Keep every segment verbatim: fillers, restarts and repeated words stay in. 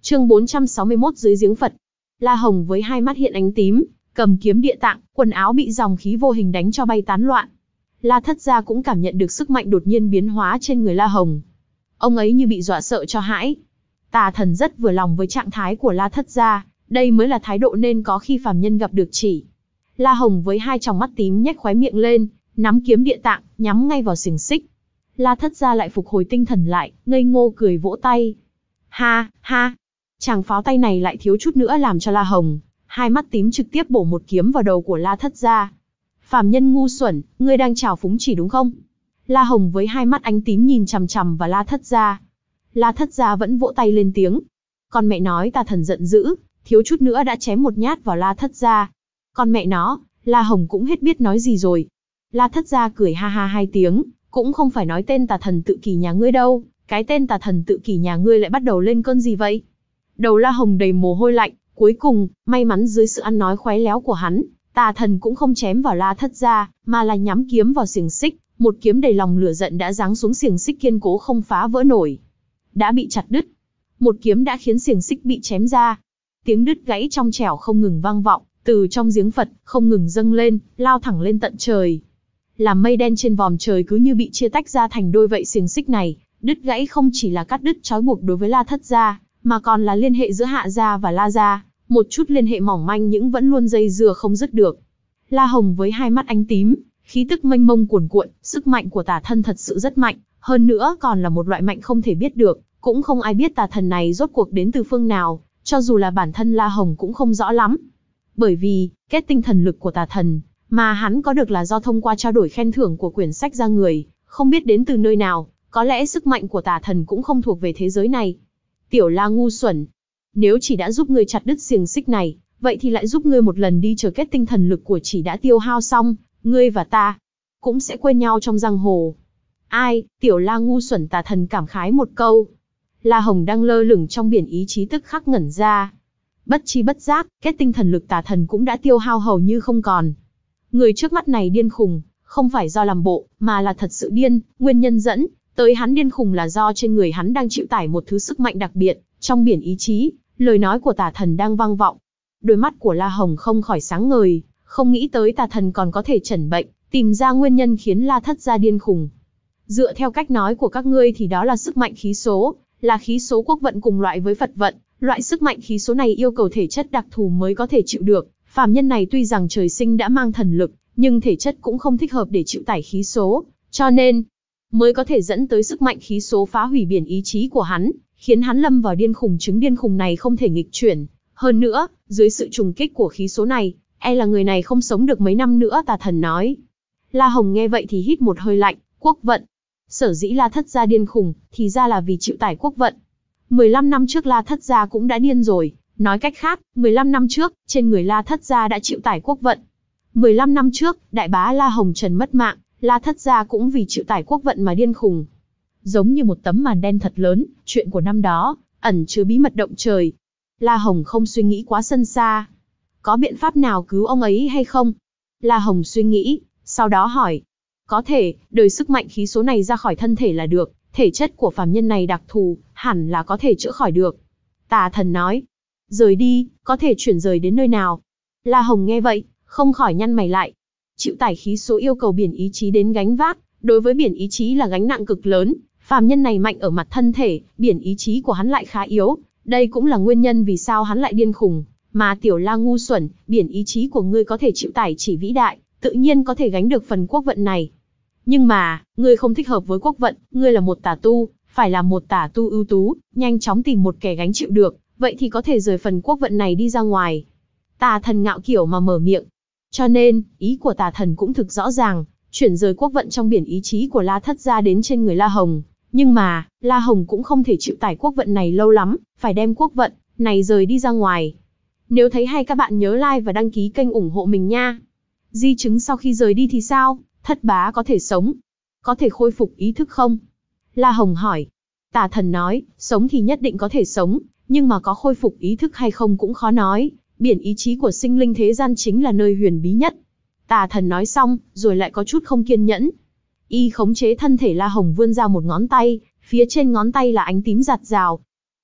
Chương bốn trăm sáu mươi mốt dưới giếng Phật. La Hồng với hai mắt hiện ánh tím, cầm kiếm địa tạng, quần áo bị dòng khí vô hình đánh cho bay tán loạn. La Thất Gia cũng cảm nhận được sức mạnh đột nhiên biến hóa trên người La Hồng. Ông ấy như bị dọa sợ cho hãi. Tà Thần rất vừa lòng với trạng thái của La Thất Gia, đây mới là thái độ nên có khi phàm nhân gặp được chỉ. La Hồng với hai tròng mắt tím nhếch khóe miệng lên, nắm kiếm địa tạng, nhắm ngay vào xiềng xích. La Thất Gia lại phục hồi tinh thần lại, ngây ngô cười vỗ tay. Ha, ha! Chàng pháo tay này lại thiếu chút nữa làm cho La Hồng, hai mắt tím trực tiếp bổ một kiếm vào đầu của La Thất Gia. Phàm nhân ngu xuẩn, ngươi đang trào phúng chỉ đúng không? La Hồng với hai mắt ánh tím nhìn chằm chằm vào La Thất Gia. La Thất Gia vẫn vỗ tay lên tiếng. Con mẹ nói, Tà Thần giận dữ, thiếu chút nữa đã chém một nhát vào La Thất Gia. Con mẹ nó, La Hồng cũng hết biết nói gì rồi. La Thất Gia cười ha ha hai tiếng, cũng không phải nói tên Tà Thần tự kỷ nhà ngươi đâu, cái tên Tà Thần tự kỷ nhà ngươi lại bắt đầu lên cơn gì vậy? Đầu La Hồng đầy mồ hôi lạnh, cuối cùng, may mắn dưới sự ăn nói khéo léo của hắn, Tà Thần cũng không chém vào La Thất Gia, mà là nhắm kiếm vào xiềng xích, một kiếm đầy lòng lửa giận đã giáng xuống xiềng xích kiên cố không phá vỡ nổi. Đã bị chặt đứt. Một kiếm đã khiến xiềng xích bị chém ra. Tiếng đứt gãy trong trẻo không ngừng vang vọng, từ trong giếng Phật, không ngừng dâng lên, lao thẳng lên tận trời. Làm mây đen trên vòm trời cứ như bị chia tách ra thành đôi vậy xiềng xích này, đứt gãy không chỉ là cắt đứt trói buộc đối với La Thất Gia, mà còn là liên hệ giữa Hạ Gia và La Gia, một chút liên hệ mỏng manh nhưng vẫn luôn dây dưa không dứt được. La Hồng với hai mắt ánh tím, khí tức mênh mông cuồn cuộn, sức mạnh của Tà Thân thật sự rất mạnh, hơn nữa còn là một loại mạnh không thể biết được, cũng không ai biết Tà Thần này rốt cuộc đến từ phương nào, cho dù là bản thân La Hồng cũng không rõ lắm. Bởi vì, kết tinh thần lực của Tà Thần, mà hắn có được là do thông qua trao đổi khen thưởng của quyển sách ra người, không biết đến từ nơi nào, có lẽ sức mạnh của Tà Thần cũng không thuộc về thế giới này. Tiểu La ngu xuẩn, nếu chỉ đã giúp ngươi chặt đứt xiềng xích này, vậy thì lại giúp ngươi một lần đi, chờ kết tinh thần lực của chỉ đã tiêu hao xong, ngươi và ta cũng sẽ quên nhau trong giang hồ. Ai, Tiểu La ngu xuẩn, Tà Thần cảm khái một câu. La Hồng đang lơ lửng trong biển ý chí tức khắc ngẩn ra. Bất chi bất giác, kết tinh thần lực Tà Thần cũng đã tiêu hao hầu như không còn. Người trước mắt này điên khùng, không phải do làm bộ, mà là thật sự điên, nguyên nhân dẫn tới hắn điên khùng là do trên người hắn đang chịu tải một thứ sức mạnh đặc biệt, trong biển ý chí, lời nói của Tà Thần đang vang vọng. Đôi mắt của La Hồng không khỏi sáng ngời, không nghĩ tới Tà Thần còn có thể chẩn bệnh, tìm ra nguyên nhân khiến La Thất Gia điên khùng. Dựa theo cách nói của các ngươi thì đó là sức mạnh khí số, là khí số quốc vận cùng loại với Phật vận, loại sức mạnh khí số này yêu cầu thể chất đặc thù mới có thể chịu được. Phàm nhân này tuy rằng trời sinh đã mang thần lực, nhưng thể chất cũng không thích hợp để chịu tải khí số, cho nên mới có thể dẫn tới sức mạnh khí số phá hủy biển ý chí của hắn, khiến hắn lâm vào điên khùng. Chứng điên khùng này không thể nghịch chuyển, hơn nữa, dưới sự trùng kích của khí số này, e là người này không sống được mấy năm nữa, Tà Thần nói. La Hồng nghe vậy thì hít một hơi lạnh, quốc vận. Sở dĩ La Thất Gia điên khùng, thì ra là vì chịu tải quốc vận. mười lăm năm trước La Thất Gia cũng đã điên rồi, nói cách khác, mười lăm năm trước, trên người La Thất Gia đã chịu tải quốc vận. mười lăm năm trước, đại bá La Hồng Trần mất mạng, La Thất Gia cũng vì chịu tải quốc vận mà điên khùng. Giống như một tấm màn đen thật lớn, chuyện của năm đó, ẩn chứa bí mật động trời. La Hồng không suy nghĩ quá sâu xa. Có biện pháp nào cứu ông ấy hay không? La Hồng suy nghĩ, sau đó hỏi. Có thể, đời sức mạnh khí số này ra khỏi thân thể là được, thể chất của phàm nhân này đặc thù, hẳn là có thể chữa khỏi được. Tà Thần nói. Rời đi, có thể chuyển rời đến nơi nào? La Hồng nghe vậy, không khỏi nhăn mày lại. Chịu tải khí số yêu cầu biển ý chí đến gánh vác, đối với biển ý chí là gánh nặng cực lớn, phàm nhân này mạnh ở mặt thân thể, biển ý chí của hắn lại khá yếu, đây cũng là nguyên nhân vì sao hắn lại điên khùng. Mà Tiểu La ngu xuẩn, biển ý chí của ngươi có thể chịu tải chỉ vĩ đại, tự nhiên có thể gánh được phần quốc vận này. Nhưng mà, ngươi không thích hợp với quốc vận, ngươi là một tà tu, phải là một tà tu ưu tú, nhanh chóng tìm một kẻ gánh chịu được, vậy thì có thể rời phần quốc vận này đi ra ngoài. Tà Thần ngạo kiểu mà mở miệng. Cho nên, ý của Tà Thần cũng thực rõ ràng, chuyển rời quốc vận trong biển ý chí của La Thất Gia đến trên người La Hồng. Nhưng mà, La Hồng cũng không thể chịu tải quốc vận này lâu lắm, phải đem quốc vận này rời đi ra ngoài. Nếu thấy hay các bạn nhớ like và đăng ký kênh ủng hộ mình nha. Di chứng sau khi rời đi thì sao? Thất bá có thể sống? Có thể khôi phục ý thức không? La Hồng hỏi. Tà Thần nói, sống thì nhất định có thể sống, nhưng mà có khôi phục ý thức hay không cũng khó nói. Biển ý chí của sinh linh thế gian chính là nơi huyền bí nhất. Tà Thần nói xong, rồi lại có chút không kiên nhẫn. Y khống chế thân thể La Hồng vươn ra một ngón tay, phía trên ngón tay là ánh tím giạt rào.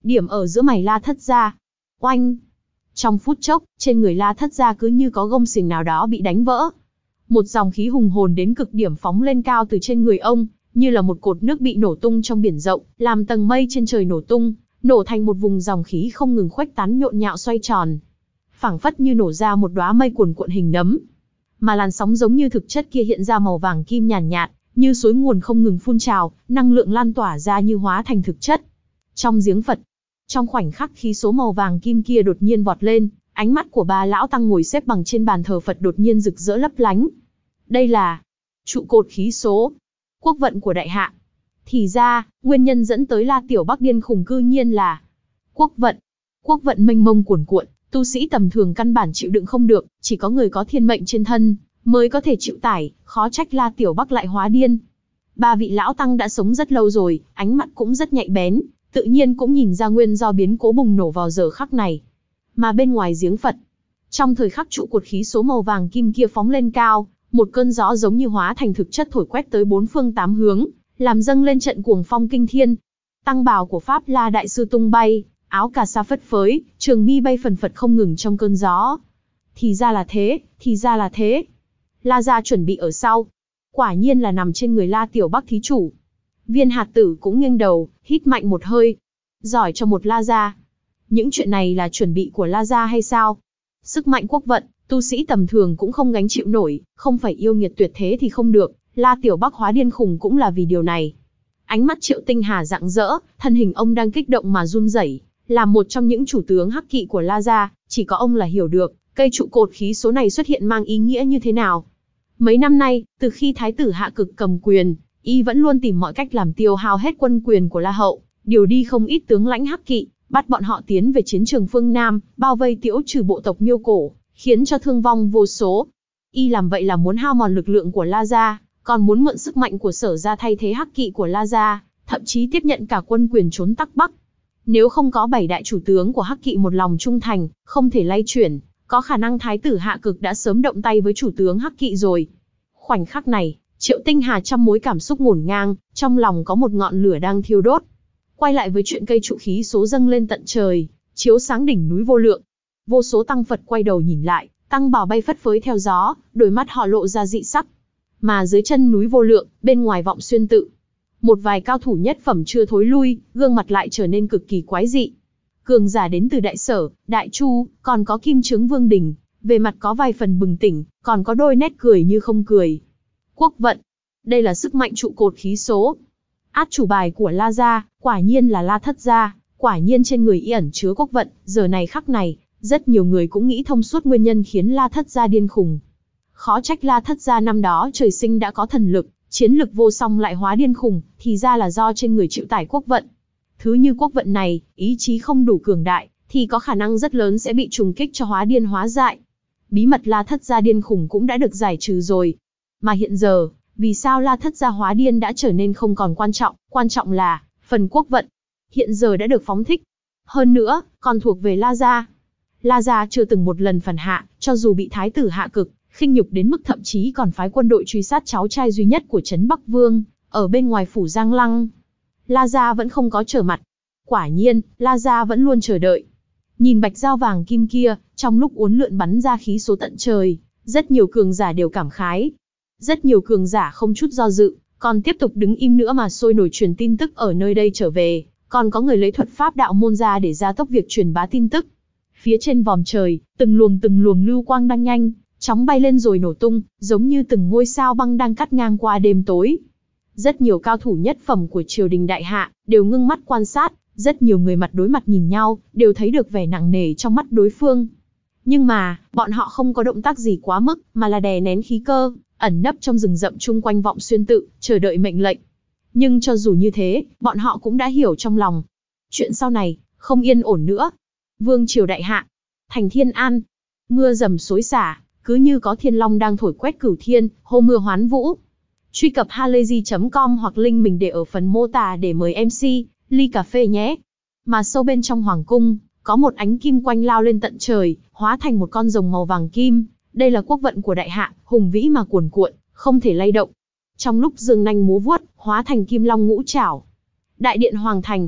điểm ở giữa mày La Thất Gia. Oanh! Trong phút chốc, trên người La Thất Gia cứ như có gông xiềng nào đó bị đánh vỡ. Một dòng khí hùng hồn đến cực điểm phóng lên cao từ trên người ông, như là một cột nước bị nổ tung trong biển rộng, làm tầng mây trên trời nổ tung, nổ thành một vùng dòng khí không ngừng khuếch tán nhộn nhạo xoay tròn. Phảng phất như nổ ra một đóa mây cuồn cuộn hình nấm. Mà làn sóng giống như thực chất kia hiện ra màu vàng kim nhàn nhạt, nhạt, như suối nguồn không ngừng phun trào, năng lượng lan tỏa ra như hóa thành thực chất. Trong giếng Phật, trong khoảnh khắc khí số màu vàng kim kia đột nhiên vọt lên, ánh mắt của ba lão tăng ngồi xếp bằng trên bàn thờ Phật đột nhiên rực rỡ lấp lánh. Đây là trụ cột khí số, quốc vận của đại hạ. Thì ra, nguyên nhân dẫn tới La Tiểu Bắc điên khùng cư nhiên là quốc vận. Quốc vận mênh mông cuồn cuộn, tu sĩ tầm thường căn bản chịu đựng không được, chỉ có người có thiên mệnh trên thân mới có thể chịu tải, khó trách La Tiểu Bắc lại hóa điên. Ba vị lão tăng đã sống rất lâu rồi, ánh mắt cũng rất nhạy bén, tự nhiên cũng nhìn ra nguyên do biến cố bùng nổ vào giờ khắc này. Mà bên ngoài giếng Phật, trong thời khắc trụ cột khí số màu vàng kim kia phóng lên cao, một cơn gió giống như hóa thành thực chất thổi quét tới bốn phương tám hướng, làm dâng lên trận cuồng phong kinh thiên. Tăng bào của Pháp La đại sư tung bay, áo cà sa phất phới, trường mi bay phần phật không ngừng trong cơn gió. Thì ra là thế, thì ra là thế. La gia chuẩn bị ở sau. Quả nhiên là nằm trên người La Tiểu Bắc thí chủ. Viên hạt tử cũng nghiêng đầu, hít mạnh một hơi. Giỏi cho một La gia. Những chuyện này là chuẩn bị của La gia hay sao? Sức mạnh quốc vận, tu sĩ tầm thường cũng không gánh chịu nổi, không phải yêu nghiệt tuyệt thế thì không được. La Tiểu Bắc hóa điên khùng cũng là vì điều này. Ánh mắt Triệu Tinh Hà rạng rỡ, thân hình ông đang kích động mà run rẩy. Là một trong những chủ tướng hắc kỵ của La gia, chỉ có ông là hiểu được, cây trụ cột khí số này xuất hiện mang ý nghĩa như thế nào. Mấy năm nay, từ khi Thái tử Hạ Cực cầm quyền, y vẫn luôn tìm mọi cách làm tiêu hao hết quân quyền của La Hậu, điều đi không ít tướng lãnh hắc kỵ, bắt bọn họ tiến về chiến trường phương Nam, bao vây tiễu trừ bộ tộc Miêu Cổ, khiến cho thương vong vô số. Y làm vậy là muốn hao mòn lực lượng của La gia, còn muốn mượn sức mạnh của Sở gia thay thế hắc kỵ của La gia, thậm chí tiếp nhận cả quân quyền trốn Tắc Bắc. Nếu không có bảy đại chủ tướng của hắc kỵ một lòng trung thành, không thể lay chuyển, có khả năng Thái tử Hạ Cực đã sớm động tay với chủ tướng hắc kỵ rồi. Khoảnh khắc này, Triệu Tinh Hà trăm mối cảm xúc ngổn ngang, trong lòng có một ngọn lửa đang thiêu đốt. Quay lại với chuyện cây trụ khí số dâng lên tận trời, chiếu sáng đỉnh núi vô lượng. Vô số tăng Phật quay đầu nhìn lại, tăng bào bay phất phới theo gió, đôi mắt họ lộ ra dị sắc. Mà dưới chân núi vô lượng, bên ngoài Vọng Xuyên tự, một vài cao thủ nhất phẩm chưa thối lui, gương mặt lại trở nên cực kỳ quái dị. Cường giả đến từ Đại Sở, Đại Chu, còn có Kim Chướng Vương Đình, về mặt có vài phần bừng tỉnh, còn có đôi nét cười như không cười. Quốc vận, đây là sức mạnh trụ cột khí số. Át chủ bài của La gia, quả nhiên là La Thất gia, quả nhiên trên người y ẩn chứa quốc vận. Giờ này khắc này, rất nhiều người cũng nghĩ thông suốt nguyên nhân khiến La Thất gia điên khùng. Khó trách La Thất gia năm đó trời sinh đã có thần lực, chiến lực vô song lại hóa điên khùng, thì ra là do trên người chịu tải quốc vận. Thứ như quốc vận này, ý chí không đủ cường đại, thì có khả năng rất lớn sẽ bị trùng kích cho hóa điên hóa dại. Bí mật La Thất gia điên khùng cũng đã được giải trừ rồi. Mà hiện giờ, vì sao La Thất gia hóa điên đã trở nên không còn quan trọng, quan trọng là, phần quốc vận, hiện giờ đã được phóng thích. Hơn nữa, còn thuộc về La gia. La gia chưa từng một lần phản hạ, cho dù bị Thái tử Hạ Cực khinh nhục đến mức thậm chí còn phái quân đội truy sát cháu trai duy nhất của Trấn Bắc Vương, ở bên ngoài phủ Giang Lăng. La gia vẫn không có trở mặt. Quả nhiên, La gia vẫn luôn chờ đợi. Nhìn bạch dao vàng kim kia, trong lúc uốn lượn bắn ra khí số tận trời, rất nhiều cường giả đều cảm khái. Rất nhiều cường giả không chút do dự, còn tiếp tục đứng im nữa mà sôi nổi truyền tin tức ở nơi đây trở về, còn có người lấy thuật pháp đạo môn ra để gia tốc việc truyền bá tin tức. Phía trên vòm trời, từng luồng từng luồng lưu quang đang nhanh chóng bay lên rồi nổ tung, giống như từng ngôi sao băng đang cắt ngang qua đêm tối. Rất nhiều cao thủ nhất phẩm của triều đình đại hạ đều ngưng mắt quan sát, rất nhiều người mặt đối mặt nhìn nhau, đều thấy được vẻ nặng nề trong mắt đối phương. Nhưng mà, bọn họ không có động tác gì quá mức, mà là đè nén khí cơ, ẩn nấp trong rừng rậm chung quanh Vọng Xuyên tự, chờ đợi mệnh lệnh. Nhưng cho dù như thế, bọn họ cũng đã hiểu trong lòng. Chuyện sau này, không yên ổn nữa. Vương triều đại hạ, thành Thiên An, mưa rầm xối xả, cứ như có thiên long đang thổi quét cửu thiên, hô mưa hoán vũ. Truy cập halayzi chấm com hoặc link mình để ở phần mô tả để mời em xê, ly cà phê nhé. Mà sâu bên trong hoàng cung, có một ánh kim quanh lao lên tận trời, hóa thành một con rồng màu vàng kim. Đây là quốc vận của đại hạ, hùng vĩ mà cuồn cuộn, không thể lay động. Trong lúc dương nanh múa vuốt, hóa thành kim long ngũ trảo. Đại điện hoàng thành.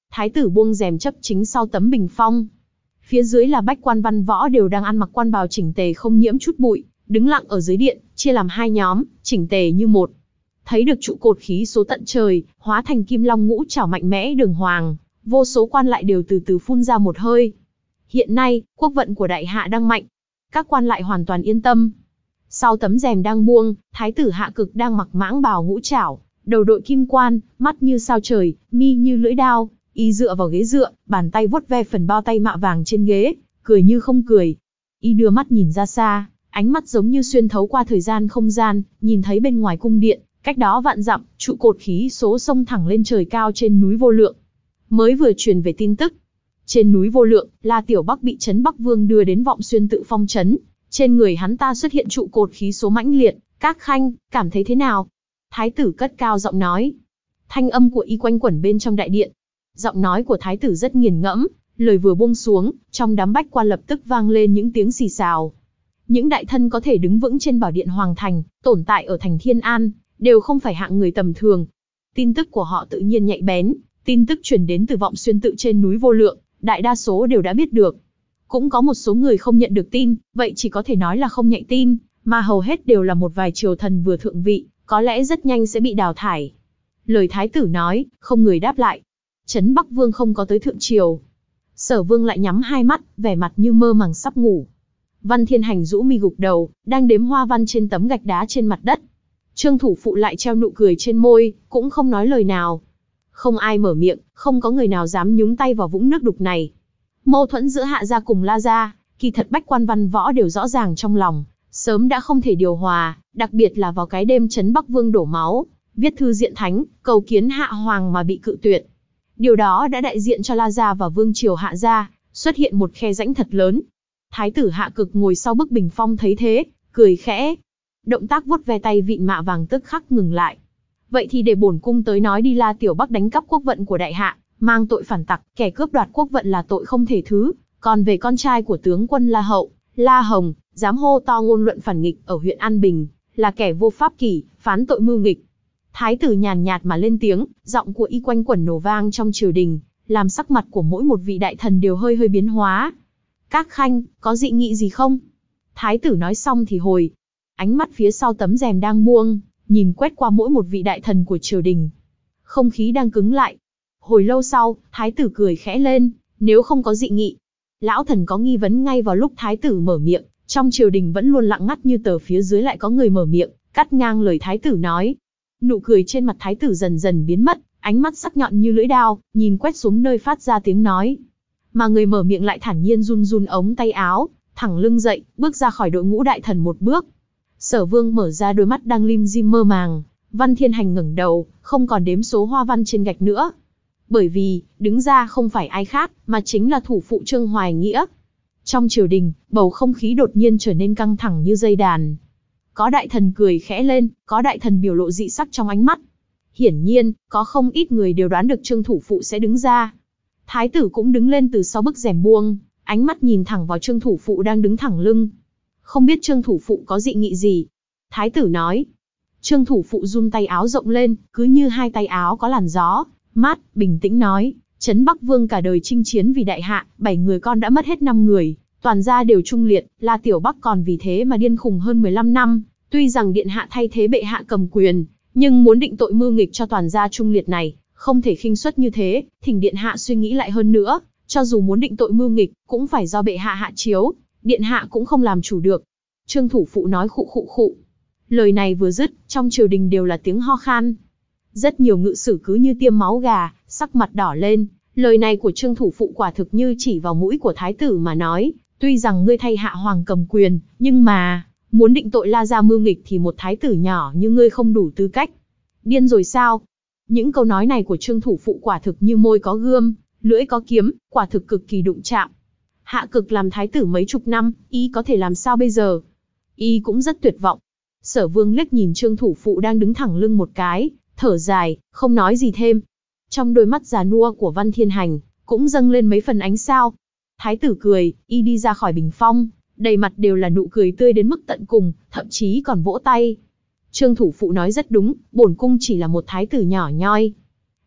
thái tử buông rèm chấp chính sau tấm bình phong. Phía dưới là bách quan văn võ đều đang ăn mặc quan bào chỉnh tề không nhiễm chút bụi, đứng lặng ở dưới điện, chia làm hai nhóm, chỉnh tề như một. Thấy được trụ cột khí số tận trời, hóa thành kim long ngũ trảo mạnh mẽ đường hoàng, vô số quan lại đều từ từ phun ra một hơi. Hiện nay, quốc vận của đại hạ đang mạnh. Các quan lại hoàn toàn yên tâm. Sau tấm rèm đang buông, thái tử Hạ Cực đang mặc mãng bào ngũ trảo, đầu đội kim quan, mắt như sao trời, mi như lưỡi đao, y dựa vào ghế dựa, bàn tay vuốt ve phần bao tay mạ vàng trên ghế, cười như không cười. Y đưa mắt nhìn ra xa, ánh mắt giống như xuyên thấu qua thời gian không gian, nhìn thấy bên ngoài cung điện, cách đó vạn dặm, trụ cột khí số xông thẳng lên trời cao trên núi Vô Lượng. Mới vừa truyền về tin tức, trên núi Vô Lượng, La Tiểu Bắc bị Trấn Bắc Vương đưa đến Vọng Xuyên tự phong trấn, trên người hắn ta xuất hiện trụ cột khí số mãnh liệt. Các khanh, cảm thấy thế nào? Thái tử cất cao giọng nói. Thanh âm của y quanh quẩn bên trong đại điện. Giọng nói của thái tử rất nghiền ngẫm, lời vừa buông xuống, trong đám bách quan lập tức vang lên những tiếng xì xào. Những đại thân có thể đứng vững trên bảo điện Hoàng Thành, tồn tại ở thành Thiên An, đều không phải hạng người tầm thường. Tin tức của họ tự nhiên nhạy bén, tin tức truyền đến từ Vọng Xuyên tự trên núi Vô Lượng, đại đa số đều đã biết được. Cũng có một số người không nhận được tin, vậy chỉ có thể nói là không nhạy tin, mà hầu hết đều là một vài triều thần vừa thượng vị, có lẽ rất nhanh sẽ bị đào thải. Lời thái tử nói, không người đáp lại. Trấn Bắc Vương không có tới thượng triều. Sở Vương lại nhắm hai mắt, vẻ mặt như mơ màng sắp ngủ. Văn Thiên Hành rũ mi gục đầu, đang đếm hoa văn trên tấm gạch đá trên mặt đất. Trương Thủ Phụ lại treo nụ cười trên môi, cũng không nói lời nào. Không ai mở miệng, không có người nào dám nhúng tay vào vũng nước đục này. Mâu thuẫn giữa Hạ gia cùng La gia, kỳ thật bách quan văn võ đều rõ ràng trong lòng, sớm đã không thể điều hòa, đặc biệt là vào cái đêm Trấn Bắc Vương đổ máu, viết thư diện thánh, cầu kiến Hạ Hoàng mà bị cự tuyệt. Điều đó đã đại diện cho La gia và Vương triều Hạ gia, xuất hiện một khe rãnh thật lớn. Thái tử Hạ Cực ngồi sau bức bình phong thấy thế, cười khẽ. Động tác vuốt ve tay vịn mạ vàng tức khắc ngừng lại. Vậy thì để bổn cung tới nói đi. La Tiểu Bắc đánh cắp quốc vận của đại hạ, mang tội phản tặc, kẻ cướp đoạt quốc vận là tội không thể thứ. Còn về con trai của tướng quân La Hậu, La Hồng, dám hô to ngôn luận phản nghịch ở huyện An Bình, là kẻ vô pháp kỷ, phán tội mưu nghịch. Thái tử nhàn nhạt mà lên tiếng, giọng của y quanh quẩn nổ vang trong triều đình, làm sắc mặt của mỗi một vị đại thần đều hơi hơi biến hóa. Các khanh, có dị nghị gì không? Thái tử nói xong thì hồi, ánh mắt phía sau tấm rèm đang buông, nhìn quét qua mỗi một vị đại thần của triều đình. Không khí đang cứng lại. Hồi lâu sau, thái tử cười khẽ lên, nếu không có dị nghị. Lão thần có nghi vấn. Ngay vào lúc thái tử mở miệng, trong triều đình vẫn luôn lặng ngắt như tờ, phía dưới lại có người mở miệng, cắt ngang lời thái tử nói. Nụ cười trên mặt thái tử dần dần biến mất, ánh mắt sắc nhọn như lưỡi đao, nhìn quét xuống nơi phát ra tiếng nói. Mà người mở miệng lại thản nhiên run run ống tay áo, thẳng lưng dậy, bước ra khỏi đội ngũ đại thần một bước. Sở Vương mở ra đôi mắt đang lim dim mơ màng, Văn Thiên Hành ngẩng đầu, không còn đếm số hoa văn trên gạch nữa. Bởi vì, đứng ra không phải ai khác, mà chính là thủ phụ Trương Hoài Nghĩa. Trong triều đình, bầu không khí đột nhiên trở nên căng thẳng như dây đàn. Có đại thần cười khẽ lên, có đại thần biểu lộ dị sắc trong ánh mắt. Hiển nhiên, có không ít người đều đoán được Trương thủ phụ sẽ đứng ra. Thái tử cũng đứng lên từ sau bức rèm buông, ánh mắt nhìn thẳng vào Trương thủ phụ đang đứng thẳng lưng. Không biết Trương thủ phụ có dị nghị gì? Thái tử nói. Trương thủ phụ run tay áo rộng lên, cứ như hai tay áo có làn gió, mát, bình tĩnh nói. Trấn Bắc Vương cả đời chinh chiến vì đại hạ, bảy người con đã mất hết năm người, toàn gia đều trung liệt, La Tiểu Bắc còn vì thế mà điên khùng hơn mười lăm năm. Tuy rằng điện hạ thay thế bệ hạ cầm quyền, nhưng muốn định tội mưu nghịch cho toàn gia trung liệt này, không thể khinh suất như thế. Thỉnh điện hạ suy nghĩ lại hơn nữa, cho dù muốn định tội mưu nghịch, cũng phải do bệ hạ hạ chiếu, điện hạ cũng không làm chủ được. Trương thủ phụ nói khụ khụ khụ. Lời này vừa dứt, trong triều đình đều là tiếng ho khan. Rất nhiều ngự sử cứ như tiêm máu gà, sắc mặt đỏ lên. Lời này của Trương thủ phụ quả thực như chỉ vào mũi của thái tử mà nói. Tuy rằng ngươi thay hạ hoàng cầm quyền, nhưng mà muốn định tội La gia mưu nghịch thì một thái tử nhỏ như ngươi không đủ tư cách. Điên rồi sao? Những câu nói này của Trương thủ phụ quả thực như môi có gươm, lưỡi có kiếm, quả thực cực kỳ đụng chạm. Hạ Cực làm thái tử mấy chục năm, y có thể làm sao bây giờ? Y cũng rất tuyệt vọng. Sở Vương liếc nhìn Trương thủ phụ đang đứng thẳng lưng một cái, thở dài, không nói gì thêm. Trong đôi mắt già nua của Văn Thiên Hành, cũng dâng lên mấy phần ánh sao. Thái tử cười, y đi ra khỏi bình phong, đầy mặt đều là nụ cười tươi đến mức tận cùng, thậm chí còn vỗ tay. Trương thủ phụ nói rất đúng, bổn cung chỉ là một thái tử nhỏ nhoi.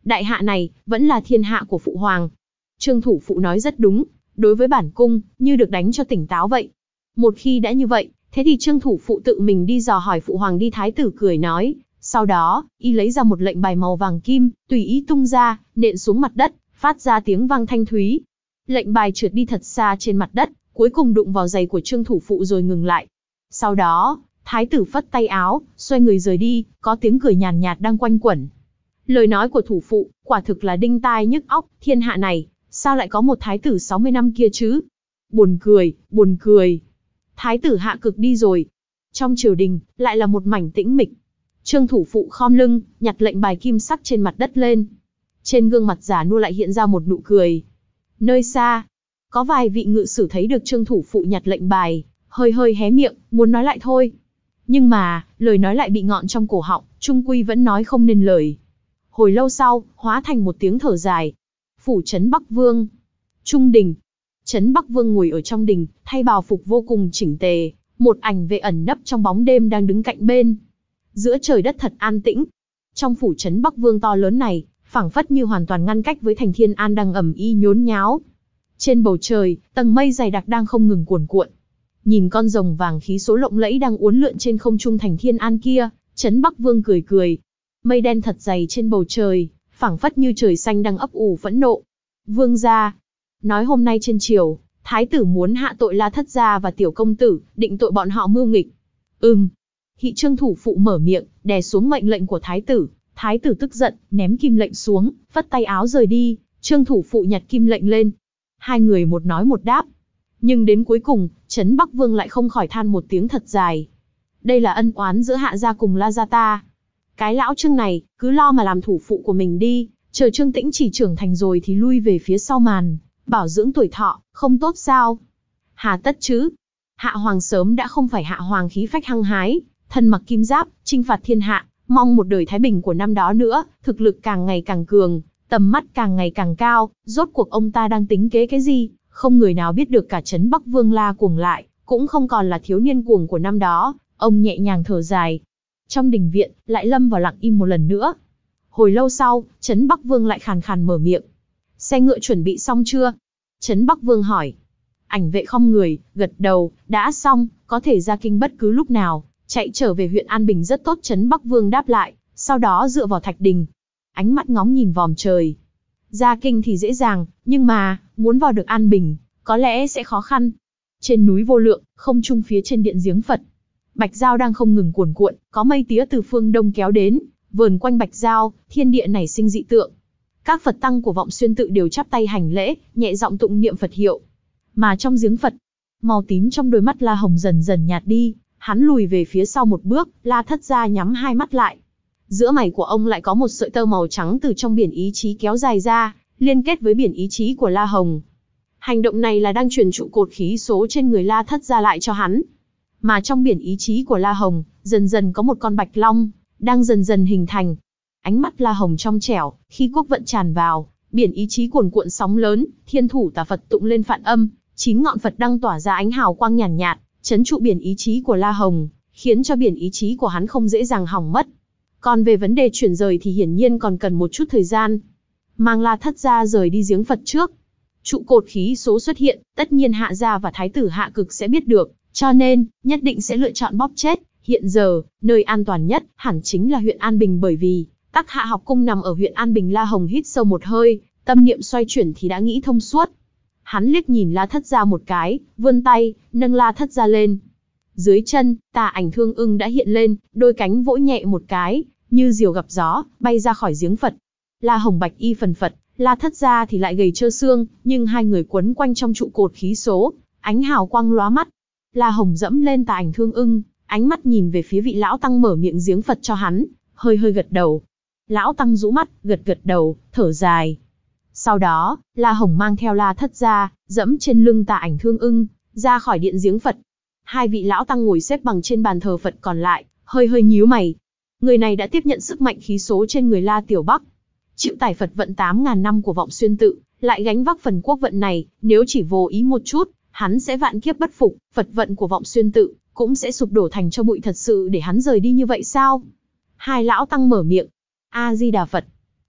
đại hạ này, vẫn là thiên hạ của phụ hoàng. Trương thủ phụ nói rất đúng, đối với bản cung, như được đánh cho tỉnh táo vậy. Một khi đã như vậy, thế thì Trương thủ phụ tự mình đi dò hỏi phụ hoàng đi. Thái tử cười nói, sau đó, y lấy ra một lệnh bài màu vàng kim, tùy ý tung ra, nện xuống mặt đất, phát ra tiếng vang thanh thúy. Lệnh bài trượt đi thật xa trên mặt đất, cuối cùng đụng vào giày của Trương thủ phụ rồi ngừng lại. Sau đó, thái tử phất tay áo, xoay người rời đi, có tiếng cười nhàn nhạt đang quanh quẩn. Lời nói của thủ phụ, quả thực là đinh tai nhức óc, thiên hạ này, sao lại có một thái tử sáu mươi năm kia chứ? Buồn cười, buồn cười. Thái tử Hạ Cực đi rồi. Trong triều đình, lại là một mảnh tĩnh mịch. Trương thủ phụ khom lưng, nhặt lệnh bài kim sắc trên mặt đất lên. Trên gương mặt già nua lại hiện ra một nụ cười. Nơi xa, có vài vị ngự sử thấy được Trương thủ phụ nhặt lệnh bài, hơi hơi hé miệng, muốn nói lại thôi. Nhưng mà, lời nói lại bị ngọn trong cổ họng, trung quy vẫn nói không nên lời. Hồi lâu sau, hóa thành một tiếng thở dài. Phủ trấn Bắc Vương. Trung đình. Trấn Bắc Vương ngồi ở trong đình, thay bào phục vô cùng chỉnh tề, một ảnh vệ ẩn nấp trong bóng đêm đang đứng cạnh bên. Giữa trời đất thật an tĩnh. Trong phủ trấn Bắc Vương to lớn này, phảng phất như hoàn toàn ngăn cách với thành Thiên An đang ầm ĩ nhốn nháo. Trên bầu trời, tầng mây dày đặc đang không ngừng cuồn cuộn. Nhìn con rồng vàng khí số lộng lẫy đang uốn lượn trên không trung thành Thiên An kia, Trấn Bắc Vương cười cười. Mây đen thật dày trên bầu trời, phảng phất như trời xanh đang ấp ủ phẫn nộ. Vương gia, nói hôm nay trên triều, thái tử muốn hạ tội La Thất gia và tiểu công tử, định tội bọn họ mưu nghịch. Ừm. Hị Trương thủ phụ mở miệng, đè xuống mệnh lệnh của thái tử. Thái tử tức giận, ném kim lệnh xuống, phất tay áo rời đi. Trương thủ phụ nhặt kim lệnh lên. Hai người một nói một đáp. Nhưng đến cuối cùng, Trấn Bắc Vương lại không khỏi than một tiếng thật dài. Đây là ân oán giữa Hạ gia cùng La gia ta. Cái lão Trương này, cứ lo mà làm thủ phụ của mình đi, chờ Trương Tĩnh chỉ trưởng thành rồi thì lui về phía sau màn, bảo dưỡng tuổi thọ, không tốt sao? Hà tất chứ? Hạ hoàng sớm đã không phải Hạ hoàng khí phách hăng hái, thân mặc kim giáp, chinh phạt thiên hạ, mong một đời thái bình của năm đó nữa, thực lực càng ngày càng cường, tầm mắt càng ngày càng cao, rốt cuộc ông ta đang tính kế cái gì? Không người nào biết được cả Trấn Bắc Vương la cuồng lại, cũng không còn là thiếu niên cuồng của năm đó. Ông nhẹ nhàng thở dài. Trong đình viện, lại lâm vào lặng im một lần nữa. Hồi lâu sau, Trấn Bắc Vương lại khàn khàn mở miệng. Xe ngựa chuẩn bị xong chưa? Trấn Bắc Vương hỏi. Ảnh vệ không người, gật đầu, đã xong, có thể ra kinh bất cứ lúc nào, chạy trở về huyện An Bình rất tốt. Trấn Bắc Vương đáp lại, sau đó dựa vào thạch đình. Ánh mắt ngóng nhìn vòm trời. Ra kinh thì dễ dàng, nhưng mà, muốn vào được An Bình, có lẽ sẽ khó khăn. Trên núi Vô Lượng, không trung phía trên điện giếng Phật. Bạch Dao đang không ngừng cuồn cuộn, có mây tía từ phương đông kéo đến, vờn quanh Bạch Dao, thiên địa nảy sinh dị tượng. Các Phật tăng của Vọng Xuyên tự đều chắp tay hành lễ, nhẹ giọng tụng niệm Phật hiệu. Mà trong giếng Phật, màu tím trong đôi mắt La Hồng dần dần nhạt đi, hắn lùi về phía sau một bước, La Thất gia nhắm hai mắt lại. Giữa mày của ông lại có một sợi tơ màu trắng từ trong biển ý chí kéo dài ra, liên kết với biển ý chí của La Hồng. Hành động này là đang truyền trụ cột khí số trên người La Thất gia lại cho hắn. Mà trong biển ý chí của La Hồng, dần dần có một con bạch long, đang dần dần hình thành. Ánh mắt La Hồng trong trẻo, khi quốc vận tràn vào, biển ý chí cuồn cuộn sóng lớn, thiên thủ tà Phật tụng lên phạn âm, chín ngọn Phật đăng tỏa ra ánh hào quang nhàn nhạt, nhạt, trấn trụ biển ý chí của La Hồng, khiến cho biển ý chí của hắn không dễ dàng hỏng mất. Còn về vấn đề chuyển rời thì hiển nhiên còn cần một chút thời gian. Mang La Thất gia rời đi giếng Phật trước. Trụ cột khí số xuất hiện, tất nhiên Hạ gia và Thái tử Hạ Cực sẽ biết được, cho nên, nhất định sẽ lựa chọn bóp chết. Hiện giờ, nơi an toàn nhất, hẳn chính là huyện An Bình, bởi vì, Tắc Hạ học cung nằm ở huyện An Bình. La Hồng hít sâu một hơi, tâm niệm xoay chuyển thì đã nghĩ thông suốt. Hắn liếc nhìn La Thất gia một cái, vươn tay, nâng La Thất gia lên. Dưới chân, tà ảnh Thương Ưng đã hiện lên, đôi cánh vỗ nhẹ một cái, như diều gặp gió, bay ra khỏi giếng Phật. La Hồng bạch y phần phật, La Thất gia thì lại gầy trơ xương, nhưng hai người quấn quanh trong trụ cột khí số, ánh hào quang lóa mắt. La Hồng dẫm lên tà ảnh Thương Ưng, ánh mắt nhìn về phía vị lão tăng mở miệng giếng Phật cho hắn, hơi hơi gật đầu. Lão tăng rũ mắt, gật gật đầu, thở dài. Sau đó, La Hồng mang theo La Thất gia, dẫm trên lưng tà ảnh Thương Ưng, ra khỏi điện giếng Phật. Hai vị lão tăng ngồi xếp bằng trên bàn thờ Phật còn lại, hơi hơi nhíu mày. Người này đã tiếp nhận sức mạnh khí số trên người La Tiểu Bắc, chịu tải Phật vận tám ngàn năm của Vọng Xuyên tự, lại gánh vác phần quốc vận này, nếu chỉ vô ý một chút, hắn sẽ vạn kiếp bất phục, Phật vận của Vọng Xuyên tự cũng sẽ sụp đổ thành cho bụi. Thật sự để hắn rời đi như vậy sao? Hai lão tăng mở miệng. A Di Đà Phật.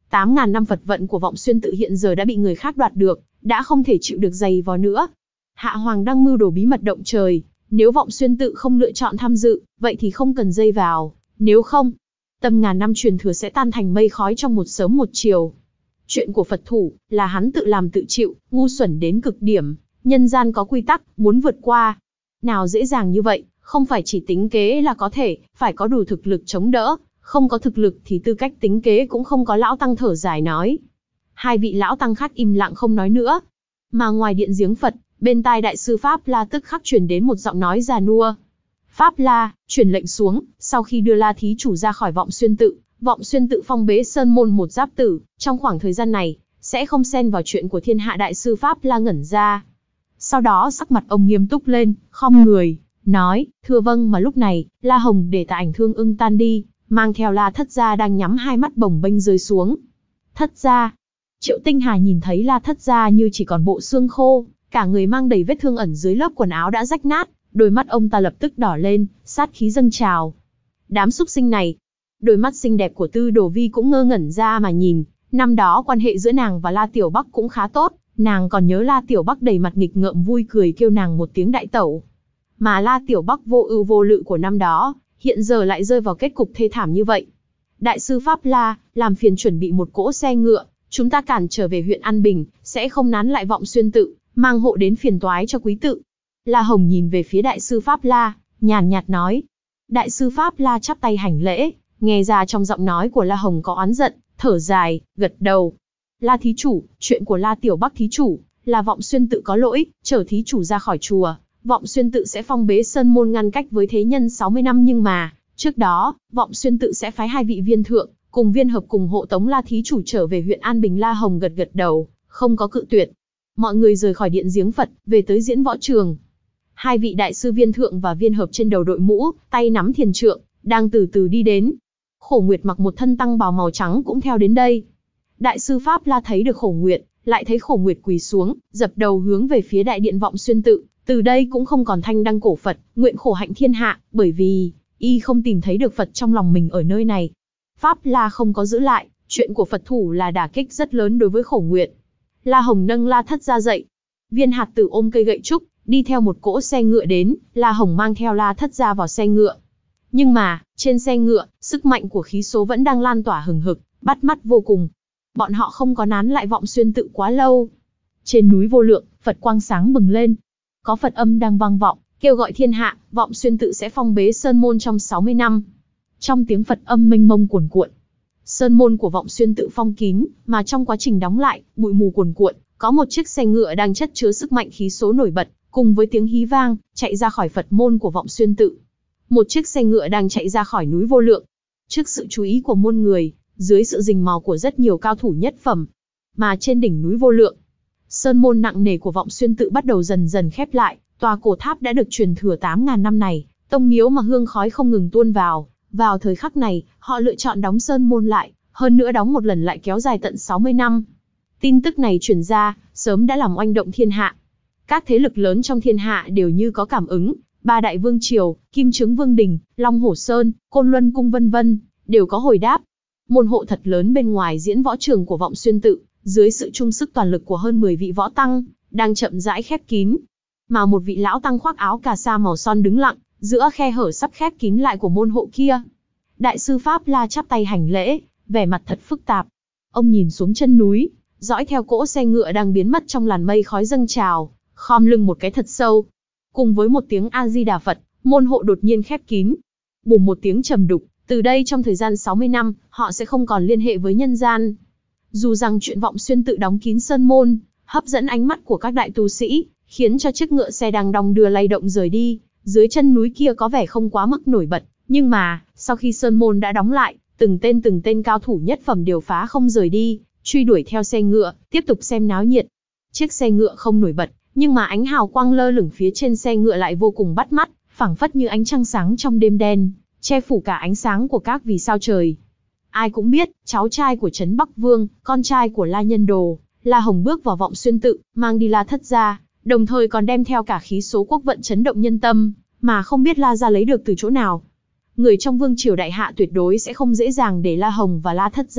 tám ngàn năm Phật vận của Vọng Xuyên tự hiện giờ đã bị người khác đoạt được, đã không thể chịu được giày vò nữa. Hạ Hoàng đang mưu đồ bí mật động trời, nếu Vọng Xuyên tự không lựa chọn tham dự, vậy thì không cần dây vào, nếu không, tâm ngàn năm truyền thừa sẽ tan thành mây khói trong một sớm một chiều. Chuyện của Phật thủ, là hắn tự làm tự chịu, ngu xuẩn đến cực điểm, nhân gian có quy tắc, muốn vượt qua. Nào dễ dàng như vậy, không phải chỉ tính kế là có thể, phải có đủ thực lực chống đỡ, không có thực lực thì tư cách tính kế cũng không có. Lão tăng thở dài nói. Hai vị lão tăng khác im lặng không nói nữa. Mà ngoài điện giếng Phật, bên tai đại sư Pháp La tức khắc truyền đến một giọng nói già nua. Pháp La, truyền lệnh xuống, sau khi đưa La thí chủ ra khỏi Vọng Xuyên tự, Vọng Xuyên tự phong bế sơn môn một giáp tử, trong khoảng thời gian này, sẽ không xen vào chuyện của thiên hạ. Đại sư Pháp La ngẩn ra. Sau đó sắc mặt ông nghiêm túc lên, khom người, nói, thưa vâng. Mà lúc này, La Hồng để tà ảnh Thương Ưng tan đi, mang theo La Thất Gia đang nhắm hai mắt bồng bênh rơi xuống. Thất Gia. Triệu Tinh Hà nhìn thấy La Thất Gia như chỉ còn bộ xương khô, cả người mang đầy vết thương ẩn dưới lớp quần áo đã rách nát, đôi mắt ông ta lập tức đỏ lên, sát khí dâng trào. Đám súc sinh này. Đôi mắt xinh đẹp của Tư Đồ Vi cũng ngơ ngẩn ra mà nhìn, năm đó quan hệ giữa nàng và La Tiểu Bắc cũng khá tốt, nàng còn nhớ La Tiểu Bắc đầy mặt nghịch ngợm vui cười kêu nàng một tiếng đại tẩu. Mà La Tiểu Bắc vô ưu vô lự của năm đó, hiện giờ lại rơi vào kết cục thê thảm như vậy. Đại sư Pháp La, làm phiền chuẩn bị một cỗ xe ngựa, chúng ta cản trở về huyện An Bình, sẽ không nán lại Vọng Xuyên tự, mang hộ đến phiền toái cho quý tự. La Hồng nhìn về phía đại sư Pháp La, nhàn nhạt nói. Đại sư Pháp La chắp tay hành lễ, nghe ra trong giọng nói của La Hồng có oán giận, thở dài, gật đầu. La thí chủ, chuyện của La Tiểu Bắc thí chủ, là Vọng Xuyên tự có lỗi, chở thí chủ ra khỏi chùa, Vọng Xuyên tự sẽ phong bế sơn môn ngăn cách với thế nhân sáu mươi năm, nhưng mà, trước đó, Vọng Xuyên tự sẽ phái hai vị viên thượng, cùng viên hợp cùng hộ tống La thí chủ trở về huyện An Bình. La Hồng gật gật đầu, không có cự tuyệt. Mọi người rời khỏi điện giếng Phật, về tới diễn võ trường. Hai vị đại sư viên thượng và viên hợp trên đầu đội mũ, tay nắm thiền trượng, đang từ từ đi đến. Khổ Nguyệt mặc một thân tăng bào màu trắng cũng theo đến đây. Đại sư Pháp La thấy được Khổ Nguyệt, lại thấy Khổ Nguyệt quỳ xuống, dập đầu hướng về phía đại điện Vọng Xuyên tự. Từ đây cũng không còn thanh đăng cổ Phật, nguyện khổ hạnh thiên hạ, bởi vì y không tìm thấy được Phật trong lòng mình ở nơi này. Pháp La không có giữ lại, chuyện của Phật thủ là đả kích rất lớn đối với Khổ Nguyệt. La Hồng nâng La Thất Gia dậy. Viên hạt tử ôm cây gậy trúc, đi theo một cỗ xe ngựa đến. La Hồng mang theo La Thất Gia vào xe ngựa. Nhưng mà, trên xe ngựa, sức mạnh của khí số vẫn đang lan tỏa hừng hực, bắt mắt vô cùng. Bọn họ không có nán lại Vọng Xuyên tự quá lâu. Trên núi Vô Lượng, Phật quang sáng bừng lên. Có Phật âm đang vang vọng, kêu gọi thiên hạ, Vọng Xuyên tự sẽ phong bế sơn môn trong sáu mươi năm. Trong tiếng Phật âm mênh mông cuồn cuộn, sơn môn của Vọng Xuyên tự phong kín, mà trong quá trình đóng lại, bụi mù cuồn cuộn, có một chiếc xe ngựa đang chất chứa sức mạnh khí số nổi bật, cùng với tiếng hí vang, chạy ra khỏi Phật môn của Vọng Xuyên tự. Một chiếc xe ngựa đang chạy ra khỏi núi Vô Lượng. Trước sự chú ý của muôn người, dưới sự rình mò của rất nhiều cao thủ nhất phẩm, mà trên đỉnh núi Vô Lượng, sơn môn nặng nề của Vọng Xuyên tự bắt đầu dần dần khép lại. Tòa cổ tháp đã được truyền thừa tám ngàn năm này, tông miếu mà hương khói không ngừng tuôn vào. Vào thời khắc này, họ lựa chọn đóng sơn môn lại, hơn nữa đóng một lần lại kéo dài tận sáu mươi năm. Tin tức này truyền ra, sớm đã làm oanh động thiên hạ. Các thế lực lớn trong thiên hạ đều như có cảm ứng, ba đại vương triều, Kim Trướng Vương Đình, Long Hổ Sơn, Côn Luân Cung vân vân, đều có hồi đáp. Môn hộ thật lớn bên ngoài diễn võ trường của Vọng Xuyên tự, dưới sự chung sức toàn lực của hơn mười vị võ tăng, đang chậm rãi khép kín. Mà một vị lão tăng khoác áo cà sa màu son đứng lặng, giữa khe hở sắp khép kín lại của môn hộ kia. Đại sư Pháp La chắp tay hành lễ, vẻ mặt thật phức tạp. Ông nhìn xuống chân núi, dõi theo cỗ xe ngựa đang biến mất trong làn mây khói dâng trào, khom lưng một cái thật sâu. Cùng với một tiếng A-di-đà Phật, môn hộ đột nhiên khép kín. Bùm một tiếng trầm đục, từ đây trong thời gian sáu mươi năm, họ sẽ không còn liên hệ với nhân gian. Dù rằng chuyện Vọng Xuyên tự đóng kín sơn môn, hấp dẫn ánh mắt của các đại tu sĩ, khiến cho chiếc ngựa xe đang đong đưa lay động rời đi, dưới chân núi kia có vẻ không quá mức nổi bật, nhưng mà, sau khi sơn môn đã đóng lại, từng tên từng tên cao thủ nhất phẩm đều phá không rời đi, truy đuổi theo xe ngựa, tiếp tục xem náo nhiệt. Chiếc xe ngựa không nổi bật, nhưng mà ánh hào quang lơ lửng phía trên xe ngựa lại vô cùng bắt mắt, phảng phất như ánh trăng sáng trong đêm đen, che phủ cả ánh sáng của các vì sao trời. Ai cũng biết, cháu trai của Trấn Bắc Vương, con trai của La Nhân Đồ, La Hồng bước vào Vọng Xuyên tự, mang đi La Thất Gia, đồng thời còn đem theo cả khí số quốc vận chấn động nhân tâm, mà không biết La gia lấy được từ chỗ nào. Người trong vương triều đại hạ tuyệt đối sẽ không dễ dàng để La Hồng và La Thất Gia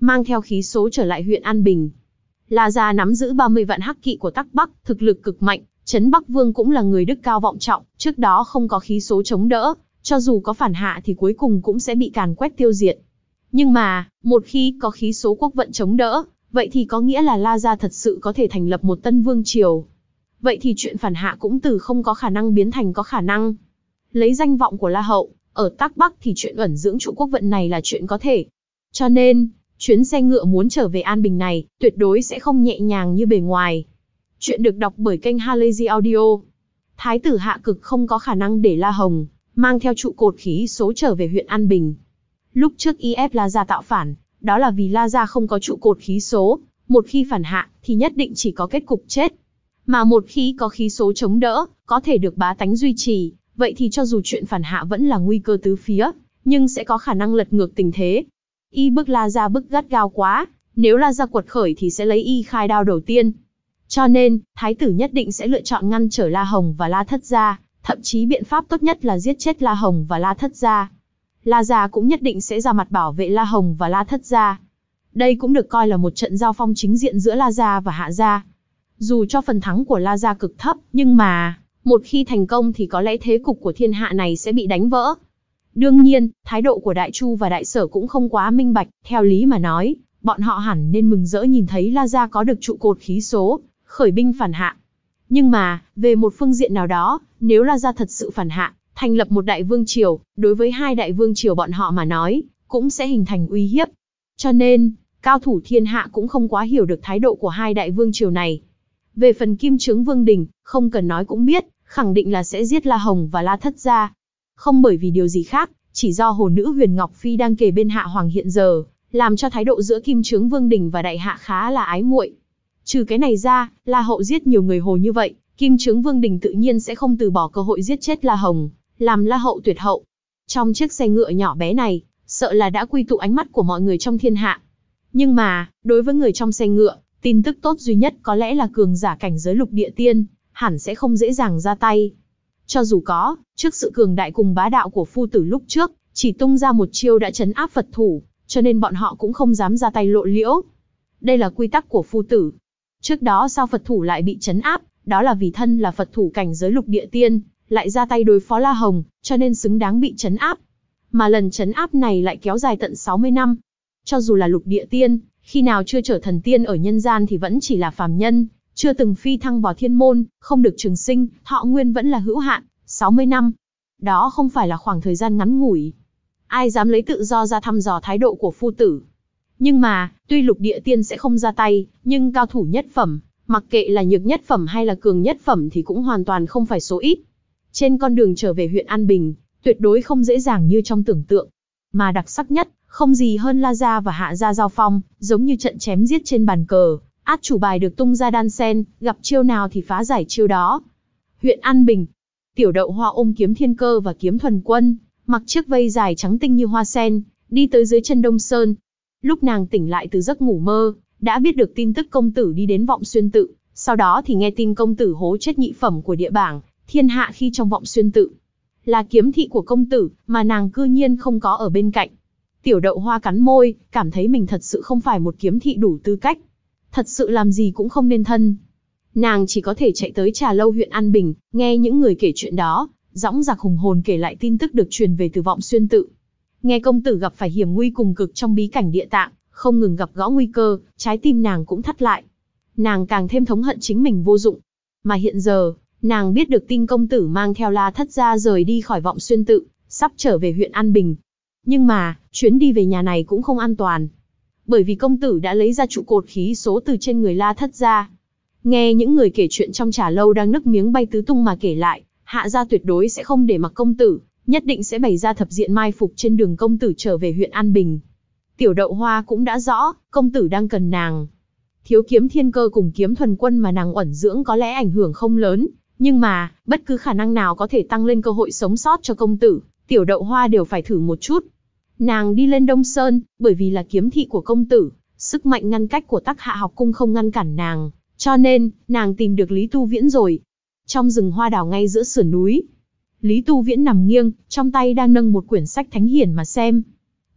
mang theo khí số trở lại huyện An Bình. La Gia nắm giữ ba mươi vạn hắc kỵ của Tắc Bắc, thực lực cực mạnh, Trấn Bắc Vương cũng là người đức cao vọng trọng, trước đó không có khí số chống đỡ, cho dù có phản hạ thì cuối cùng cũng sẽ bị càn quét tiêu diệt. Nhưng mà, một khi có khí số quốc vận chống đỡ, vậy thì có nghĩa là La Gia thật sự có thể thành lập một tân vương triều. Vậy thì chuyện phản hạ cũng từ không có khả năng biến thành có khả năng. Lấy danh vọng của La Hậu, ở Tắc Bắc thì chuyện ẩn dưỡng trụ quốc vận này là chuyện có thể. Cho nên, chuyến xe ngựa muốn trở về An Bình này, tuyệt đối sẽ không nhẹ nhàng như bề ngoài. Chuyện được đọc bởi kênh Halazy Audio. Thái tử Hạ Cực không có khả năng để La Hồng mang theo trụ cột khí số trở về huyện An Bình. Lúc trước y ép La Gia tạo phản, đó là vì La Gia không có trụ cột khí số, một khi phản hạ thì nhất định chỉ có kết cục chết. Mà một khi có khí số chống đỡ, có thể được bá tánh duy trì, vậy thì cho dù chuyện phản hạ vẫn là nguy cơ tứ phía, nhưng sẽ có khả năng lật ngược tình thế. Y bức La Gia bức gắt gao quá, nếu La Gia quật khởi thì sẽ lấy y khai đao đầu tiên. Cho nên, thái tử nhất định sẽ lựa chọn ngăn trở La Hồng và La Thất Gia, thậm chí biện pháp tốt nhất là giết chết La Hồng và La Thất Gia. La Gia cũng nhất định sẽ ra mặt bảo vệ La Hồng và La Thất Gia. Đây cũng được coi là một trận giao phong chính diện giữa La Gia và Hạ Gia. Dù cho phần thắng của La Gia cực thấp, nhưng mà, một khi thành công thì có lẽ thế cục của thiên hạ này sẽ bị đánh vỡ. Đương nhiên, thái độ của Đại Chu và Đại Sở cũng không quá minh bạch, theo lý mà nói, bọn họ hẳn nên mừng rỡ nhìn thấy La Gia có được trụ cột khí số, khởi binh phản hạ. Nhưng mà, về một phương diện nào đó, nếu La Gia thật sự phản hạ, thành lập một đại vương triều, đối với hai đại vương triều bọn họ mà nói, cũng sẽ hình thành uy hiếp. Cho nên, cao thủ thiên hạ cũng không quá hiểu được thái độ của hai đại vương triều này. Về phần Kim Chướng Vương Đình, không cần nói cũng biết, khẳng định là sẽ giết La Hồng và La Thất Gia. Không bởi vì điều gì khác, chỉ do hồ nữ Huyền Ngọc Phi đang kề bên Hạ Hoàng hiện giờ, làm cho thái độ giữa Kim Chướng Vương Đình và Đại Hạ khá là ái muội. Trừ cái này ra, La Hậu giết nhiều người hồ như vậy, Kim Chướng Vương Đình tự nhiên sẽ không từ bỏ cơ hội giết chết La Hồng, làm La Hậu tuyệt hậu. Trong chiếc xe ngựa nhỏ bé này, sợ là đã quy tụ ánh mắt của mọi người trong thiên hạ. Nhưng mà, đối với người trong xe ngựa, tin tức tốt duy nhất có lẽ là cường giả cảnh giới lục địa tiên, hẳn sẽ không dễ dàng ra tay. Cho dù có, trước sự cường đại cùng bá đạo của phu tử lúc trước, chỉ tung ra một chiêu đã trấn áp Phật thủ, cho nên bọn họ cũng không dám ra tay lộ liễu. Đây là quy tắc của phu tử. Trước đó sao Phật thủ lại bị trấn áp, đó là vì thân là Phật thủ cảnh giới lục địa tiên, lại ra tay đối phó La Hồng, cho nên xứng đáng bị trấn áp. Mà lần trấn áp này lại kéo dài tận sáu mươi năm. Cho dù là lục địa tiên, khi nào chưa trở thần tiên ở nhân gian thì vẫn chỉ là phàm nhân, chưa từng phi thăng vào thiên môn, không được trường sinh, thọ nguyên vẫn là hữu hạn, sáu mươi năm. Đó không phải là khoảng thời gian ngắn ngủi. Ai dám lấy tự do ra thăm dò thái độ của phu tử. Nhưng mà, tuy lục địa tiên sẽ không ra tay, nhưng cao thủ nhất phẩm, mặc kệ là nhược nhất phẩm hay là cường nhất phẩm thì cũng hoàn toàn không phải số ít. Trên con đường trở về huyện An Bình, tuyệt đối không dễ dàng như trong tưởng tượng. Mà đặc sắc nhất, không gì hơn La Gia và Hạ Gia giao phong, giống như trận chém giết trên bàn cờ, át chủ bài được tung ra đan sen, gặp chiêu nào thì phá giải chiêu đó. Huyện An Bình, Tiểu Đậu Hoa ôm kiếm Thiên Cơ và kiếm Thuần Quân, mặc chiếc vây dài trắng tinh như hoa sen, đi tới dưới chân Đông Sơn. Lúc nàng tỉnh lại từ giấc ngủ mơ, đã biết được tin tức công tử đi đến Vọng Xuyên Tự, sau đó thì nghe tin công tử hố chết nhị phẩm của địa bảng, thiên hạ khi trong Vọng Xuyên Tự. Là kiếm thị của công tử, mà nàng cư nhiên không có ở bên cạnh. Tiểu Đậu Hoa cắn môi, cảm thấy mình thật sự không phải một kiếm thị đủ tư cách. Thật sự làm gì cũng không nên thân. Nàng chỉ có thể chạy tới trà lâu huyện An Bình, nghe những người kể chuyện đó, dõng dạc hùng hồn kể lại tin tức được truyền về từ Vọng Xuyên Tự. Nghe công tử gặp phải hiểm nguy cùng cực trong bí cảnh địa tạng, không ngừng gặp gõ nguy cơ, trái tim nàng cũng thắt lại. Nàng càng thêm thống hận chính mình vô dụng. Mà hiện giờ, nàng biết được tin công tử mang theo La Thất Gia rời đi khỏi Vọng Xuyên Tự, sắp trở về huyện An Bình. Nhưng mà, chuyến đi về nhà này cũng không an toàn. Bởi vì công tử đã lấy ra trụ cột khí số từ trên người La Thất Gia. Nghe những người kể chuyện trong trà lâu đang nức miếng bay tứ tung mà kể lại, Hạ Gia tuyệt đối sẽ không để mặc công tử, nhất định sẽ bày ra thập diện mai phục trên đường công tử trở về huyện An Bình. Tiểu Đậu Hoa cũng đã rõ, công tử đang cần nàng. Thiếu kiếm Thiên Cơ cùng kiếm Thuần Quân mà nàng uẩn dưỡng có lẽ ảnh hưởng không lớn, nhưng mà, bất cứ khả năng nào có thể tăng lên cơ hội sống sót cho công tử, Tiểu Đậu Hoa đều phải thử một chút. Nàng đi lên Đông Sơn, bởi vì là kiếm thị của công tử, sức mạnh ngăn cách của Tắc Hạ học cung không ngăn cản nàng, cho nên, nàng tìm được Lý Tu Viễn rồi. Trong rừng hoa đào ngay giữa sườn núi, Lý Tu Viễn nằm nghiêng, trong tay đang nâng một quyển sách thánh hiển mà xem.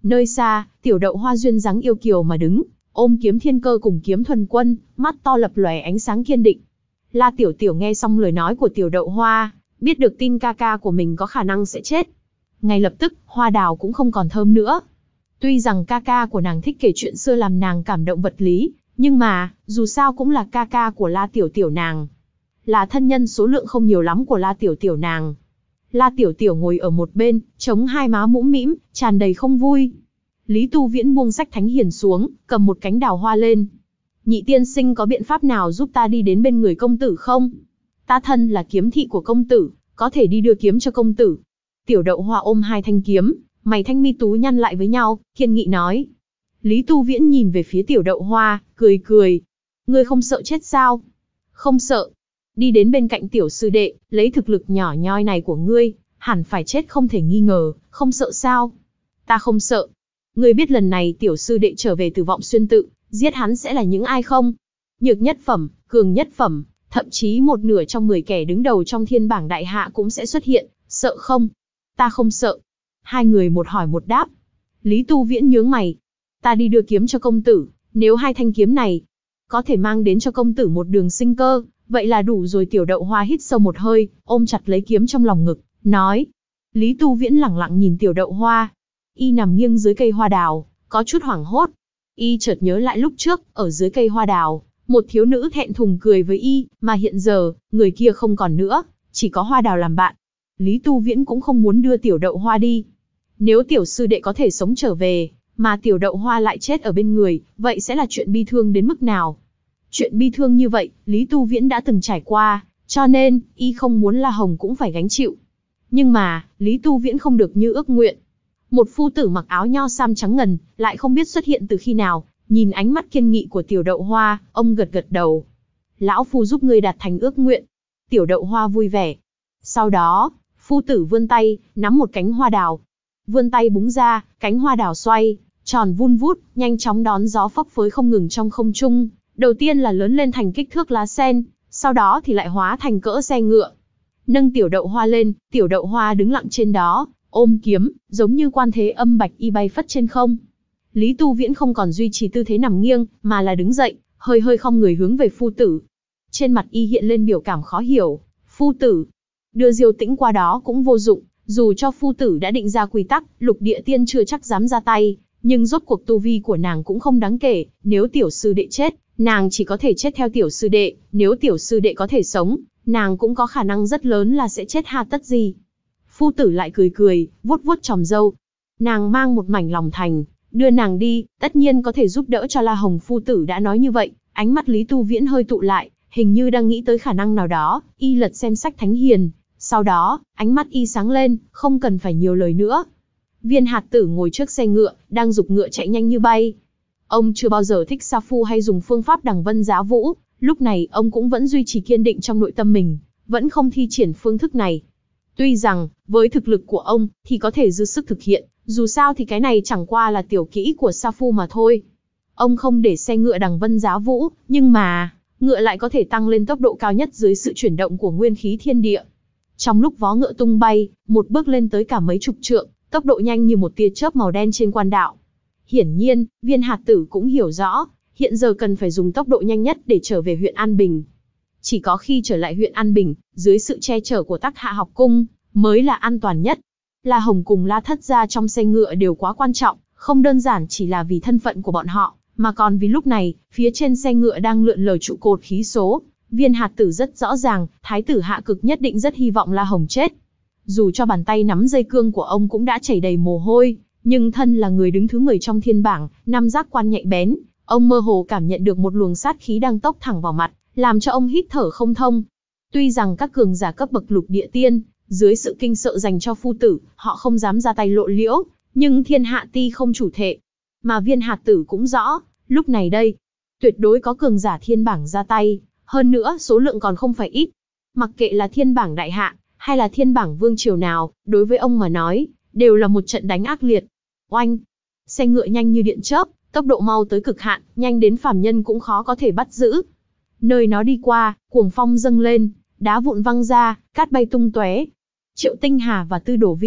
Nơi xa, Tiểu Đậu Hoa duyên dáng yêu kiều mà đứng, ôm kiếm thiên cơ cùng kiếm thuần quân, mắt to lập lòe ánh sáng kiên định. La Tiểu Tiểu nghe xong lời nói của Tiểu Đậu Hoa, biết được tin ca ca của mình có khả năng sẽ chết. Ngay lập tức, hoa đào cũng không còn thơm nữa. Tuy rằng ca ca của nàng thích kể chuyện xưa làm nàng cảm động vật lý, nhưng mà, dù sao cũng là ca ca của La Tiểu Tiểu nàng. Là thân nhân số lượng không nhiều lắm của La Tiểu Tiểu nàng. La Tiểu Tiểu ngồi ở một bên, chống hai má mũm mĩm, tràn đầy không vui. Lý Tu Viễn buông sách thánh hiền xuống, cầm một cánh đào hoa lên. Nhị tiên sinh có biện pháp nào giúp ta đi đến bên người công tử không? Ta thân là kiếm thị của công tử, có thể đi đưa kiếm cho công tử. Tiểu Đậu Hoa ôm hai thanh kiếm, mày thanh mi tú nhăn lại với nhau, kiên nghị nói. Lý Tu Viễn nhìn về phía Tiểu Đậu Hoa, cười cười. Ngươi không sợ chết sao? Không sợ. Đi đến bên cạnh tiểu sư đệ, lấy thực lực nhỏ nhoi này của ngươi, hẳn phải chết không thể nghi ngờ, không sợ sao? Ta không sợ. Ngươi biết lần này tiểu sư đệ trở về từ Vọng Xuyên tự, giết hắn sẽ là những ai không? Nhược nhất phẩm, cường nhất phẩm, thậm chí một nửa trong mười kẻ đứng đầu trong thiên bảng đại hạ cũng sẽ xuất hiện, sợ không? Ta không sợ. Hai người một hỏi một đáp. Lý Tu Viễn nhướng mày. Ta đi đưa kiếm cho công tử, nếu hai thanh kiếm này có thể mang đến cho công tử một đường sinh cơ, vậy là đủ rồi. Tiểu Đậu Hoa hít sâu một hơi, ôm chặt lấy kiếm trong lòng ngực, nói. Lý Tu Viễn lẳng lặng nhìn Tiểu Đậu Hoa. Y nằm nghiêng dưới cây hoa đào, có chút hoảng hốt. Y chợt nhớ lại lúc trước, ở dưới cây hoa đào, một thiếu nữ thẹn thùng cười với Y, mà hiện giờ, người kia không còn nữa, chỉ có hoa đào làm bạn. Lý Tu Viễn cũng không muốn đưa Tiểu Đậu Hoa đi. Nếu tiểu sư đệ có thể sống trở về, mà Tiểu Đậu Hoa lại chết ở bên người, vậy sẽ là chuyện bi thương đến mức nào? Chuyện bi thương như vậy, Lý Tu Viễn đã từng trải qua, cho nên, Y không muốn La Hồng cũng phải gánh chịu. Nhưng mà, Lý Tu Viễn không được như ước nguyện. Một phu tử mặc áo nho sam trắng ngần, lại không biết xuất hiện từ khi nào, nhìn ánh mắt kiên nghị của Tiểu Đậu Hoa, ông gật gật đầu. Lão phu giúp ngươi đạt thành ước nguyện. Tiểu Đậu Hoa vui vẻ. Sau đó, phu tử vươn tay, nắm một cánh hoa đào. Vươn tay búng ra, cánh hoa đào xoay, tròn vun vút, nhanh chóng đón gió phấp phới không ngừng trong không trung. Đầu tiên là lớn lên thành kích thước lá sen, sau đó thì lại hóa thành cỡ xe ngựa. Nâng Tiểu Đậu Hoa lên, Tiểu Đậu Hoa đứng lặng trên đó, ôm kiếm, giống như quan thế âm bạch y bay phất trên không. Lý Tu Viễn không còn duy trì tư thế nằm nghiêng, mà là đứng dậy, hơi hơi khom người hướng về phu tử. Trên mặt y hiện lên biểu cảm khó hiểu. Phu tử, đưa Diêu Tĩnh qua đó cũng vô dụng, dù cho phu tử đã định ra quy tắc, Lục Địa Tiên chưa chắc dám ra tay, nhưng rốt cuộc tu vi của nàng cũng không đáng kể, nếu tiểu sư đệ chết, nàng chỉ có thể chết theo tiểu sư đệ, nếu tiểu sư đệ có thể sống, nàng cũng có khả năng rất lớn là sẽ chết ha tất gì. Phu tử lại cười cười, vuốt vuốt chòm râu. Nàng mang một mảnh lòng thành, đưa nàng đi, tất nhiên có thể giúp đỡ cho La Hồng. Phu tử đã nói như vậy, ánh mắt Lý Tu Viễn hơi tụ lại, hình như đang nghĩ tới khả năng nào đó, y lật xem sách thánh hiền. Sau đó, ánh mắt y sáng lên, không cần phải nhiều lời nữa. Viên hạt tử ngồi trước xe ngựa, đang giục ngựa chạy nhanh như bay. Ông chưa bao giờ thích sa phu hay dùng phương pháp đằng vân giá vũ, lúc này ông cũng vẫn duy trì kiên định trong nội tâm mình, vẫn không thi triển phương thức này. Tuy rằng, với thực lực của ông, thì có thể dư sức thực hiện, dù sao thì cái này chẳng qua là tiểu kỹ của sa phu mà thôi. Ông không để xe ngựa đằng vân giá vũ, nhưng mà, ngựa lại có thể tăng lên tốc độ cao nhất dưới sự chuyển động của nguyên khí thiên địa. Trong lúc vó ngựa tung bay, một bước lên tới cả mấy chục trượng, tốc độ nhanh như một tia chớp màu đen trên quan đạo. Hiển nhiên, viên hạt tử cũng hiểu rõ, hiện giờ cần phải dùng tốc độ nhanh nhất để trở về huyện An Bình. Chỉ có khi trở lại huyện An Bình, dưới sự che chở của Tắc Hạ học cung, mới là an toàn nhất. La Hồng cùng La Thất gia trong xe ngựa đều quá quan trọng, không đơn giản chỉ là vì thân phận của bọn họ, mà còn vì lúc này, phía trên xe ngựa đang lượn lờ trụ cột khí số. Viên hạt tử rất rõ ràng, thái tử Hạ Cực nhất định rất hy vọng La Hồng chết. Dù cho bàn tay nắm dây cương của ông cũng đã chảy đầy mồ hôi, nhưng thân là người đứng thứ mười trong thiên bảng, năm giác quan nhạy bén, ông mơ hồ cảm nhận được một luồng sát khí đang tốc thẳng vào mặt, làm cho ông hít thở không thông. Tuy rằng các cường giả cấp bậc lục địa tiên, dưới sự kinh sợ dành cho phu tử, họ không dám ra tay lộ liễu, nhưng thiên hạ ti không chủ thệ. Mà viên hạt tử cũng rõ, lúc này đây, tuyệt đối có cường giả thiên bảng ra tay, hơn nữa số lượng còn không phải ít. Mặc kệ là thiên bảng đại hạ, hay là thiên bảng vương triều nào, đối với ông mà nói, đều là một trận đánh ác liệt. Oanh! Xe ngựa nhanh như điện chớp, tốc độ mau tới cực hạn, nhanh đến phàm nhân cũng khó có thể bắt giữ. Nơi nó đi qua, cuồng phong dâng lên, đá vụn văng ra, cát bay tung tóe. Triệu Tinh Hà và Tư Đổ Vi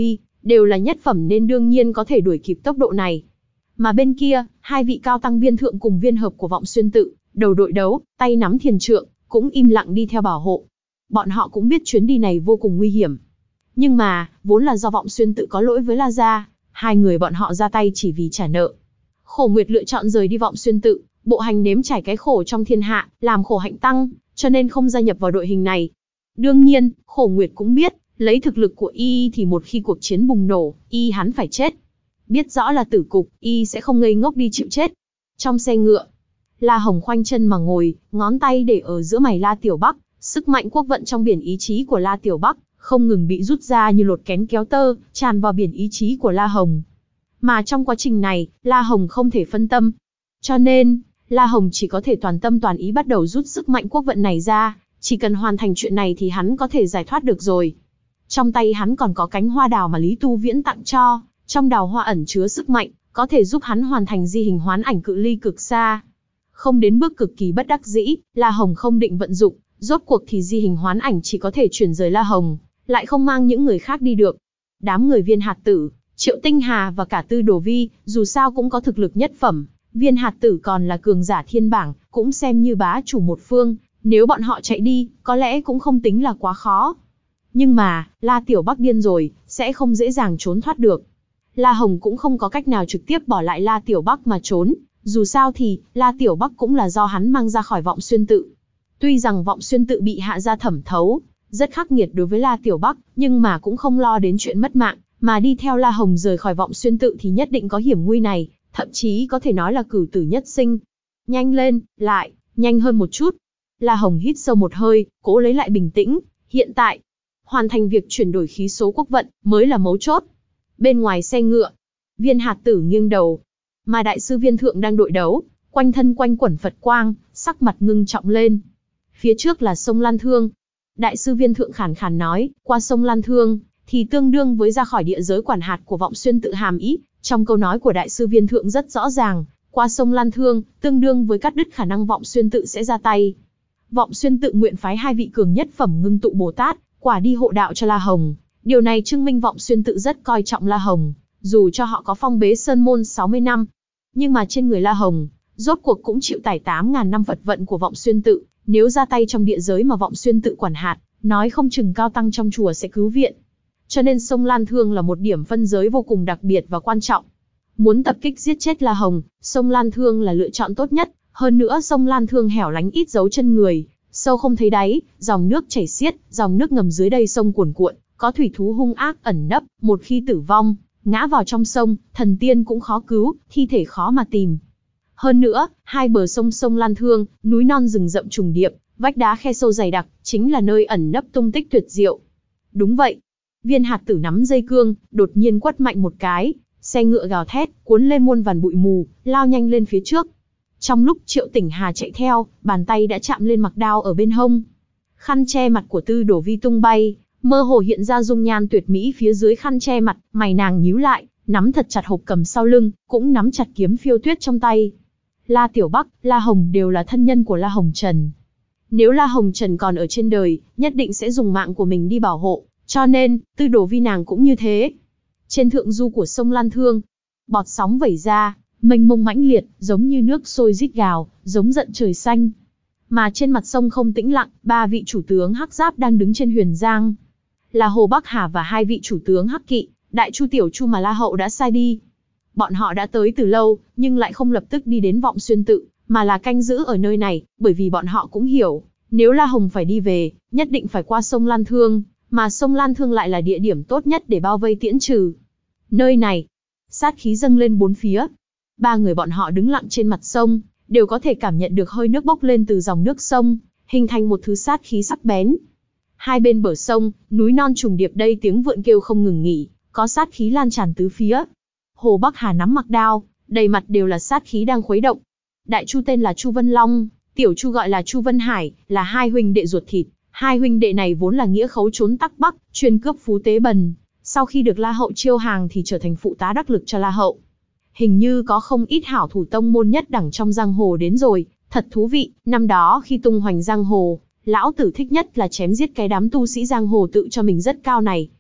đều là nhất phẩm nên đương nhiên có thể đuổi kịp tốc độ này. Mà bên kia, hai vị cao tăng viên thượng cùng viên hợp của Vọng Xuyên tự, đầu đội đấu, tay nắm thiền trượng, cũng im lặng đi theo bảo hộ. Bọn họ cũng biết chuyến đi này vô cùng nguy hiểm. Nhưng mà, vốn là do Vọng Xuyên tự có lỗi với La Gia, hai người bọn họ ra tay chỉ vì trả nợ. Khổ Nguyệt lựa chọn rời đi Vọng Xuyên tự, bộ hành nếm trải cái khổ trong thiên hạ, làm khổ hạnh tăng, cho nên không gia nhập vào đội hình này. Đương nhiên, Khổ Nguyệt cũng biết, lấy thực lực của y thì một khi cuộc chiến bùng nổ, y hắn phải chết. Biết rõ là tử cục, y sẽ không ngây ngốc đi chịu chết. Trong xe ngựa, La Hồng khoanh chân mà ngồi, ngón tay để ở giữa mày La Tiểu Bắc, sức mạnh quốc vận trong biển ý chí của La Tiểu Bắc không ngừng bị rút ra như lột kén kéo tơ, tràn vào biển ý chí của La Hồng. Mà trong quá trình này, La Hồng không thể phân tâm. Cho nên, La Hồng chỉ có thể toàn tâm toàn ý bắt đầu rút sức mạnh quốc vận này ra, chỉ cần hoàn thành chuyện này thì hắn có thể giải thoát được rồi. Trong tay hắn còn có cánh hoa đào mà Lý Tu Viễn tặng cho, trong đào hoa ẩn chứa sức mạnh, có thể giúp hắn hoàn thành di hình hoán ảnh cự ly cực xa. Không đến bước cực kỳ bất đắc dĩ, La Hồng không định vận dụng, rốt cuộc thì di hình hoán ảnh chỉ có thể chuyển rời La Hồng, lại không mang những người khác đi được. Đám người Viên Hạt Tử, Triệu Tinh Hà và cả Tư Đồ Vi, dù sao cũng có thực lực nhất phẩm, Viên Hạt Tử còn là cường giả thiên bảng, cũng xem như bá chủ một phương, nếu bọn họ chạy đi, có lẽ cũng không tính là quá khó. Nhưng mà, La Tiểu Bắc điên rồi, sẽ không dễ dàng trốn thoát được. La Hồng cũng không có cách nào trực tiếp bỏ lại La Tiểu Bắc mà trốn, dù sao thì, La Tiểu Bắc cũng là do hắn mang ra khỏi Vọng Xuyên tự. Tuy rằng Vọng Xuyên tự bị hạ gia thẩm thấu, rất khắc nghiệt đối với La Tiểu Bắc, nhưng mà cũng không lo đến chuyện mất mạng, mà đi theo La Hồng rời khỏi Vọng Xuyên tự thì nhất định có hiểm nguy này, thậm chí có thể nói là cửu tử nhất sinh. Nhanh lên, lại, nhanh hơn một chút. La Hồng hít sâu một hơi, cố lấy lại bình tĩnh, hiện tại, hoàn thành việc chuyển đổi khí số quốc vận, mới là mấu chốt. Bên ngoài xe ngựa, Viên Hạt Tử nghiêng đầu, mà đại sư Viên Thượng đang đội đấu, quanh thân quanh quẩn Phật quang, sắc mặt ngưng trọng lên. Phía trước là sông Lan Thương. Đại sư Viên Thượng khàn khàn nói, qua sông Lan Thương, thì tương đương với ra khỏi địa giới quản hạt của Vọng Xuyên tự hàm ý. Trong câu nói của đại sư Viên Thượng rất rõ ràng, qua sông Lan Thương, tương đương với cắt đứt khả năng Vọng Xuyên tự sẽ ra tay. Vọng Xuyên tự nguyện phái hai vị cường nhất phẩm ngưng tụ Bồ Tát, quả đi hộ đạo cho La Hồng. Điều này chứng minh Vọng Xuyên tự rất coi trọng La Hồng, dù cho họ có phong bế sơn môn sáu mươi năm. Nhưng mà trên người La Hồng, rốt cuộc cũng chịu tải tám nghìn năm Phật vận của Vọng Xuyên tự, nếu ra tay trong địa giới mà Vọng Xuyên tự quản hạt, nói không chừng cao tăng trong chùa sẽ cứu viện. Cho nên sông Lan Thương là một điểm phân giới vô cùng đặc biệt và quan trọng. Muốn tập kích giết chết La Hồng, sông Lan Thương là lựa chọn tốt nhất, hơn nữa sông Lan Thương hẻo lánh ít dấu chân người, sâu không thấy đáy, dòng nước chảy xiết, dòng nước ngầm dưới đây sông cuồn cuộn, có thủy thú hung ác ẩn nấp, một khi tử vong, ngã vào trong sông, thần tiên cũng khó cứu, thi thể khó mà tìm. Hơn nữa, hai bờ sông sông Lan Thương, núi non rừng rậm trùng điệp, vách đá khe sâu dày đặc, chính là nơi ẩn nấp tung tích tuyệt diệu. Đúng vậy. Viên Hạt Tử nắm dây cương, đột nhiên quất mạnh một cái, xe ngựa gào thét, cuốn lên muôn vàn bụi mù, lao nhanh lên phía trước. Trong lúc Triệu Tỉnh Hà chạy theo, bàn tay đã chạm lên mặc đao ở bên hông. Khăn che mặt của Tư Đồ Vi tung bay, mơ hồ hiện ra dung nhan tuyệt mỹ phía dưới khăn che mặt, mày nàng nhíu lại, nắm thật chặt hộp cầm sau lưng, cũng nắm chặt kiếm phiêu tuyết trong tay. La Tiểu Bắc, La Hồng đều là thân nhân của La Hồng Trần. Nếu La Hồng Trần còn ở trên đời, nhất định sẽ dùng mạng của mình đi bảo hộ, cho nên, Tư Đồ Vi nàng cũng như thế. Trên thượng du của sông Lan Thương, bọt sóng vẩy ra, mênh mông mãnh liệt, giống như nước sôi rít gào, giống giận trời xanh. Mà trên mặt sông không tĩnh lặng, ba vị chủ tướng Hắc Giáp đang đứng trên Huyền Giang. Là Hồ Bắc Hà và hai vị chủ tướng Hắc Kỵ, Đại Chu Tiểu Chu mà La Hậu đã sai đi. Bọn họ đã tới từ lâu, nhưng lại không lập tức đi đến Vọng Xuyên tự, mà là canh giữ ở nơi này, bởi vì bọn họ cũng hiểu, nếu La Hồng phải đi về, nhất định phải qua sông Lan Thương, mà sông Lan Thương lại là địa điểm tốt nhất để bao vây tiễn trừ. Nơi này, sát khí dâng lên bốn phía. Ba người bọn họ đứng lặng trên mặt sông, đều có thể cảm nhận được hơi nước bốc lên từ dòng nước sông, hình thành một thứ sát khí sắc bén. Hai bên bờ sông, núi non trùng điệp đây tiếng vượn kêu không ngừng nghỉ, có sát khí lan tràn tứ phía. Hồ Bắc Hà nắm mặc đao, đầy mặt đều là sát khí đang khuấy động. Đại Chu tên là Chu Vân Long, Tiểu Chu gọi là Chu Vân Hải, là hai huynh đệ ruột thịt. Hai huynh đệ này vốn là nghĩa khấu trốn Tắc Bắc, chuyên cướp phú tế bần. Sau khi được La Hậu chiêu hàng thì trở thành phụ tá đắc lực cho La Hậu. Hình như có không ít hảo thủ tông môn nhất đẳng trong giang hồ đến rồi, thật thú vị. Năm đó khi tung hoành giang hồ, lão tử thích nhất là chém giết cái đám tu sĩ giang hồ tự cho mình rất cao này.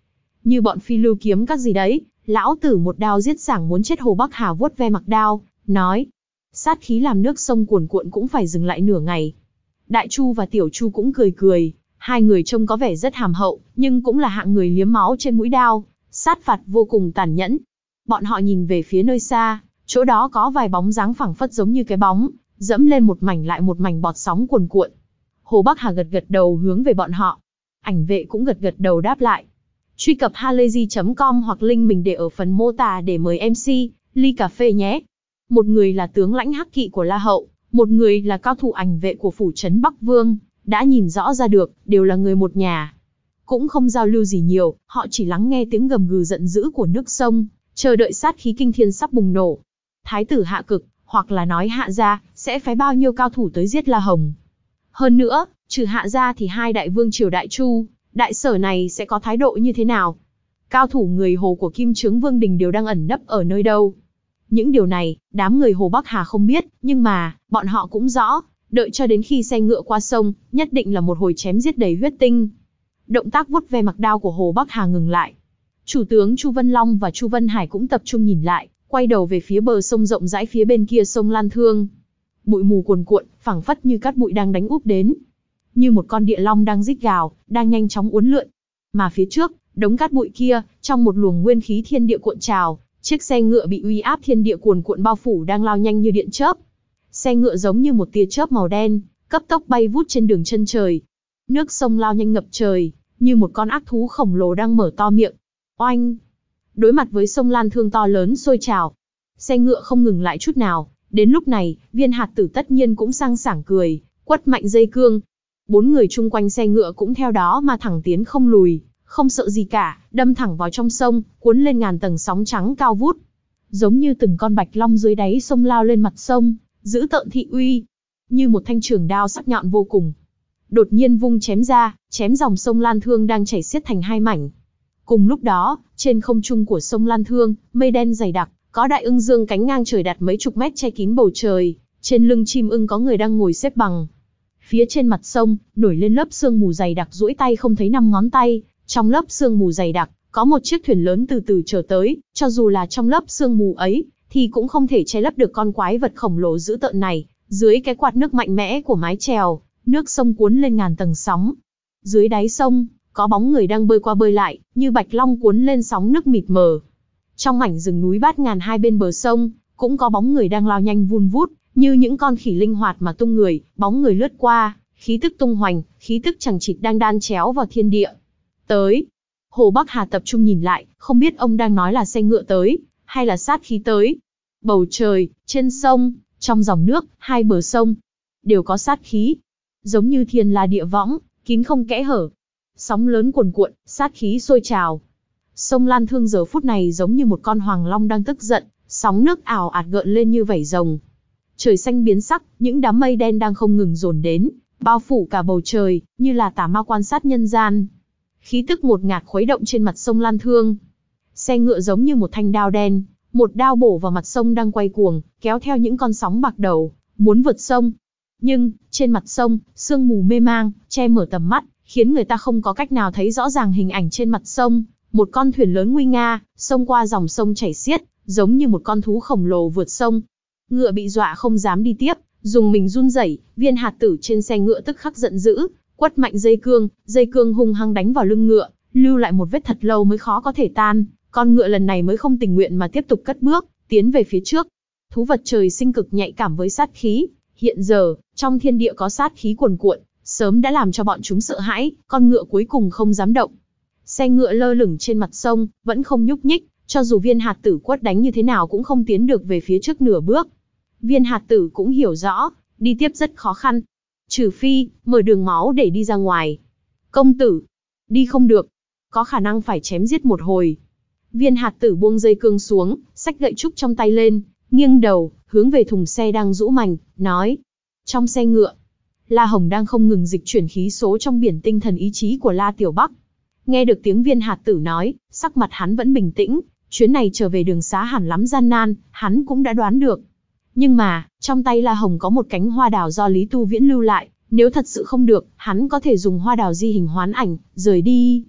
như bọn phi lưu kiếm các gì đấy. Lão tử một đao giết sảng muốn chết. Hồ Bắc Hà vuốt ve mặc đao, nói. Sát khí làm nước sông cuồn cuộn cũng phải dừng lại nửa ngày. Đại Chu và Tiểu Chu cũng cười cười, hai người trông có vẻ rất hàm hậu, nhưng cũng là hạng người liếm máu trên mũi đao, sát phạt vô cùng tàn nhẫn. Bọn họ nhìn về phía nơi xa, chỗ đó có vài bóng dáng phảng phất giống như cái bóng, dẫm lên một mảnh lại một mảnh bọt sóng cuồn cuộn. Hồ Bắc Hà gật gật đầu hướng về bọn họ. Ảnh vệ cũng gật gật đầu đáp lại. Truy cập halayzi chấm com hoặc link mình để ở phần mô tả để mời em xê, ly cà phê nhé. Một người là tướng lãnh hắc kỵ của La Hậu, một người là cao thủ ảnh vệ của phủ trấn Bắc Vương, đã nhìn rõ ra được, đều là người một nhà. Cũng không giao lưu gì nhiều, họ chỉ lắng nghe tiếng gầm gừ giận dữ của nước sông, chờ đợi sát khí kinh thiên sắp bùng nổ. Thái tử Hạ Cực, hoặc là nói Hạ gia, sẽ phái bao nhiêu cao thủ tới giết La Hồng. Hơn nữa, trừ Hạ gia thì hai đại vương triều Đại Chu, Đại Sở này sẽ có thái độ như thế nào? Cao thủ người Hồ của Kim Chướng Vương Đình đều đang ẩn nấp ở nơi đâu? Những điều này, đám người Hồ Bắc Hà không biết, nhưng mà, bọn họ cũng rõ, đợi cho đến khi xe ngựa qua sông, nhất định là một hồi chém giết đầy huyết tinh. Động tác vuốt ve mặc đao của Hồ Bắc Hà ngừng lại. Chủ tướng Chu Vân Long và Chu Vân Hải cũng tập trung nhìn lại, quay đầu về phía bờ sông rộng rãi phía bên kia sông Lan Thương. Bụi mù cuồn cuộn, phảng phất như cát bụi đang đánh úp đến. Như một con địa long đang rít gào, đang nhanh chóng uốn lượn. Mà phía trước, đống cát bụi kia, trong một luồng nguyên khí thiên địa cuộn trào, chiếc xe ngựa bị uy áp thiên địa cuồn cuộn bao phủ đang lao nhanh như điện chớp. Xe ngựa giống như một tia chớp màu đen, cấp tốc bay vút trên đường chân trời. Nước sông lao nhanh ngập trời, như một con ác thú khổng lồ đang mở to miệng. Oanh! Đối mặt với sông Lan Thương to lớn sôi trào, xe ngựa không ngừng lại chút nào. Đến lúc này, Viên Hạt Tử tất nhiên cũng sang sảng cười, quất mạnh dây cương. Bốn người chung quanh xe ngựa cũng theo đó mà thẳng tiến không lùi, không sợ gì cả, đâm thẳng vào trong sông, cuốn lên ngàn tầng sóng trắng cao vút. Giống như từng con bạch long dưới đáy sông lao lên mặt sông, giữ tợn thị uy, như một thanh trường đao sắc nhọn vô cùng. Đột nhiên vung chém ra, chém dòng sông Lan Thương đang chảy xiết thành hai mảnh. Cùng lúc đó, trên không trung của sông Lan Thương, mây đen dày đặc, có đại ưng dương cánh ngang trời đạt mấy chục mét che kín bầu trời, trên lưng chim ưng có người đang ngồi xếp bằng. Phía trên mặt sông, nổi lên lớp sương mù dày đặc duỗi tay không thấy năm ngón tay, trong lớp sương mù dày đặc, có một chiếc thuyền lớn từ từ chờ tới, cho dù là trong lớp sương mù ấy, thì cũng không thể che lấp được con quái vật khổng lồ dữ tợn này. Dưới cái quạt nước mạnh mẽ của mái chèo, nước sông cuốn lên ngàn tầng sóng. Dưới đáy sông, có bóng người đang bơi qua bơi lại, như bạch long cuốn lên sóng nước mịt mờ. Trong mảnh rừng núi bát ngàn hai bên bờ sông, cũng có bóng người đang lao nhanh vun vút, như những con khỉ linh hoạt mà tung người, bóng người lướt qua, khí tức tung hoành, khí tức chằng chịt đang đan chéo vào thiên địa. Tới. Hồ Bắc Hà tập trung nhìn lại, không biết ông đang nói là xe ngựa tới, hay là sát khí tới. Bầu trời, trên sông, trong dòng nước, hai bờ sông, đều có sát khí. Giống như thiên la địa võng, kín không kẽ hở. Sóng lớn cuồn cuộn, sát khí sôi trào. Sông Lan Thương giờ phút này giống như một con hoàng long đang tức giận, sóng nước ảo ạt gợn lên như vảy rồng. Trời xanh biến sắc, những đám mây đen đang không ngừng dồn đến, bao phủ cả bầu trời, như là tà ma quan sát nhân gian. Khí tức ngột ngạt khuấy động trên mặt sông Lan Thương. Xe ngựa giống như một thanh đao đen, một đao bổ vào mặt sông đang quay cuồng, kéo theo những con sóng bạc đầu, muốn vượt sông. Nhưng, trên mặt sông, sương mù mê mang, che mở tầm mắt, khiến người ta không có cách nào thấy rõ ràng hình ảnh trên mặt sông. Một con thuyền lớn nguy nga, xông qua dòng sông chảy xiết, giống như một con thú khổng lồ vượt sông. Ngựa bị dọa không dám đi tiếp, dùng mình run rẩy. Viên Hạt Tử trên xe ngựa tức khắc giận dữ, quất mạnh dây cương, dây cương hung hăng đánh vào lưng ngựa, lưu lại một vết thật lâu mới khó có thể tan. Con ngựa lần này mới không tình nguyện mà tiếp tục cất bước, tiến về phía trước. Thú vật trời sinh cực nhạy cảm với sát khí, hiện giờ, trong thiên địa có sát khí cuồn cuộn, sớm đã làm cho bọn chúng sợ hãi, con ngựa cuối cùng không dám động. Xe ngựa lơ lửng trên mặt sông, vẫn không nhúc nhích, cho dù Viên Hạt Tử quất đánh như thế nào cũng không tiến được về phía trước nửa bước. Viên Hạt Tử cũng hiểu rõ, đi tiếp rất khó khăn. Trừ phi, mở đường máu để đi ra ngoài. Công tử, đi không được, có khả năng phải chém giết một hồi. Viên Hạt Tử buông dây cương xuống, xách gậy trúc trong tay lên, nghiêng đầu, hướng về thùng xe đang rũ mành, nói. Trong xe ngựa, La Hồng đang không ngừng dịch chuyển khí số trong biển tinh thần ý chí của La Tiểu Bắc. Nghe được tiếng Viên Hạt Tử nói, sắc mặt hắn vẫn bình tĩnh, chuyến này trở về đường xá hẳn lắm gian nan, hắn cũng đã đoán được. Nhưng mà, trong tay La Hồng có một cánh hoa đào do Lý Tu Viễn lưu lại, nếu thật sự không được, hắn có thể dùng hoa đào di hình hoán ảnh, rời đi.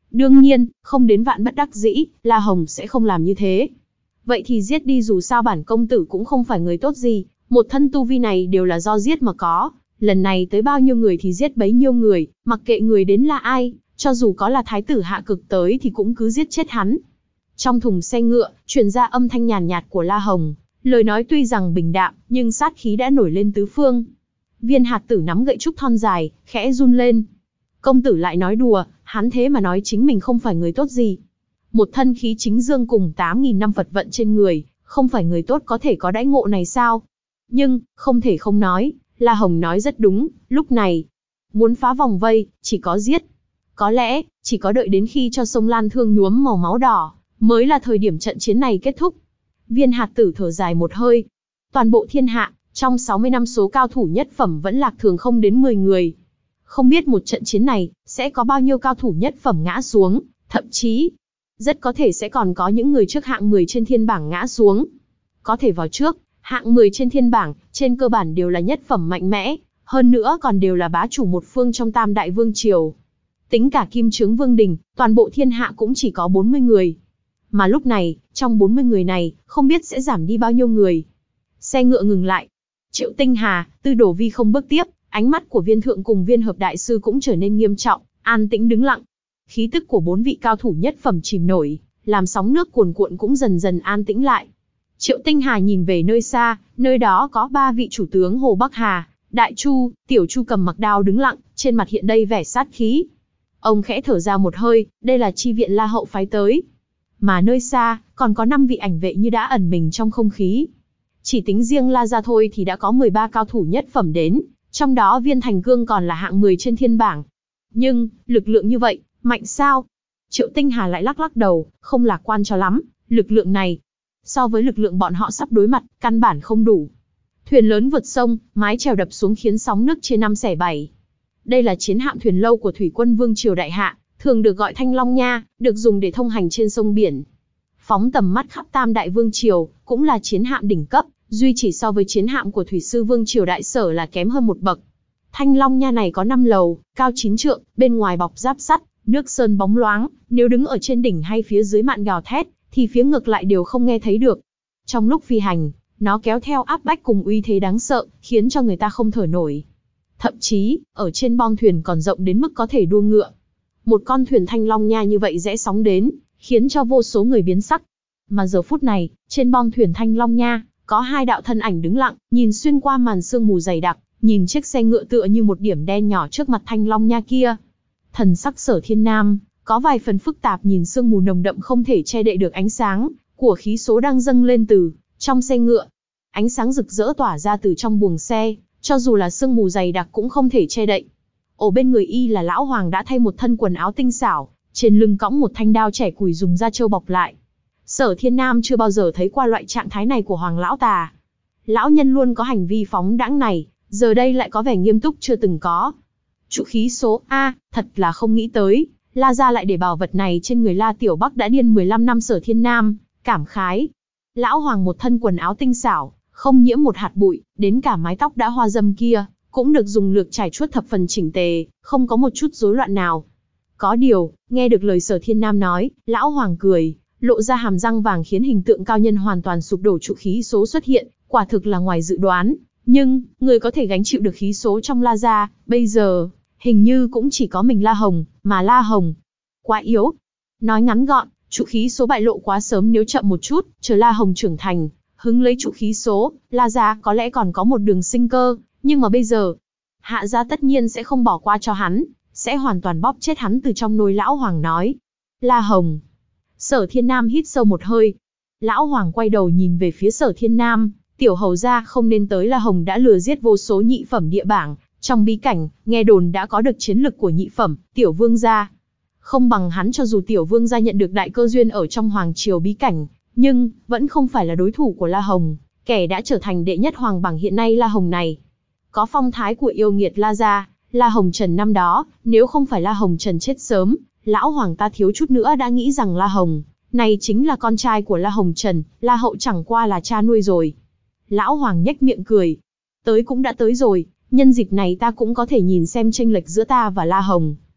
Đương nhiên, không đến vạn bất đắc dĩ, La Hồng sẽ không làm như thế. Vậy thì giết đi, dù sao bản công tử cũng không phải người tốt gì, một thân tu vi này đều là do giết mà có. Lần này tới bao nhiêu người thì giết bấy nhiêu người, mặc kệ người đến là ai, cho dù có là thái tử hạ cực tới thì cũng cứ giết chết hắn. Trong thùng xe ngựa, truyền ra âm thanh nhàn nhạt của La Hồng, lời nói tuy rằng bình đạm, nhưng sát khí đã nổi lên tứ phương. Viên hạt tử nắm gậy trúc thon dài, khẽ run lên. Công tử lại nói đùa, hắn thế mà nói chính mình không phải người tốt gì. Một thân khí chính dương cùng tám nghìn năm Phật vận trên người, không phải người tốt có thể có đãi ngộ này sao? Nhưng, không thể không nói, La Hồng nói rất đúng, lúc này, muốn phá vòng vây, chỉ có giết. Có lẽ, chỉ có đợi đến khi cho sông Lan Thương nhuốm màu máu đỏ, mới là thời điểm trận chiến này kết thúc. Viên hạt tử thở dài một hơi. Toàn bộ thiên hạ, trong sáu mươi năm số cao thủ nhất phẩm vẫn lạc thường không đến mười người. Không biết một trận chiến này, sẽ có bao nhiêu cao thủ nhất phẩm ngã xuống, thậm chí, rất có thể sẽ còn có những người trước hạng mười trên thiên bảng ngã xuống. Có thể vào trước, hạng mười trên thiên bảng, trên cơ bản đều là nhất phẩm mạnh mẽ, hơn nữa còn đều là bá chủ một phương trong Tam Đại Vương Triều. Tính cả Kim Chướng Vương Đình, toàn bộ thiên hạ cũng chỉ có bốn mươi người. Mà lúc này, trong bốn mươi người này, không biết sẽ giảm đi bao nhiêu người. Xe ngựa ngừng lại. Triệu Tinh Hà, Tư Đồ Vi không bước tiếp, ánh mắt của Viên Thượng cùng Viên Hợp Đại Sư cũng trở nên nghiêm trọng, an tĩnh đứng lặng. Khí tức của bốn vị cao thủ nhất phẩm chìm nổi, làm sóng nước cuồn cuộn cũng dần dần an tĩnh lại. Triệu Tinh Hà nhìn về nơi xa, nơi đó có ba vị chủ tướng Hồ Bắc Hà, Đại Chu, Tiểu Chu cầm mặc đao đứng lặng, trên mặt hiện đầy vẻ sát khí. Ông khẽ thở ra một hơi, đây là chi viện La Hậu phái tới. Mà nơi xa, còn có năm vị ảnh vệ như đã ẩn mình trong không khí. Chỉ tính riêng La gia thôi thì đã có mười ba cao thủ nhất phẩm đến, trong đó Viên Thành Cương còn là hạng mười trên thiên bảng. Nhưng, lực lượng như vậy, mạnh sao? Triệu Tinh Hà lại lắc lắc đầu, không lạc quan cho lắm, lực lượng này, so với lực lượng bọn họ sắp đối mặt, căn bản không đủ. Thuyền lớn vượt sông, mái chèo đập xuống khiến sóng nước chia năm xẻ bảy. Đây là chiến hạm thuyền lâu của Thủy quân Vương Triều Đại Hạ, thường được gọi Thanh Long Nha, được dùng để thông hành trên sông biển. Phóng tầm mắt khắp Tam Đại Vương Triều, cũng là chiến hạm đỉnh cấp, duy chỉ so với chiến hạm của Thủy sư Vương Triều Đại Sở là kém hơn một bậc. Thanh Long Nha này có năm lầu, cao chín trượng, bên ngoài bọc giáp sắt, nước sơn bóng loáng, nếu đứng ở trên đỉnh hay phía dưới mạn gào thét, thì phía ngược lại đều không nghe thấy được. Trong lúc phi hành, nó kéo theo áp bách cùng uy thế đáng sợ, khiến cho người ta không thở nổi. Thậm chí, ở trên bong thuyền còn rộng đến mức có thể đua ngựa. Một con thuyền Thanh Long Nha như vậy rẽ sóng đến, khiến cho vô số người biến sắc. Mà giờ phút này, trên bong thuyền Thanh Long Nha, có hai đạo thân ảnh đứng lặng, nhìn xuyên qua màn sương mù dày đặc, nhìn chiếc xe ngựa tựa như một điểm đen nhỏ trước mặt Thanh Long Nha kia. Thần sắc Sở Thiên Nam, có vài phần phức tạp, nhìn sương mù nồng đậm không thể che đậy được ánh sáng của khí số đang dâng lên từ trong xe ngựa. Ánh sáng rực rỡ tỏa ra từ trong buồng xe, cho dù là sương mù dày đặc cũng không thể che đậy. Ở bên người y là Lão Hoàng đã thay một thân quần áo tinh xảo, trên lưng cõng một thanh đao trẻ củi dùng da trâu bọc lại. Sở Thiên Nam chưa bao giờ thấy qua loại trạng thái này của Hoàng Lão Tà. Lão nhân luôn có hành vi phóng đãng này, giờ đây lại có vẻ nghiêm túc chưa từng có. Trụ khí số A, thật là không nghĩ tới, La gia lại để bảo vật này trên người La Tiểu Bắc đã điên mười lăm năm. Sở Thiên Nam cảm khái. Lão Hoàng một thân quần áo tinh xảo, không nhiễm một hạt bụi, đến cả mái tóc đã hoa dâm kia, cũng được dùng lược trải chuốt thập phần chỉnh tề, không có một chút rối loạn nào. Có điều, nghe được lời Sở Thiên Nam nói, Lão Hoàng cười, lộ ra hàm răng vàng khiến hình tượng cao nhân hoàn toàn sụp đổ. Trụ khí số xuất hiện, quả thực là ngoài dự đoán, nhưng, người có thể gánh chịu được khí số trong La gia, bây giờ, hình như cũng chỉ có mình La Hồng, mà La Hồng quá yếu. Nói ngắn gọn, trụ khí số bại lộ quá sớm, nếu chậm một chút, chờ La Hồng trưởng thành, hứng lấy trụ khí số, La gia có lẽ còn có một đường sinh cơ, nhưng mà bây giờ, Hạ gia tất nhiên sẽ không bỏ qua cho hắn, sẽ hoàn toàn bóp chết hắn từ trong nồi. Lão Hoàng nói. La Hồng. Sở Thiên Nam hít sâu một hơi. Lão Hoàng quay đầu nhìn về phía Sở Thiên Nam, tiểu hầu gia không nên tới. La Hồng đã lừa giết vô số nhị phẩm địa bảng, trong bí cảnh, nghe đồn đã có được chiến lực của nhị phẩm, tiểu vương gia. Không bằng hắn, cho dù tiểu vương gia nhận được đại cơ duyên ở trong hoàng triều bí cảnh, nhưng, vẫn không phải là đối thủ của La Hồng, kẻ đã trở thành đệ nhất hoàng bảng hiện nay. La Hồng này, có phong thái của yêu nghiệt La gia, La Hồng Trần năm đó, nếu không phải La Hồng Trần chết sớm, Lão Hoàng ta thiếu chút nữa đã nghĩ rằng La Hồng này chính là con trai của La Hồng Trần, La Hậu chẳng qua là cha nuôi rồi. Lão Hoàng nhếch miệng cười. Tới cũng đã tới rồi, nhân dịp này ta cũng có thể nhìn xem chênh lệch giữa ta và La Hồng.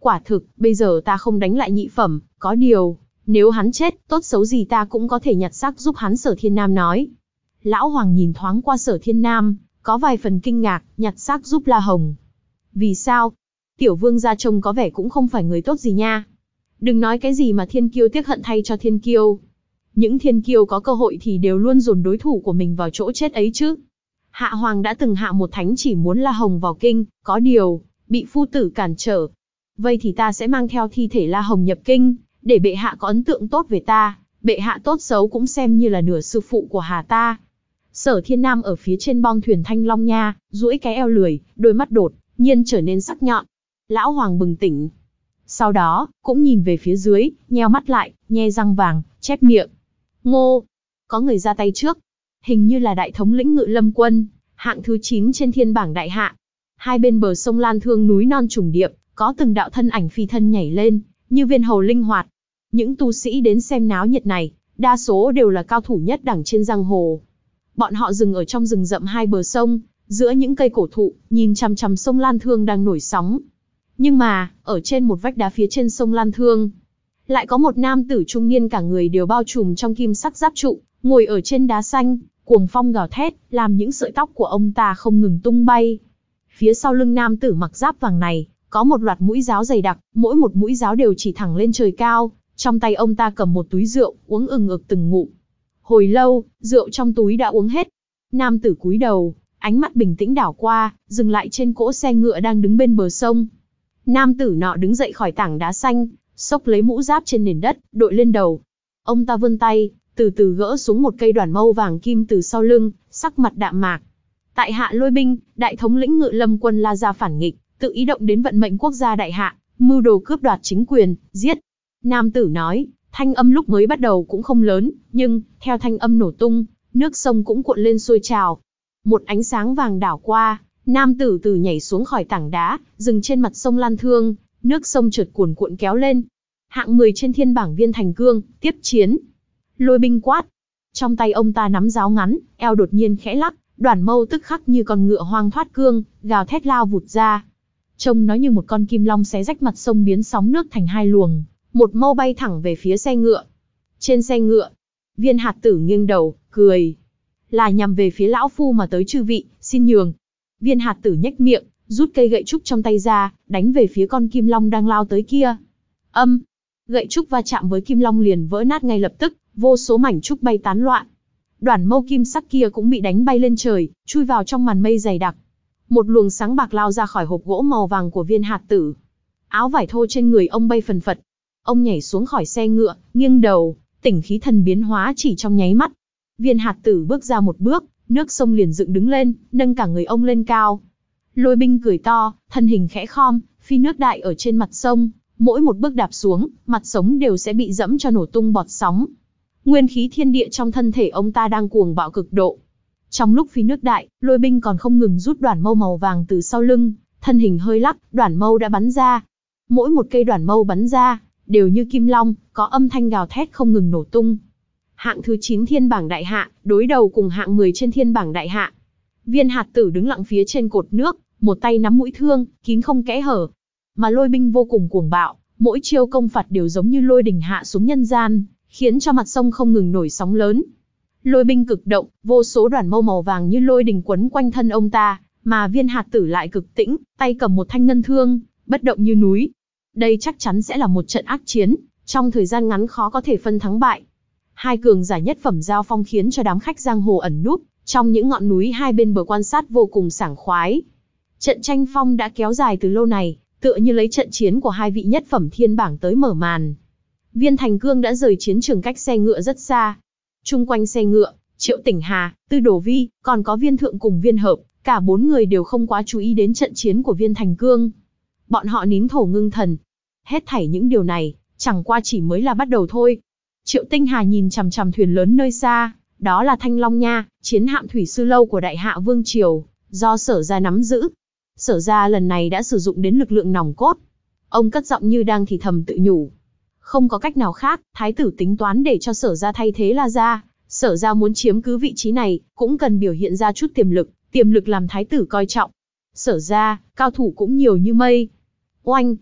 Quả thực, bây giờ ta không đánh lại nhị phẩm, có điều, nếu hắn chết, tốt xấu gì ta cũng có thể nhặt xác giúp hắn, Sở Thiên Nam nói. Lão Hoàng nhìn thoáng qua Sở Thiên Nam, có vài phần kinh ngạc, nhặt xác giúp La Hồng. Vì sao? Tiểu vương gia trông có vẻ cũng không phải người tốt gì nha. Đừng nói cái gì mà thiên kiêu tiếc hận thay cho thiên kiêu. Những thiên kiêu có cơ hội thì đều luôn dồn đối thủ của mình vào chỗ chết ấy chứ. Hạ Hoàng đã từng hạ một thánh chỉ muốn La Hồng vào kinh, có điều, bị phu tử cản trở. Vậy thì ta sẽ mang theo thi thể La Hồng nhập kinh, để bệ hạ có ấn tượng tốt về ta, bệ hạ tốt xấu cũng xem như là nửa sư phụ của Hà ta. Sở Thiên Nam ở phía trên bong thuyền Thanh Long Nha, duỗi cái eo lười, đôi mắt đột nhiên trở nên sắc nhọn. Lão Hoàng bừng tỉnh. Sau đó, cũng nhìn về phía dưới, nheo mắt lại, nhe răng vàng, chép miệng. Ngô! Có người ra tay trước. Hình như là đại thống lĩnh Ngự Lâm Quân, hạng thứ chín trên thiên bảng đại hạ. Hai bên bờ sông Lan Thương núi non trùng điệp, có từng đạo thân ảnh phi thân nhảy lên, như viên hầu linh hoạt. Những tu sĩ đến xem náo nhiệt này, đa số đều là cao thủ nhất đẳng trên giang hồ. Bọn họ dừng ở trong rừng rậm hai bờ sông, giữa những cây cổ thụ, nhìn chằm chằm sông Lan Thương đang nổi sóng. Nhưng mà, ở trên một vách đá phía trên sông Lan Thương, lại có một nam tử trung niên cả người đều bao trùm trong kim sắc giáp trụ, ngồi ở trên đá xanh, cuồng phong gào thét, làm những sợi tóc của ông ta không ngừng tung bay. Phía sau lưng nam tử mặc giáp vàng này, có một loạt mũi giáo dày đặc, mỗi một mũi giáo đều chỉ thẳng lên trời cao, trong tay ông ta cầm một túi rượu, uống ừng ực từng ngụm. Hồi lâu, rượu trong túi đã uống hết. Nam tử cúi đầu, ánh mắt bình tĩnh đảo qua, dừng lại trên cỗ xe ngựa đang đứng bên bờ sông. Nam tử nọ đứng dậy khỏi tảng đá xanh, xốc lấy mũ giáp trên nền đất, đội lên đầu. Ông ta vươn tay, từ từ gỡ xuống một cây đoàn mâu vàng kim từ sau lưng, sắc mặt đạm mạc. Tại hạ Lôi Binh, đại thống lĩnh Ngự Lâm Quân La Gia phản nghịch, tự ý động đến vận mệnh quốc gia đại hạ, mưu đồ cướp đoạt chính quyền, giết. Nam tử nói, thanh âm lúc mới bắt đầu cũng không lớn, nhưng, theo thanh âm nổ tung, nước sông cũng cuộn lên sôi trào. Một ánh sáng vàng đảo qua, nam tử từ nhảy xuống khỏi tảng đá, dừng trên mặt sông Lan Thương, nước sông chợt cuồn cuộn kéo lên. Hạng mười trên thiên bảng Viên Thành Cương, tiếp chiến. Lôi Binh quát. Trong tay ông ta nắm giáo ngắn, eo đột nhiên khẽ lắc, đoàn mâu tức khắc như con ngựa hoang thoát cương, gào thét lao vụt ra. Trông nó như một con kim long xé rách mặt sông biến sóng nước thành hai luồng, một mâu bay thẳng về phía xe ngựa. Trên xe ngựa, Viên Hạt Tử nghiêng đầu, cười. Là nhằm về phía lão phu mà tới chư vị, xin nhường. Viên Hạt Tử nhếch miệng, rút cây gậy trúc trong tay ra, đánh về phía con kim long đang lao tới kia. Âm, gậy trúc va chạm với kim long liền vỡ nát ngay lập tức, vô số mảnh trúc bay tán loạn. Đoàn mâu kim sắc kia cũng bị đánh bay lên trời, chui vào trong màn mây dày đặc. Một luồng sáng bạc lao ra khỏi hộp gỗ màu vàng của Viên Hạt Tử. Áo vải thô trên người ông bay phần phật. Ông nhảy xuống khỏi xe ngựa, nghiêng đầu, tỉnh khí thần biến hóa chỉ trong nháy mắt. Viên Hạt Tử bước ra một bước, nước sông liền dựng đứng lên, nâng cả người ông lên cao. Lôi Binh cười to, thân hình khẽ khom, phi nước đại ở trên mặt sông, mỗi một bước đạp xuống, mặt sống đều sẽ bị dẫm cho nổ tung bọt sóng. Nguyên khí thiên địa trong thân thể ông ta đang cuồng bạo cực độ. Trong lúc phi nước đại, Lôi Binh còn không ngừng rút đoàn mâu màu vàng từ sau lưng, thân hình hơi lắc, đoàn mâu đã bắn ra. Mỗi một cây đoàn mâu bắn ra, đều như kim long, có âm thanh gào thét không ngừng nổ tung. Hạng thứ chín thiên bảng đại hạ, đối đầu cùng hạng mười trên thiên bảng đại hạ. Viên Hạt Tử đứng lặng phía trên cột nước, một tay nắm mũi thương, kín không kẽ hở. Mà Lôi Binh vô cùng cuồng bạo, mỗi chiêu công phạt đều giống như lôi đình hạ xuống nhân gian, khiến cho mặt sông không ngừng nổi sóng lớn. Lôi Binh cực động, vô số đoàn mâu màu vàng như lôi đình quấn quanh thân ông ta, mà Viên Hạt Tử lại cực tĩnh, tay cầm một thanh ngân thương, bất động như núi. Đây chắc chắn sẽ là một trận ác chiến, trong thời gian ngắn khó có thể phân thắng bại. Hai cường giả nhất phẩm giao phong khiến cho đám khách giang hồ ẩn núp trong những ngọn núi hai bên bờ quan sát vô cùng sảng khoái. Trận tranh phong đã kéo dài từ lâu này, tựa như lấy trận chiến của hai vị nhất phẩm thiên bảng tới mở màn. Viên Thành Cương đã rời chiến trường cách xe ngựa rất xa. Chung quanh xe ngựa, Triệu Tỉnh Hà, Tư Đồ Vi, còn có Viên Thượng cùng Viên Hợp, cả bốn người đều không quá chú ý đến trận chiến của Viên Thành Cương. Bọn họ nín thổ ngưng thần. Hết thảy những điều này, chẳng qua chỉ mới là bắt đầu thôi. Triệu Tinh Hà nhìn chằm chằm thuyền lớn nơi xa, đó là Thanh Long Nha, chiến hạm thủy sư lâu của Đại Hạ Vương Triều, do Sở gia nắm giữ. Sở gia lần này đã sử dụng đến lực lượng nòng cốt. Ông cất giọng như đang thì thầm tự nhủ. Không có cách nào khác, thái tử tính toán để cho Sở gia thay thế La gia. Sở gia muốn chiếm cứ vị trí này, cũng cần biểu hiện ra chút tiềm lực, tiềm lực làm thái tử coi trọng. Sở gia, cao thủ cũng nhiều như mây. Oanh!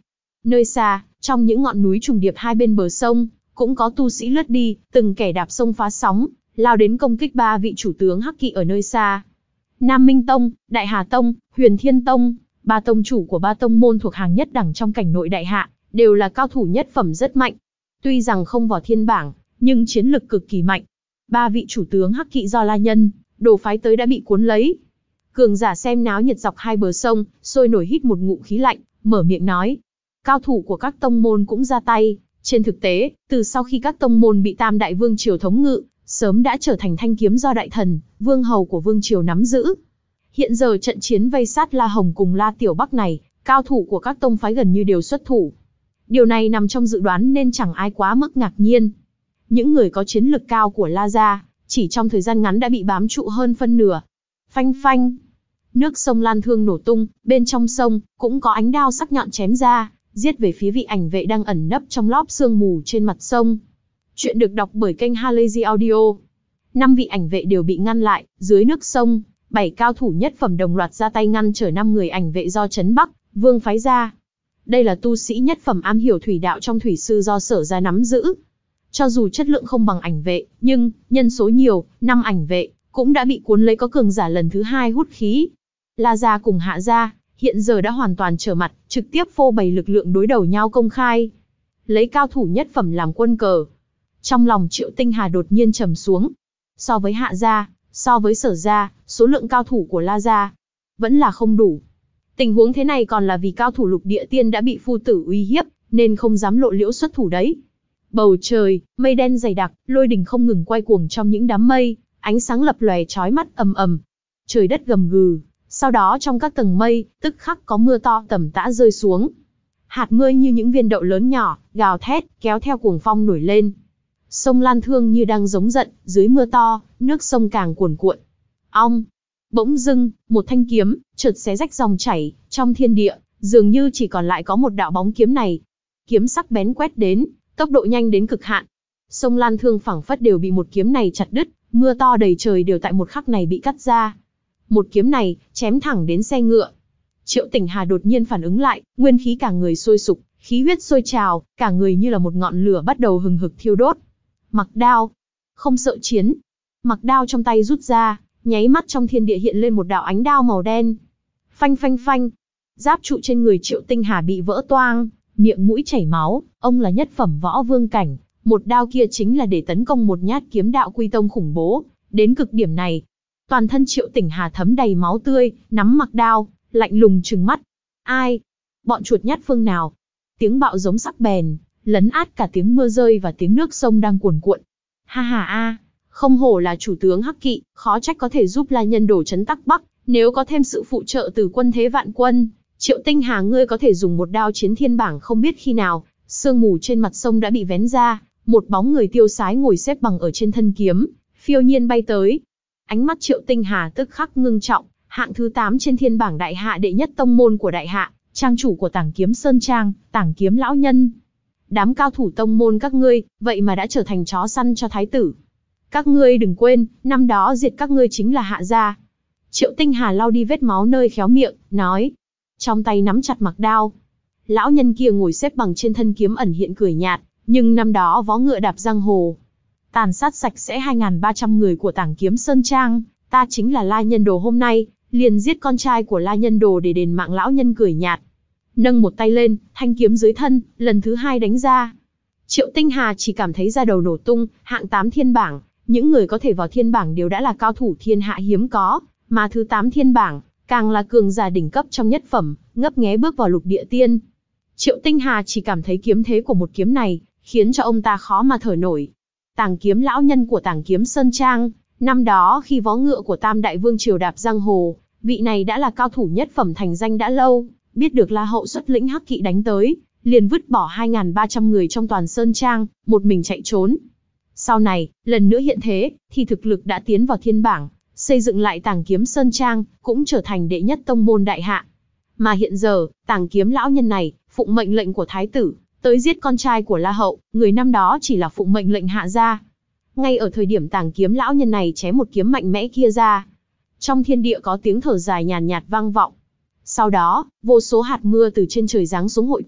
Nơi xa, trong những ngọn núi trùng điệp hai bên bờ sông, cũng có tu sĩ lướt đi, từng kẻ đạp sông phá sóng, lao đến công kích ba vị chủ tướng hắc kỵ ở nơi xa. Nam Minh Tông, Đại Hà Tông, Huyền Thiên Tông, ba tông chủ của ba tông môn thuộc hàng nhất đẳng trong cảnh nội đại hạ, đều là cao thủ nhất phẩm rất mạnh. Tuy rằng không vào thiên bảng, nhưng chiến lực cực kỳ mạnh. Ba vị chủ tướng hắc kỵ do La Nhân, Đồ phái tới đã bị cuốn lấy. Cường giả xem náo nhiệt dọc hai bờ sông, sôi nổi hít một ngụm khí lạnh, mở miệng nói. Cao thủ của các tông môn cũng ra tay. Trên thực tế, từ sau khi các tông môn bị Tam Đại Vương Triều thống ngự, sớm đã trở thành thanh kiếm do đại thần, vương hầu của Vương Triều nắm giữ. Hiện giờ trận chiến vây sát La Hồng cùng La Tiểu Bắc này, cao thủ của các tông phái gần như đều xuất thủ. Điều này nằm trong dự đoán nên chẳng ai quá mức ngạc nhiên. Những người có chiến lực cao của La gia, chỉ trong thời gian ngắn đã bị bám trụ hơn phân nửa. Phanh phanh, nước sông Lan Thương nổ tung, bên trong sông cũng có ánh đao sắc nhọn chém ra, giết về phía vị ảnh vệ đang ẩn nấp trong lóp sương mù trên mặt sông. Chuyện được đọc bởi kênh Halazy Audio. Năm vị ảnh vệ đều bị ngăn lại, dưới nước sông, bảy cao thủ nhất phẩm đồng loạt ra tay ngăn trở năm người ảnh vệ do Trấn Bắc Vương phái ra. Đây là tu sĩ nhất phẩm am hiểu thủy đạo trong thủy sư do Sở gia nắm giữ. Cho dù chất lượng không bằng ảnh vệ, nhưng nhân số nhiều, năm ảnh vệ cũng đã bị cuốn lấy, có cường giả lần thứ hai hút khí. La gia cùng Hạ gia hiện giờ đã hoàn toàn trở mặt, trực tiếp phô bày lực lượng đối đầu nhau công khai. Lấy cao thủ nhất phẩm làm quân cờ. Trong lòng Triệu Tinh Hà đột nhiên trầm xuống. So với Hạ gia, so với Sở gia, số lượng cao thủ của La gia vẫn là không đủ. Tình huống thế này còn là vì cao thủ lục địa tiên đã bị phu tử uy hiếp, nên không dám lộ liễu xuất thủ đấy. Bầu trời, mây đen dày đặc, lôi đình không ngừng quay cuồng trong những đám mây, ánh sáng lập lòe chói mắt ầm ầm. Trời đất gầm gừ, sau đó trong các tầng mây, tức khắc có mưa to tầm tã rơi xuống. Hạt mưa như những viên đậu lớn nhỏ, gào thét, kéo theo cuồng phong nổi lên. Sông Lan Thương như đang giống giận, dưới mưa to, nước sông càng cuồn cuộn. Ong! Bỗng dưng, một thanh kiếm, chợt xé rách dòng chảy, trong thiên địa, dường như chỉ còn lại có một đạo bóng kiếm này. Kiếm sắc bén quét đến, tốc độ nhanh đến cực hạn. Sông Lan Thương phảng phất đều bị một kiếm này chặt đứt, mưa to đầy trời đều tại một khắc này bị cắt ra. Một kiếm này, chém thẳng đến xe ngựa. Triệu Tỉnh Hà đột nhiên phản ứng lại, nguyên khí cả người sôi sục, khí huyết sôi trào, cả người như là một ngọn lửa bắt đầu hừng hực thiêu đốt. Mặc đao, không sợ chiến. Mặc đao trong tay rút ra, nháy mắt trong thiên địa hiện lên một đạo ánh đao màu đen. Phanh phanh phanh, giáp trụ trên người Triệu Tinh Hà bị vỡ toang, miệng mũi chảy máu. Ông là nhất phẩm võ vương cảnh, một đao kia chính là để tấn công một nhát kiếm đạo quy tông khủng bố, đến cực điểm này. Toàn thân Triệu Tỉnh Hà thấm đầy máu tươi, nắm mặc đao, lạnh lùng trừng mắt. Ai? Bọn chuột nhát phương nào? Tiếng bạo giống sắc bén, lấn át cả tiếng mưa rơi và tiếng nước sông đang cuồn cuộn. Ha ha a, không hổ là chủ tướng hắc kỵ, khó trách có thể giúp La Nhân đổ trấn Tắc Bắc, nếu có thêm sự phụ trợ từ quân thế vạn quân, Triệu Tinh Hà ngươi có thể dùng một đao chiến thiên bảng. Không biết khi nào, sương mù trên mặt sông đã bị vén ra, một bóng người tiêu sái ngồi xếp bằng ở trên thân kiếm, phiêu nhiên bay tới. Ánh mắt Triệu Tinh Hà tức khắc ngưng trọng, hạng thứ tám trên thiên bảng đại hạ đệ nhất tông môn của đại hạ, trang chủ của Tảng Kiếm Sơn Trang, Tảng Kiếm lão nhân. Đám cao thủ tông môn các ngươi, vậy mà đã trở thành chó săn cho thái tử. Các ngươi đừng quên, năm đó diệt các ngươi chính là Hạ gia. Triệu Tinh Hà lau đi vết máu nơi khéo miệng, nói. Trong tay nắm chặt mặc đao. Lão nhân kia ngồi xếp bằng trên thân kiếm ẩn hiện cười nhạt, nhưng năm đó vó ngựa đạp giang hồ, tàn sát sạch sẽ hai nghìn ba trăm người của Tảng Kiếm Sơn Trang, ta chính là La Nhân Đồ hôm nay, liền giết con trai của La Nhân Đồ để đền mạng. Lão nhân cười nhạt, nâng một tay lên, thanh kiếm dưới thân, lần thứ hai đánh ra. Triệu Tinh Hà chỉ cảm thấy da đầu nổ tung, hạng tám thiên bảng, những người có thể vào thiên bảng đều đã là cao thủ thiên hạ hiếm có, mà thứ tám thiên bảng, càng là cường giả đỉnh cấp trong nhất phẩm, ngấp nghé bước vào lục địa tiên. Triệu Tinh Hà chỉ cảm thấy kiếm thế của một kiếm này, khiến cho ông ta khó mà thở nổi. Tảng Kiếm lão nhân của Tảng Kiếm Sơn Trang, năm đó khi vó ngựa của Tam Đại Vương triều đạp giang hồ, vị này đã là cao thủ nhất phẩm thành danh đã lâu, biết được La Hậu xuất lĩnh hắc kỵ đánh tới, liền vứt bỏ hai nghìn ba trăm người trong toàn Sơn Trang, một mình chạy trốn. Sau này, lần nữa hiện thế, thì thực lực đã tiến vào thiên bảng, xây dựng lại Tảng Kiếm Sơn Trang, cũng trở thành đệ nhất tông môn đại hạ. Mà hiện giờ, Tảng Kiếm lão nhân này, phụng mệnh lệnh của thái tử, tới giết con trai của La Hậu, người năm đó chỉ là phụng mệnh lệnh Hạ gia. Ngay ở thời điểm Tảng Kiếm lão nhân này chém một kiếm mạnh mẽ kia ra, trong thiên địa có tiếng thở dài nhàn nhạt vang vọng. Sau đó, vô số hạt mưa từ trên trời giáng xuống hội tụ,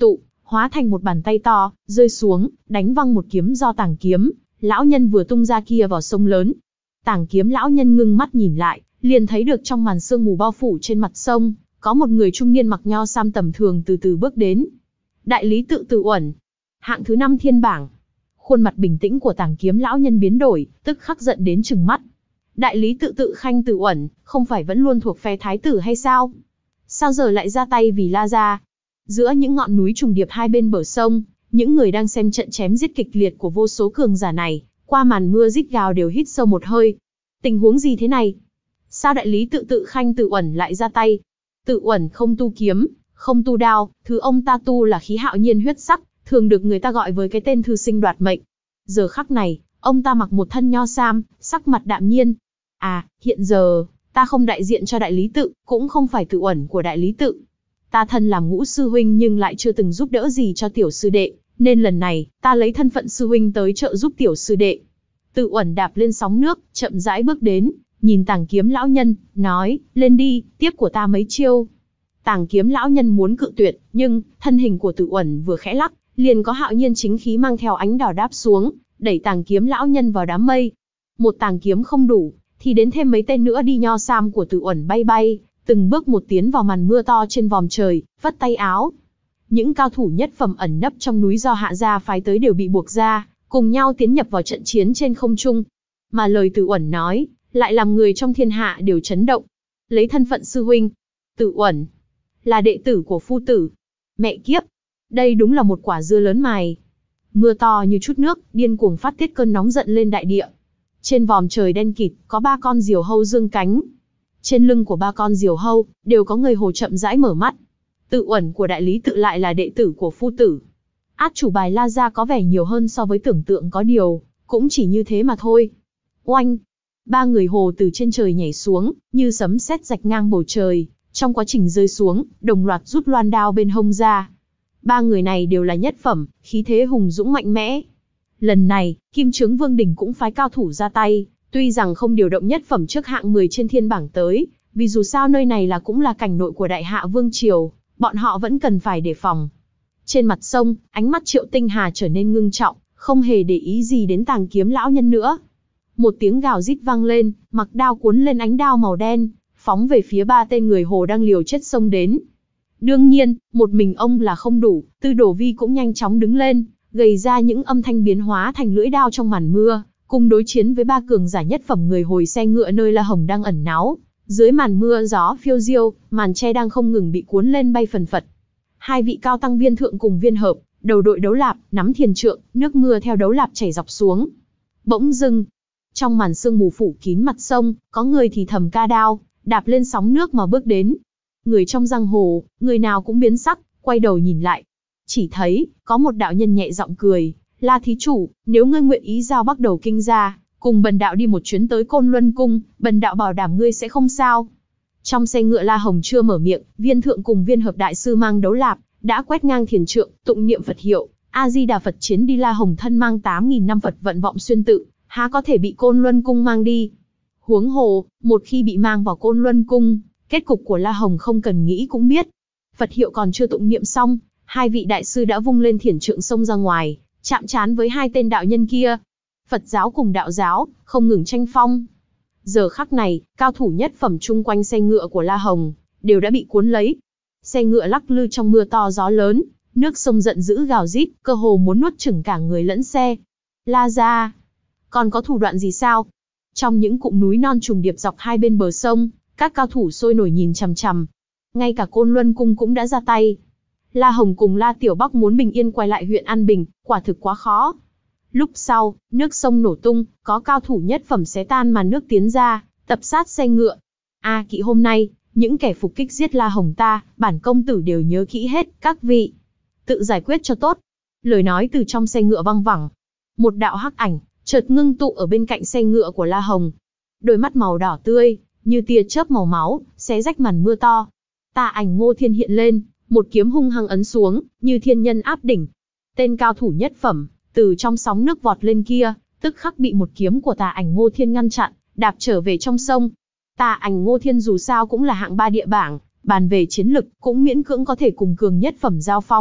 hóa thành một bàn tay to, rơi xuống, đánh văng một kiếm do Tàng Kiếm lão nhân vừa tung ra kia vào sông lớn. Tàng Kiếm lão nhân ngưng mắt nhìn lại, liền thấy được trong màn sương mù bao phủ trên mặt sông, có một người trung niên mặc nho sam tầm thường từ từ bước đến. Đại lý tự Tự Uẩn, hạng thứ năm thiên bảng. Khuôn mặt bình tĩnh của Tàng Kiếm lão nhân biến đổi, tức khắc giận đến trừng mắt. Đại lý tự Tự Khanh Tự Uẩn, không phải vẫn luôn thuộc phe thái tử hay sao? Sao giờ lại ra tay vì La gia? Giữa những ngọn núi trùng điệp hai bên bờ sông, những người đang xem trận chém giết kịch liệt của vô số cường giả này, qua màn mưa rít gào đều hít sâu một hơi. Tình huống gì thế này? Sao đại lý tự Tự Khanh Tự Uẩn lại ra tay? Tự Uẩn không tu kiếm, không tu đao, thứ ông ta tu là khí hạo nhiên huyết sắc, thường được người ta gọi với cái tên thư sinh đoạt mệnh. Giờ khắc này, ông ta mặc một thân nho sam, sắc mặt đạm nhiên. À, hiện giờ, ta không đại diện cho đại lý tự, cũng không phải Tự Uẩn của đại lý tự. Ta thân làm Ngũ sư huynh nhưng lại chưa từng giúp đỡ gì cho tiểu sư đệ, nên lần này, ta lấy thân phận sư huynh tới trợ giúp tiểu sư đệ. Tự Uẩn đạp lên sóng nước, chậm rãi bước đến, nhìn Tàng Kiếm lão nhân, nói, lên đi, tiếp của ta mấy chiêu. Tàng Kiếm lão nhân muốn cự tuyệt, nhưng, thân hình của Tự Uẩn vừa khẽ lắc, liền có hạo nhiên chính khí mang theo ánh đỏ đáp xuống, đẩy Tàng Kiếm lão nhân vào đám mây. Một tàng kiếm không đủ, thì đến thêm mấy tên nữa đi. Nho sam của Tự Uẩn bay bay, từng bước một tiến vào màn mưa to trên vòm trời, vất tay áo. Những cao thủ nhất phẩm ẩn nấp trong núi do Hạ gia phái tới đều bị buộc ra, cùng nhau tiến nhập vào trận chiến trên không trung. Mà lời Tự Uẩn nói, lại làm người trong thiên hạ đều chấn động. Lấy thân phận sư huynh, Tự Uẩn là đệ tử của phu tử. Mẹ kiếp, đây đúng là một quả dưa lớn mài. Mưa to như chút nước, điên cuồng phát tiết cơn nóng giận lên đại địa. Trên vòm trời đen kịt, có ba con diều hâu dương cánh. Trên lưng của ba con diều hâu, đều có người hồ chậm rãi mở mắt. Tự Uẩn của đại lý tự lại là đệ tử của phu tử. Át chủ bài La gia có vẻ nhiều hơn so với tưởng tượng, có điều, cũng chỉ như thế mà thôi. Oanh! Ba người hồ từ trên trời nhảy xuống, như sấm sét rạch ngang bầu trời. Trong quá trình rơi xuống, đồng loạt rút loan đao bên hông ra. Ba người này đều là nhất phẩm, khí thế hùng dũng mạnh mẽ. Lần này, Kim Chướng Vương Đình cũng phái cao thủ ra tay, tuy rằng không điều động nhất phẩm trước hạng mười trên thiên bảng tới, vì dù sao nơi này là cũng là cảnh nội của Đại Hạ Vương Triều, bọn họ vẫn cần phải đề phòng. Trên mặt sông, ánh mắt Triệu Tinh Hà trở nên ngưng trọng, không hề để ý gì đến Tàng Kiếm lão nhân nữa. Một tiếng gào rít vang lên, mặc đao cuốn lên ánh đao màu đen, phóng về phía ba tên người hồ đang liều chết xông đến. Đương nhiên, một mình ông là không đủ, Tư Đồ Vi cũng nhanh chóng đứng lên, gầy ra những âm thanh biến hóa thành lưỡi đao trong màn mưa, cùng đối chiến với ba cường giả nhất phẩm người hồi xe ngựa nơi La Hồng đang ẩn náu. Dưới màn mưa gió phiêu diêu, màn tre đang không ngừng bị cuốn lên bay phần phật. Hai vị cao tăng Viên Thượng cùng Viên Hợp, đầu đội đấu lạp, nắm thiền trượng, nước mưa theo đấu lạp chảy dọc xuống. Bỗng dưng, trong màn sương mù phủ kín mặt sông, có người thì thầm ca đao, đạp lên sóng nước mà bước đến. Người trong giang hồ, người nào cũng biến sắc, quay đầu nhìn lại. Chỉ thấy, có một đạo nhân nhẹ giọng cười, La thí chủ, nếu ngươi nguyện ý giao Bắc Đầu Kinh ra, cùng bần đạo đi một chuyến tới Côn Luân Cung, bần đạo bảo đảm ngươi sẽ không sao. Trong xe ngựa La Hồng chưa mở miệng, Viên Thượng cùng Viên Hợp đại sư mang đấu lạp, đã quét ngang thiền trượng, tụng niệm Phật hiệu, A-di-đà Phật chiến đi. La Hồng thân mang tám nghìn năm Phật vận vọng xuyên tự, há có thể bị Côn Luân Cung mang đi. Huống hồ, một khi bị mang vào Côn Luân Cung, kết cục của La Hồng không cần nghĩ cũng biết. Phật hiệu còn chưa tụng niệm xong, hai vị đại sư đã vung lên thiền trượng xông ra ngoài, chạm trán với hai tên đạo nhân kia. Phật giáo cùng đạo giáo, không ngừng tranh phong. Giờ khắc này, cao thủ nhất phẩm chung quanh xe ngựa của La Hồng, đều đã bị cuốn lấy. Xe ngựa lắc lư trong mưa to gió lớn, nước sông giận dữ gào rít, cơ hồ muốn nuốt chửng cả người lẫn xe. La gia, còn có thủ đoạn gì sao? Trong những cụm núi non trùng điệp dọc hai bên bờ sông, các cao thủ sôi nổi nhìn chằm chằm. Ngay cả Côn Luân Cung cũng đã ra tay. La Hồng cùng La Tiểu Bắc muốn bình yên quay lại huyện An Bình, quả thực quá khó. Lúc sau, nước sông nổ tung, có cao thủ nhất phẩm xé tan màn nước tiến ra, tập sát xe ngựa. A Kỵ hôm nay, những kẻ phục kích giết La Hồng ta, bản công tử đều nhớ kỹ hết, các vị. Tự giải quyết cho tốt. Lời nói từ trong xe ngựa văng vẳng. Một đạo hắc ảnh, chợt ngưng tụ ở bên cạnh xe ngựa của La Hồng. Đôi mắt màu đỏ tươi, như tia chớp màu máu, xé rách màn mưa to. Tà ảnh Ngô Thiên hiện lên, một kiếm hung hăng ấn xuống, như thiên nhân áp đỉnh. Tên cao thủ nhất phẩm, từ trong sóng nước vọt lên kia, tức khắc bị một kiếm của Tà ảnh Ngô Thiên ngăn chặn, đạp trở về trong sông. Tà ảnh Ngô Thiên dù sao cũng là hạng ba địa bảng, bàn về chiến lực, cũng miễn cưỡng có thể cùng cường nhất phẩm giao phong,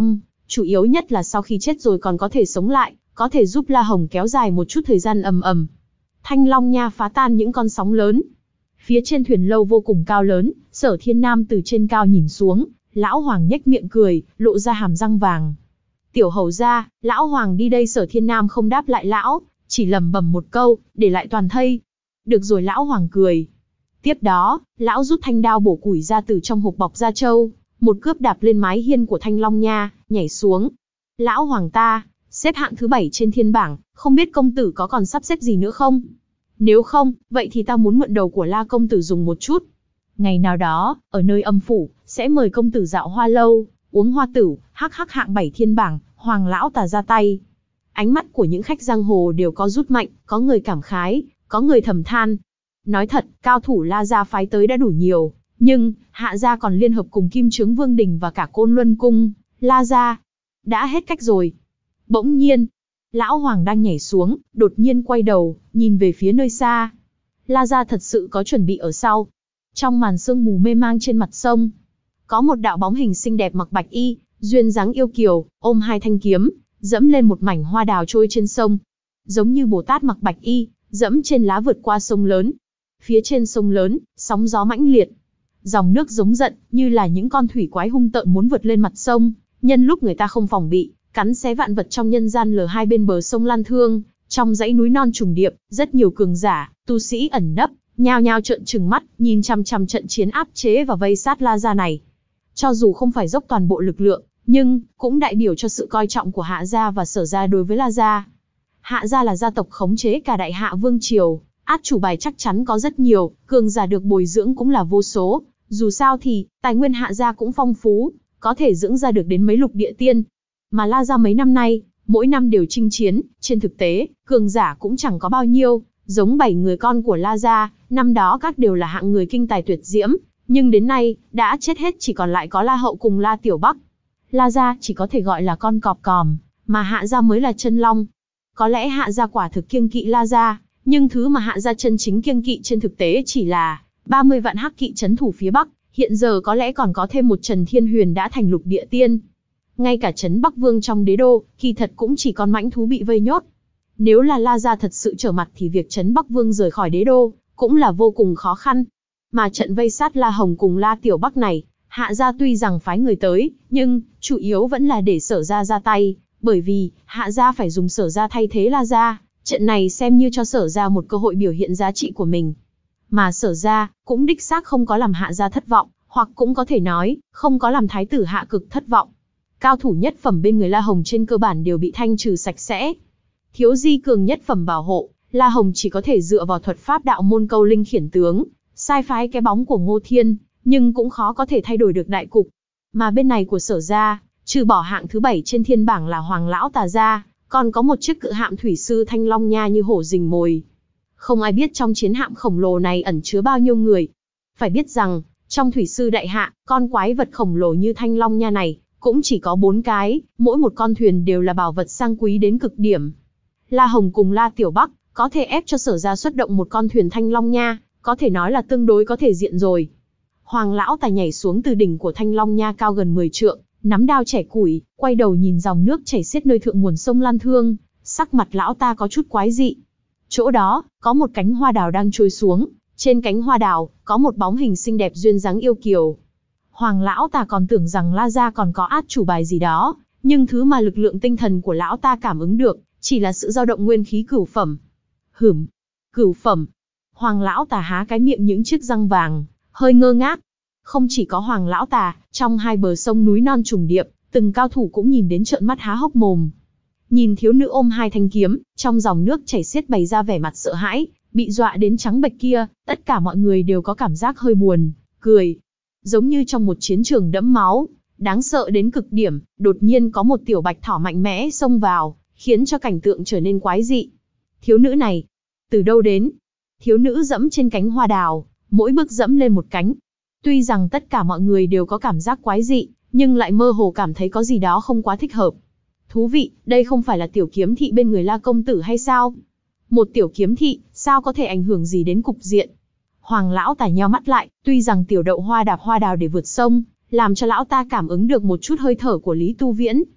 Chủ yếu nhất là sau khi chết rồi còn có thể sống lại, có thể giúp La Hồng kéo dài một chút thời gian ầm ầm. Thanh Long Nha phá tan những con sóng lớn. Phía trên thuyền lâu vô cùng cao lớn, Sở Thiên Nam từ trên cao nhìn xuống, Lão Hoàng nhếch miệng cười, lộ ra hàm răng vàng. Tiểu hầu gia, Lão Hoàng đi đây. Sở Thiên Nam không đáp lại lão, chỉ lẩm bẩm một câu, để lại toàn thây. Được rồi. Lão Hoàng cười. Tiếp đó, lão rút thanh đao bổ củi ra từ trong hộp bọc da trâu, một cước đạp lên mái hiên của Thanh Long Nha, nhảy xuống. Lão Hoàng ta, xếp hạng thứ bảy trên thiên bảng, không biết công tử có còn sắp xếp gì nữa không? Nếu không, vậy thì ta muốn mượn đầu của La công tử dùng một chút. Ngày nào đó, ở nơi âm phủ, sẽ mời công tử dạo hoa lâu, uống hoa tửu, hắc hắc hạng bảy thiên bảng, Hoàng lão ta ra tay. Ánh mắt của những khách giang hồ đều có rút mạnh, có người cảm khái, có người thầm than. Nói thật, cao thủ La gia phái tới đã đủ nhiều, nhưng Hạ gia còn liên hợp cùng Kim Chướng Vương Đình và cả Côn Luân Cung, La gia đã hết cách rồi. Bỗng nhiên, Lão Hoàng đang nhảy xuống, đột nhiên quay đầu, nhìn về phía nơi xa. La gia thật sự có chuẩn bị ở sau. Trong màn sương mù mê mang trên mặt sông, có một đạo bóng hình xinh đẹp mặc bạch y, duyên dáng yêu kiều, ôm hai thanh kiếm, dẫm lên một mảnh hoa đào trôi trên sông. Giống như Bồ Tát mặc bạch y, dẫm trên lá vượt qua sông lớn. Phía trên sông lớn, sóng gió mãnh liệt. Dòng nước giống giận, như là những con thủy quái hung tợn muốn vượt lên mặt sông, nhân lúc người ta không phòng bị, cắn xé vạn vật trong nhân gian. Lờ hai bên bờ sông Lan Thương, trong dãy núi non trùng điệp, rất nhiều cường giả, tu sĩ ẩn nấp, nhao nhao trợn trừng mắt, nhìn chằm chằm trận chiến áp chế và vây sát La gia này. Cho dù không phải dốc toàn bộ lực lượng, nhưng cũng đại biểu cho sự coi trọng của Hạ gia và Sở gia đối với La gia. Hạ gia là gia tộc khống chế cả Đại Hạ vương triều, át chủ bài chắc chắn có rất nhiều, cường giả được bồi dưỡng cũng là vô số. Dù sao thì, tài nguyên Hạ gia cũng phong phú, có thể dưỡng ra được đến mấy lục địa tiên. Mà La gia mấy năm nay, mỗi năm đều chinh chiến, trên thực tế, cường giả cũng chẳng có bao nhiêu, giống bảy người con của La gia, năm đó các đều là hạng người kinh tài tuyệt diễm, nhưng đến nay, đã chết hết, chỉ còn lại có La Hậu cùng La Tiểu Bắc. La gia chỉ có thể gọi là con cọp còm, mà Hạ gia mới là chân long. Có lẽ Hạ gia quả thực kiêng kỵ La gia, nhưng thứ mà Hạ gia chân chính kiêng kỵ trên thực tế chỉ là ba mươi vạn hắc kỵ trấn thủ phía Bắc, hiện giờ có lẽ còn có thêm một Trần Thiên Huyền đã thành lục địa tiên. Ngay cả trấn Bắc Vương trong đế đô, kỳ thật cũng chỉ còn mãnh thú bị vây nhốt. Nếu là La gia thật sự trở mặt thì việc trấn Bắc Vương rời khỏi đế đô cũng là vô cùng khó khăn. Mà trận vây sát La Hồng cùng La Tiểu Bắc này, Hạ gia tuy rằng phái người tới, nhưng chủ yếu vẫn là để Sở gia ra tay, bởi vì Hạ gia phải dùng Sở gia thay thế La gia, trận này xem như cho Sở gia một cơ hội biểu hiện giá trị của mình. Mà Sở gia cũng đích xác không có làm Hạ gia thất vọng, hoặc cũng có thể nói, không có làm thái tử Hạ Cực thất vọng. Cao thủ nhất phẩm bên người La Hồng trên cơ bản đều bị thanh trừ sạch sẽ. Thiếu di cường nhất phẩm bảo hộ, La Hồng chỉ có thể dựa vào thuật pháp đạo môn câu linh khiển tướng, sai phái cái bóng của Ngô Thiên, nhưng cũng khó có thể thay đổi được đại cục. Mà bên này của Sở gia, trừ bỏ hạng thứ bảy trên thiên bảng là Hoàng lão Tà gia, còn có một chiếc cự hạm thủy sư Thanh Long Nha như hổ rình mồi. Không ai biết trong chiến hạm khổng lồ này ẩn chứa bao nhiêu người. Phải biết rằng, trong thủy sư đại hạ, con quái vật khổng lồ như Thanh Long Nha này, cũng chỉ có bốn cái, mỗi một con thuyền đều là bảo vật sang quý đến cực điểm. La Hồng cùng La Tiểu Bắc, có thể ép cho Sở gia xuất động một con thuyền Thanh Long Nha, có thể nói là tương đối có thể diện rồi. Hoàng lão Tài nhảy xuống từ đỉnh của Thanh Long Nha cao gần mười trượng, nắm đao chẻ củi, quay đầu nhìn dòng nước chảy xiết nơi thượng nguồn sông Lan Thương, sắc mặt lão ta có chút quái dị. Chỗ đó, có một cánh hoa đào đang trôi xuống, trên cánh hoa đào, có một bóng hình xinh đẹp duyên dáng yêu kiều. Hoàng lão ta còn tưởng rằng La gia còn có át chủ bài gì đó, nhưng thứ mà lực lượng tinh thần của lão ta cảm ứng được, chỉ là sự dao động nguyên khí cửu phẩm. Hửm, cửu phẩm. Hoàng lão tà há cái miệng những chiếc răng vàng, hơi ngơ ngác. Không chỉ có Hoàng lão tà, trong hai bờ sông núi non trùng điệp, từng cao thủ cũng nhìn đến trợn mắt há hốc mồm. Nhìn thiếu nữ ôm hai thanh kiếm, trong dòng nước chảy xiết bày ra vẻ mặt sợ hãi, bị dọa đến trắng bệch kia, tất cả mọi người đều có cảm giác hơi buồn, cười. Giống như trong một chiến trường đẫm máu, đáng sợ đến cực điểm, đột nhiên có một tiểu bạch thỏ mạnh mẽ xông vào, khiến cho cảnh tượng trở nên quái dị. Thiếu nữ này, từ đâu đến? Thiếu nữ dẫm trên cánh hoa đào, mỗi bước dẫm lên một cánh. Tuy rằng tất cả mọi người đều có cảm giác quái dị, nhưng lại mơ hồ cảm thấy có gì đó không quá thích hợp. Thú vị, đây không phải là tiểu kiếm thị bên người La công tử hay sao? Một tiểu kiếm thị, sao có thể ảnh hưởng gì đến cục diện? Hoàng lão Tài nheo mắt lại, tuy rằng tiểu đậu hoa đạp hoa đào để vượt sông, làm cho lão ta cảm ứng được một chút hơi thở của Lý Tu Viễn.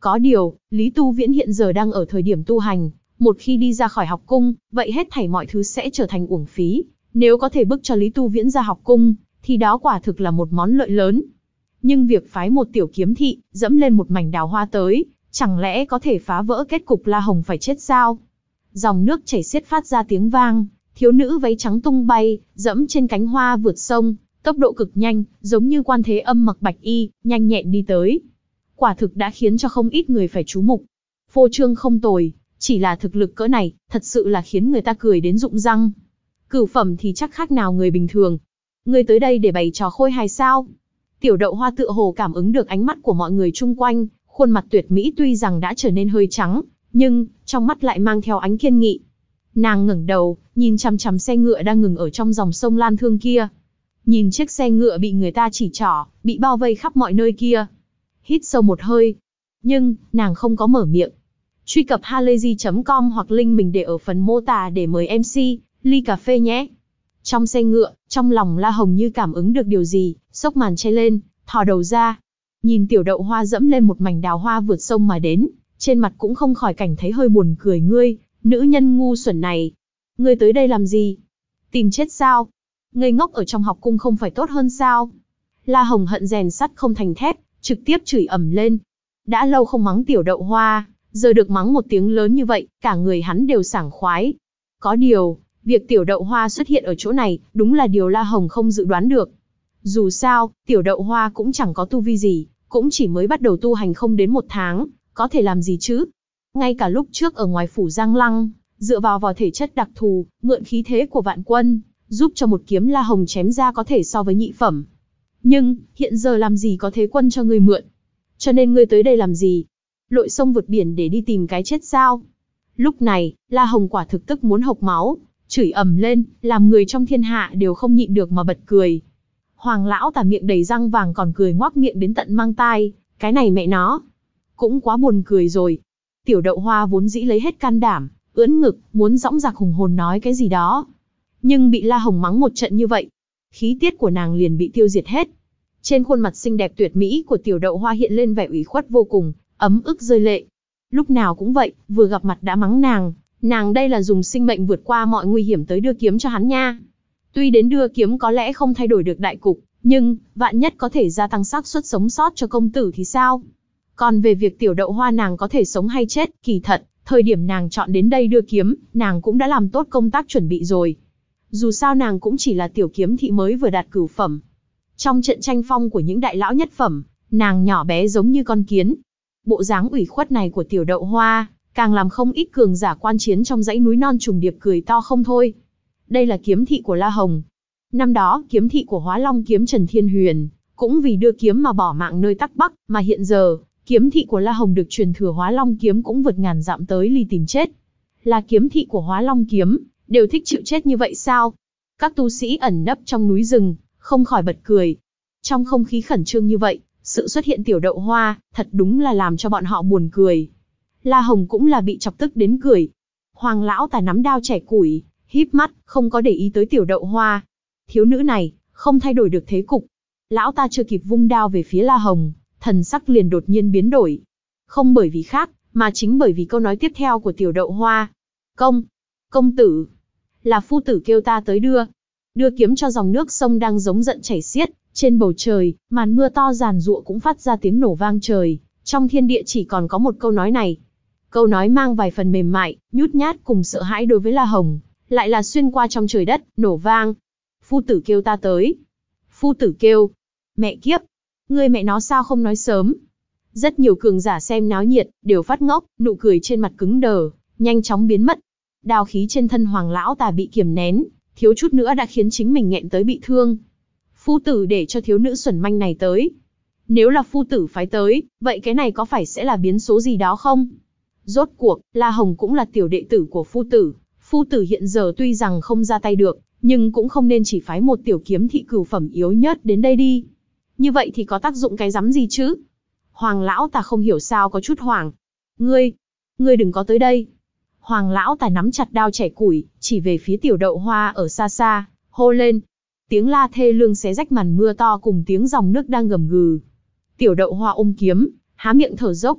Có điều, Lý Tu Viễn hiện giờ đang ở thời điểm tu hành, một khi đi ra khỏi học cung, vậy hết thảy mọi thứ sẽ trở thành uổng phí. Nếu có thể bức cho Lý Tu Viễn ra học cung, thì đó quả thực là một món lợi lớn. Nhưng việc phái một tiểu kiếm thị, dẫm lên một mảnh đào hoa tới, chẳng lẽ có thể phá vỡ kết cục La Hồng phải chết sao? Dòng nước chảy xiết phát ra tiếng vang, thiếu nữ váy trắng tung bay, dẫm trên cánh hoa vượt sông, tốc độ cực nhanh, giống như Quan Thế Âm mặc bạch y, nhanh nhẹn đi tới. Quả thực đã khiến cho không ít người phải chú mục. Phô trương không tồi, chỉ là thực lực cỡ này, thật sự là khiến người ta cười đến rụng răng. Cửu phẩm thì chắc khác nào người bình thường. Ngươi tới đây để bày trò khôi hài sao? Tiểu Đậu Hoa tựa hồ cảm ứng được ánh mắt của mọi người chung quanh, khuôn mặt tuyệt mỹ tuy rằng đã trở nên hơi trắng, nhưng trong mắt lại mang theo ánh kiên nghị. Nàng ngẩng đầu, nhìn chằm chằm xe ngựa đang ngừng ở trong dòng sông Lan Thương kia. Nhìn chiếc xe ngựa bị người ta chỉ trỏ, bị bao vây khắp mọi nơi kia. Hít sâu một hơi. Nhưng, nàng không có mở miệng. Truy cập halayzi chấm com hoặc link mình để ở phần mô tả để mời em xê, ly cà phê nhé. Trong xe ngựa, trong lòng La Hồng như cảm ứng được điều gì, xốc màn che lên, thò đầu ra. Nhìn Tiểu Đậu Hoa dẫm lên một mảnh đào hoa vượt sông mà đến, trên mặt cũng không khỏi cảnh thấy hơi buồn cười. Ngươi, nữ nhân ngu xuẩn này. Ngươi tới đây làm gì? Tìm chết sao? Ngây ngốc ở trong học cung không phải tốt hơn sao? La Hồng hận rèn sắt không thành thép, trực tiếp chửi ầm lên. Đã lâu không mắng Tiểu Đậu Hoa, giờ được mắng một tiếng lớn như vậy, cả người hắn đều sảng khoái. Có điều, việc Tiểu Đậu Hoa xuất hiện ở chỗ này, đúng là điều La Hồng không dự đoán được. Dù sao, Tiểu Đậu Hoa cũng chẳng có tu vi gì, cũng chỉ mới bắt đầu tu hành không đến một tháng, có thể làm gì chứ? Ngay cả lúc trước ở ngoài phủ Giang Lăng, dựa vào vào thể chất đặc thù, mượn khí thế của vạn quân, giúp cho một kiếm La Hồng chém ra có thể so với nhị phẩm. Nhưng, hiện giờ làm gì có thế quân cho ngươi mượn? Cho nên ngươi tới đây làm gì? Lội sông vượt biển để đi tìm cái chết sao? Lúc này, La Hồng quả thực tức muốn hộc máu, chửi ầm lên, làm người trong thiên hạ đều không nhịn được mà bật cười. Hoàng lão tà miệng đầy răng vàng còn cười ngoác miệng đến tận mang tai, cái này mẹ nó, cũng quá buồn cười rồi. Tiểu Đậu Hoa vốn dĩ lấy hết can đảm, ưỡn ngực, muốn dõng dạc hùng hồn nói cái gì đó. Nhưng bị La Hồng mắng một trận như vậy, khí tiết của nàng liền bị tiêu diệt hết. Trên khuôn mặt xinh đẹp tuyệt mỹ của Tiểu Đậu Hoa hiện lên vẻ ủy khuất vô cùng, ấm ức rơi lệ. Lúc nào cũng vậy, vừa gặp mặt đã mắng nàng, nàng đây là dùng sinh mệnh vượt qua mọi nguy hiểm tới đưa kiếm cho hắn nha. Tuy đến đưa kiếm có lẽ không thay đổi được đại cục, nhưng, vạn nhất có thể gia tăng xác suất sống sót cho công tử thì sao? Còn về việc Tiểu Đậu Hoa nàng có thể sống hay chết, kỳ thật, thời điểm nàng chọn đến đây đưa kiếm, nàng cũng đã làm tốt công tác chuẩn bị rồi. Dù sao nàng cũng chỉ là tiểu kiếm thị mới vừa đạt cửu phẩm. Trong trận tranh phong của những đại lão nhất phẩm, nàng nhỏ bé giống như con kiến. Bộ dáng ủy khuất này của Tiểu Đậu Hoa, càng làm không ít cường giả quan chiến trong dãy núi non trùng điệp cười to không thôi. Đây là kiếm thị của La Hồng. Năm đó, kiếm thị của Hóa Long kiếm Trần Thiên Huyền, cũng vì đưa kiếm mà bỏ mạng nơi Tắc Bắc, mà hiện giờ, kiếm thị của La Hồng được truyền thừa Hóa Long kiếm cũng vượt ngàn dặm tới ly tìm chết. Là kiếm thị của Hóa Long kiếm, đều thích chịu chết như vậy sao? Các tu sĩ ẩn nấp trong núi rừng, không khỏi bật cười. Trong không khí khẩn trương như vậy, sự xuất hiện Tiểu Đậu Hoa, thật đúng là làm cho bọn họ buồn cười. La Hồng cũng là bị chọc tức đến cười. Hoàng lão tà nắm đao chẻ củi, híp mắt, không có để ý tới Tiểu Đậu Hoa. Thiếu nữ này, không thay đổi được thế cục. Lão ta chưa kịp vung đao về phía La Hồng, thần sắc liền đột nhiên biến đổi. Không bởi vì khác, mà chính bởi vì câu nói tiếp theo của Tiểu Đậu Hoa. Công, công tử, là phu tử kêu ta tới đưa. Đưa kiếm cho dòng nước sông đang giống giận chảy xiết, trên bầu trời, màn mưa to giàn giụa cũng phát ra tiếng nổ vang trời. Trong thiên địa chỉ còn có một câu nói này. Câu nói mang vài phần mềm mại, nhút nhát cùng sợ hãi đối với La Hồng, lại là xuyên qua trong trời đất, nổ vang. Phu tử kêu ta tới. Phu tử kêu. Mẹ kiếp. Ngươi mẹ nó sao không nói sớm? Rất nhiều cường giả xem náo nhiệt, đều phát ngốc, nụ cười trên mặt cứng đờ, nhanh chóng biến mất. Đao khí trên thân Hoàng lão tà bị kiềm nén, thiếu chút nữa đã khiến chính mình nghẹn tới bị thương. Phu tử để cho thiếu nữ xuẩn manh này tới. Nếu là phu tử phái tới, vậy cái này có phải sẽ là biến số gì đó không? Rốt cuộc, La Hồng cũng là tiểu đệ tử của phu tử. Phu tử hiện giờ tuy rằng không ra tay được, nhưng cũng không nên chỉ phái một tiểu kiếm thị cửu phẩm yếu nhất đến đây đi. Như vậy thì có tác dụng cái rắm gì chứ? Hoàng lão tà không hiểu sao có chút hoảng. Ngươi, ngươi đừng có tới đây. Hoàng lão tà nắm chặt đao chẻ củi, chỉ về phía Tiểu Đậu Hoa ở xa xa, hô lên. Tiếng la thê lương xé rách màn mưa to cùng tiếng dòng nước đang gầm gừ. Tiểu Đậu Hoa ôm kiếm, há miệng thở dốc.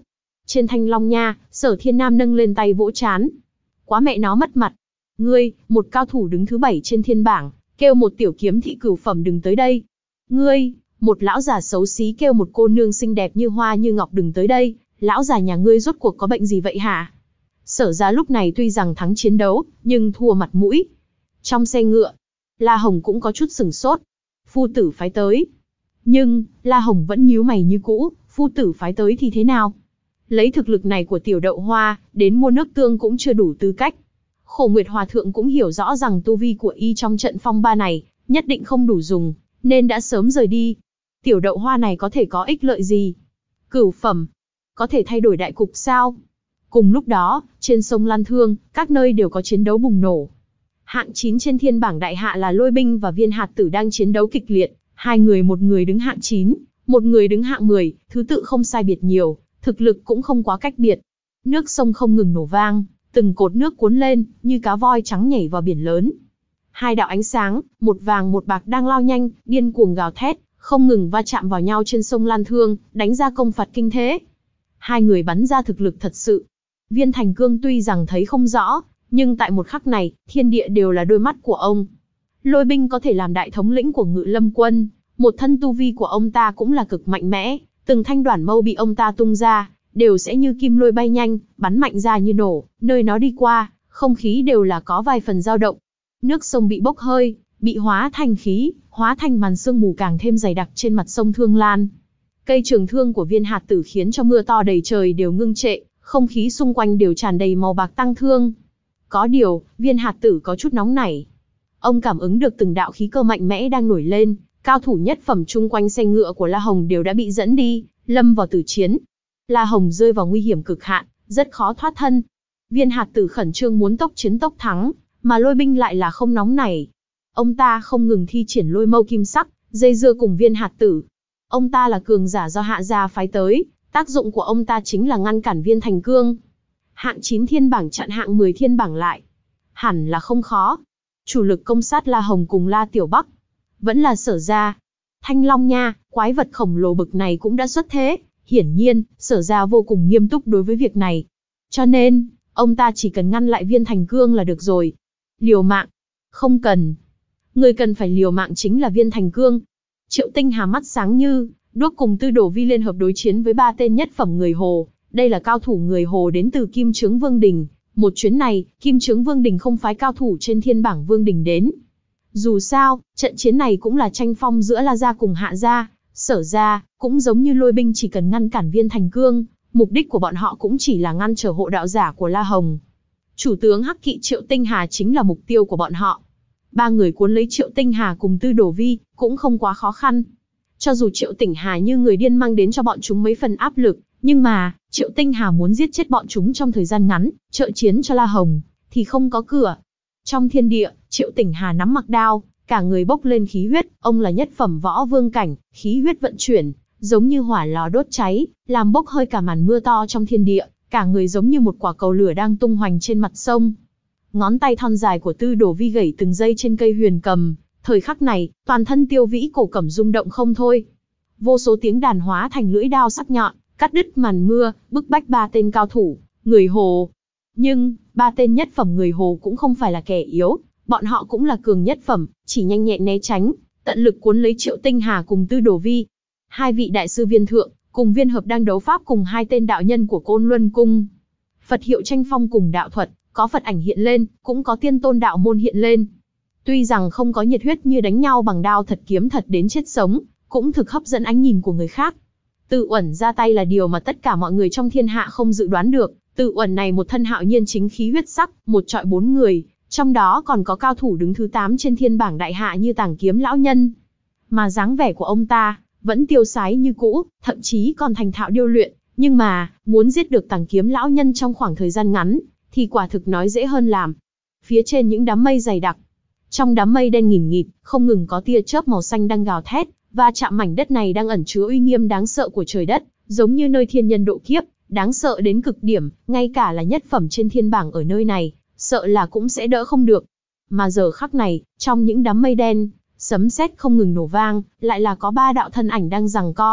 Trên Thanh Long Nha, Sở Thiên Nam nâng lên tay vỗ trán. Quá mẹ nó mất mặt. Ngươi, một cao thủ đứng thứ bảy trên thiên bảng, kêu một tiểu kiếm thị cửu phẩm đừng tới đây. Ngươi, một lão già xấu xí kêu một cô nương xinh đẹp như hoa như ngọc đừng tới đây. Lão già nhà ngươi rốt cuộc có bệnh gì vậy hả? Sở gia lúc này tuy rằng thắng chiến đấu, nhưng thua mặt mũi. Trong xe ngựa, La Hồng cũng có chút sừng sốt. Phu tử phái tới. Nhưng, La Hồng vẫn nhíu mày như cũ, phu tử phái tới thì thế nào? Lấy thực lực này của tiểu đậu hoa, đến mua nước tương cũng chưa đủ tư cách. Khổ Nguyệt Hòa Thượng cũng hiểu rõ rằng tu vi của y trong trận phong ba này, nhất định không đủ dùng, nên đã sớm rời đi. Tiểu đậu hoa này có thể có ích lợi gì? Cửu phẩm, có thể thay đổi đại cục sao? Cùng lúc đó, trên sông Lan Thương, các nơi đều có chiến đấu bùng nổ. Hạng chín trên thiên bảng đại hạ là Lôi Binh và Viên Hạt Tử đang chiến đấu kịch liệt, hai người một người đứng hạng chín, một người đứng hạng mười, thứ tự không sai biệt nhiều, thực lực cũng không quá cách biệt. Nước sông không ngừng nổ vang, từng cột nước cuốn lên, như cá voi trắng nhảy vào biển lớn. Hai đạo ánh sáng, một vàng một bạc đang lao nhanh, điên cuồng gào thét, không ngừng va chạm vào nhau trên sông Lan Thương, đánh ra công phạt kinh thế. Hai người bắn ra thực lực thật sự. Viên Thành Cương tuy rằng thấy không rõ, nhưng tại một khắc này, thiên địa đều là đôi mắt của ông. Lôi Binh có thể làm đại thống lĩnh của Ngự Lâm quân, một thân tu vi của ông ta cũng là cực mạnh mẽ, từng thanh đoản mâu bị ông ta tung ra, đều sẽ như kim lôi bay nhanh, bắn mạnh ra như nổ, nơi nó đi qua, không khí đều là có vài phần dao động. Nước sông bị bốc hơi, bị hóa thành khí, hóa thành màn sương mù càng thêm dày đặc trên mặt sông Thương Lan. Cây trường thương của Viên Hạt Tử khiến cho mưa to đầy trời đều ngưng trệ, không khí xung quanh đều tràn đầy màu bạc tăng thương. Có điều, Viên Hạt Tử có chút nóng nảy. Ông cảm ứng được từng đạo khí cơ mạnh mẽ đang nổi lên, cao thủ nhất phẩm chung quanh xe ngựa của La Hồng đều đã bị dẫn đi, lâm vào tử chiến. La Hồng rơi vào nguy hiểm cực hạn, rất khó thoát thân. Viên Hạt Tử khẩn trương muốn tốc chiến tốc thắng, mà Lôi Binh lại là không nóng nảy. Ông ta không ngừng thi triển lôi mâu kim sắc, dây dưa cùng Viên Hạt Tử. Ông ta là cường giả do Hạ gia phái tới, tác dụng của ông ta chính là ngăn cản Viên Thành Cương. Hạng chín thiên bảng chặn hạng mười thiên bảng lại. Hẳn là không khó. Chủ lực công sát La Hồng cùng La Tiểu Bắc. Vẫn là Sở gia. Thanh Long Nha, quái vật khổng lồ bực này cũng đã xuất thế. Hiển nhiên, Sở gia vô cùng nghiêm túc đối với việc này. Cho nên, ông ta chỉ cần ngăn lại Viên Thành Cương là được rồi. Liều mạng. Không cần. Người cần phải liều mạng chính là Viên Thành Cương. Triệu Tinh Hà mắt sáng như đuốc cùng Tư Đồ Vi liên hợp đối chiến với ba tên nhất phẩm người Hồ. Đây là cao thủ người Hồ đến từ Kim Chướng Vương Đình. Một chuyến này, Kim Chướng Vương Đình không phái cao thủ trên thiên bảng Vương Đình đến. Dù sao, trận chiến này cũng là tranh phong giữa La gia cùng Hạ gia, Sở gia, cũng giống như Lôi Binh chỉ cần ngăn cản Viên Thành Cương, mục đích của bọn họ cũng chỉ là ngăn trở hộ đạo giả của La Hồng. Chủ tướng Hắc Kỵ Triệu Tinh Hà chính là mục tiêu của bọn họ. Ba người cuốn lấy Triệu Tinh Hà cùng Tư Đồ Vi, cũng không quá khó khăn. Cho dù Triệu Tinh Hà như người điên mang đến cho bọn chúng mấy phần áp lực, nhưng mà, Triệu Tinh Hà muốn giết chết bọn chúng trong thời gian ngắn, trợ chiến cho La Hồng, thì không có cửa. Trong thiên địa, Triệu Tinh Hà nắm mặc đao, cả người bốc lên khí huyết, ông là nhất phẩm võ vương cảnh, khí huyết vận chuyển, giống như hỏa lò đốt cháy, làm bốc hơi cả màn mưa to trong thiên địa, cả người giống như một quả cầu lửa đang tung hoành trên mặt sông. Ngón tay thon dài của Tư Đồ Vi gảy từng giây trên cây huyền cầm, thời khắc này, toàn thân Tiêu Vĩ cổ cẩm rung động không thôi. Vô số tiếng đàn hóa thành lưỡi đao sắc nhọn, cắt đứt màn mưa, bức bách ba tên cao thủ, người Hồ. Nhưng, ba tên nhất phẩm người Hồ cũng không phải là kẻ yếu, bọn họ cũng là cường nhất phẩm, chỉ nhanh nhẹn né tránh, tận lực cuốn lấy Triệu Tinh Hà cùng Tư Đồ Vi. Hai vị đại sư Viên Thượng, cùng Viên Hợp đang đấu pháp cùng hai tên đạo nhân của Côn Luân Cung. Phật hiệu tranh phong cùng đạo thuật, có Phật ảnh hiện lên, cũng có tiên tôn đạo môn hiện lên. Tuy rằng không có nhiệt huyết như đánh nhau bằng đao thật kiếm thật đến chết sống, cũng thực hấp dẫn ánh nhìn của người khác. Tự Uẩn ra tay là điều mà tất cả mọi người trong thiên hạ không dự đoán được. Tự Uẩn này một thân hạo nhiên chính khí huyết sắc, một trọi bốn người, trong đó còn có cao thủ đứng thứ tám trên thiên bảng đại hạ như Tàng Kiếm lão nhân. Mà dáng vẻ của ông ta vẫn tiêu sái như cũ, thậm chí còn thành thạo điêu luyện, nhưng mà muốn giết được Tàng Kiếm lão nhân trong khoảng thời gian ngắn thì quả thực nói dễ hơn làm. Phía trên những đám mây dày đặc, trong đám mây đen nghìn nghịt, không ngừng có tia chớp màu xanh đang gào thét, và chạm mảnh đất này đang ẩn chứa uy nghiêm đáng sợ của trời đất, giống như nơi thiên nhân độ kiếp, đáng sợ đến cực điểm, ngay cả là nhất phẩm trên thiên bảng ở nơi này, sợ là cũng sẽ đỡ không được. Mà giờ khắc này, trong những đám mây đen, sấm sét không ngừng nổ vang, lại là có ba đạo thân ảnh đang giằng co.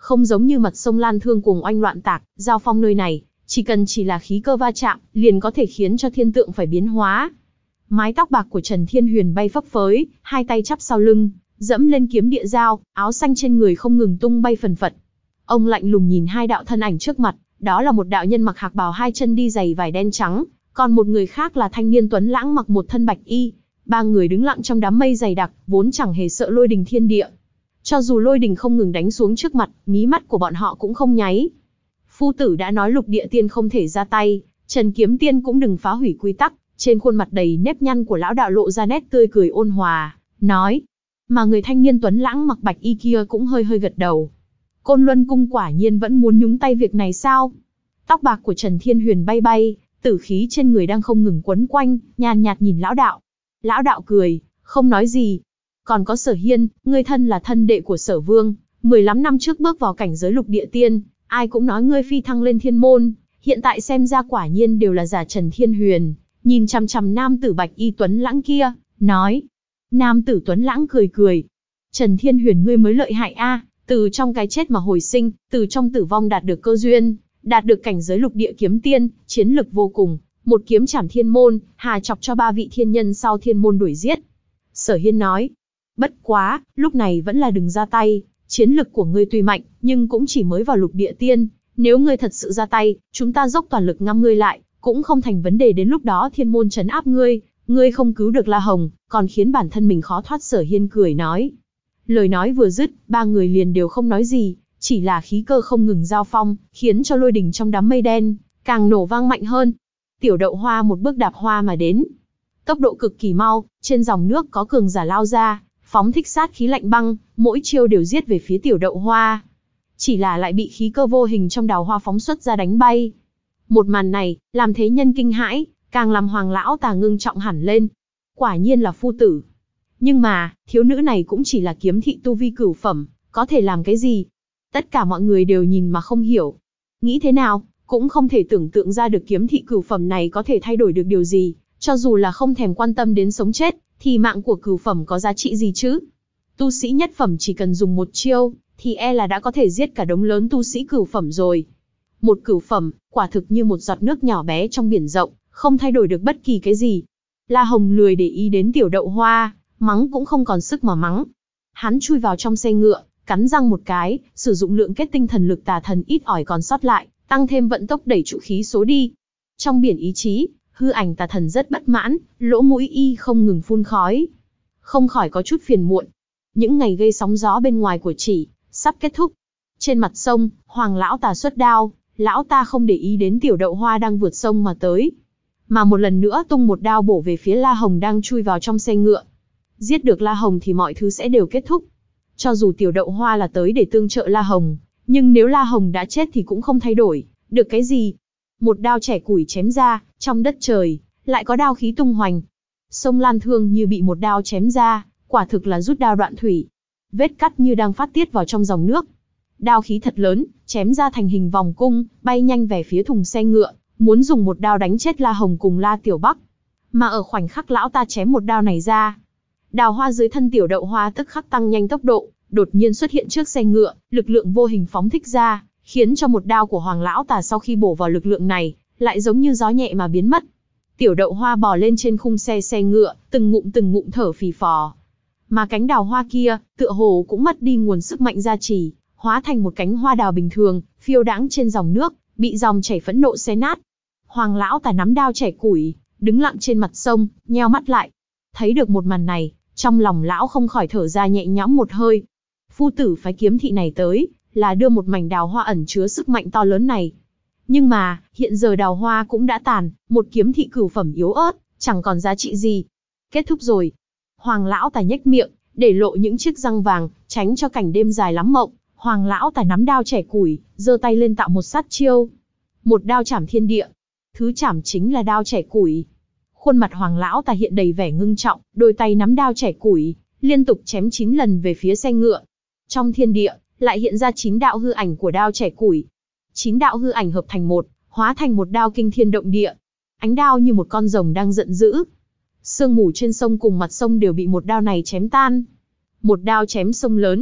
Không giống như mặt sông Lan Thương cuồng oanh loạn tạc, giao phong nơi này, chỉ cần chỉ là khí cơ va chạm, liền có thể khiến cho thiên tượng phải biến hóa. Mái tóc bạc của Trần Thiên Huyền bay phấp phới, hai tay chắp sau lưng, dẫm lên kiếm địa dao, áo xanh trên người không ngừng tung bay phần phật. Ông lạnh lùng nhìn hai đạo thân ảnh trước mặt, đó là một đạo nhân mặc hạc bào hai chân đi giày vải đen trắng, còn một người khác là thanh niên tuấn lãng mặc một thân bạch y. Ba người đứng lặng trong đám mây dày đặc, vốn chẳng hề sợ lôi đình thiên địa. Cho dù lôi đình không ngừng đánh xuống trước mặt, mí mắt của bọn họ cũng không nháy. Phu tử đã nói lục địa tiên không thể ra tay, Trần Kiếm Tiên cũng đừng phá hủy quy tắc. Trên khuôn mặt đầy nếp nhăn của lão đạo lộ ra nét tươi cười ôn hòa, nói. Mà người thanh niên tuấn lãng mặc bạch y kia cũng hơi hơi gật đầu. Côn Luân Cung quả nhiên vẫn muốn nhúng tay việc này sao? Tóc bạc của Trần Thiên Huyền bay bay, tử khí trên người đang không ngừng quấn quanh, nhàn nhạt nhìn lão đạo. Lão đạo cười, không nói gì. Còn có Sở Hiên, ngươi thân là thân đệ của Sở Vương, mười lăm năm trước bước vào cảnh giới lục địa tiên, ai cũng nói ngươi phi thăng lên thiên môn, hiện tại xem ra quả nhiên đều là giả. Trần Thiên Huyền nhìn chằm chằm nam tử bạch y tuấn lãng kia, nói. Nam tử tuấn lãng cười cười. Trần Thiên Huyền ngươi mới lợi hại a, từ trong cái chết mà hồi sinh, từ trong tử vong đạt được cơ duyên, đạt được cảnh giới lục địa kiếm tiên, chiến lực vô cùng, một kiếm chảm thiên môn, hà chọc cho ba vị thiên nhân sau thiên môn đuổi giết. Sở Hiên nói. Bất quá, lúc này vẫn là đừng ra tay, chiến lực của ngươi tuy mạnh, nhưng cũng chỉ mới vào lục địa tiên, nếu ngươi thật sự ra tay, chúng ta dốc toàn lực ngăn ngươi lại, cũng không thành vấn đề. Đến lúc đó thiên môn trấn áp ngươi, ngươi không cứu được La Hồng, còn khiến bản thân mình khó thoát. Sở Hiên cười nói. Lời nói vừa dứt, ba người liền đều không nói gì, chỉ là khí cơ không ngừng giao phong, khiến cho lôi đình trong đám mây đen càng nổ vang mạnh hơn. Tiểu Đậu Hoa một bước đạp hoa mà đến, tốc độ cực kỳ mau, trên dòng nước có cường giả lao ra, phóng thích sát khí lạnh băng, mỗi chiêu đều giết về phía Tiểu Đậu Hoa. Chỉ là lại bị khí cơ vô hình trong đào hoa phóng xuất ra đánh bay. Một màn này, làm thế nhân kinh hãi, càng làm Hoàng lão tà ngưng trọng hẳn lên. Quả nhiên là phu tử. Nhưng mà, thiếu nữ này cũng chỉ là kiếm thị tu vi cửu phẩm, có thể làm cái gì? Tất cả mọi người đều nhìn mà không hiểu. Nghĩ thế nào, cũng không thể tưởng tượng ra được kiếm thị cửu phẩm này có thể thay đổi được điều gì. Cho dù là không thèm quan tâm đến sống chết, thì mạng của cửu phẩm có giá trị gì chứ? Tu sĩ nhất phẩm chỉ cần dùng một chiêu, thì e là đã có thể giết cả đống lớn tu sĩ cửu phẩm rồi. Một cửu phẩm, quả thực như một giọt nước nhỏ bé trong biển rộng, không thay đổi được bất kỳ cái gì. La Hồng lười để ý đến Tiểu Đậu Hoa, mắng cũng không còn sức mà mắng. Hắn chui vào trong xe ngựa, cắn răng một cái, sử dụng lượng kết tinh thần lực tà thần ít ỏi còn sót lại, tăng thêm vận tốc đẩy trụ khí số đi. Trong biển ý chí, hư ảnh tà thần rất bất mãn, lỗ mũi y không ngừng phun khói. Không khỏi có chút phiền muộn. Những ngày gây sóng gió bên ngoài của chỉ, sắp kết thúc. Trên mặt sông, Hoàng lão tà xuất đao, lão ta không để ý đến Tiểu Đậu Hoa đang vượt sông mà tới, mà một lần nữa tung một đao bổ về phía La Hồng đang chui vào trong xe ngựa. Giết được La Hồng thì mọi thứ sẽ đều kết thúc. Cho dù Tiểu Đậu Hoa là tới để tương trợ La Hồng, nhưng nếu La Hồng đã chết thì cũng không thay đổi được cái gì. Một đao chẻ củi chém ra, trong đất trời lại có đao khí tung hoành. Sông Lan Thương như bị một đao chém ra, quả thực là rút đao đoạn thủy. Vết cắt như đang phát tiết vào trong dòng nước. Đao khí thật lớn, chém ra thành hình vòng cung, bay nhanh về phía thùng xe ngựa, muốn dùng một đao đánh chết La Hồng cùng La Tiểu Bắc. Mà ở khoảnh khắc lão ta chém một đao này ra, đào hoa dưới thân Tiểu Đậu Hoa tức khắc tăng nhanh tốc độ, đột nhiên xuất hiện trước xe ngựa, lực lượng vô hình phóng thích ra, khiến cho một đao của Hoàng lão tà sau khi bổ vào lực lượng này, lại giống như gió nhẹ mà biến mất. Tiểu Đậu Hoa bò lên trên khung xe xe ngựa, từng ngụm từng ngụm thở phì phò. Mà cánh đào hoa kia, tựa hồ cũng mất đi nguồn sức mạnh gia trì, hóa thành một cánh hoa đào bình thường, phiêu đãng trên dòng nước, bị dòng chảy phẫn nộ xé nát. Hoàng lão tà nắm đao chẻ củi, đứng lặng trên mặt sông, nheo mắt lại. Thấy được một màn này, trong lòng lão không khỏi thở ra nhẹ nhõm một hơi. Phu tử phái kiếm thị này tới, là đưa một mảnh đào hoa ẩn chứa sức mạnh to lớn này. Nhưng mà, hiện giờ đào hoa cũng đã tàn, một kiếm thị cửu phẩm yếu ớt, chẳng còn giá trị gì. Kết thúc rồi. Hoàng lão tà nhếch miệng, để lộ những chiếc răng vàng, tránh cho cảnh đêm dài lắm mộng. Hoàng lão tà nắm đao chẻ củi, giơ tay lên tạo một sát chiêu. Một đao chảm thiên địa. Thứ chảm chính là đao chẻ củi. Khuôn mặt Hoàng lão tà hiện đầy vẻ ngưng trọng, đôi tay nắm đao chẻ củi, liên tục chém chín lần về phía xe ngựa. Trong thiên địa, lại hiện ra chín đạo hư ảnh của đao chẻ củi. Chín đạo hư ảnh hợp thành một, hóa thành một đao kinh thiên động địa. Ánh đao như một con rồng đang giận dữ. Sương mù trên sông cùng mặt sông đều bị một đao này chém tan. Một đao chém sông lớn.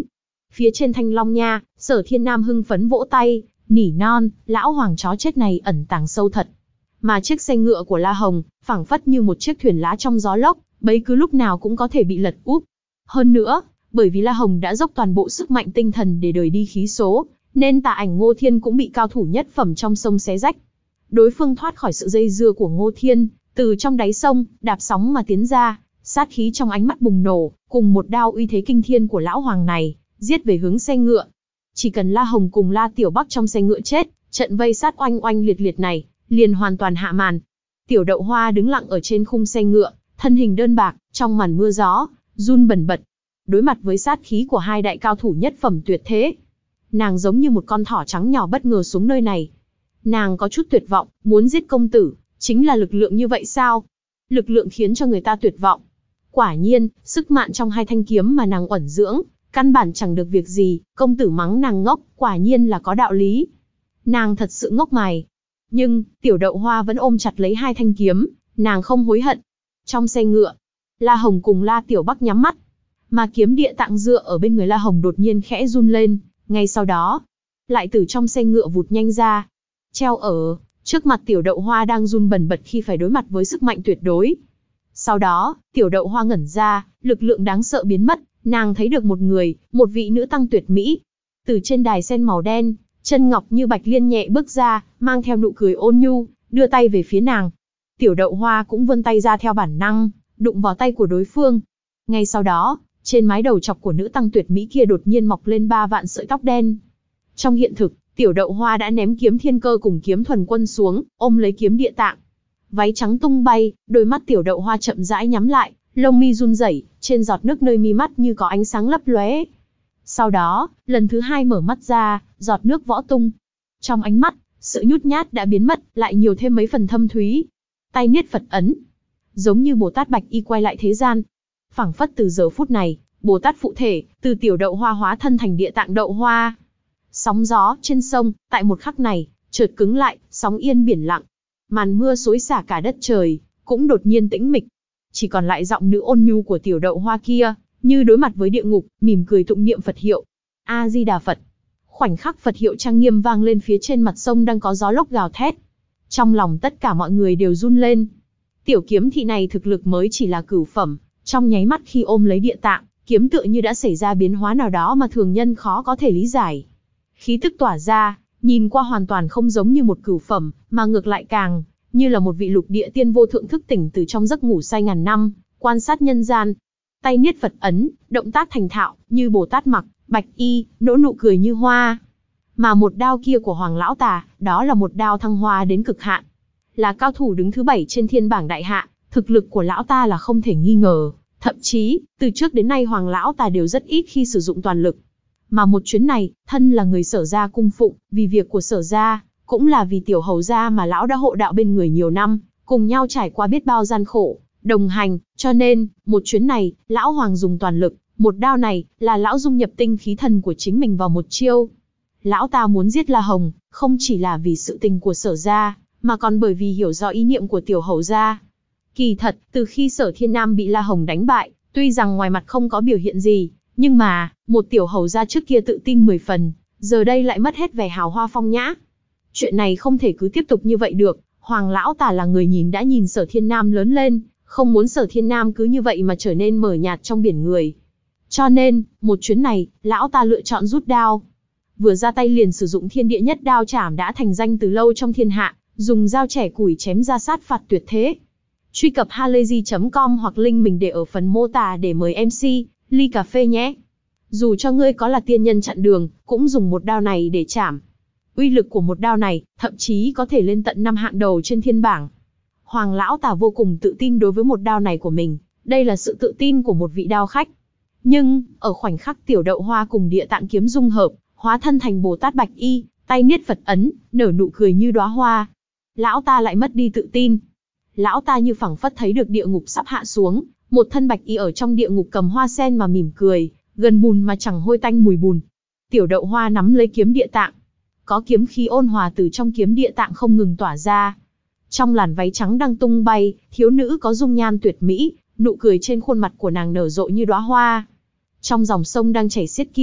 Phía trên Thanh Long Nha, Sở Thiên Nam hưng phấn vỗ tay, nỉ non, lão hoàng chó chết này ẩn tàng sâu thật. Mà chiếc xe ngựa của La Hồng, phảng phất như một chiếc thuyền lá trong gió lốc, bấy cứ lúc nào cũng có thể bị lật úp. Hơn nữa, bởi vì La Hồng đã dốc toàn bộ sức mạnh tinh thần để đời đi khí số, nên Tà Ảnh Ngô Thiên cũng bị cao thủ nhất phẩm trong sông xé rách. Đối phương thoát khỏi sự dây dưa của Ngô Thiên, từ trong đáy sông, đạp sóng mà tiến ra, sát khí trong ánh mắt bùng nổ, cùng một đao uy thế kinh thiên của lão hoàng này, giết về hướng xe ngựa. Chỉ cần La Hồng cùng La Tiểu Bắc trong xe ngựa chết, trận vây sát oanh oanh liệt liệt này, liền hoàn toàn hạ màn. Tiểu Đậu Hoa đứng lặng ở trên khung xe ngựa, thân hình đơn bạc, trong màn mưa gió, run bần bật. Đối mặt với sát khí của hai đại cao thủ nhất phẩm tuyệt thế, nàng giống như một con thỏ trắng nhỏ bất ngờ xuống nơi này. Nàng có chút tuyệt vọng, muốn giết công tử, chính là lực lượng như vậy sao? Lực lượng khiến cho người ta tuyệt vọng. Quả nhiên, sức mạn trong hai thanh kiếm mà nàng uẩn dưỡng, căn bản chẳng được việc gì, công tử mắng nàng ngốc, quả nhiên là có đạo lý. Nàng thật sự ngốc mày. Nhưng, Tiểu Đậu Hoa vẫn ôm chặt lấy hai thanh kiếm, nàng không hối hận. Trong xe ngựa, La Hồng cùng La Tiểu Bắc nhắm mắt, mà kiếm địa tạng dựa ở bên người La Hồng đột nhiên khẽ run lên, ngay sau đó, lại từ trong xe ngựa vụt nhanh ra, treo ở trước mặt Tiểu Đậu Hoa đang run bần bật khi phải đối mặt với sức mạnh tuyệt đối. Sau đó, Tiểu Đậu Hoa ngẩn ra, lực lượng đáng sợ biến mất, nàng thấy được một người, một vị nữ tăng tuyệt mỹ. Từ trên đài sen màu đen, chân ngọc như bạch liên nhẹ bước ra, mang theo nụ cười ôn nhu, đưa tay về phía nàng. Tiểu Đậu Hoa cũng vươn tay ra theo bản năng, đụng vào tay của đối phương. Ngay sau đó, trên mái đầu chọc của nữ tăng tuyệt mỹ kia đột nhiên mọc lên ba vạn sợi tóc đen. Trong hiện thực, Tiểu Đậu Hoa đã ném kiếm thiên cơ cùng kiếm thuần quân xuống, ôm lấy kiếm địa tạng. Váy trắng tung bay, đôi mắt Tiểu Đậu Hoa chậm rãi nhắm lại, lông mi run rẩy, trên giọt nước nơi mi mắt như có ánh sáng lấp lóe. Sau đó, lần thứ hai mở mắt ra, giọt nước võ tung. Trong ánh mắt, sự nhút nhát đã biến mất, lại nhiều thêm mấy phần thâm thúy. Tay niết Phật ấn, giống như Bồ Tát Bạch Y quay lại thế gian. Phảng phất từ giờ phút này, Bồ Tát phụ thể, từ Tiểu Đậu Hoa hóa thân thành Địa Tạng Đậu Hoa. Sóng gió trên sông, tại một khắc này, chợt cứng lại, sóng yên biển lặng. Màn mưa xối xả cả đất trời, cũng đột nhiên tĩnh mịch. Chỉ còn lại giọng nữ ôn nhu của Tiểu Đậu Hoa kia, như đối mặt với địa ngục, mỉm cười tụng niệm Phật hiệu. A Di Đà Phật. Khoảnh khắc Phật hiệu trang nghiêm vang lên phía trên mặt sông đang có gió lốc gào thét. Trong lòng tất cả mọi người đều run lên. Tiểu kiếm thị này thực lực mới chỉ là cửu phẩm, trong nháy mắt khi ôm lấy địa tạng, kiếm tựa như đã xảy ra biến hóa nào đó mà thường nhân khó có thể lý giải. Khí tức tỏa ra, nhìn qua hoàn toàn không giống như một cửu phẩm, mà ngược lại càng như là một vị lục địa tiên vô thượng thức tỉnh từ trong giấc ngủ say ngàn năm, quan sát nhân gian. Tay niết Phật ấn, động tác thành thạo, như Bồ Tát mặc bạch y, nỗ nụ cười như hoa. Mà một đao kia của Hoàng lão tà, đó là một đao thăng hoa đến cực hạn. Là cao thủ đứng thứ bảy trên thiên bảng đại hạ, thực lực của lão ta là không thể nghi ngờ. Thậm chí, từ trước đến nay Hoàng lão tà đều rất ít khi sử dụng toàn lực. Mà một chuyến này, thân là người Sở gia cung phụng, vì việc của Sở gia, cũng là vì tiểu hầu gia mà lão đã hộ đạo bên người nhiều năm, cùng nhau trải qua biết bao gian khổ, đồng hành, cho nên, một chuyến này, lão Hoàng dùng toàn lực, một đao này, là lão dung nhập tinh khí thần của chính mình vào một chiêu. Lão ta muốn giết La Hồng, không chỉ là vì sự tình của Sở gia, mà còn bởi vì hiểu rõ ý niệm của tiểu hầu gia. Kỳ thật, từ khi Sở Thiên Nam bị La Hồng đánh bại, tuy rằng ngoài mặt không có biểu hiện gì, nhưng mà, một tiểu hầu gia trước kia tự tin mười phần, giờ đây lại mất hết vẻ hào hoa phong nhã. Chuyện này không thể cứ tiếp tục như vậy được, Hoàng lão tà là người nhìn đã nhìn Sở Thiên Nam lớn lên, không muốn Sở Thiên Nam cứ như vậy mà trở nên mờ nhạt trong biển người. Cho nên, một chuyến này, lão ta lựa chọn rút đao. Vừa ra tay liền sử dụng thiên địa nhất đao chảm đã thành danh từ lâu trong thiên hạ, dùng dao trẻ củi chém ra sát phạt tuyệt thế. Truy cập halayzi chấm com hoặc link mình để ở phần mô tả để mời em xê, ly cà phê nhé. Dù cho ngươi có là tiên nhân chặn đường, cũng dùng một đao này để chảm. Uy lực của một đao này, thậm chí có thể lên tận năm hạng đầu trên thiên bảng. Hoàng lão tà vô cùng tự tin đối với một đao này của mình, đây là sự tự tin của một vị đao khách. Nhưng, ở khoảnh khắc Tiểu Đậu Hoa cùng Địa Tạng kiếm dung hợp, hóa thân thành Bồ Tát Bạch Y, tay niết Phật ấn, nở nụ cười như đóa hoa. Lão ta lại mất đi tự tin. Lão ta như phảng phất thấy được địa ngục sắp hạ xuống, một thân bạch y ở trong địa ngục cầm hoa sen mà mỉm cười, gần bùn mà chẳng hôi tanh mùi bùn. Tiểu Đậu Hoa nắm lấy kiếm địa tạng, có kiếm khí ôn hòa từ trong kiếm địa tạng không ngừng tỏa ra. Trong làn váy trắng đang tung bay, thiếu nữ có dung nhan tuyệt mỹ, nụ cười trên khuôn mặt của nàng nở rộ như đóa hoa. Trong dòng sông đang chảy xiết kia,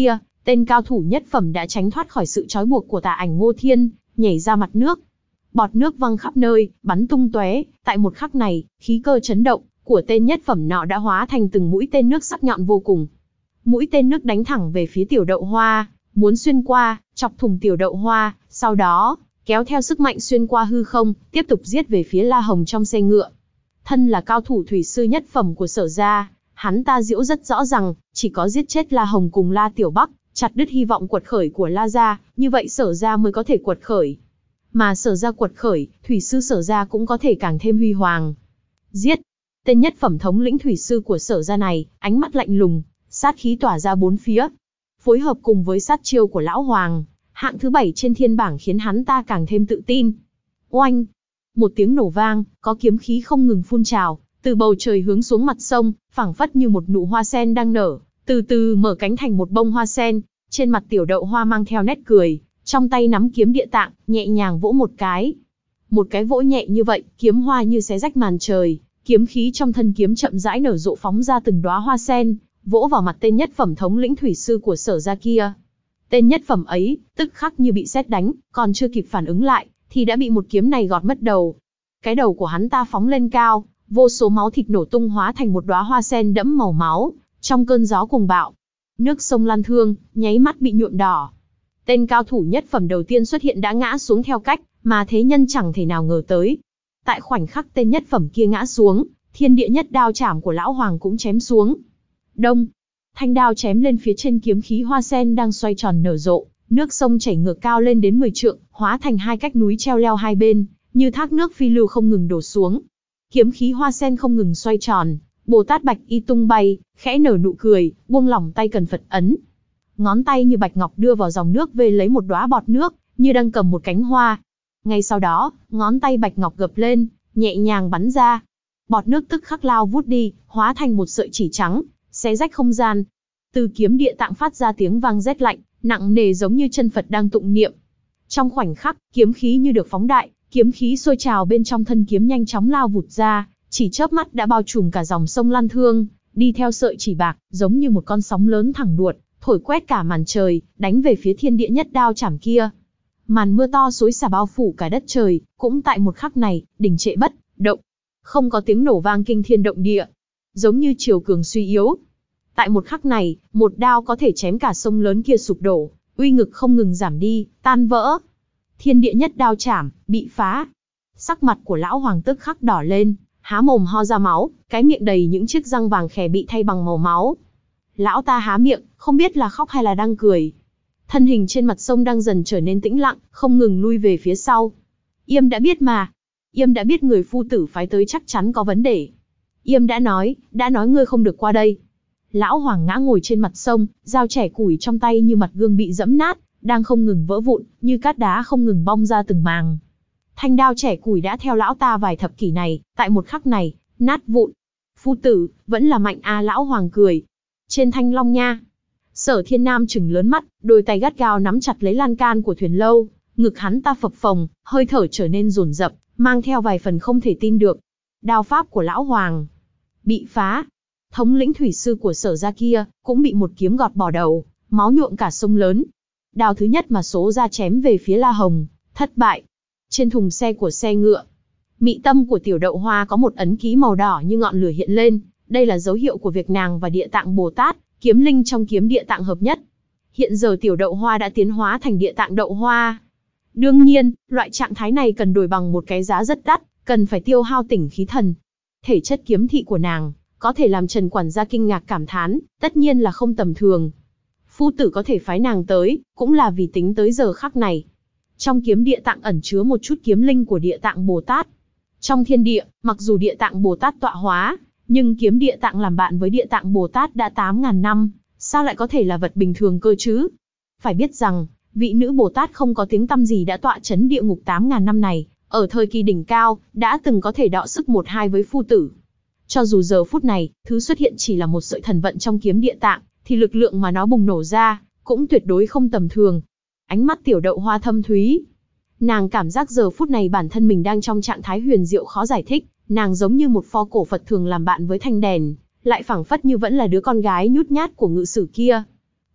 Tên cao thủ nhất phẩm đã tránh thoát khỏi sự trói buộc của tà ảnh Ngô Thiên, nhảy ra mặt nước. Bọt nước văng khắp nơi, bắn tung tóe. Tại một khắc này, khí cơ chấn động của tên nhất phẩm nọ đã hóa thành từng mũi tên nước sắc nhọn vô cùng. Mũi tên nước đánh thẳng về phía tiểu đậu hoa, muốn xuyên qua, chọc thủng tiểu đậu hoa, sau đó kéo theo sức mạnh xuyên qua hư không, tiếp tục giết về phía La Hồng trong xe ngựa. Thân là cao thủ thủy sư nhất phẩm của Sở gia, hắn ta diễu rất rõ rằng, chỉ có giết chết La Hồng cùng La Tiểu Bắc, chặt đứt hy vọng quật khởi của La gia, như vậy Sở gia mới có thể quật khởi. Mà Sở gia quật khởi, thủy sư Sở gia cũng có thể càng thêm huy hoàng. Giết! Tên nhất phẩm thống lĩnh thủy sư của Sở gia này, ánh mắt lạnh lùng, sát khí tỏa ra bốn phía. Phối hợp cùng với sát chiêu của Lão Hoàng, hạng thứ bảy trên thiên bảng khiến hắn ta càng thêm tự tin. Oanh! Một tiếng nổ vang, có kiếm khí không ngừng phun trào, từ bầu trời hướng xuống mặt sông, phảng phất như một nụ hoa sen đang nở, từ từ mở cánh thành một bông hoa sen. Trên mặt tiểu đậu hoa mang theo nét cười, trong tay nắm kiếm địa tạng, nhẹ nhàng vỗ một cái. Một cái vỗ nhẹ như vậy, kiếm hoa như xé rách màn trời, kiếm khí trong thân kiếm chậm rãi nở rộ phóng ra từng đóa hoa sen, vỗ vào mặt tên nhất phẩm thống lĩnh thủy sư của Sở gia kia. Tên nhất phẩm ấy, tức khắc như bị sét đánh, còn chưa kịp phản ứng lại, thì đã bị một kiếm này gọt mất đầu. Cái đầu của hắn ta phóng lên cao, vô số máu thịt nổ tung hóa thành một đóa hoa sen đẫm màu máu, trong cơn gió cuồng bạo. Nước sông Lan Thương, nháy mắt bị nhuộm đỏ. Tên cao thủ nhất phẩm đầu tiên xuất hiện đã ngã xuống theo cách mà thế nhân chẳng thể nào ngờ tới. Tại khoảnh khắc tên nhất phẩm kia ngã xuống, thiên địa nhất đao chảm của Lão Hoàng cũng chém xuống. Đông, thanh đao chém lên phía trên kiếm khí hoa sen đang xoay tròn nở rộ, nước sông chảy ngược cao lên đến mười trượng, hóa thành hai cách núi treo leo hai bên, như thác nước phi lưu không ngừng đổ xuống. Kiếm khí hoa sen không ngừng xoay tròn, Bồ Tát Bạch Y tung bay, khẽ nở nụ cười, buông lỏng tay cần Phật ấn. Ngón tay như bạch ngọc đưa vào dòng nước vê lấy một đóa bọt nước, như đang cầm một cánh hoa. Ngay sau đó, ngón tay bạch ngọc gập lên, nhẹ nhàng bắn ra. Bọt nước tức khắc lao vút đi, hóa thành một sợi chỉ trắng, xé rách không gian. Từ kiếm địa tạng phát ra tiếng vang rét lạnh, nặng nề giống như chân Phật đang tụng niệm. Trong khoảnh khắc, kiếm khí như được phóng đại, kiếm khí sôi trào bên trong thân kiếm nhanh chóng lao vụt ra, chỉ chớp mắt đã bao trùm cả dòng sông Lan Thương, đi theo sợi chỉ bạc, giống như một con sóng lớn thẳng đuột, thổi quét cả màn trời, đánh về phía thiên địa nhất đao chảm kia. Màn mưa to xối xả bao phủ cả đất trời, cũng tại một khắc này, đình trệ bất động. Không có tiếng nổ vang kinh thiên động địa, giống như triều cường suy yếu. Tại một khắc này, một đao có thể chém cả sông lớn kia sụp đổ, uy ngực không ngừng giảm đi, tan vỡ. Thiên địa nhất đao chảm, bị phá. Sắc mặt của Lão Hoàng tức khắc đỏ lên, há mồm ho ra máu, cái miệng đầy những chiếc răng vàng khè bị thay bằng màu máu. Lão ta há miệng, không biết là khóc hay là đang cười. Thân hình trên mặt sông đang dần trở nên tĩnh lặng, không ngừng lui về phía sau. Yêm đã biết mà. Yêm đã biết người phu tử phái tới chắc chắn có vấn đề. Yêm đã nói, đã nói ngươi không được qua đây. Lão Hoàng ngã ngồi trên mặt sông, dao chẻ củi trong tay như mặt gương bị dẫm nát, đang không ngừng vỡ vụn, như cát đá không ngừng bong ra từng màng. Thanh đao chẻ củi đã theo lão ta vài thập kỷ này, tại một khắc này, nát vụn. Phu tử, vẫn là mạnh a. Lão Hoàng cười. Trên thanh long nha. Sở Thiên Nam trừng lớn mắt, đôi tay gắt gao nắm chặt lấy lan can của thuyền lâu, ngực hắn ta phập phồng, hơi thở trở nên dồn dập, mang theo vài phần không thể tin được. Đao pháp của Lão Hoàng bị phá. Thống lĩnh thủy sư của Sở gia kia cũng bị một kiếm gọt bỏ đầu, máu nhuộm cả sông lớn. Đao thứ nhất mà số ra chém về phía La Hồng, thất bại. Trên thùng xe của xe ngựa, mị tâm của tiểu đậu hoa có một ấn ký màu đỏ như ngọn lửa hiện lên, đây là dấu hiệu của việc nàng và Địa Tạng Bồ Tát, kiếm linh trong kiếm Địa Tạng hợp nhất. Hiện giờ tiểu đậu hoa đã tiến hóa thành Địa Tạng đậu hoa. Đương nhiên, loại trạng thái này cần đổi bằng một cái giá rất đắt, cần phải tiêu hao tỉnh khí thần. Thể chất kiếm thị của nàng có thể làm Trần quản gia kinh ngạc cảm thán, tất nhiên là không tầm thường. Phu tử có thể phái nàng tới, cũng là vì tính tới giờ khắc này. Trong kiếm Địa Tạng ẩn chứa một chút kiếm linh của Địa Tạng Bồ Tát. Trong thiên địa, mặc dù Địa Tạng Bồ Tát tọa hóa, nhưng kiếm Địa Tạng làm bạn với Địa Tạng Bồ Tát đã tám ngàn năm, sao lại có thể là vật bình thường cơ chứ? Phải biết rằng, vị nữ Bồ Tát không có tiếng tăm gì đã tọa chấn địa ngục tám ngàn năm này, ở thời kỳ đỉnh cao, đã từng có thể đọ sức một hai với phu tử. Cho dù giờ phút này, thứ xuất hiện chỉ là một sợi thần vận trong kiếm Địa Tạng, thì lực lượng mà nó bùng nổ ra, cũng tuyệt đối không tầm thường. Ánh mắt tiểu đậu hoa thâm thúy. Nàng cảm giác giờ phút này bản thân mình đang trong trạng thái huyền diệu khó giải thích, nàng giống như một pho cổ Phật thường làm bạn với thanh đèn, lại phảng phất như vẫn là đứa con gái nhút nhát của ngự sử kia.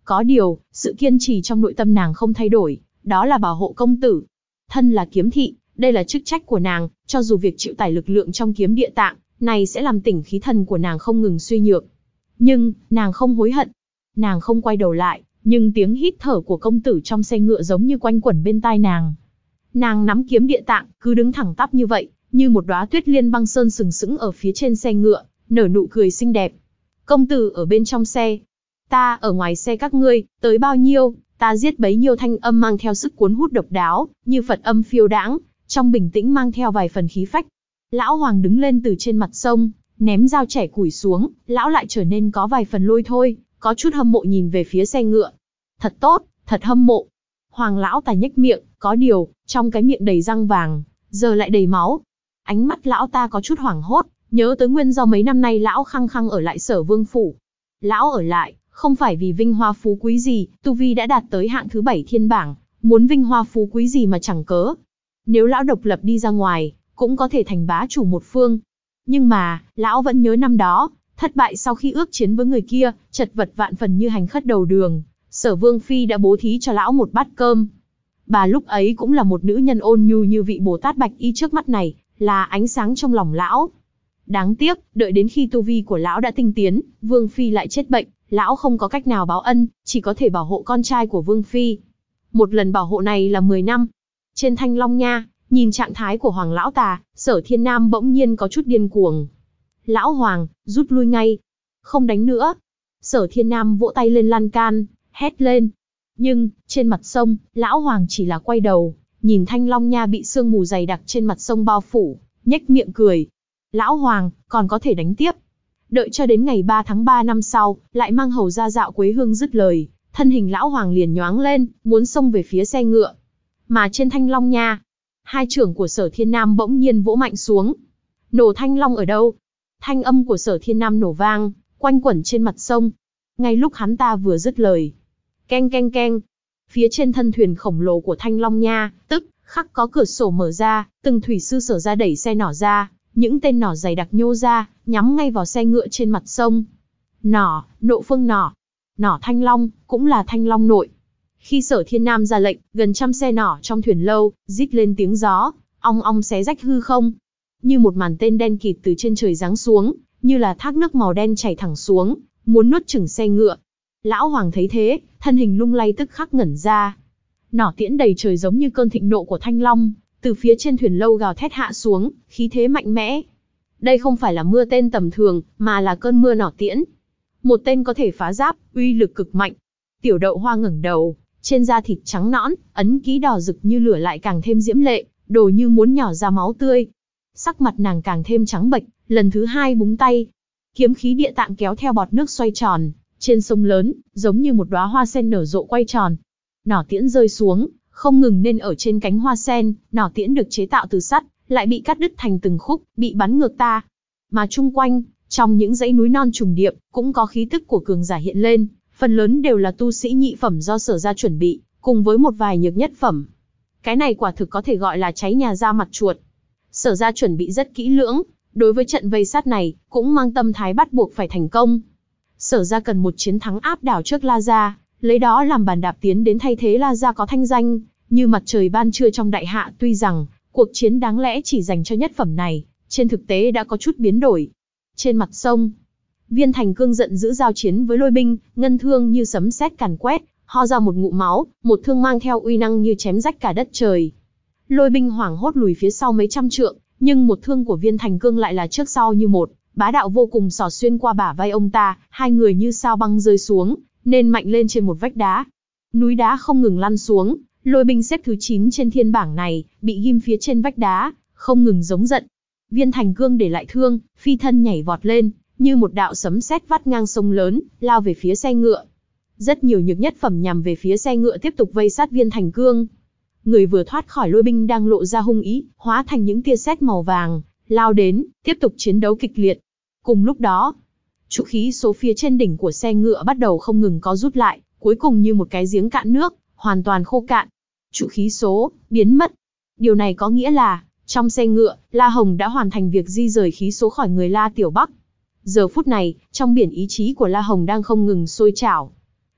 Có điều, sự kiên trì trong nội tâm nàng không thay đổi, đó là bảo hộ công tử. Thân là kiếm thị, đây là chức trách của nàng, cho dù việc chịu tải lực lượng trong kiếm địa tạng này sẽ làm tỉnh khí thần của nàng không ngừng suy nhược. Nhưng, nàng không hối hận. Nàng không quay đầu lại, nhưng tiếng hít thở của công tử trong xe ngựa giống như quanh quẩn bên tai nàng. Nàng nắm kiếm địa tạng, cứ đứng thẳng tắp như vậy, như một đóa tuyết liên băng sơn sừng sững ở phía trên xe ngựa, nở nụ cười xinh đẹp. Công tử ở bên trong xe, ta ở ngoài xe các ngươi, tới bao nhiêu, ta giết bấy nhiêu, thanh âm mang theo sức cuốn hút độc đáo, như Phật âm phiêu đãng, trong bình tĩnh mang theo vài phần khí phách. Lão Hoàng đứng lên từ trên mặt sông, ném dao chẻ củi xuống, lão lại trở nên có vài phần lôi thôi, có chút hâm mộ nhìn về phía xe ngựa. Thật tốt, thật hâm mộ. Hoàng lão ta nhếch miệng, có điều, trong cái miệng đầy răng vàng, giờ lại đầy máu. Ánh mắt lão ta có chút hoảng hốt, nhớ tới nguyên do mấy năm nay lão khăng khăng ở lại Sở Vương phủ. Lão ở lại, không phải vì vinh hoa phú quý gì, tu vi đã đạt tới hạng thứ bảy thiên bảng, muốn vinh hoa phú quý gì mà chẳng cớ. Nếu lão độc lập đi ra ngoài, cũng có thể thành bá chủ một phương. Nhưng mà, lão vẫn nhớ năm đó, thất bại sau khi ước chiến với người kia, chật vật vạn phần như hành khất đầu đường, Sở Vương phi đã bố thí cho lão một bát cơm. Bà lúc ấy cũng là một nữ nhân ôn nhu như vị Bồ Tát Bạch Y trước mắt này, là ánh sáng trong lòng lão. Đáng tiếc, đợi đến khi tu vi của lão đã tinh tiến, Vương phi lại chết bệnh, lão không có cách nào báo ân, chỉ có thể bảo hộ con trai của Vương phi. Một lần bảo hộ này là mười năm. Trên Thanh Long Nha, nhìn trạng thái của Hoàng lão tà, Sở Thiên Nam bỗng nhiên có chút điên cuồng. Lão Hoàng, rút lui ngay. Không đánh nữa. Sở Thiên Nam vỗ tay lên lan can, hét lên. Nhưng, trên mặt sông, Lão Hoàng chỉ là quay đầu, nhìn Thanh Long Nha bị sương mù dày đặc trên mặt sông bao phủ, nhếch miệng cười. Lão Hoàng, còn có thể đánh tiếp. Đợi cho đến ngày ba tháng ba năm sau, lại mang hầu ra dạo Quế Hương dứt lời, thân hình Lão Hoàng liền nhoáng lên, muốn xông về phía xe ngựa. Mà trên Thanh Long Nha, hai trưởng của Sở Thiên Nam bỗng nhiên vỗ mạnh xuống. Nổ Thanh Long ở đâu? Thanh âm của Sở Thiên Nam nổ vang, quanh quẩn trên mặt sông. Ngay lúc hắn ta vừa dứt lời, keng keng keng, phía trên thân thuyền khổng lồ của Thanh Long Nha, tức khắc có cửa sổ mở ra, từng thủy sư Sở ra đẩy xe nỏ ra, những tên nỏ dày đặc nhô ra, nhắm ngay vào xe ngựa trên mặt sông. Nỏ, Nộ Phương nỏ, nỏ Thanh Long, cũng là Thanh Long nội. Khi Sở Thiên Nam ra lệnh, gần trăm xe nỏ trong thuyền lâu rít lên tiếng gió, ong ong xé rách hư không, như một màn tên đen kịt từ trên trời giáng xuống, như là thác nước màu đen chảy thẳng xuống, muốn nuốt chửng xe ngựa. Lão Hoàng thấy thế, thân hình lung lay tức khắc ngẩn ra. Nỏ tiễn đầy trời giống như cơn thịnh nộ của Thanh Long, từ phía trên thuyền lâu gào thét hạ xuống, khí thế mạnh mẽ. Đây không phải là mưa tên tầm thường, mà là cơn mưa nỏ tiễn. Một tên có thể phá giáp, uy lực cực mạnh. Tiểu Đậu Hoa ngẩng đầu, trên da thịt trắng nõn, ấn ký đỏ rực như lửa lại càng thêm diễm lệ, đồ như muốn nhỏ ra máu tươi. Sắc mặt nàng càng thêm trắng bệch, lần thứ hai búng tay. Kiếm khí địa tạng kéo theo bọt nước xoay tròn, trên sông lớn, giống như một đóa hoa sen nở rộ quay tròn. Nỏ tiễn rơi xuống, không ngừng nên ở trên cánh hoa sen, nỏ tiễn được chế tạo từ sắt, lại bị cắt đứt thành từng khúc, bị bắn ngược ta. Mà chung quanh, trong những dãy núi non trùng điệp, cũng có khí tức của cường giả hiện lên, phần lớn đều là tu sĩ nhị phẩm do Sở ra chuẩn bị, cùng với một vài nhược nhất phẩm. Cái này quả thực có thể gọi là cháy nhà ra mặt chuột. Sở ra chuẩn bị rất kỹ lưỡng, đối với trận vây sát này, cũng mang tâm thái bắt buộc phải thành công. Sở ra cần một chiến thắng áp đảo trước La Gia, lấy đó làm bàn đạp tiến đến thay thế La Gia có thanh danh như mặt trời ban trưa trong đại hạ. Tuy rằng, cuộc chiến đáng lẽ chỉ dành cho nhất phẩm này, trên thực tế đã có chút biến đổi. Trên mặt sông, Viên Thành Cương giận dữ giao chiến với Lôi Binh, ngân thương như sấm sét càn quét, ho ra một ngụm máu, một thương mang theo uy năng như chém rách cả đất trời. Lôi Binh hoảng hốt lùi phía sau mấy trăm trượng, nhưng một thương của Viên Thành Cương lại là trước sau như một, bá đạo vô cùng xỏ xuyên qua bả vai ông ta, hai người như sao băng rơi xuống, nên mạnh lên trên một vách đá. Núi đá không ngừng lăn xuống, Lôi Binh xếp thứ chín trên thiên bảng này, bị ghim phía trên vách đá, không ngừng giống giận. Viên Thành Cương để lại thương, phi thân nhảy vọt lên, như một đạo sấm sét vắt ngang sông lớn, lao về phía xe ngựa. Rất nhiều nhược nhất phẩm nhằm về phía xe ngựa tiếp tục vây sát Viên Thành Cương. Người vừa thoát khỏi Lôi Binh đang lộ ra hung ý, hóa thành những tia sét màu vàng, lao đến, tiếp tục chiến đấu kịch liệt. Cùng lúc đó, trụ khí số phía trên đỉnh của xe ngựa bắt đầu không ngừng có rút lại, cuối cùng như một cái giếng cạn nước, hoàn toàn khô cạn. Trụ khí số biến mất. Điều này có nghĩa là, trong xe ngựa, La Hồng đã hoàn thành việc di rời khí số khỏi người La Tiểu Bắc. Giờ phút này, trong biển ý chí của La Hồng đang không ngừng sôi trào.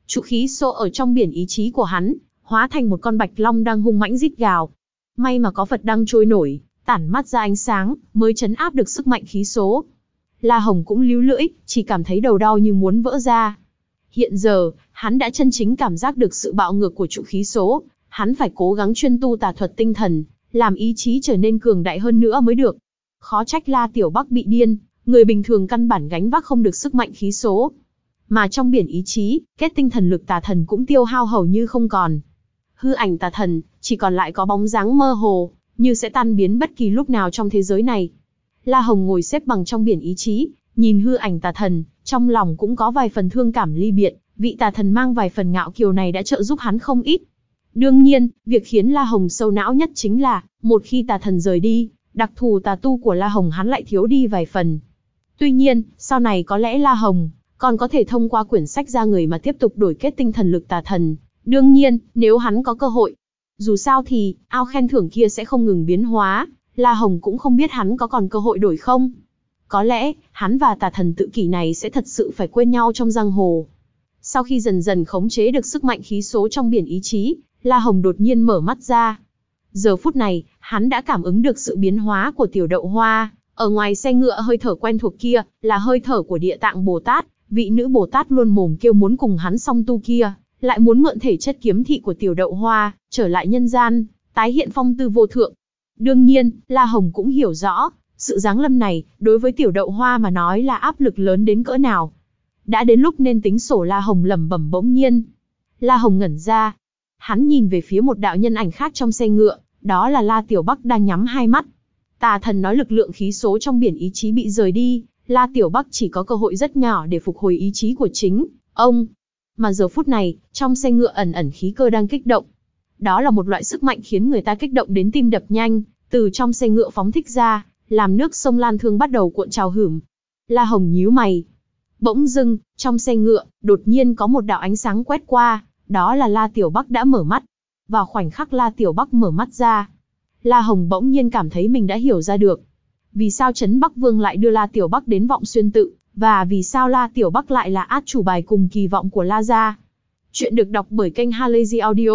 Trụ khí số ở trong biển ý chí của hắn, hóa thành một con bạch long đang hung mãnh rít gào. May mà có Phật đăng trôi nổi, tản mắt ra ánh sáng, mới trấn áp được sức mạnh khí số. La Hồng cũng líu lưỡi, chỉ cảm thấy đầu đau như muốn vỡ ra. Hiện giờ, hắn đã chân chính cảm giác được sự bạo ngược của trụ khí số, hắn phải cố gắng chuyên tu tà thuật tinh thần, làm ý chí trở nên cường đại hơn nữa mới được. Khó trách La Tiểu Bắc bị điên, người bình thường căn bản gánh vác không được sức mạnh khí số. Mà trong biển ý chí, kết tinh thần lực tà thần cũng tiêu hao hầu như không còn. Hư ảnh tà thần, chỉ còn lại có bóng dáng mơ hồ, như sẽ tan biến bất kỳ lúc nào trong thế giới này. La Hồng ngồi xếp bằng trong biển ý chí, nhìn hư ảnh tà thần, trong lòng cũng có vài phần thương cảm ly biệt, vị tà thần mang vài phần ngạo kiều này đã trợ giúp hắn không ít. Đương nhiên, việc khiến La Hồng sâu não nhất chính là, một khi tà thần rời đi, đặc thù tà tu của La Hồng hắn lại thiếu đi vài phần. Tuy nhiên, sau này có lẽ La Hồng còn có thể thông qua quyển sách ra người mà tiếp tục đổi kết tinh thần lực tà thần. Đương nhiên, nếu hắn có cơ hội. Dù sao thì, ao khen thưởng kia sẽ không ngừng biến hóa, La Hồng cũng không biết hắn có còn cơ hội đổi không. Có lẽ, hắn và tà thần tự kỷ này sẽ thật sự phải quên nhau trong giang hồ. Sau khi dần dần khống chế được sức mạnh khí số trong biển ý chí, La Hồng đột nhiên mở mắt ra. Giờ phút này, hắn đã cảm ứng được sự biến hóa của tiểu đậu hoa. Ở ngoài xe ngựa hơi thở quen thuộc kia, là hơi thở của Địa Tạng Bồ Tát, vị nữ Bồ Tát luôn mồm kêu muốn cùng hắn song tu kia, lại muốn mượn thể chất kiếm thị của tiểu đậu hoa, trở lại nhân gian, tái hiện phong tư vô thượng. Đương nhiên, La Hồng cũng hiểu rõ, sự giáng lâm này, đối với tiểu đậu hoa mà nói là áp lực lớn đến cỡ nào. Đã đến lúc nên tính sổ, La Hồng lẩm bẩm bỗng nhiên. La Hồng ngẩn ra. Hắn nhìn về phía một đạo nhân ảnh khác trong xe ngựa, đó là La Tiểu Bắc đang nhắm hai mắt. Tà thần nói lực lượng khí số trong biển ý chí bị rời đi, La Tiểu Bắc chỉ có cơ hội rất nhỏ để phục hồi ý chí của chính ông. Mà giờ phút này, trong xe ngựa ẩn ẩn khí cơ đang kích động. Đó là một loại sức mạnh khiến người ta kích động đến tim đập nhanh, từ trong xe ngựa phóng thích ra, làm nước sông Lan Thương bắt đầu cuộn trào hửm. La Hồng nhíu mày. Bỗng dưng, trong xe ngựa, đột nhiên có một đạo ánh sáng quét qua, đó là La Tiểu Bắc đã mở mắt. Vào khoảnh khắc La Tiểu Bắc mở mắt ra, La Hồng bỗng nhiên cảm thấy mình đã hiểu ra được. Vì sao Trấn Bắc Vương lại đưa La Tiểu Bắc đến Vọng Xuyên Tự, và vì sao La Tiểu Bắc lại là át chủ bài cùng kỳ vọng của La gia. Chuyện được đọc bởi kênh Halazy Audio.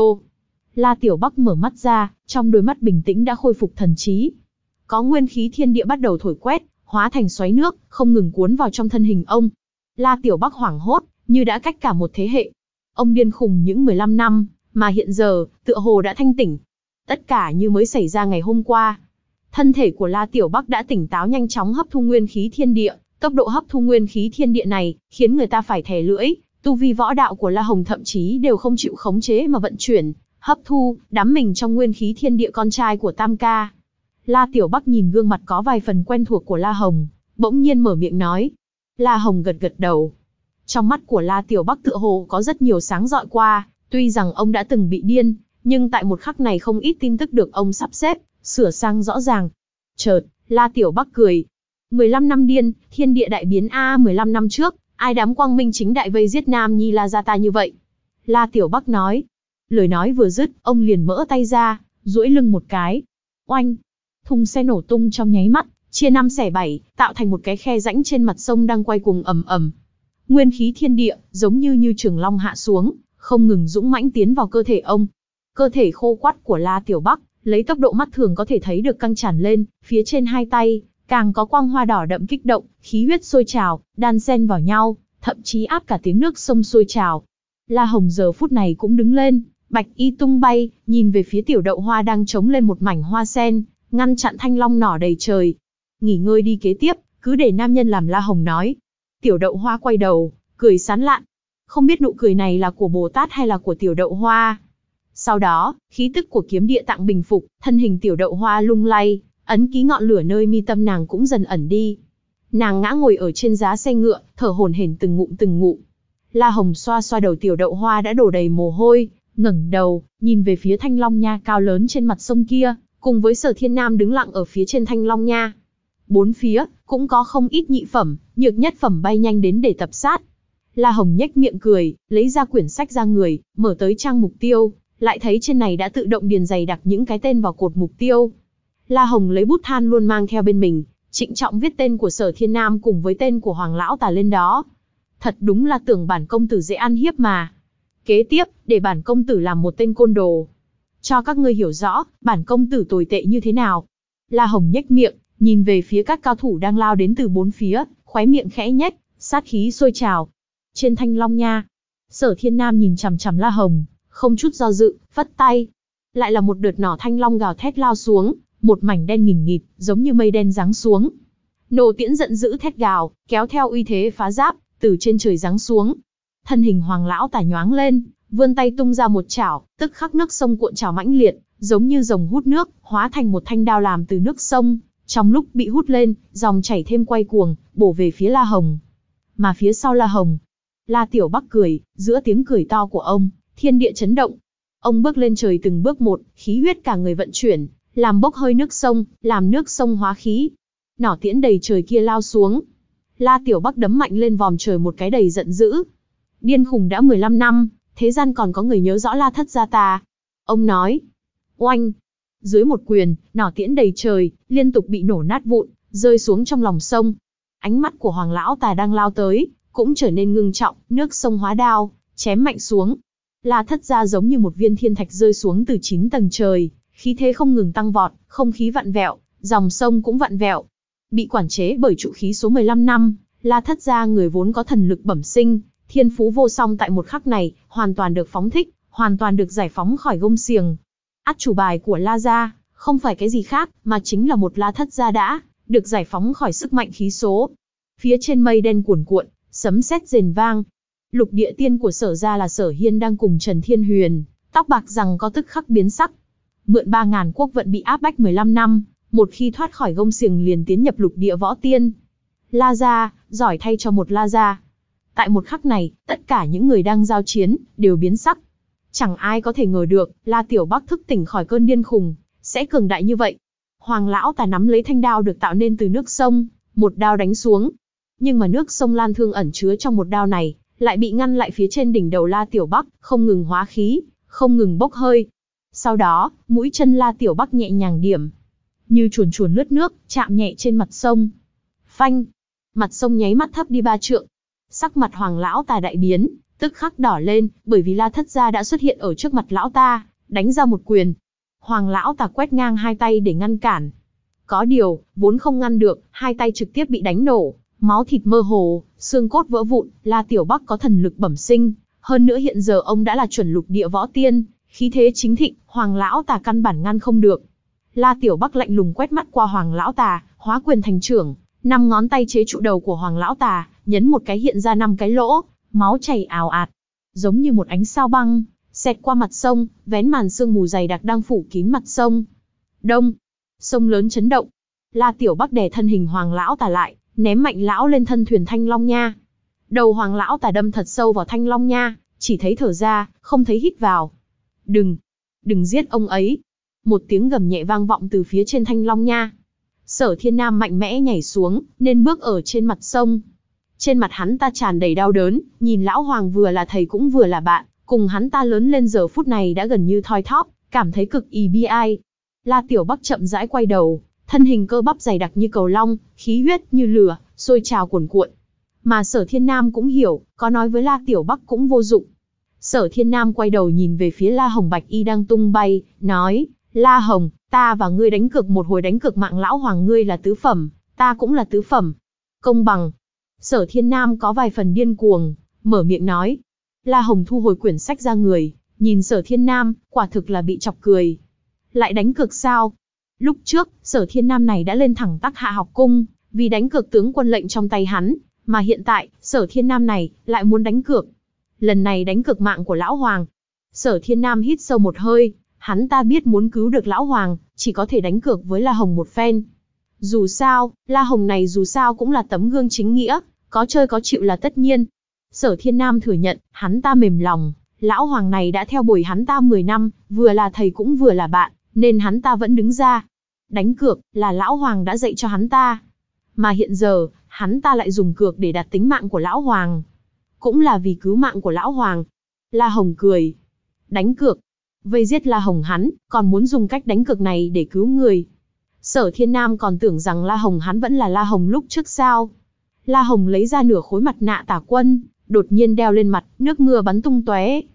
La Tiểu Bắc mở mắt ra, trong đôi mắt bình tĩnh đã khôi phục thần trí. Có nguyên khí thiên địa bắt đầu thổi quét, hóa thành xoáy nước, không ngừng cuốn vào trong thân hình ông. La Tiểu Bắc hoảng hốt, như đã cách cả một thế hệ. Ông điên khùng những mười lăm năm, mà hiện giờ, tựa hồ đã thanh tỉnh. Tất cả như mới xảy ra ngày hôm qua. Thân thể của La Tiểu Bắc đã tỉnh táo, nhanh chóng hấp thu nguyên khí thiên địa. Tốc độ hấp thu nguyên khí thiên địa này, khiến người ta phải thè lưỡi. Tu vi võ đạo của La Hồng thậm chí đều không chịu khống chế mà vận chuyển, hấp thu, đắm mình trong nguyên khí thiên địa con trai của Tam Ca. La Tiểu Bắc nhìn gương mặt có vài phần quen thuộc của La Hồng, bỗng nhiên mở miệng nói. La Hồng gật gật đầu. Trong mắt của La Tiểu Bắc tựa hồ có rất nhiều sáng rọi qua, tuy rằng ông đã từng bị điên, nhưng tại một khắc này không ít tin tức được ông sắp xếp, sửa sang rõ ràng. Chợt, La Tiểu Bắc cười. mười lăm năm điên, thiên địa đại biến a, mười lăm năm trước, ai dám quang minh chính đại vây giết Nam Nhi La gia ta như vậy? La Tiểu Bắc nói. Lời nói vừa dứt, ông liền mỡ tay ra, duỗi lưng một cái. Oanh! Thùng xe nổ tung trong nháy mắt, chia năm xẻ bảy, tạo thành một cái khe rãnh trên mặt sông đang quay cuồng ầm ầm. Nguyên khí thiên địa, giống như như trường long hạ xuống, không ngừng dũng mãnh tiến vào cơ thể ông. Cơ thể khô quắt của La Tiểu Bắc, lấy tốc độ mắt thường có thể thấy được căng tràn lên, phía trên hai tay, càng có quang hoa đỏ đậm kích động, khí huyết sôi trào, đan xen vào nhau, thậm chí áp cả tiếng nước sông sôi trào. La Hồng giờ phút này cũng đứng lên, bạch y tung bay, nhìn về phía tiểu đậu hoa đang chống lên một mảnh hoa sen, ngăn chặn thanh long nỏ đầy trời. Nghỉ ngơi đi, kế tiếp, cứ để nam nhân làm, La Hồng nói. Tiểu đậu hoa quay đầu, cười sán lạn. Không biết nụ cười này là của Bồ Tát hay là của tiểu đậu hoa. Sau đó, khí tức của kiếm địa tạng bình phục, thân hình tiểu đậu hoa lung lay, ấn ký ngọn lửa nơi mi tâm nàng cũng dần ẩn đi. Nàng ngã ngồi ở trên giá xe ngựa, thở hổn hển từng ngụm từng ngụm. La Hồng xoa xoa đầu tiểu đậu hoa đã đổ đầy mồ hôi, ngẩng đầu, nhìn về phía thanh long nha cao lớn trên mặt sông kia, cùng với Sở Thiên Nam đứng lặng ở phía trên thanh long nha. Bốn phía, cũng có không ít nhị phẩm, nhược nhất phẩm bay nhanh đến để tập sát. La Hồng nhếch miệng cười, lấy ra quyển sách ra người, mở tới trang mục tiêu, lại thấy trên này đã tự động điền dày đặc những cái tên vào cột mục tiêu. La Hồng lấy bút than luôn mang theo bên mình, trịnh trọng viết tên của Sở Thiên Nam cùng với tên của Hoàng Lão Tà lên đó. Thật đúng là tưởng bản công tử dễ ăn hiếp mà. Kế tiếp, để bản công tử làm một tên côn đồ. Cho các ngươi hiểu rõ, bản công tử tồi tệ như thế nào. La Hồng nhếch miệng, nhìn về phía các cao thủ đang lao đến từ bốn phía, khóe miệng khẽ nhếch, sát khí sôi trào. Trên Thanh Long Nha, Sở Thiên Nam nhìn chằm chằm La Hồng, không chút do dự, phất tay. Lại là một đợt nỏ thanh long gào thét lao xuống, một mảnh đen nghìn nghịt, giống như mây đen giáng xuống. Nộ Tiễn giận dữ thét gào, kéo theo uy thế phá giáp, từ trên trời giáng xuống. Thân hình Hoàng lão tà nhoáng lên, vươn tay tung ra một chảo, tức khắc nước sông cuộn trào mãnh liệt, giống như rồng hút nước, hóa thành một thanh đao làm từ nước sông. Trong lúc bị hút lên, dòng chảy thêm quay cuồng, bổ về phía La Hồng. Mà phía sau La Hồng, La Tiểu Bắc cười, giữa tiếng cười to của ông, thiên địa chấn động. Ông bước lên trời từng bước một, khí huyết cả người vận chuyển, làm bốc hơi nước sông, làm nước sông hóa khí. Nỏ tiễn đầy trời kia lao xuống. La Tiểu Bắc đấm mạnh lên vòm trời một cái đầy giận dữ. Điên khùng đã mười lăm năm, thế gian còn có người nhớ rõ La thất gia ta. Ông nói. Oanh. Dưới một quyền, nỏ tiễn đầy trời, liên tục bị nổ nát vụn, rơi xuống trong lòng sông. Ánh mắt của Hoàng lão tà đang lao tới, cũng trở nên ngưng trọng, nước sông hóa đao, chém mạnh xuống. La thất gia giống như một viên thiên thạch rơi xuống từ chín tầng trời, khí thế không ngừng tăng vọt, không khí vặn vẹo, dòng sông cũng vặn vẹo. Bị quản chế bởi trụ khí số mười lăm năm, La thất gia người vốn có thần lực bẩm sinh, thiên phú vô song tại một khắc này, hoàn toàn được phóng thích, hoàn toàn được giải phóng khỏi gông xiềng. Át chủ bài của La gia, không phải cái gì khác, mà chính là một La thất gia đã được giải phóng khỏi sức mạnh khí số. Phía trên mây đen cuồn cuộn, sấm sét rền vang. Lục địa tiên của Sở gia là Sở Hiên đang cùng Trần Thiên Huyền, tóc bạc rằng có tức khắc biến sắc. Mượn ba ngàn quốc vận bị áp bách mười lăm năm, một khi thoát khỏi gông xiềng liền tiến nhập lục địa võ tiên. La gia, giỏi thay cho một La gia. Tại một khắc này, tất cả những người đang giao chiến đều biến sắc. Chẳng ai có thể ngờ được, La Tiểu Bắc thức tỉnh khỏi cơn điên khùng, sẽ cường đại như vậy. Hoàng lão tà nắm lấy thanh đao được tạo nên từ nước sông, một đao đánh xuống. Nhưng mà nước sông Lan Thương ẩn chứa trong một đao này, lại bị ngăn lại phía trên đỉnh đầu La Tiểu Bắc, không ngừng hóa khí, không ngừng bốc hơi. Sau đó, mũi chân La Tiểu Bắc nhẹ nhàng điểm, như chuồn chuồn lướt nước, chạm nhẹ trên mặt sông. Phanh! Mặt sông nháy mắt thấp đi ba trượng. Sắc mặt Hoàng lão tà đại biến, tức khắc đỏ lên, bởi vì La thất gia đã xuất hiện ở trước mặt lão ta, đánh ra một quyền. Hoàng lão tà quét ngang hai tay để ngăn cản. Có điều, vốn không ngăn được, hai tay trực tiếp bị đánh nổ, máu thịt mơ hồ, xương cốt vỡ vụn. La Tiểu Bắc có thần lực bẩm sinh, hơn nữa hiện giờ ông đã là chuẩn lục địa võ tiên, khí thế chính thịnh, Hoàng lão tà căn bản ngăn không được. La Tiểu Bắc lạnh lùng quét mắt qua Hoàng lão tà, hóa quyền thành trưởng, năm ngón tay chế trụ đầu của Hoàng lão tà, nhấn một cái hiện ra năm cái lỗ, máu chảy ào ạt, giống như một ánh sao băng, xẹt qua mặt sông, vén màn sương mù dày đặc đang phủ kín mặt sông. Đông, sông lớn chấn động. La Tiểu Bắc đè thân hình Hoàng lão tà lại, ném mạnh lão lên thân thuyền Thanh Long Nha. Đầu Hoàng lão tà đâm thật sâu vào Thanh Long Nha, chỉ thấy thở ra, không thấy hít vào. Đừng, đừng giết ông ấy. Một tiếng gầm nhẹ vang vọng từ phía trên Thanh Long Nha. Sở Thiên Nam mạnh mẽ nhảy xuống, nên bước ở trên mặt sông. Trên mặt hắn ta tràn đầy đau đớn, nhìn lão Hoàng vừa là thầy cũng vừa là bạn, cùng hắn ta lớn lên giờ phút này đã gần như thoi thóp, cảm thấy cực kỳ bi ai. La Tiểu Bắc chậm rãi quay đầu, thân hình cơ bắp dày đặc như cầu long, khí huyết như lửa, sôi trào cuồn cuộn. Mà Sở Thiên Nam cũng hiểu, có nói với La Tiểu Bắc cũng vô dụng. Sở Thiên Nam quay đầu nhìn về phía La Hồng bạch y đang tung bay, nói, La Hồng, ta và ngươi đánh cược một hồi, đánh cược mạng lão Hoàng, ngươi là tứ phẩm, ta cũng là tứ phẩm. Công bằng. Sở Thiên Nam có vài phần điên cuồng, mở miệng nói. La Hồng thu hồi quyển sách ra người, nhìn Sở Thiên Nam, quả thực là bị chọc cười. Lại đánh cược sao? Lúc trước, Sở Thiên Nam này đã lên thẳng Tắc Hạ học cung, vì đánh cược tướng quân lệnh trong tay hắn, mà hiện tại, Sở Thiên Nam này lại muốn đánh cược. Lần này đánh cược mạng của lão Hoàng. Sở Thiên Nam hít sâu một hơi, hắn ta biết muốn cứu được lão Hoàng, chỉ có thể đánh cược với La Hồng một phen. Dù sao, La Hồng này dù sao cũng là tấm gương chính nghĩa, có chơi có chịu là tất nhiên. Sở Thiên Nam thừa nhận, hắn ta mềm lòng, lão Hoàng này đã theo bồi hắn ta mười năm, vừa là thầy cũng vừa là bạn, nên hắn ta vẫn đứng ra. Đánh cược là lão Hoàng đã dạy cho hắn ta. Mà hiện giờ, hắn ta lại dùng cược để đặt tính mạng của lão Hoàng. Cũng là vì cứu mạng của lão Hoàng. La Hồng cười. Đánh cược. Vây giết La Hồng hắn, còn muốn dùng cách đánh cược này để cứu người. Sở Thiên Nam còn tưởng rằng La Hồng hắn vẫn là La Hồng lúc trước sao. La Hồng lấy ra nửa khối mặt nạ Tả Quân, đột nhiên đeo lên mặt, nước mưa bắn tung tóe.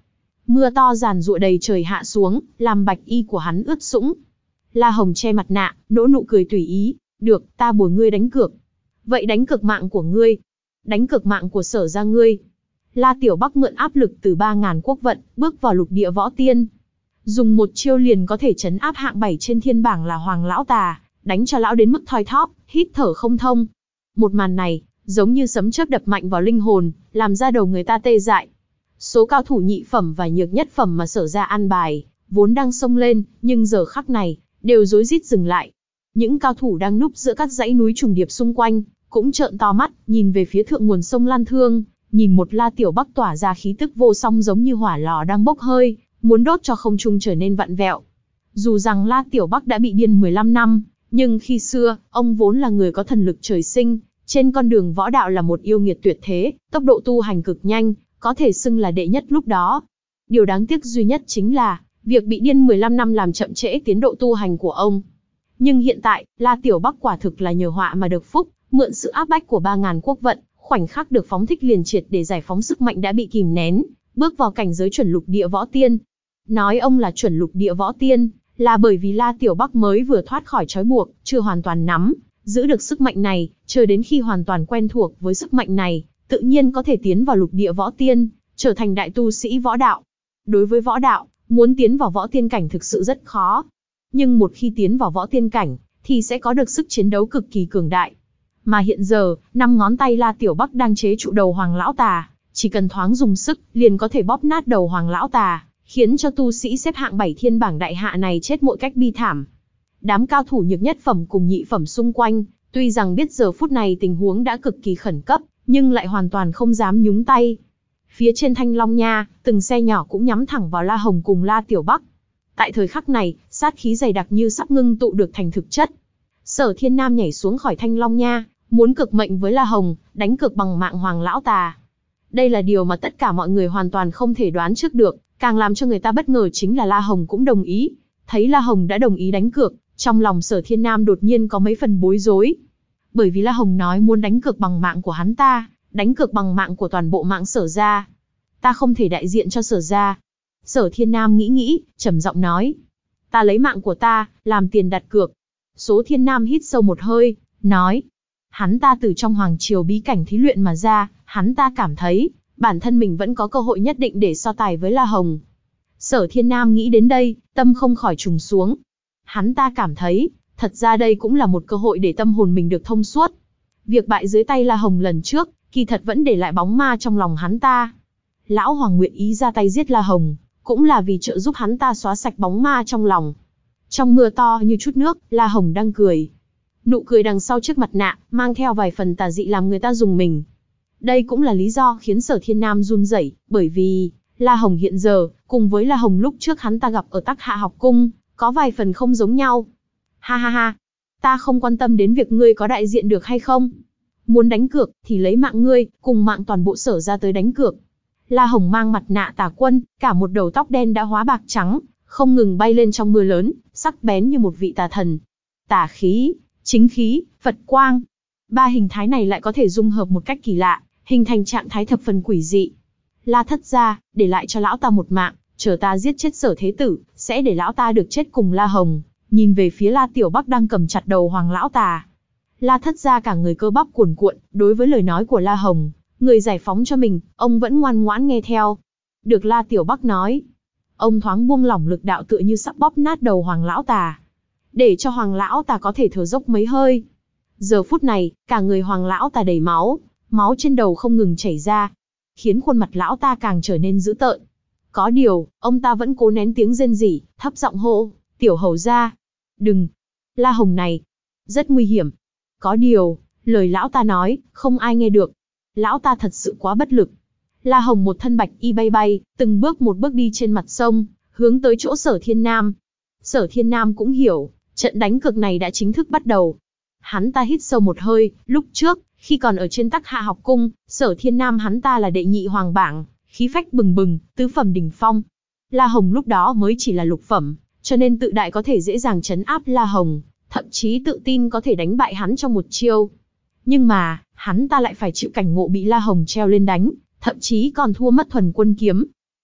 Mưa to giàn giụa đầy trời hạ xuống, làm bạch y của hắn ướt sũng. La Hồng che mặt nạ, nỗ nụ cười tùy ý, được, ta bồi ngươi đánh cược. Vậy đánh cược mạng của ngươi, đánh cược mạng của Sở gia ngươi. La Tiểu Bắc mượn áp lực từ ba ngàn quốc vận, bước vào lục địa võ tiên. Dùng một chiêu liền có thể trấn áp hạng bảy trên thiên bảng là Hoàng lão tà, đánh cho lão đến mức thoi thóp, hít thở không thông. Một màn này, giống như sấm chớp đập mạnh vào linh hồn, làm ra đầu người ta tê dại. Số cao thủ nhị phẩm và nhược nhất phẩm mà Sở gia an bài, vốn đang xông lên, nhưng giờ khắc này, đều rối rít dừng lại. Những cao thủ đang núp giữa các dãy núi trùng điệp xung quanh, cũng trợn to mắt, nhìn về phía thượng nguồn sông Lan Thương, nhìn một La Tiểu Bắc tỏa ra khí tức vô song giống như hỏa lò đang bốc hơi, muốn đốt cho không trung trở nên vặn vẹo. Dù rằng La Tiểu Bắc đã bị điên mười lăm năm, nhưng khi xưa, ông vốn là người có thần lực trời sinh, trên con đường võ đạo là một yêu nghiệt tuyệt thế, tốc độ tu hành cực nhanh, có thể xưng là đệ nhất lúc đó. Điều đáng tiếc duy nhất chính là, việc bị điên mười lăm năm làm chậm trễ tiến độ tu hành của ông. Nhưng hiện tại, La Tiểu Bắc quả thực là nhờ họa mà được phúc, mượn sự áp bách của ba ngàn quốc vận, khoảnh khắc được phóng thích liền triệt để giải phóng sức mạnh đã bị kìm nén, bước vào cảnh giới chuẩn lục địa võ tiên. Nói ông là chuẩn lục địa võ tiên, là bởi vì La Tiểu Bắc mới vừa thoát khỏi trói buộc, chưa hoàn toàn nắm giữ được sức mạnh này, chờ đến khi hoàn toàn quen thuộc với sức mạnh này, tự nhiên có thể tiến vào lục địa võ tiên, trở thành đại tu sĩ võ đạo. Đối với võ đạo, muốn tiến vào võ tiên cảnh thực sự rất khó. Nhưng một khi tiến vào võ tiên cảnh, thì sẽ có được sức chiến đấu cực kỳ cường đại. Mà hiện giờ, năm ngón tay La Tiểu Bắc đang chế trụ đầu Hoàng lão tà, chỉ cần thoáng dùng sức, liền có thể bóp nát đầu Hoàng lão tà, khiến cho tu sĩ xếp hạng bảy thiên bảng đại hạ này chết một cách bi thảm. Đám cao thủ nhược nhất phẩm cùng nhị phẩm xung quanh, tuy rằng biết giờ phút này tình huống đã cực kỳ khẩn cấp, nhưng lại hoàn toàn không dám nhúng tay. Phía trên Thanh Long Nha, từng xe nhỏ cũng nhắm thẳng vào La Hồng cùng La Tiểu Bắc. Tại thời khắc này, sát khí dày đặc như sắp ngưng tụ được thành thực chất. Sở Thiên Nam nhảy xuống khỏi Thanh Long Nha, muốn cực mệnh với La Hồng, đánh cược bằng mạng Hoàng lão tà. Đây là điều mà tất cả mọi người hoàn toàn không thể đoán trước được, càng làm cho người ta bất ngờ chính là La Hồng cũng đồng ý. Thấy La Hồng đã đồng ý đánh cược, trong lòng Sở Thiên Nam đột nhiên có mấy phần bối rối. Bởi vì La Hồng nói muốn đánh cược bằng mạng của hắn ta, đánh cược bằng mạng của toàn bộ mạng Sở gia. Ta không thể đại diện cho Sở gia. Sở Thiên Nam nghĩ nghĩ, trầm giọng nói. Ta lấy mạng của ta, làm tiền đặt cược. Số Thiên Nam hít sâu một hơi, nói. Hắn ta từ trong hoàng triều bí cảnh thí luyện mà ra, hắn ta cảm thấy, bản thân mình vẫn có cơ hội nhất định để so tài với La Hồng. Sở Thiên Nam nghĩ đến đây, tâm không khỏi trùng xuống. Hắn ta cảm thấy, thật ra đây cũng là một cơ hội để tâm hồn mình được thông suốt. Việc bại dưới tay La Hồng lần trước, kỳ thật vẫn để lại bóng ma trong lòng hắn ta. Lão Hoàng nguyện ý ra tay giết La Hồng, cũng là vì trợ giúp hắn ta xóa sạch bóng ma trong lòng. Trong mưa to như chút nước, La Hồng đang cười. Nụ cười đằng sau chiếc mặt nạ, mang theo vài phần tà dị làm người ta rùng mình. Đây cũng là lý do khiến Sở Thiên Nam run rẩy, bởi vì, La Hồng hiện giờ, cùng với La Hồng lúc trước hắn ta gặp ở Tắc Hạ học cung, có vài phần không giống nhau. Ha ha ha, ta không quan tâm đến việc ngươi có đại diện được hay không. Muốn đánh cược, thì lấy mạng ngươi, cùng mạng toàn bộ Sở ra tới đánh cược. La Hồng mang mặt nạ tà quân, cả một đầu tóc đen đã hóa bạc trắng, không ngừng bay lên trong mưa lớn, sắc bén như một vị tà thần. Tà khí, chính khí, Phật quang. Ba hình thái này lại có thể dung hợp một cách kỳ lạ, hình thành trạng thái thập phần quỷ dị. La thất gia, để lại cho lão ta một mạng, chờ ta giết chết Sở thế tử, sẽ để lão ta được chết cùng La Hồng. Nhìn về phía La Tiểu Bắc đang cầm chặt đầu Hoàng lão tà. La thất gia cả người cơ bắp cuồn cuộn, đối với lời nói của La Hồng, người giải phóng cho mình, ông vẫn ngoan ngoãn nghe theo. Được La Tiểu Bắc nói. Ông thoáng buông lỏng lực đạo tựa như sắp bóp nát đầu Hoàng lão tà, để cho Hoàng lão tà có thể thở dốc mấy hơi. Giờ phút này, cả người Hoàng lão tà đầy máu, máu trên đầu không ngừng chảy ra, khiến khuôn mặt lão ta càng trở nên dữ tợn. Có điều, ông ta vẫn cố nén tiếng rên rỉ, thấp giọng hô, tiểu hầu gia, đừng, La Hồng này, rất nguy hiểm. Có điều, lời lão ta nói, không ai nghe được. Lão ta thật sự quá bất lực. La Hồng một thân bạch y bay bay, từng bước một bước đi trên mặt sông, hướng tới chỗ Sở Thiên Nam. Sở Thiên Nam cũng hiểu, trận đánh cược này đã chính thức bắt đầu. Hắn ta hít sâu một hơi, lúc trước, khi còn ở trên Tắc Hạ học cung, Sở Thiên Nam hắn ta là đệ nhị hoàng bảng, khí phách bừng bừng, tứ phẩm đỉnh phong. La Hồng lúc đó mới chỉ là lục phẩm, cho nên tự đại có thể dễ dàng trấn áp La Hồng, thậm chí tự tin có thể đánh bại hắn trong một chiêu. Nhưng mà, hắn ta lại phải chịu cảnh ngộ bị La Hồng treo lên đánh, thậm chí còn thua mất thuần quân kiếm.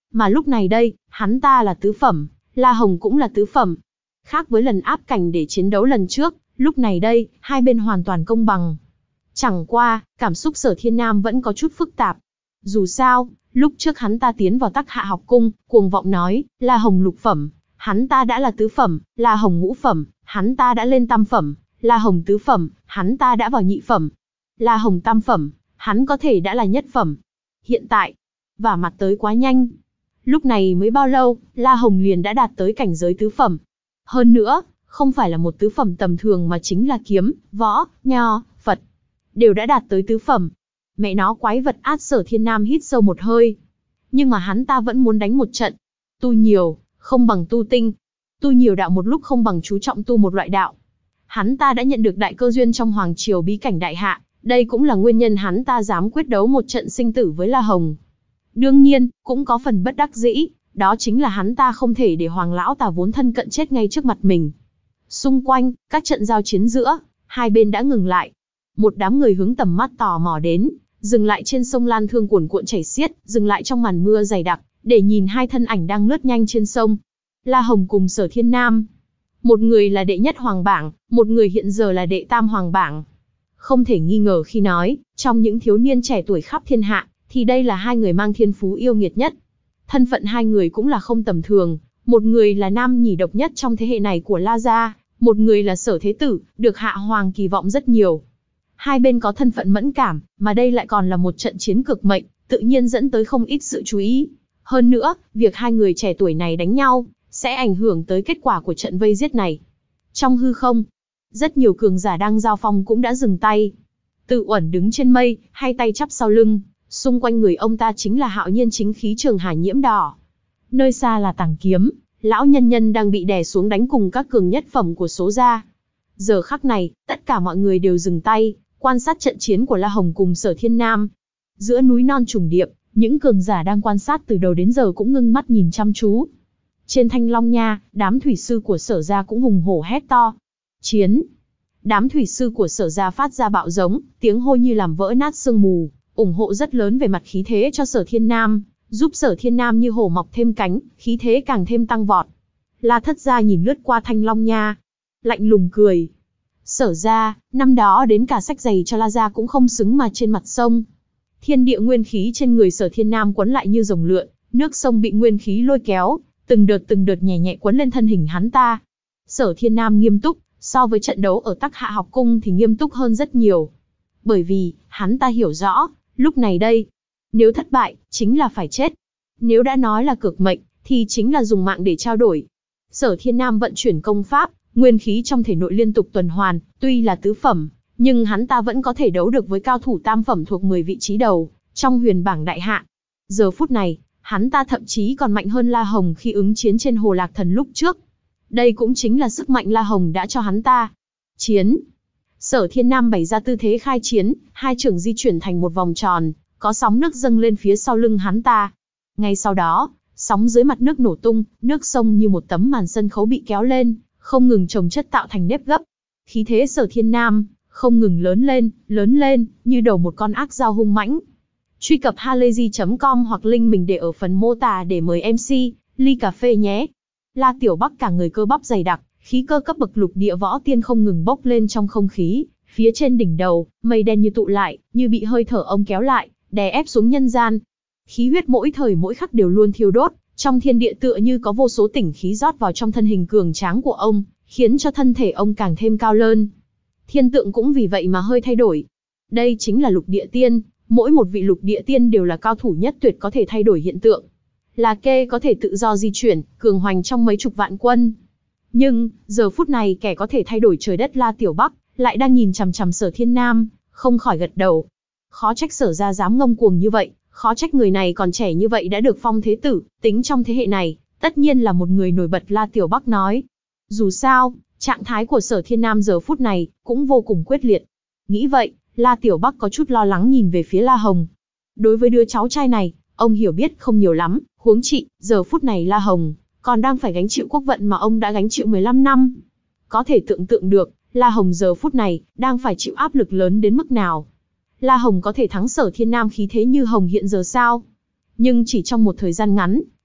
Mà lúc này đây, hắn ta là tứ phẩm, La Hồng cũng là tứ phẩm. Khác với lần áp cảnh để chiến đấu lần trước, lúc này đây, hai bên hoàn toàn công bằng. Chẳng qua, cảm xúc Sở Thiên Nam vẫn có chút phức tạp. Dù sao, lúc trước hắn ta tiến vào Tắc Hạ học cung, cuồng vọng nói, La Hồng lục phẩm, hắn ta đã là tứ phẩm, La Hồng ngũ phẩm, hắn ta đã lên tam phẩm, La Hồng tứ phẩm, hắn ta đã vào nhị phẩm, La Hồng tam phẩm, hắn có thể đã là nhất phẩm. Hiện tại, vả mặt tới quá nhanh. Lúc này mới bao lâu, La Hồng liền đã đạt tới cảnh giới tứ phẩm. Hơn nữa, không phải là một tứ phẩm tầm thường mà chính là kiếm, võ, nho, Phật. Đều đã đạt tới tứ phẩm. Mẹ nó quái vật át. Sở Thiên Nam hít sâu một hơi. Nhưng mà hắn ta vẫn muốn đánh một trận. Tu nhiều, không bằng tu tinh. Tu nhiều đạo một lúc không bằng chú trọng tu một loại đạo. Hắn ta đã nhận được đại cơ duyên trong Hoàng Triều bí cảnh đại hạ. Đây cũng là nguyên nhân hắn ta dám quyết đấu một trận sinh tử với La Hồng. Đương nhiên, cũng có phần bất đắc dĩ. Đó chính là hắn ta không thể để Hoàng Lão Tà vốn thân cận chết ngay trước mặt mình. Xung quanh, các trận giao chiến giữa, hai bên đã ngừng lại. Một đám người hướng tầm mắt tò mò đến, dừng lại trên sông Lan Thương cuồn cuộn chảy xiết, dừng lại trong màn mưa dày đặc, để nhìn hai thân ảnh đang lướt nhanh trên sông. La Hồng cùng Sở Thiên Nam. Một người là đệ nhất hoàng bảng, một người hiện giờ là đệ tam hoàng bảng. Không thể nghi ngờ khi nói, trong những thiếu niên trẻ tuổi khắp thiên hạ, thì đây là hai người mang thiên phú yêu nghiệt nhất. Thân phận hai người cũng là không tầm thường, một người là nam nhì độc nhất trong thế hệ này của La Gia, một người là Sở Thế Tử, được Hạ Hoàng kỳ vọng rất nhiều. Hai bên có thân phận mẫn cảm, mà đây lại còn là một trận chiến cực mệnh, tự nhiên dẫn tới không ít sự chú ý. Hơn nữa, việc hai người trẻ tuổi này đánh nhau, sẽ ảnh hưởng tới kết quả của trận vây giết này. Trong hư không, rất nhiều cường giả đang giao phong cũng đã dừng tay. Tự Uẩn đứng trên mây, hai tay chắp sau lưng, xung quanh người ông ta chính là hạo nhiên chính khí Trường Hà nhiễm đỏ. Nơi xa là Tàng Kiếm, lão nhân nhân đang bị đè xuống đánh cùng các cường nhất phẩm của số gia. Giờ khắc này, tất cả mọi người đều dừng tay, quan sát trận chiến của La Hồng cùng Sở Thiên Nam. Giữa núi non trùng điệp, những cường giả đang quan sát từ đầu đến giờ cũng ngưng mắt nhìn chăm chú. Trên Thanh Long Nha, đám thủy sư của Sở gia cũng hùng hổ hét to. Chiến! Đám thủy sư của Sở gia phát ra bạo giống, tiếng hô như làm vỡ nát sương mù, ủng hộ rất lớn về mặt khí thế cho Sở Thiên Nam, giúp Sở Thiên Nam như hổ mọc thêm cánh, khí thế càng thêm tăng vọt. La Thất gia nhìn lướt qua Thanh Long Nha, lạnh lùng cười. Sở gia, năm đó đến cả sách giày cho La gia cũng không xứng mà trên mặt sông. Thiên địa nguyên khí trên người Sở Thiên Nam quấn lại như rồng lượn, nước sông bị nguyên khí lôi kéo, từng đợt từng đợt nhẹ nhẹ quấn lên thân hình hắn ta. Sở Thiên Nam nghiêm túc, so với trận đấu ở Tắc Hạ học cung thì nghiêm túc hơn rất nhiều. Bởi vì, hắn ta hiểu rõ, lúc này đây, nếu thất bại, chính là phải chết. Nếu đã nói là cược mệnh, thì chính là dùng mạng để trao đổi. Sở Thiên Nam vận chuyển công pháp, nguyên khí trong thể nội liên tục tuần hoàn, tuy là tứ phẩm, nhưng hắn ta vẫn có thể đấu được với cao thủ tam phẩm thuộc mười vị trí đầu, trong huyền bảng đại hạ. Giờ phút này, hắn ta thậm chí còn mạnh hơn La Hồng khi ứng chiến trên Hồ Lạc Thần lúc trước. Đây cũng chính là sức mạnh La Hồng đã cho hắn ta. Chiến! Sở Thiên Nam bày ra tư thế khai chiến, hai chưởng di chuyển thành một vòng tròn, có sóng nước dâng lên phía sau lưng hắn ta. Ngay sau đó, sóng dưới mặt nước nổ tung, nước sông như một tấm màn sân khấu bị kéo lên, không ngừng chồng chất tạo thành nếp gấp. Khí thế Sở Thiên Nam không ngừng lớn lên, lớn lên, như đầu một con ác dao hung mãnh. Truy cập halayzi chấm com hoặc link mình để ở phần mô tả để mời em xê, ly cà phê nhé. La Tiểu Bắc cả người cơ bắp dày đặc, khí cơ cấp bậc lục địa võ tiên không ngừng bốc lên trong không khí, phía trên đỉnh đầu, mây đen như tụ lại, như bị hơi thở ông kéo lại, đè ép xuống nhân gian. Khí huyết mỗi thời mỗi khắc đều luôn thiêu đốt, trong thiên địa tựa như có vô số tỉnh khí rót vào trong thân hình cường tráng của ông, khiến cho thân thể ông càng thêm cao lớn. Thiên tượng cũng vì vậy mà hơi thay đổi. Đây chính là lục địa tiên, mỗi một vị lục địa tiên đều là cao thủ nhất tuyệt có thể thay đổi hiện tượng. Là kê có thể tự do di chuyển, cường hoành trong mấy chục vạn quân. Nhưng, giờ phút này kẻ có thể thay đổi trời đất La Tiểu Bắc, lại đang nhìn chằm chằm Sở Thiên Nam, không khỏi gật đầu. Khó trách Sở gia dám ngông cuồng như vậy, khó trách người này còn trẻ như vậy đã được phong thế tử, tính trong thế hệ này, tất nhiên là một người nổi bật. La Tiểu Bắc nói. Dù sao, trạng thái của Sở Thiên Nam giờ phút này, cũng vô cùng quyết liệt. Nghĩ vậy, La Tiểu Bắc có chút lo lắng nhìn về phía La Hồng. Đối với đứa cháu trai này, ông hiểu biết không nhiều lắm, huống chi, giờ phút này La Hồng còn đang phải gánh chịu quốc vận mà ông đã gánh chịu mười lăm năm. Có thể tưởng tượng được, La Hồng giờ phút này đang phải chịu áp lực lớn đến mức nào. La Hồng có thể thắng Sở Thiên Nam khí thế như Hồng hiện giờ sao? Nhưng chỉ trong một thời gian ngắn,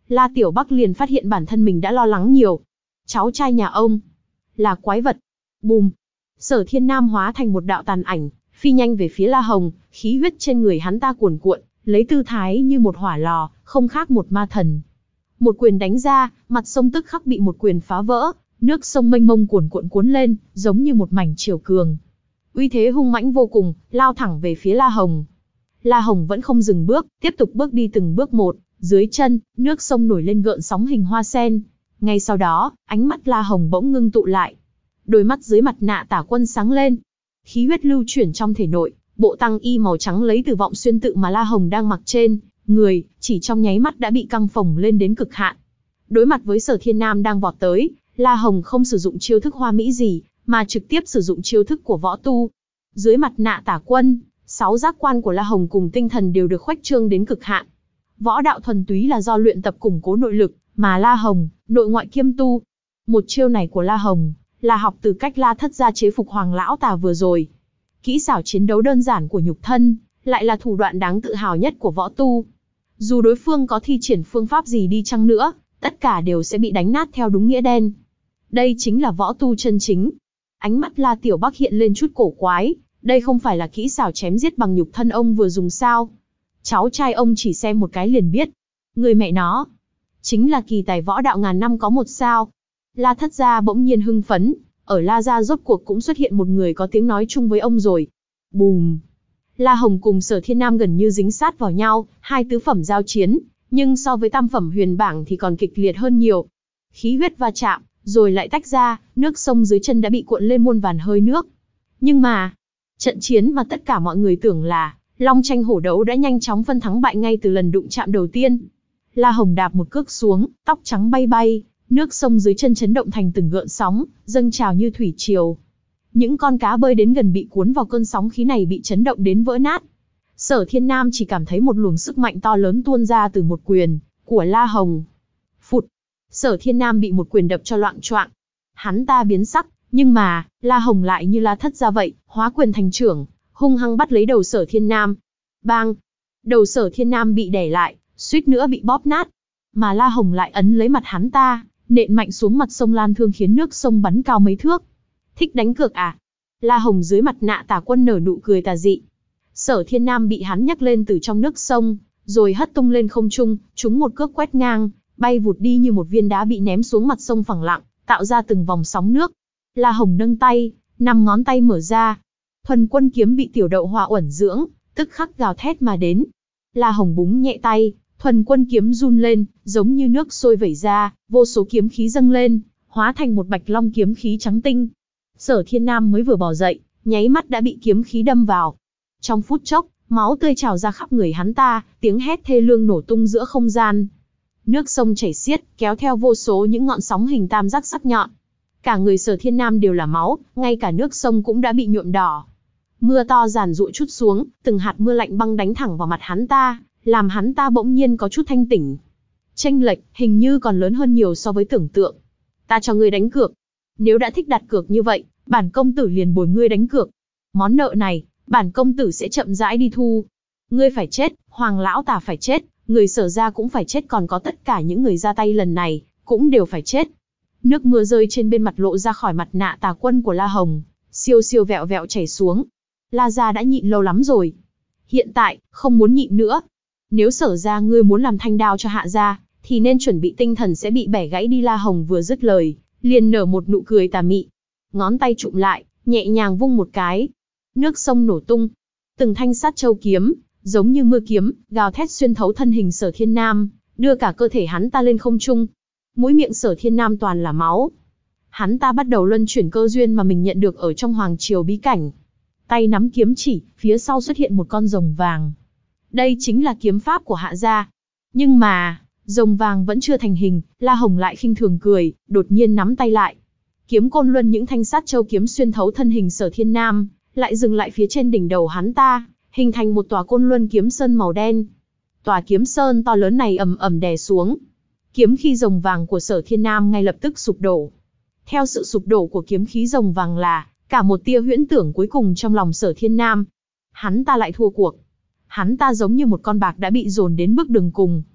La Tiểu Bắc liền phát hiện bản thân mình đã lo lắng nhiều. Cháu trai nhà ông là quái vật. Bùm. Sở Thiên Nam hóa thành một đạo tàn ảnh, phi nhanh về phía La Hồng, khí huyết trên người hắn ta cuồn cuộn, lấy tư thái như một hỏa lò, không khác một ma thần. Một quyền đánh ra, mặt sông tức khắc bị một quyền phá vỡ, nước sông mênh mông cuồn cuộn cuốn lên, giống như một mảnh triều cường. Uy thế hung mãnh vô cùng, lao thẳng về phía La Hồng. La Hồng vẫn không dừng bước, tiếp tục bước đi từng bước một, dưới chân, nước sông nổi lên gợn sóng hình hoa sen. Ngay sau đó, ánh mắt La Hồng bỗng ngưng tụ lại. Đôi mắt dưới mặt nạ Tả Quân sáng lên. Khí huyết lưu chuyển trong thể nội, bộ tăng y màu trắng lấy từ vọng xuyên tự mà La Hồng đang mặc trên người, chỉ trong nháy mắt đã bị căng phồng lên đến cực hạn. Đối mặt với Sở Thiên Nam đang vọt tới, La Hồng không sử dụng chiêu thức hoa mỹ gì, mà trực tiếp sử dụng chiêu thức của võ tu. Dưới mặt nạ Tả Quân, sáu giác quan của La Hồng cùng tinh thần đều được khuếch trương đến cực hạn. Võ đạo thuần túy là do luyện tập củng cố nội lực, mà La Hồng, nội ngoại kiêm tu. Một chiêu này của La Hồng, là học từ cách La Thất gia chế phục Hoàng Lão Tà vừa rồi. Kỹ xảo chiến đấu đơn giản của nhục thân, lại là thủ đoạn đáng tự hào nhất của võ tu. Dù đối phương có thi triển phương pháp gì đi chăng nữa, tất cả đều sẽ bị đánh nát theo đúng nghĩa đen. Đây chính là võ tu chân chính. Ánh mắt La Tiểu Bắc hiện lên chút cổ quái, đây không phải là kỹ xảo chém giết bằng nhục thân ông vừa dùng sao? Cháu trai ông chỉ xem một cái liền biết. Người mẹ nó, chính là kỳ tài võ đạo ngàn năm có một sao. La Thất gia bỗng nhiên hưng phấn, ở La gia rốt cuộc cũng xuất hiện một người có tiếng nói chung với ông rồi. Bùm. La Hồng cùng Sở Thiên Nam gần như dính sát vào nhau, hai tứ phẩm giao chiến, nhưng so với tam phẩm huyền bảng thì còn kịch liệt hơn nhiều. Khí huyết va chạm, rồi lại tách ra, nước sông dưới chân đã bị cuộn lên muôn vàn hơi nước. Nhưng mà, trận chiến mà tất cả mọi người tưởng là long tranh hổ đấu đã nhanh chóng phân thắng bại ngay từ lần đụng chạm đầu tiên. La Hồng đạp một cước xuống, tóc trắng bay bay, nước sông dưới chân chấn động thành từng gợn sóng, dâng trào như thủy triều. Những con cá bơi đến gần bị cuốn vào cơn sóng khí này bị chấn động đến vỡ nát. Sở Thiên Nam chỉ cảm thấy một luồng sức mạnh to lớn tuôn ra từ một quyền của La Hồng. Phụt! Sở Thiên Nam bị một quyền đập cho loạng choạng. Hắn ta biến sắc, nhưng mà, La Hồng lại như La Thất gia vậy, hóa quyền thành trưởng, hung hăng bắt lấy đầu Sở Thiên Nam. Bang! Đầu Sở Thiên Nam bị đè lại, suýt nữa bị bóp nát. Mà La Hồng lại ấn lấy mặt hắn ta, nện mạnh xuống mặt sông Lan Thương khiến nước sông bắn cao mấy thước. Thích đánh cược à? La Hồng dưới mặt nạ Tà Quân nở nụ cười tà dị. Sở Thiên Nam bị hắn nhấc lên từ trong nước sông, rồi hất tung lên không trung, trúng một cước quét ngang, bay vụt đi như một viên đá bị ném xuống mặt sông phẳng lặng, tạo ra từng vòng sóng nước. La Hồng nâng tay, năm ngón tay mở ra. Thuần Quân kiếm bị tiểu đậu hòa uẩn dưỡng, tức khắc gào thét mà đến. La Hồng búng nhẹ tay, Thuần Quân kiếm run lên, giống như nước sôi vẩy ra, vô số kiếm khí dâng lên, hóa thành một bạch long kiếm khí trắng tinh. Sở Thiên Nam mới vừa bò dậy, nháy mắt đã bị kiếm khí đâm vào. Trong phút chốc, máu tươi trào ra khắp người hắn ta, tiếng hét thê lương nổ tung giữa không gian. Nước sông chảy xiết, kéo theo vô số những ngọn sóng hình tam giác sắc nhọn. Cả người Sở Thiên Nam đều là máu, ngay cả nước sông cũng đã bị nhuộm đỏ. Mưa to giàn giụa trút xuống, từng hạt mưa lạnh băng đánh thẳng vào mặt hắn ta, làm hắn ta bỗng nhiên có chút thanh tỉnh. Chênh lệch hình như còn lớn hơn nhiều so với tưởng tượng. Ta cho ngươi đánh cược. Nếu đã thích đặt cược như vậy, bản công tử liền bồi ngươi đánh cược. Món nợ này, bản công tử sẽ chậm rãi đi thu. Ngươi phải chết, Hoàng Lão Tà phải chết, người Sở gia cũng phải chết, còn có tất cả những người ra tay lần này, cũng đều phải chết. Nước mưa rơi trên bên mặt lộ ra khỏi mặt nạ Tà Quân của La Hồng, siêu siêu vẹo vẹo chảy xuống. La gia đã nhịn lâu lắm rồi. Hiện tại, không muốn nhịn nữa. Nếu Sở gia ngươi muốn làm thanh đao cho Hạ gia, thì nên chuẩn bị tinh thần sẽ bị bẻ gãy đi. La Hồng vừa dứt lời, liền nở một nụ cười tà mị. Ngón tay trụm lại, nhẹ nhàng vung một cái. Nước sông nổ tung. Từng thanh sát châu kiếm, giống như mưa kiếm, gào thét xuyên thấu thân hình Sở Thiên Nam, đưa cả cơ thể hắn ta lên không trung. Mũi miệng Sở Thiên Nam toàn là máu. Hắn ta bắt đầu luân chuyển cơ duyên mà mình nhận được ở trong Hoàng Triều bí cảnh. Tay nắm kiếm chỉ, phía sau xuất hiện một con rồng vàng. Đây chính là kiếm pháp của Hạ gia. Nhưng mà, rồng vàng vẫn chưa thành hình, La Hồng lại khinh thường cười, đột nhiên nắm tay lại. Kiếm côn luân những thanh sát châu kiếm xuyên thấu thân hình Sở Thiên Nam, lại dừng lại phía trên đỉnh đầu hắn ta, hình thành một tòa côn luân kiếm sơn màu đen. Tòa kiếm sơn to lớn này ầm ầm đè xuống. Kiếm khí rồng vàng của Sở Thiên Nam ngay lập tức sụp đổ. Theo sự sụp đổ của kiếm khí rồng vàng là cả một tia huyễn tưởng cuối cùng trong lòng Sở Thiên Nam. Hắn ta lại thua cuộc. Hắn ta giống như một con bạc đã bị dồn đến bước đường cùng.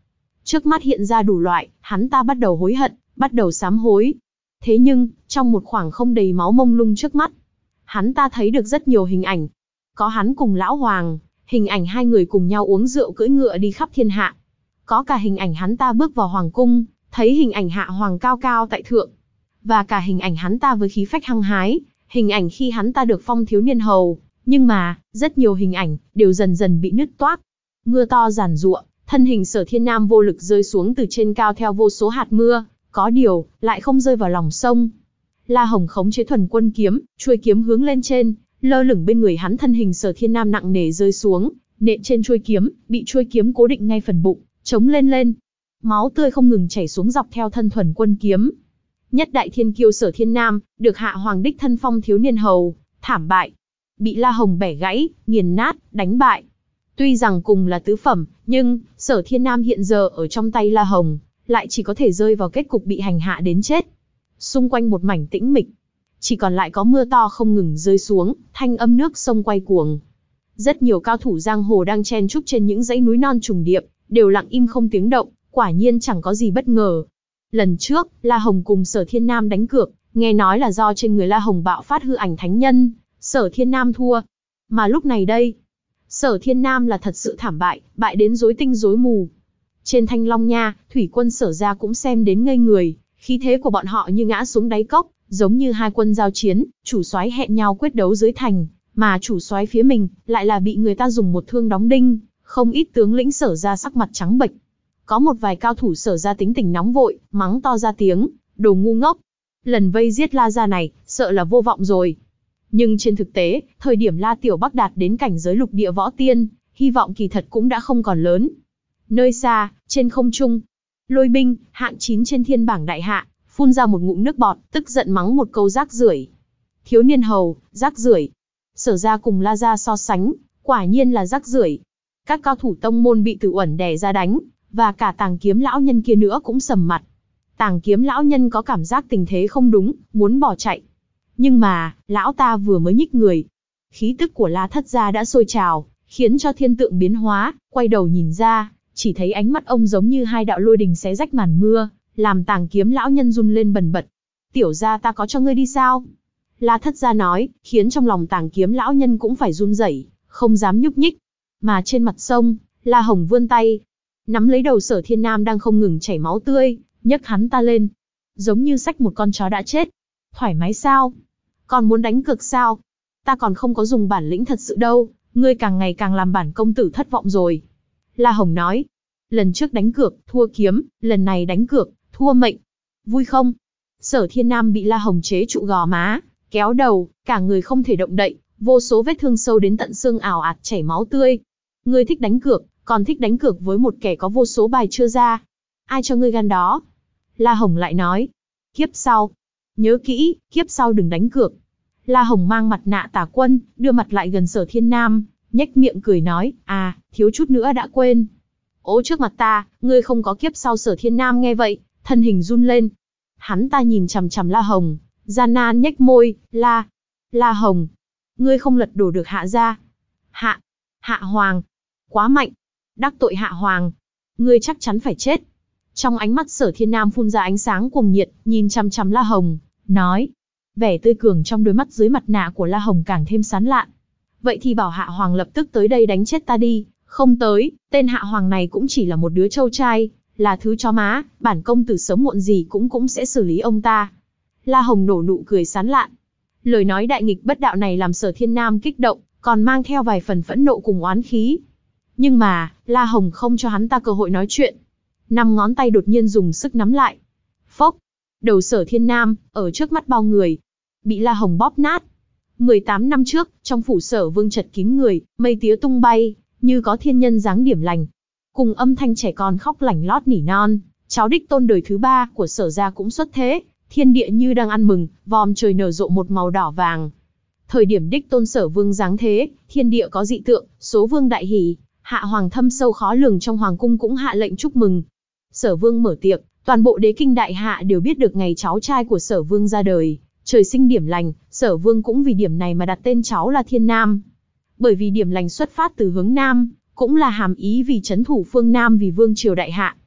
Trước mắt hiện ra đủ loại, hắn ta bắt đầu hối hận, bắt đầu sám hối. Thế nhưng, trong một khoảng không đầy máu mông lung trước mắt, hắn ta thấy được rất nhiều hình ảnh. Có hắn cùng Lão Hoàng, hình ảnh hai người cùng nhau uống rượu cưỡi ngựa đi khắp thiên hạ. Có cả hình ảnh hắn ta bước vào hoàng cung, thấy hình ảnh Hạ Hoàng cao cao tại thượng. Và cả hình ảnh hắn ta với khí phách hăng hái, hình ảnh khi hắn ta được phong thiếu niên hầu. Nhưng mà, rất nhiều hình ảnh, đều dần dần bị nứt toác. Mưa to giàn giụa, thân hình Sở Thiên Nam vô lực rơi xuống từ trên cao theo vô số hạt mưa, có điều, lại không rơi vào lòng sông. La Hồng khống chế thuần quân kiếm, chuôi kiếm hướng lên trên, lơ lửng bên người hắn, thân hình Sở Thiên Nam nặng nề rơi xuống, nện trên chuôi kiếm, bị chuôi kiếm cố định ngay phần bụng, chống lên lên. Máu tươi không ngừng chảy xuống dọc theo thân thuần quân kiếm. Nhất đại thiên kiêu Sở Thiên Nam, được Hạ Hoàng đích thân phong thiếu niên hầu, thảm bại. Bị La Hồng bẻ gãy, nghiền nát, đánh bại. Tuy rằng cùng là tứ phẩm, nhưng, Sở Thiên Nam hiện giờ ở trong tay La Hồng, lại chỉ có thể rơi vào kết cục bị hành hạ đến chết. Xung quanh một mảnh tĩnh mịch, chỉ còn lại có mưa to không ngừng rơi xuống, thanh âm nước sông quay cuồng. Rất nhiều cao thủ giang hồ đang chen chúc trên những dãy núi non trùng điệp, đều lặng im không tiếng động, quả nhiên chẳng có gì bất ngờ. Lần trước, La Hồng cùng Sở Thiên Nam đánh cược, nghe nói là do trên người La Hồng bạo phát hư ảnh thánh nhân, Sở Thiên Nam thua. Mà lúc này đây, Sở Thiên Nam là thật sự thảm bại, bại đến rối tinh rối mù. Trên Thanh Long Nha, thủy quân Sở gia cũng xem đến ngây người, khí thế của bọn họ như ngã xuống đáy cốc, giống như hai quân giao chiến, chủ soái hẹn nhau quyết đấu dưới thành, mà chủ soái phía mình lại là bị người ta dùng một thương đóng đinh, không ít tướng lĩnh Sở gia sắc mặt trắng bệch. Có một vài cao thủ Sở gia tính tình nóng vội, mắng to ra tiếng, đồ ngu ngốc. Lần vây giết La gia này, sợ là vô vọng rồi. Nhưng trên thực tế, thời điểm La Tiểu Bắc đạt đến cảnh giới lục địa võ tiên, hy vọng kỳ thật cũng đã không còn lớn. Nơi xa, trên không trung, Lôi Binh, hạng chín trên thiên bảng đại hạ, phun ra một ngụm nước bọt, tức giận mắng một câu rác rưởi. Thiếu niên hầu, rác rưởi. Sở gia cùng La gia so sánh, quả nhiên là rác rưởi. Các cao thủ tông môn bị Tử Uẩn đè ra đánh, và cả Tàng Kiếm lão nhân kia nữa cũng sầm mặt. Tàng Kiếm lão nhân có cảm giác tình thế không đúng, muốn bỏ chạy. Nhưng mà, lão ta vừa mới nhích người, khí tức của La thất gia đã sôi trào, khiến cho thiên tượng biến hóa, quay đầu nhìn ra, chỉ thấy ánh mắt ông giống như hai đạo lôi đình xé rách màn mưa, làm Tàng Kiếm lão nhân run lên bần bật. Tiểu gia ta có cho ngươi đi sao? La thất gia nói, khiến trong lòng Tàng Kiếm lão nhân cũng phải run rẩy, không dám nhúc nhích. Mà trên mặt sông, La Hồng vươn tay, nắm lấy đầu Sở Thiên Nam đang không ngừng chảy máu tươi, nhấc hắn ta lên, giống như xách một con chó đã chết. Thoải mái sao? Còn muốn đánh cược sao? Ta còn không có dùng bản lĩnh thật sự đâu, ngươi càng ngày càng làm bản công tử thất vọng rồi. La Hồng nói, lần trước đánh cược, thua kiếm, lần này đánh cược, thua mệnh. Vui không? Sở Thiên Nam bị La Hồng chế trụ gò má, kéo đầu, cả người không thể động đậy, vô số vết thương sâu đến tận xương ảo ạt chảy máu tươi. Ngươi thích đánh cược, còn thích đánh cược với một kẻ có vô số bài chưa ra. Ai cho ngươi gan đó? La Hồng lại nói, kiếp sau. Nhớ kỹ, kiếp sau đừng đánh cược. La Hồng mang mặt nạ tà quân, đưa mặt lại gần Sở Thiên Nam, nhếch miệng cười nói, à, thiếu chút nữa đã quên. Ố trước mặt ta, ngươi không có kiếp sau. Sở Thiên Nam nghe vậy, thân hình run lên. Hắn ta nhìn chằm chằm La Hồng, gian nan nhếch môi, La, La Hồng, ngươi không lật đổ được Hạ gia. Hạ, Hạ Hoàng, quá mạnh, đắc tội Hạ Hoàng, ngươi chắc chắn phải chết. Trong ánh mắt Sở Thiên Nam phun ra ánh sáng cuồng nhiệt, nhìn chằm chằm La Hồng, nói. Vẻ tươi cường trong đôi mắt dưới mặt nạ của La Hồng càng thêm sán lạn. Vậy thì bảo Hạ Hoàng lập tức tới đây đánh chết ta đi, không tới, tên Hạ Hoàng này cũng chỉ là một đứa trâu trai, là thứ chó má, bản công tử sớm muộn gì cũng cũng sẽ xử lý ông ta. La Hồng nổ nụ cười sán lạn. Lời nói đại nghịch bất đạo này làm Sở Thiên Nam kích động, còn mang theo vài phần phẫn nộ cùng oán khí. Nhưng mà, La Hồng không cho hắn ta cơ hội nói chuyện. Năm ngón tay đột nhiên dùng sức nắm lại. Phốc, đầu Sở Thiên Nam, ở trước mắt bao người, bị La Hồng bóp nát. mười tám năm trước, trong phủ Sở Vương chật kín người, mây tía tung bay, như có thiên nhân dáng điểm lành. Cùng âm thanh trẻ con khóc lảnh lót nỉ non, cháu đích tôn đời thứ ba của Sở gia cũng xuất thế, thiên địa như đang ăn mừng, vòm trời nở rộ một màu đỏ vàng. Thời điểm đích tôn Sở Vương giáng thế, thiên địa có dị tượng, số vương đại hỉ, Hạ Hoàng thâm sâu khó lường trong hoàng cung cũng hạ lệnh chúc mừng. Sở Vương mở tiệc, toàn bộ đế kinh đại hạ đều biết được ngày cháu trai của Sở Vương ra đời, trời sinh điểm lành, Sở Vương cũng vì điểm này mà đặt tên cháu là Thiên Nam. Bởi vì điểm lành xuất phát từ hướng Nam, cũng là hàm ý vì trấn thủ phương Nam vì vương triều đại hạ.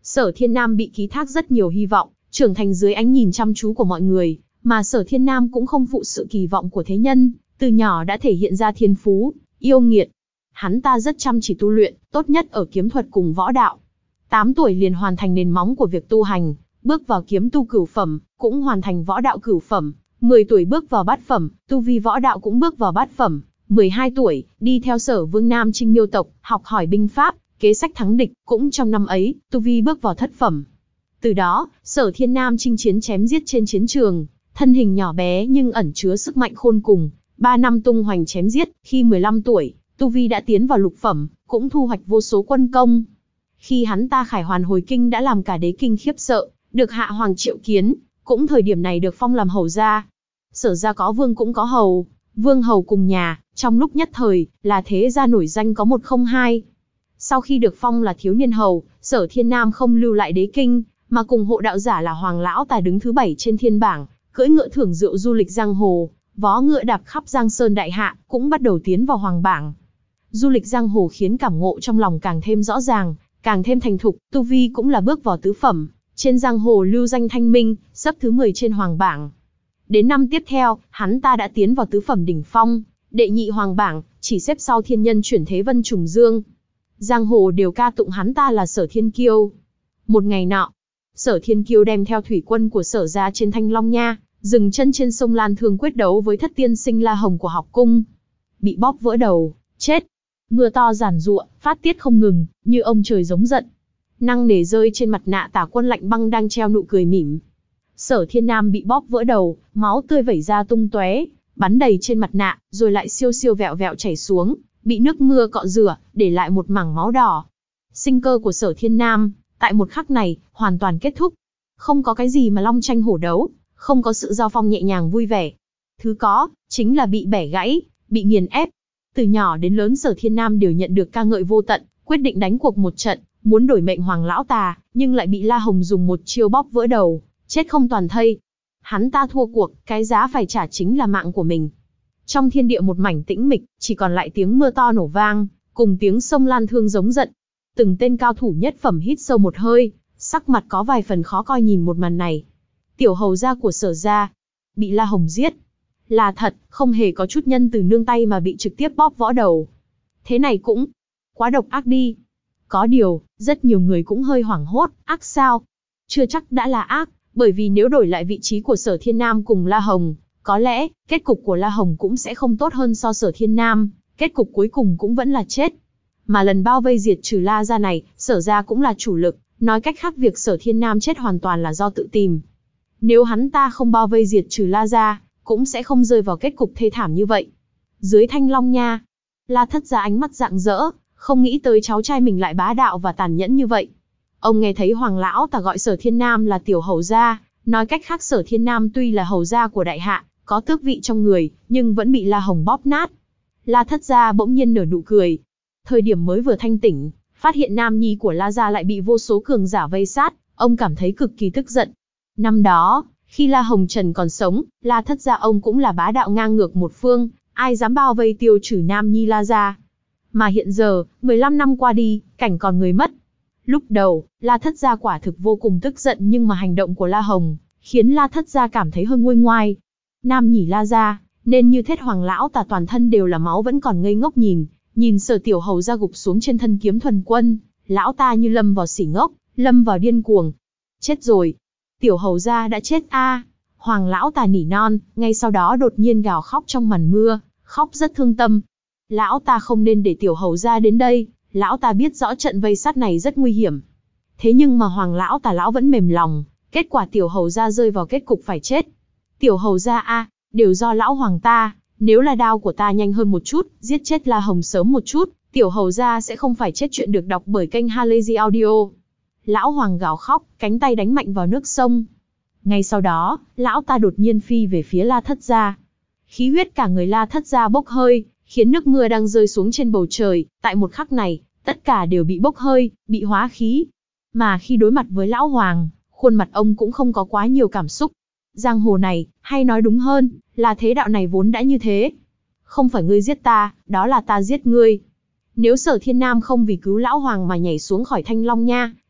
Sở Thiên Nam bị ký thác rất nhiều hy vọng, trưởng thành dưới ánh nhìn chăm chú của mọi người, mà Sở Thiên Nam cũng không phụ sự kỳ vọng của thế nhân, từ nhỏ đã thể hiện ra thiên phú, yêu nghiệt. Hắn ta rất chăm chỉ tu luyện, tốt nhất ở kiếm thuật cùng võ đạo. tám tuổi liền hoàn thành nền móng của việc tu hành, bước vào kiếm tu cửu phẩm, cũng hoàn thành võ đạo cửu phẩm. mười tuổi bước vào bát phẩm, tu vi võ đạo cũng bước vào bát phẩm. mười hai tuổi, đi theo Sở Vương Nam Trinh Miêu tộc, học hỏi binh pháp, kế sách thắng địch, cũng trong năm ấy, tu vi bước vào thất phẩm. Từ đó, Sở Thiên Nam chinh chiến chém giết trên chiến trường, thân hình nhỏ bé nhưng ẩn chứa sức mạnh khôn cùng, ba năm tung hoành chém giết, khi mười lăm tuổi, tu vi đã tiến vào lục phẩm, cũng thu hoạch vô số quân công. Khi hắn ta khải hoàn hồi kinh đã làm cả đế kinh khiếp sợ, được hạ hoàng triệu kiến, cũng thời điểm này được phong làm hầu gia. Sở gia có vương cũng có hầu, vương hầu cùng nhà, trong lúc nhất thời, là thế gia nổi danh có một không hai. Sau khi được phong là thiếu niên hầu, Sở Thiên Nam không lưu lại đế kinh, mà cùng hộ đạo giả là Hoàng Lão Tà đứng thứ bảy trên thiên bảng, cưỡi ngựa thưởng rượu du lịch giang hồ, vó ngựa đạp khắp Giang Sơn đại hạ, cũng bắt đầu tiến vào hoàng bảng. Du lịch giang hồ khiến cảm ngộ trong lòng càng thêm rõ ràng, càng thêm thành thục, tu vi cũng là bước vào tứ phẩm, trên giang hồ lưu danh thanh minh, xếp thứ mười trên hoàng bảng. Đến năm tiếp theo, hắn ta đã tiến vào tứ phẩm đỉnh phong, đệ nhị hoàng bảng, chỉ xếp sau thiên nhân chuyển thế Vân Trùng Dương. Giang hồ đều ca tụng hắn ta là Sở Thiên Kiêu. Một ngày nọ, Sở Thiên Kiêu đem theo thủy quân của Sở gia trên Thanh Long Nha, dừng chân trên sông Lan Thương quyết đấu với thất tiên sinh La Hồng của học cung. Bị bóp vỡ đầu, chết. Mưa to giàn giụa, phát tiết không ngừng, như ông trời giống giận. Năng nề rơi trên mặt nạ tả quân Lạnh Băng đang treo nụ cười mỉm. Sở Thiên Nam bị bóp vỡ đầu, máu tươi vẩy ra tung tóe, bắn đầy trên mặt nạ, rồi lại siêu siêu vẹo vẹo chảy xuống, bị nước mưa cọ rửa, để lại một mảng máu đỏ. Sinh cơ của Sở Thiên Nam, tại một khắc này, hoàn toàn kết thúc. Không có cái gì mà long tranh hổ đấu, không có sự giao phong nhẹ nhàng vui vẻ. Thứ có, chính là bị bẻ gãy, bị nghiền ép. Từ nhỏ đến lớn Sở Thiên Nam đều nhận được ca ngợi vô tận, quyết định đánh cuộc một trận, muốn đổi mệnh Hoàng Lão Tà, nhưng lại bị La Hồng dùng một chiêu bóp vỡ đầu, chết không toàn thây. Hắn ta thua cuộc, cái giá phải trả chính là mạng của mình. Trong thiên địa một mảnh tĩnh mịch, chỉ còn lại tiếng mưa to nổ vang, cùng tiếng sông Lan Thương giống giận. Từng tên cao thủ nhất phẩm hít sâu một hơi, sắc mặt có vài phần khó coi nhìn một màn này. Tiểu hầu gia của Sở gia bị La Hồng giết. Là thật, không hề có chút nhân từ nương tay mà bị trực tiếp bóp vỡ đầu. Thế này cũng quá độc ác đi. Có điều, rất nhiều người cũng hơi hoảng hốt, ác sao? Chưa chắc đã là ác, bởi vì nếu đổi lại vị trí của Sở Thiên Nam cùng La Hồng, có lẽ, kết cục của La Hồng cũng sẽ không tốt hơn so Sở Thiên Nam, kết cục cuối cùng cũng vẫn là chết. Mà lần bao vây diệt trừ La gia này, Sở gia cũng là chủ lực, nói cách khác việc Sở Thiên Nam chết hoàn toàn là do tự tìm. Nếu hắn ta không bao vây diệt trừ La gia, cũng sẽ không rơi vào kết cục thê thảm như vậy. Dưới Thanh Long Nha, La Thất gia ánh mắt rạng rỡ, không nghĩ tới cháu trai mình lại bá đạo và tàn nhẫn như vậy. Ông nghe thấy Hoàng Lão Tà gọi Sở Thiên Nam là tiểu hầu gia, nói cách khác Sở Thiên Nam tuy là hầu gia của đại hạ, có tước vị trong người, nhưng vẫn bị La Hồng bóp nát. La Thất gia bỗng nhiên nở nụ cười. Thời điểm mới vừa thanh tỉnh, phát hiện nam nhi của La gia lại bị vô số cường giả vây sát, ông cảm thấy cực kỳ tức giận. Năm đó, khi La Hồng Trần còn sống, La Thất gia ông cũng là bá đạo ngang ngược một phương, ai dám bao vây tiêu trừ nam nhi La gia. Mà hiện giờ, mười lăm năm qua đi, cảnh còn người mất. Lúc đầu, La Thất gia quả thực vô cùng tức giận, nhưng mà hành động của La Hồng khiến La Thất gia cảm thấy hơi nguôi ngoai. Nam nhỉ La gia, nên như thét Hoàng Lão Tà toàn thân đều là máu vẫn còn ngây ngốc nhìn, nhìn Sở tiểu hầu gia gục xuống trên thân kiếm thuần quân, lão ta như lâm vào sỉ ngốc, lâm vào điên cuồng. Chết rồi, tiểu hầu gia đã chết a. À. Hoàng Lão Tà nỉ non, ngay sau đó đột nhiên gào khóc trong màn mưa, khóc rất thương tâm. Lão ta không nên để tiểu hầu gia đến đây, lão ta biết rõ trận vây sát này rất nguy hiểm. Thế nhưng mà Hoàng Lão Tà lão vẫn mềm lòng, kết quả tiểu hầu gia rơi vào kết cục phải chết. Tiểu hầu gia a, à, đều do lão hoàng ta, nếu là đao của ta nhanh hơn một chút, giết chết La Hồng sớm một chút, tiểu hầu gia sẽ không phải chết. Chuyện được đọc bởi kênh Halazy Audio. Lão hoàng gào khóc, cánh tay đánh mạnh vào nước sông. Ngay sau đó, lão ta đột nhiên phi về phía La Thất gia. Khí huyết cả người La Thất gia bốc hơi, khiến nước mưa đang rơi xuống trên bầu trời, tại một khắc này, tất cả đều bị bốc hơi, bị hóa khí. Mà khi đối mặt với lão hoàng, khuôn mặt ông cũng không có quá nhiều cảm xúc. Giang hồ này, hay nói đúng hơn, là thế đạo này vốn đã như thế. Không phải ngươi giết ta, đó là ta giết ngươi. Nếu Sở Thiên Nam không vì cứu lão hoàng mà nhảy xuống khỏi Thanh Long Nha,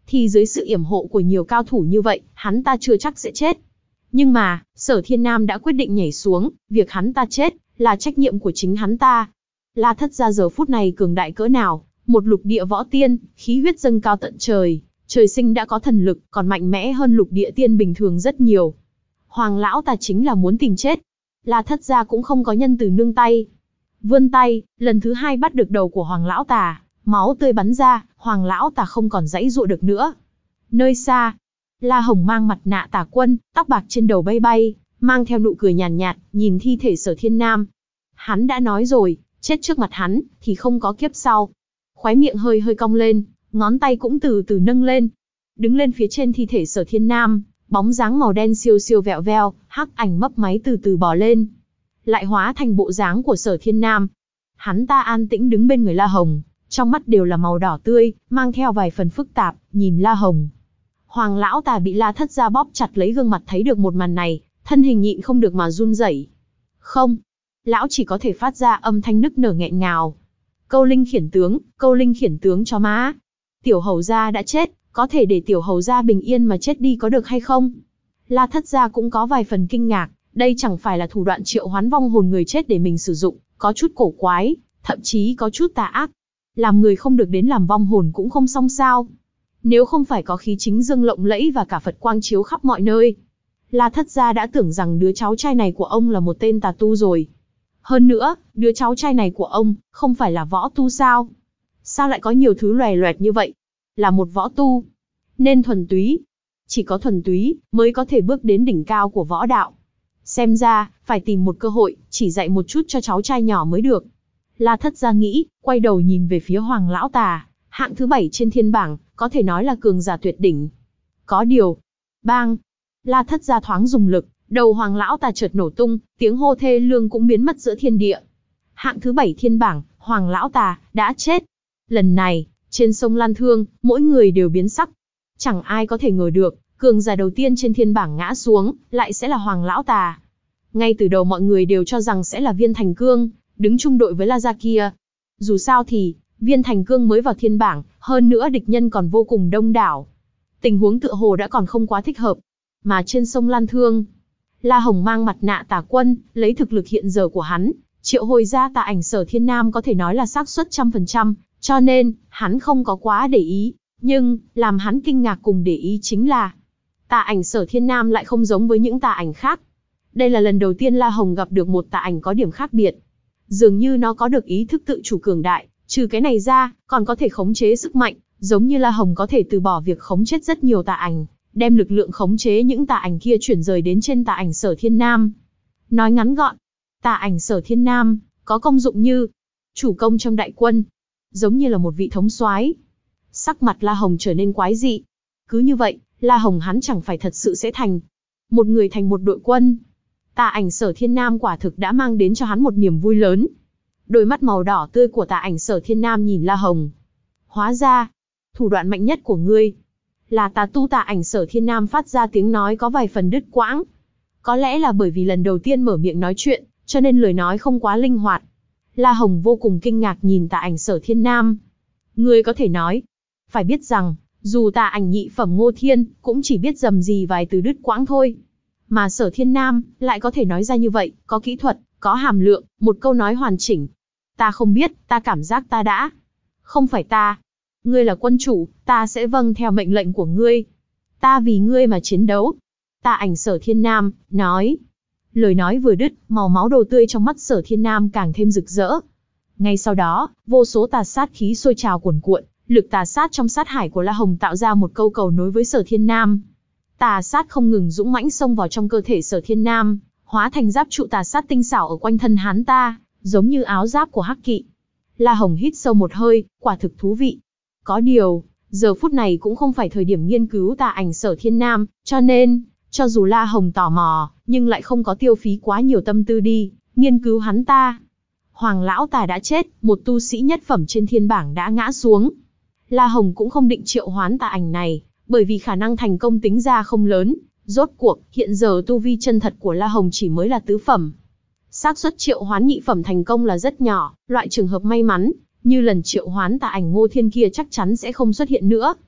thì dưới sự yểm hộ của nhiều cao thủ như vậy, hắn ta chưa chắc sẽ chết. Nhưng mà, Sở Thiên Nam đã quyết định nhảy xuống, việc hắn ta chết, là trách nhiệm của chính hắn ta. La Thất Gia giờ phút này cường đại cỡ nào, một lục địa võ tiên, khí huyết dâng cao tận trời, trời sinh đã có thần lực, còn mạnh mẽ hơn lục địa tiên bình thường rất nhiều. Hoàng lão ta chính là muốn tìm chết. La Thất Gia cũng không có nhân từ nương tay. Vươn tay, lần thứ hai bắt được đầu của Hoàng lão tà, máu tươi bắn ra, Hoàng lão tà không còn giãy giụa được nữa. Nơi xa, La Hồng mang mặt nạ tà quân, tóc bạc trên đầu bay bay, mang theo nụ cười nhàn nhạt, nhạt, nhìn thi thể Sở Thiên Nam. Hắn đã nói rồi, chết trước mặt hắn, thì không có kiếp sau. Khóe miệng hơi hơi cong lên, ngón tay cũng từ từ nâng lên. Đứng lên phía trên thi thể Sở Thiên Nam, bóng dáng màu đen siêu siêu vẹo veo, hắc ảnh mấp máy từ từ bò lên. Lại hóa thành bộ dáng của Sở Thiên Nam. Hắn ta an tĩnh đứng bên người La Hồng, trong mắt đều là màu đỏ tươi, mang theo vài phần phức tạp, nhìn La Hồng. Hoàng lão tà bị La Thất Gia bóp chặt lấy gương mặt thấy được một màn này, thân hình nhịn không được mà run rẩy. Không, lão chỉ có thể phát ra âm thanh nức nở nghẹn ngào. Câu linh khiển tướng, câu linh khiển tướng cho má. Tiểu hầu gia đã chết, có thể để tiểu hầu gia bình yên mà chết đi có được hay không? La Thất Gia cũng có vài phần kinh ngạc, đây chẳng phải là thủ đoạn triệu hoán vong hồn người chết để mình sử dụng, có chút cổ quái, thậm chí có chút tà ác. Làm người không được đến làm vong hồn cũng không xong sao? Nếu không phải có khí chính dương lộng lẫy và cả Phật quang chiếu khắp mọi nơi, La Thất Gia đã tưởng rằng đứa cháu trai này của ông là một tên tà tu rồi. Hơn nữa, đứa cháu trai này của ông, không phải là võ tu sao? Sao lại có nhiều thứ loè loẹt như vậy? Là một võ tu, nên thuần túy. Chỉ có thuần túy, mới có thể bước đến đỉnh cao của võ đạo. Xem ra, phải tìm một cơ hội, chỉ dạy một chút cho cháu trai nhỏ mới được. La Thất Gia nghĩ, quay đầu nhìn về phía Hoàng lão tà, hạng thứ bảy trên thiên bảng, có thể nói là cường giả tuyệt đỉnh. Có điều, bang, La Thất Gia thoáng dùng lực, đầu Hoàng lão tà chợt nổ tung, tiếng hô thê lương cũng biến mất giữa thiên địa. Hạng thứ bảy thiên bảng, Hoàng lão tà đã chết. Lần này, trên sông Lan Thương, mỗi người đều biến sắc. Chẳng ai có thể ngờ được, cường giả đầu tiên trên thiên bảng ngã xuống, lại sẽ là Hoàng lão tà. Ngay từ đầu mọi người đều cho rằng sẽ là Viên Thành Cương, đứng chung đội với La Gia kia. Dù sao thì, Viên Thành Cương mới vào thiên bảng, hơn nữa địch nhân còn vô cùng đông đảo. Tình huống tựa hồ đã còn không quá thích hợp. Mà trên sông Lan Thương, La Hồng mang mặt nạ tà quân, lấy thực lực hiện giờ của hắn, triệu hồi ra tà ảnh Sở Thiên Nam có thể nói là xác suất trăm phần trăm, cho nên, hắn không có quá để ý. Nhưng, làm hắn kinh ngạc cùng để ý chính là, tà ảnh Sở Thiên Nam lại không giống với những tà ảnh khác. Đây là lần đầu tiên La Hồng gặp được một tà ảnh có điểm khác biệt. Dường như nó có được ý thức tự chủ cường đại, trừ cái này ra, còn có thể khống chế sức mạnh, giống như La Hồng có thể từ bỏ việc khống chết rất nhiều tà ảnh, đem lực lượng khống chế những tà ảnh kia chuyển rời đến trên tà ảnh Sở Thiên Nam. Nói ngắn gọn, tà ảnh Sở Thiên Nam có công dụng như chủ công trong đại quân, giống như là một vị thống soái. Sắc mặt La Hồng trở nên quái dị. Cứ như vậy, La Hồng hắn chẳng phải thật sự sẽ thành một người thành một đội quân. Tà ảnh Sở Thiên Nam quả thực đã mang đến cho hắn một niềm vui lớn. Đôi mắt màu đỏ tươi của tà ảnh Sở Thiên Nam nhìn La Hồng. Hóa ra, thủ đoạn mạnh nhất của ngươi là tà tu. Tà ảnh Sở Thiên Nam phát ra tiếng nói có vài phần đứt quãng. Có lẽ là bởi vì lần đầu tiên mở miệng nói chuyện, cho nên lời nói không quá linh hoạt. La Hồng vô cùng kinh ngạc nhìn tà ảnh Sở Thiên Nam. Ngươi có thể nói, phải biết rằng, dù tà ảnh nhị phẩm Ngô Thiên, cũng chỉ biết rầm rì vài từ đứt quãng thôi. Mà Sở Thiên Nam, lại có thể nói ra như vậy, có kỹ thuật, có hàm lượng, một câu nói hoàn chỉnh. Ta không biết, ta cảm giác ta đã. Không phải ta. Ngươi là quân chủ, ta sẽ vâng theo mệnh lệnh của ngươi. Ta vì ngươi mà chiến đấu. Tà ảnh Sở Thiên Nam, nói. Lời nói vừa đứt, màu máu đồ tươi trong mắt Sở Thiên Nam càng thêm rực rỡ. Ngay sau đó, vô số tà sát khí sôi trào cuồn cuộn, lực tà sát trong sát hải của La Hồng tạo ra một câu cầu nối với Sở Thiên Nam. Tà sát không ngừng dũng mãnh xông vào trong cơ thể Sở Thiên Nam, hóa thành giáp trụ tà sát tinh xảo ở quanh thân hắn ta, giống như áo giáp của hắc kỵ. La Hồng hít sâu một hơi, quả thực thú vị. Có điều, giờ phút này cũng không phải thời điểm nghiên cứu tà ảnh Sở Thiên Nam, cho nên, cho dù La Hồng tò mò, nhưng lại không có tiêu phí quá nhiều tâm tư đi nghiên cứu hắn ta. Hoàng lão tà đã chết, một tu sĩ nhất phẩm trên thiên bảng đã ngã xuống. La Hồng cũng không định triệu hoán tà ảnh này, bởi vì khả năng thành công tính ra không lớn. Rốt cuộc, hiện giờ tu vi chân thật của La Hồng chỉ mới là tứ phẩm. Xác suất triệu hoán nhị phẩm thành công là rất nhỏ, loại trường hợp may mắn, như lần triệu hoán tà ảnh Ngô Thiên kia chắc chắn sẽ không xuất hiện nữa.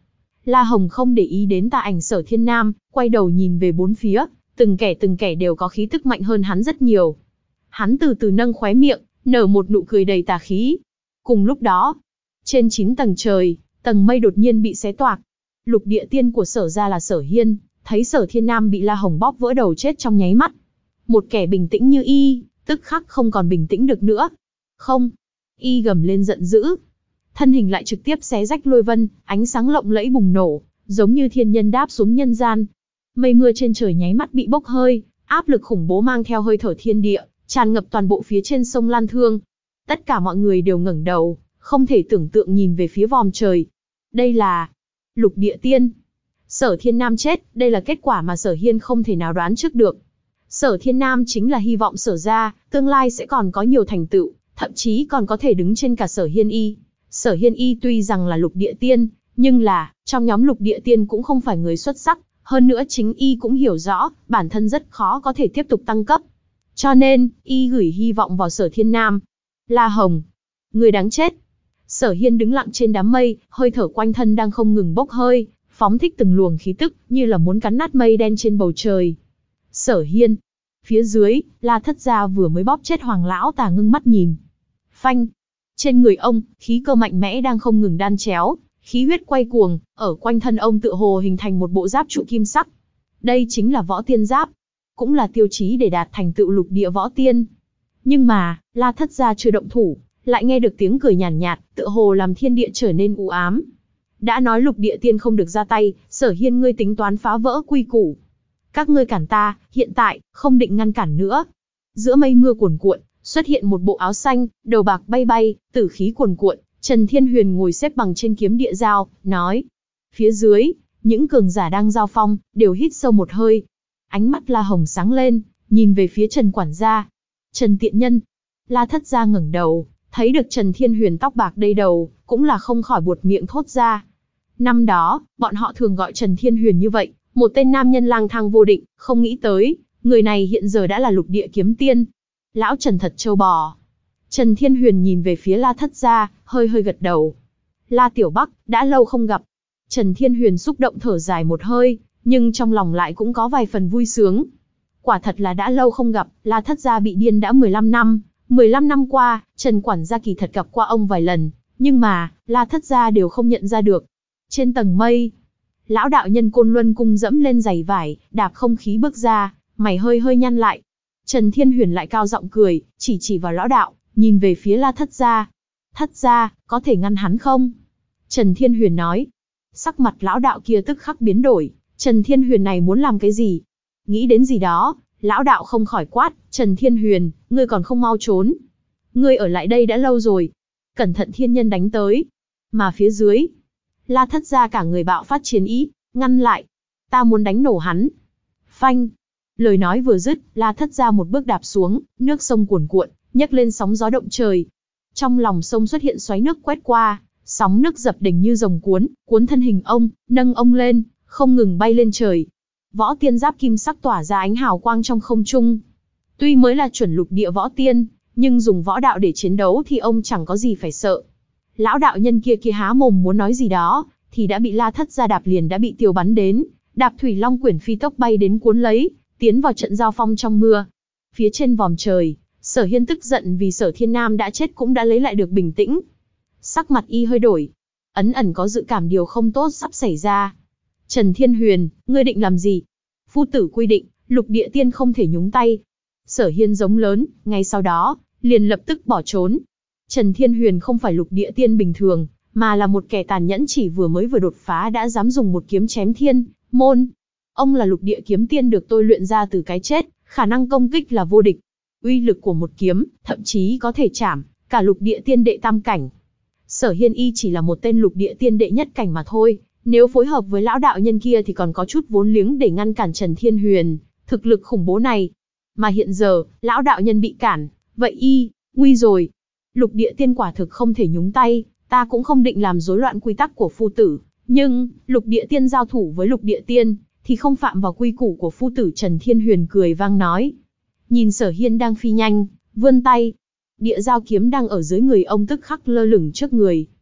La Hồng không để ý đến tà ảnh Sở Thiên Nam, quay đầu nhìn về bốn phía, từng kẻ từng kẻ đều có khí tức mạnh hơn hắn rất nhiều. Hắn từ từ nâng khóe miệng, nở một nụ cười đầy tà khí. Cùng lúc đó, trên chín tầng trời, tầng mây đột nhiên bị xé toạc. Lục địa tiên của Sở gia là Sở Hiên, thấy Sở Thiên Nam bị La Hồng bóp vỡ đầu chết trong nháy mắt. Một kẻ bình tĩnh như y, tức khắc không còn bình tĩnh được nữa. Không, y gầm lên giận dữ. Thân hình lại trực tiếp xé rách lôi vân, ánh sáng lộng lẫy bùng nổ, giống như thiên nhân đáp xuống nhân gian. Mây mưa trên trời nháy mắt bị bốc hơi, áp lực khủng bố mang theo hơi thở thiên địa, tràn ngập toàn bộ phía trên sông Lan Thương. Tất cả mọi người đều ngẩng đầu, không thể tưởng tượng nhìn về phía vòm trời. Đây là Lục Địa Tiên. Sở Thiên Nam chết, đây là kết quả mà Sở Hiên không thể nào đoán trước được. Sở Thiên Nam chính là hy vọng Sở gia, tương lai sẽ còn có nhiều thành tựu, thậm chí còn có thể đứng trên cả Sở Hiên y. Sở Hiên y tuy rằng là Lục Địa Tiên, nhưng là, trong nhóm Lục Địa Tiên cũng không phải người xuất sắc, hơn nữa chính y cũng hiểu rõ, bản thân rất khó có thể tiếp tục tăng cấp. Cho nên, y gửi hy vọng vào Sở Thiên Nam. La Hồng, người đáng chết. Sở Hiên đứng lặng trên đám mây, hơi thở quanh thân đang không ngừng bốc hơi, phóng thích từng luồng khí tức, như là muốn cắn nát mây đen trên bầu trời. Sở Hiên. Phía dưới, La Thất Gia vừa mới bóp chết Hoàng lão tà ngưng mắt nhìn. Phanh. Trên người ông, khí cơ mạnh mẽ đang không ngừng đan chéo, khí huyết quay cuồng, ở quanh thân ông tựa hồ hình thành một bộ giáp trụ kim sắc. Đây chính là võ tiên giáp, cũng là tiêu chí để đạt thành tựu lục địa võ tiên. Nhưng mà, La Thất Gia chưa động thủ, lại nghe được tiếng cười nhàn nhạt, nhạt, tựa hồ làm thiên địa trở nên u ám. Đã nói lục địa tiên không được ra tay, Sở Hiên ngươi tính toán phá vỡ quy củ. Các ngươi cản ta, hiện tại, không định ngăn cản nữa. Giữa mây mưa cuồn cuộn, xuất hiện một bộ áo xanh, đầu bạc bay bay, tử khí cuồn cuộn, Trần Thiên Huyền ngồi xếp bằng trên kiếm địa giao, nói. Phía dưới, những cường giả đang giao phong, đều hít sâu một hơi. Ánh mắt La Hồng sáng lên, nhìn về phía Trần quản gia. Trần tiện nhân. La Thất Gia ngẩng đầu, thấy được Trần Thiên Huyền tóc bạc đầy đầu, cũng là không khỏi buột miệng thốt ra. Năm đó, bọn họ thường gọi Trần Thiên Huyền như vậy, một tên nam nhân lang thang vô định, không nghĩ tới, người này hiện giờ đã là lục địa kiếm tiên. Lão Trần thật trâu bò. Trần Thiên Huyền nhìn về phía La Thất Gia, hơi hơi gật đầu. La Tiểu Bắc, đã lâu không gặp. Trần Thiên Huyền xúc động thở dài một hơi, nhưng trong lòng lại cũng có vài phần vui sướng. Quả thật là đã lâu không gặp, La Thất Gia bị điên đã mười lăm năm. mười lăm năm qua, Trần quản gia kỳ thật gặp qua ông vài lần, nhưng mà, La Thất Gia đều không nhận ra được. Trên tầng mây, lão đạo nhân Côn Luân cung dẫm lên giày vải, đạp không khí bước ra, mày hơi hơi nhăn lại. Trần Thiên Huyền lại cao giọng cười, chỉ chỉ vào lão đạo, nhìn về phía La Thất Gia. Thất Gia, có thể ngăn hắn không? Trần Thiên Huyền nói. Sắc mặt lão đạo kia tức khắc biến đổi, Trần Thiên Huyền này muốn làm cái gì? Nghĩ đến gì đó, lão đạo không khỏi quát, Trần Thiên Huyền, ngươi còn không mau trốn. Ngươi ở lại đây đã lâu rồi. Cẩn thận thiên nhân đánh tới. Mà phía dưới, La Thất Gia cả người bạo phát chiến ý, ngăn lại. Ta muốn đánh nổ hắn. Phanh. Lời nói vừa dứt, La Thất Gia một bước đạp xuống, nước sông cuồn cuộn, nhấc lên sóng gió động trời. Trong lòng sông xuất hiện xoáy nước quét qua, sóng nước dập đỉnh như rồng cuốn, cuốn thân hình ông, nâng ông lên, không ngừng bay lên trời. Võ tiên giáp kim sắc tỏa ra ánh hào quang trong không trung. Tuy mới là chuẩn lục địa võ tiên, nhưng dùng võ đạo để chiến đấu thì ông chẳng có gì phải sợ. Lão đạo nhân kia kia há mồm muốn nói gì đó, thì đã bị La Thất Gia đạp liền đã bị tiêu bắn đến, đạp thủy long quyển phi tốc bay đến cuốn lấy, tiến vào trận giao phong trong mưa. Phía trên vòm trời, Sở Hiên tức giận vì Sở Thiên Nam đã chết cũng đã lấy lại được bình tĩnh. Sắc mặt y hơi đổi, ẩn ẩn có dự cảm điều không tốt sắp xảy ra. Trần Thiên Huyền, ngươi định làm gì? Phu tử quy định, lục địa tiên không thể nhúng tay. Sở Hiên giống lớn, ngay sau đó, liền lập tức bỏ trốn. Trần Thiên Huyền không phải lục địa tiên bình thường, mà là một kẻ tàn nhẫn chỉ vừa mới vừa đột phá đã dám dùng một kiếm chém thiên, môn. Ông là lục địa kiếm tiên được tôi luyện ra từ cái chết, khả năng công kích là vô địch. Uy lực của một kiếm, thậm chí có thể chảm cả lục địa tiên đệ tam cảnh. Sở Hiên y chỉ là một tên lục địa tiên đệ nhất cảnh mà thôi, nếu phối hợp với lão đạo nhân kia thì còn có chút vốn liếng để ngăn cản Trần Thiên Huyền, thực lực khủng bố này. Mà hiện giờ, lão đạo nhân bị cản, vậy y, nguy rồi. Lục địa tiên quả thực không thể nhúng tay, ta cũng không định làm rối loạn quy tắc của phu tử, nhưng, lục địa tiên giao thủ với lục địa tiên, thì không phạm vào quy củ của phu tử. Trần Thiên Huyền cười vang nói. Nhìn Sở Hiên đang phi nhanh, vươn tay. Địa giao kiếm đang ở dưới người ông tức khắc lơ lửng trước người.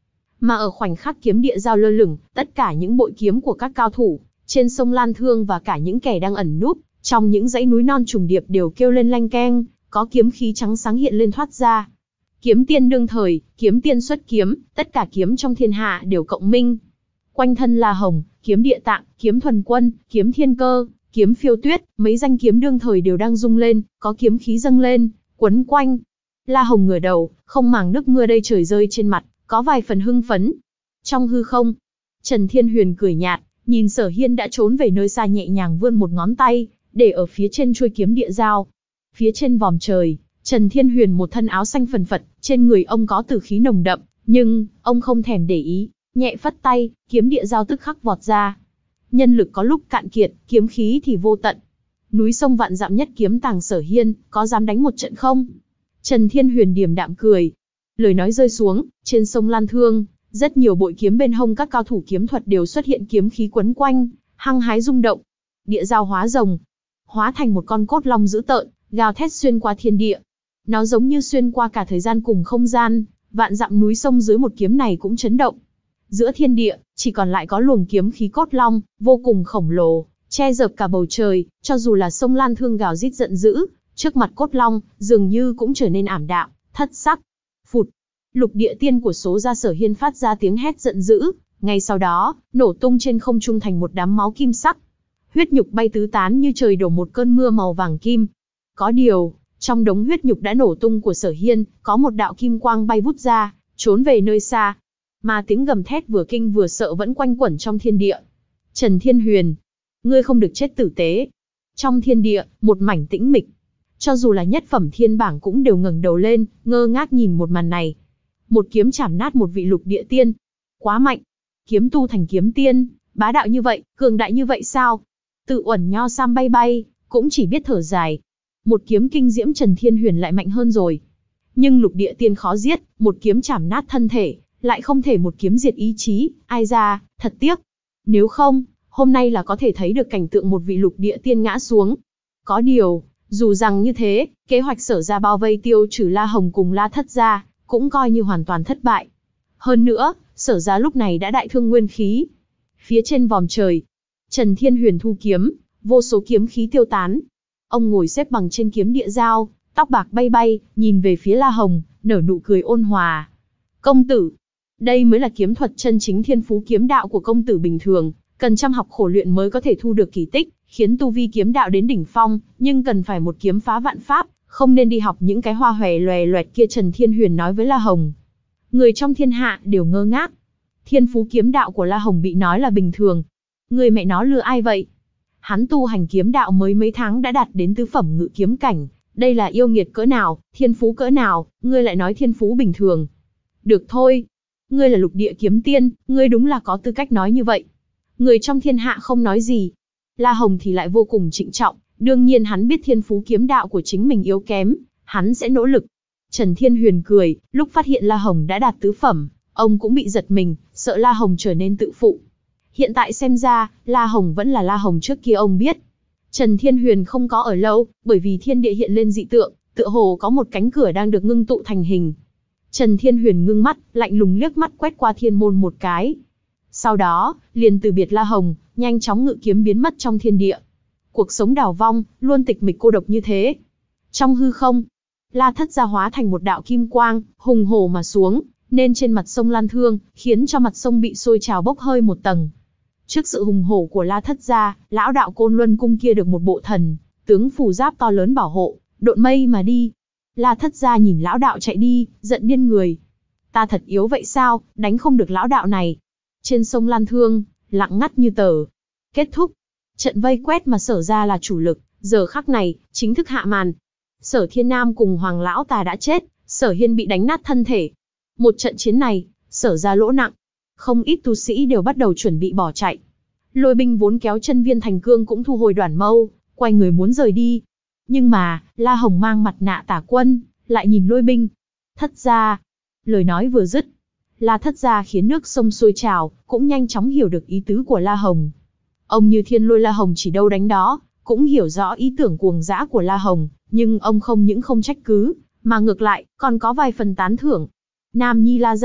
Mà ở khoảnh khắc kiếm địa giao lơ lửng, tất cả những bội kiếm của các cao thủ trên sông Lan Thương và cả những kẻ đang ẩn núp trong những dãy núi non trùng điệp đều kêu lên lanh keng, có kiếm khí trắng sáng hiện lên thoát ra. Kiếm tiên đương thời, kiếm tiên xuất kiếm, tất cả kiếm trong thiên hạ đều cộng minh. Quanh thân La Hồng, kiếm địa tạng, kiếm thuần quân, kiếm thiên cơ, kiếm phiêu tuyết, mấy danh kiếm đương thời đều đang rung lên, có kiếm khí dâng lên, quấn quanh. La Hồng ngửa đầu, không màng nước mưa đây trời rơi trên mặt, có vài phần hưng phấn. Trong hư không, Trần Thiên Huyền cười nhạt, nhìn Sở Hiên đã trốn về nơi xa nhẹ nhàng vươn một ngón tay, để ở phía trên chuôi kiếm địa giao. Phía trên vòm trời, Trần Thiên Huyền một thân áo xanh phần phật, trên người ông có tử khí nồng đậm, nhưng ông không thèm để ý, nhẹ phất tay, kiếm địa giao tức khắc vọt ra. Nhân lực có lúc cạn kiệt, kiếm khí thì vô tận. Núi sông vạn dặm nhất kiếm tàng Sở Hiên, có dám đánh một trận không? Trần Thiên Huyền điềm đạm cười. Lời nói rơi xuống, trên sông Lan Thương, rất nhiều bội kiếm bên hông các cao thủ kiếm thuật đều xuất hiện kiếm khí quấn quanh, hăng hái rung động. Địa giao hóa rồng, hóa thành một con cốt long dữ tợn, gào thét xuyên qua thiên địa. Nó giống như xuyên qua cả thời gian cùng không gian, vạn dặm núi sông dưới một kiếm này cũng chấn động. Giữa thiên địa, chỉ còn lại có luồng kiếm khí cốt long, vô cùng khổng lồ, che dợp cả bầu trời, cho dù là sông Lan Thương gào rít giận dữ, trước mặt cốt long, dường như cũng trở nên ảm đạm, thất sắc. Phụt, lục địa tiên của số gia Sở Hiên phát ra tiếng hét giận dữ, ngay sau đó, nổ tung trên không trung thành một đám máu kim sắc. Huyết nhục bay tứ tán như trời đổ một cơn mưa màu vàng kim. Có điều, trong đống huyết nhục đã nổ tung của Sở Hiên, có một đạo kim quang bay vút ra, trốn về nơi xa. Mà tiếng gầm thét vừa kinh vừa sợ vẫn quanh quẩn trong thiên địa. Trần Thiên Huyền, ngươi không được chết tử tế. Trong thiên địa, một mảnh tĩnh mịch. Cho dù là nhất phẩm thiên bảng cũng đều ngẩng đầu lên, ngơ ngác nhìn một màn này. Một kiếm chảm nát một vị lục địa tiên. Quá mạnh. Kiếm tu thành kiếm tiên, bá đạo như vậy, cường đại như vậy sao? Tự uẩn nho sam bay bay, cũng chỉ biết thở dài. Một kiếm kinh diễm Trần Thiên Huyền lại mạnh hơn rồi. Nhưng lục địa tiên khó giết, một kiếm chảm nát thân thể, lại không thể một kiếm diệt ý chí, ai ra, thật tiếc. Nếu không, hôm nay là có thể thấy được cảnh tượng một vị lục địa tiên ngã xuống. Có điều, dù rằng như thế, kế hoạch Sở gia bao vây tiêu trừ La Hồng cùng La Thất gia, cũng coi như hoàn toàn thất bại. Hơn nữa, Sở gia lúc này đã đại thương nguyên khí. Phía trên vòm trời, Trần Thiên Huyền thu kiếm, vô số kiếm khí tiêu tán. Ông ngồi xếp bằng trên kiếm địa giao, tóc bạc bay bay, nhìn về phía La Hồng, nở nụ cười ôn hòa. Công tử, đây mới là kiếm thuật chân chính thiên phú kiếm đạo của công tử bình thường, cần chăm học khổ luyện mới có thể thu được kỳ tích, khiến tu vi kiếm đạo đến đỉnh phong, nhưng cần phải một kiếm phá vạn pháp, không nên đi học những cái hoa hòe loè loẹt kia. Trần Thiên Huyền nói với La Hồng. Người trong thiên hạ đều ngơ ngác. Thiên phú kiếm đạo của La Hồng bị nói là bình thường. Người mẹ nó lừa ai vậy? Hắn tu hành kiếm đạo mới mấy tháng đã đạt đến tứ phẩm ngự kiếm cảnh, đây là yêu nghiệt cỡ nào, thiên phú cỡ nào, ngươi lại nói thiên phú bình thường. Được thôi, ngươi là lục địa kiếm tiên, ngươi đúng là có tư cách nói như vậy. Người trong thiên hạ không nói gì. La Hồng thì lại vô cùng trịnh trọng, đương nhiên hắn biết thiên phú kiếm đạo của chính mình yếu kém, hắn sẽ nỗ lực. Trần Thiên Huyền cười, lúc phát hiện La Hồng đã đạt tứ phẩm, ông cũng bị giật mình, sợ La Hồng trở nên tự phụ. Hiện tại xem ra, La Hồng vẫn là La Hồng trước kia ông biết. Trần Thiên Huyền không có ở lâu, bởi vì thiên địa hiện lên dị tượng, tựa hồ có một cánh cửa đang được ngưng tụ thành hình. Trần Thiên Huyền ngưng mắt, lạnh lùng liếc mắt quét qua thiên môn một cái. Sau đó, liền từ biệt La Hồng, nhanh chóng ngự kiếm biến mất trong thiên địa. Cuộc sống đảo vong, luôn tịch mịch cô độc như thế. Trong hư không, La Thất gia hóa thành một đạo kim quang, hùng hổ mà xuống, nên trên mặt sông Lan Thương, khiến cho mặt sông bị sôi trào bốc hơi một tầng. Trước sự hùng hổ của La Thất gia, lão đạo Côn Luân cung kia được một bộ thần tướng phù giáp to lớn bảo hộ, độn mây mà đi. La Thất gia nhìn lão đạo chạy đi, giận điên người. Ta thật yếu vậy sao, đánh không được lão đạo này. Trên sông Lan Thương, lặng ngắt như tờ. Kết thúc. Trận vây quét mà Sở gia là chủ lực, giờ khắc này, chính thức hạ màn. Sở Thiên Nam cùng Hoàng lão tà đã chết, Sở Hiên bị đánh nát thân thể. Một trận chiến này, Sở gia lỗ nặng. Không ít tu sĩ đều bắt đầu chuẩn bị bỏ chạy. Lôi binh vốn kéo chân Viên Thành Cương cũng thu hồi đoản mâu, quay người muốn rời đi. Nhưng mà, La Hồng mang mặt nạ tả quân, lại nhìn lôi binh. Thất gia. Lời nói vừa dứt, La Thất gia khiến nước sông sôi trào, cũng nhanh chóng hiểu được ý tứ của La Hồng. Ông như thiên lôi La Hồng chỉ đâu đánh đó, cũng hiểu rõ ý tưởng cuồng dã của La Hồng, nhưng ông không những không trách cứ, mà ngược lại, còn có vài phần tán thưởng. Nam Nhi La gia,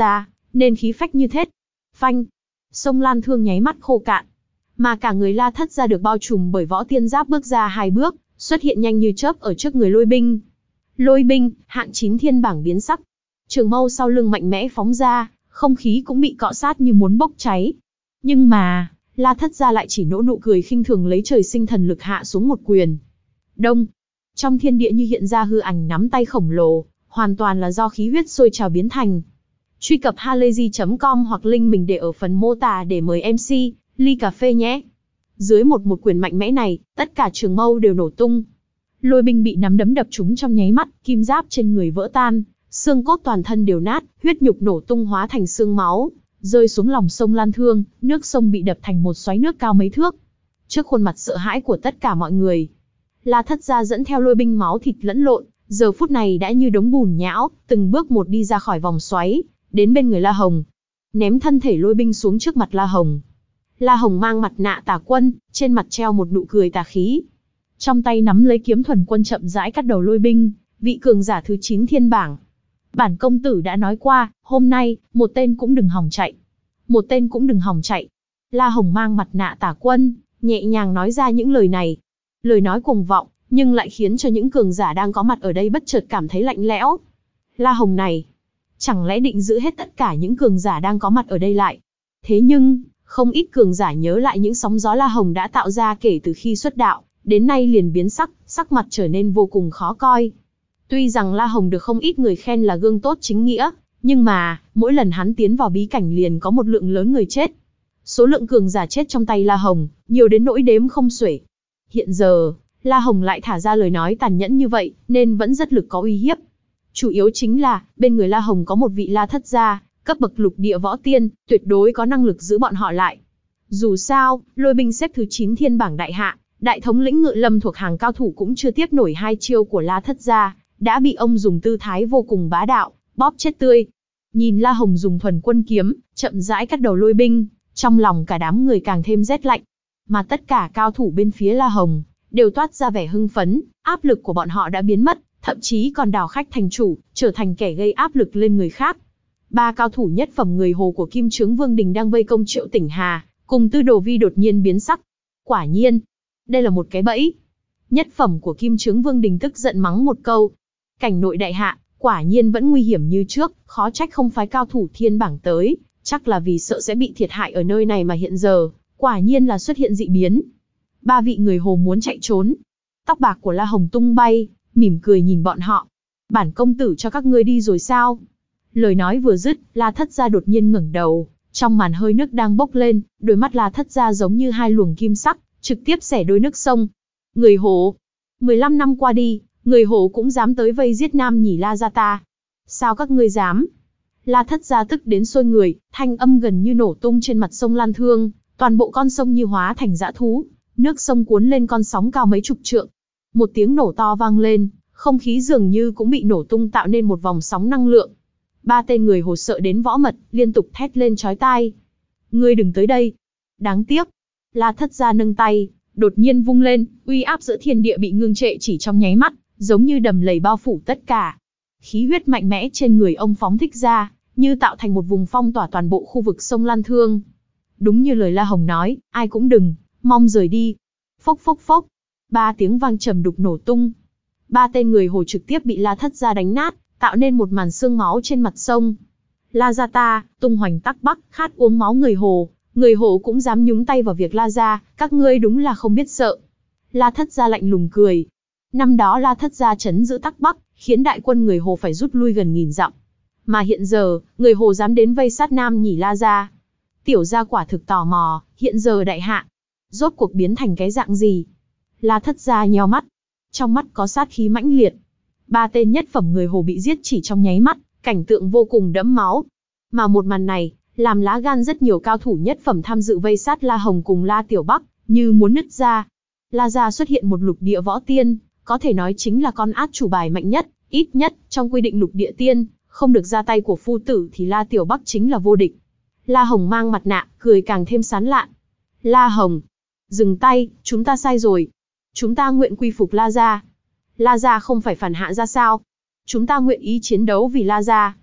nên khí phách như thét. Phanh, sông Lan Thương nháy mắt khô cạn, mà cả người La Thất Gia được bao trùm bởi võ tiên giáp bước ra hai bước, xuất hiện nhanh như chớp ở trước người Lôi Binh. Lôi Binh, hạng chín thiên bảng biến sắc. Trường mâu sau lưng mạnh mẽ phóng ra, không khí cũng bị cọ sát như muốn bốc cháy. Nhưng mà, La Thất Gia lại chỉ nỗ nụ cười khinh thường lấy trời sinh thần lực hạ xuống một quyền. Đông, trong thiên địa như hiện ra hư ảnh nắm tay khổng lồ, hoàn toàn là do khí huyết sôi trào biến thành. Truy cập halayzi chấm com hoặc link mình để ở phần mô tả để mời em xê, ly cà phê nhé. Dưới một một quyền mạnh mẽ này, tất cả trường mâu đều nổ tung. Lôi Binh bị nắm đấm đập trúng trong nháy mắt, kim giáp trên người vỡ tan, xương cốt toàn thân đều nát, huyết nhục nổ tung hóa thành xương máu, rơi xuống lòng sông Lan Thương, nước sông bị đập thành một xoáy nước cao mấy thước. Trước khuôn mặt sợ hãi của tất cả mọi người, La Thất Gia dẫn theo Lôi Binh máu thịt lẫn lộn, giờ phút này đã như đống bùn nhão, từng bước một đi ra khỏi vòng xoáy, đến bên người La Hồng, ném thân thể Lôi Binh xuống trước mặt La Hồng. La Hồng mang mặt nạ tà quân, trên mặt treo một nụ cười tà khí. Trong tay nắm lấy kiếm thuần quân chậm rãi cắt đầu Lôi Binh, vị cường giả thứ chín thiên bảng. Bản công tử đã nói qua, hôm nay, một tên cũng đừng hòng chạy. Một tên cũng đừng hòng chạy. La Hồng mang mặt nạ tà quân, nhẹ nhàng nói ra những lời này. Lời nói cuồng vọng, nhưng lại khiến cho những cường giả đang có mặt ở đây bất chợt cảm thấy lạnh lẽo. La Hồng này, chẳng lẽ định giữ hết tất cả những cường giả đang có mặt ở đây lại? Thế nhưng, không ít cường giả nhớ lại những sóng gió La Hồng đã tạo ra kể từ khi xuất đạo, đến nay liền biến sắc, sắc mặt trở nên vô cùng khó coi. Tuy rằng La Hồng được không ít người khen là gương tốt chính nghĩa, nhưng mà, mỗi lần hắn tiến vào bí cảnh liền có một lượng lớn người chết. Số lượng cường giả chết trong tay La Hồng, nhiều đến nỗi đếm không xuể. Hiện giờ, La Hồng lại thả ra lời nói tàn nhẫn như vậy, nên vẫn rất lực có uy hiếp. Chủ yếu chính là, bên người La Hồng có một vị La Thất Gia, cấp bậc lục địa võ tiên, tuyệt đối có năng lực giữ bọn họ lại. Dù sao, Lôi Binh xếp thứ chín thiên bảng đại hạ, đại thống lĩnh Ngự Lâm thuộc hàng cao thủ cũng chưa tiếp nổi hai chiêu của La Thất Gia, đã bị ông dùng tư thái vô cùng bá đạo, bóp chết tươi. Nhìn La Hồng dùng thuần quân kiếm, chậm rãi cắt đầu Lôi Binh, trong lòng cả đám người càng thêm rét lạnh. Mà tất cả cao thủ bên phía La Hồng, đều toát ra vẻ hưng phấn, áp lực của bọn họ đã biến mất, thậm chí còn đào khách thành chủ, trở thành kẻ gây áp lực lên người khác. Ba cao thủ nhất phẩm người Hồ của Kim Chướng Vương Đình đang vây công Triệu Tỉnh Hà, cùng Tư Đồ Vi đột nhiên biến sắc. Quả nhiên, đây là một cái bẫy. Nhất phẩm của Kim Chướng Vương Đình tức giận mắng một câu. Cảnh nội đại hạ, quả nhiên vẫn nguy hiểm như trước, khó trách không phái cao thủ thiên bảng tới, chắc là vì sợ sẽ bị thiệt hại ở nơi này mà hiện giờ, quả nhiên là xuất hiện dị biến. Ba vị người Hồ muốn chạy trốn. Tóc bạc của La Hồng tung bay, mỉm cười nhìn bọn họ. Bản công tử cho các ngươi đi rồi sao? Lời nói vừa dứt, La Thất Gia đột nhiên ngẩng đầu, trong màn hơi nước đang bốc lên, đôi mắt La Thất Gia giống như hai luồng kim sắc, trực tiếp xẻ đôi nước sông. Người Hồ, mười lăm năm qua đi, người Hồ cũng dám tới vây giết Nam Nhỉ La Gia ta. Sao các ngươi dám? La Thất Gia tức đến sôi người, thanh âm gần như nổ tung trên mặt sông Lan Thương, toàn bộ con sông như hóa thành dã thú, nước sông cuốn lên con sóng cao mấy chục trượng. Một tiếng nổ to vang lên, không khí dường như cũng bị nổ tung tạo nên một vòng sóng năng lượng. Ba tên người Hồ sợ đến võ mật, liên tục thét lên chói tai. Ngươi đừng tới đây. Đáng tiếc. La Thất Gia nâng tay, đột nhiên vung lên, uy áp giữa thiên địa bị ngưng trệ chỉ trong nháy mắt, giống như đầm lầy bao phủ tất cả. Khí huyết mạnh mẽ trên người ông phóng thích ra, như tạo thành một vùng phong tỏa toàn bộ khu vực sông Lan Thương. Đúng như lời La Hồng nói, ai cũng đừng, mong rời đi. Phốc phốc phốc. Ba tiếng vang trầm đục nổ tung. Ba tên người Hồ trực tiếp bị La Thất Gia đánh nát, tạo nên một màn xương máu trên mặt sông. La Gia ta, tung hoành tắc bắc, khát uống máu người Hồ, người Hồ cũng dám nhúng tay vào việc La Gia, các ngươi đúng là không biết sợ. La Thất Gia lạnh lùng cười. Năm đó La Thất Gia trấn giữ tắc bắc, khiến đại quân người Hồ phải rút lui gần nghìn dặm. Mà hiện giờ, người Hồ dám đến vây sát Nam Nhỉ La Gia. Tiểu gia quả thực tò mò, hiện giờ đại hạ, rốt cuộc biến thành cái dạng gì? La Thất Gia nheo mắt, trong mắt có sát khí mãnh liệt. Ba tên nhất phẩm người Hồ bị giết chỉ trong nháy mắt, cảnh tượng vô cùng đẫm máu. Mà một màn này, làm lá gan rất nhiều cao thủ nhất phẩm tham dự vây sát La Hồng cùng La Tiểu Bắc, như muốn nứt ra. La Gia xuất hiện một lục địa võ tiên, có thể nói chính là con át chủ bài mạnh nhất, ít nhất, trong quy định lục địa tiên, không được ra tay của phu tử thì La Tiểu Bắc chính là vô địch. La Hồng mang mặt nạ, cười càng thêm sán lạn. La Hồng, dừng tay, chúng ta sai rồi. Chúng ta nguyện quy phục La Gia. La Gia không phải phản hạ ra sao? Chúng ta nguyện ý chiến đấu vì La Gia.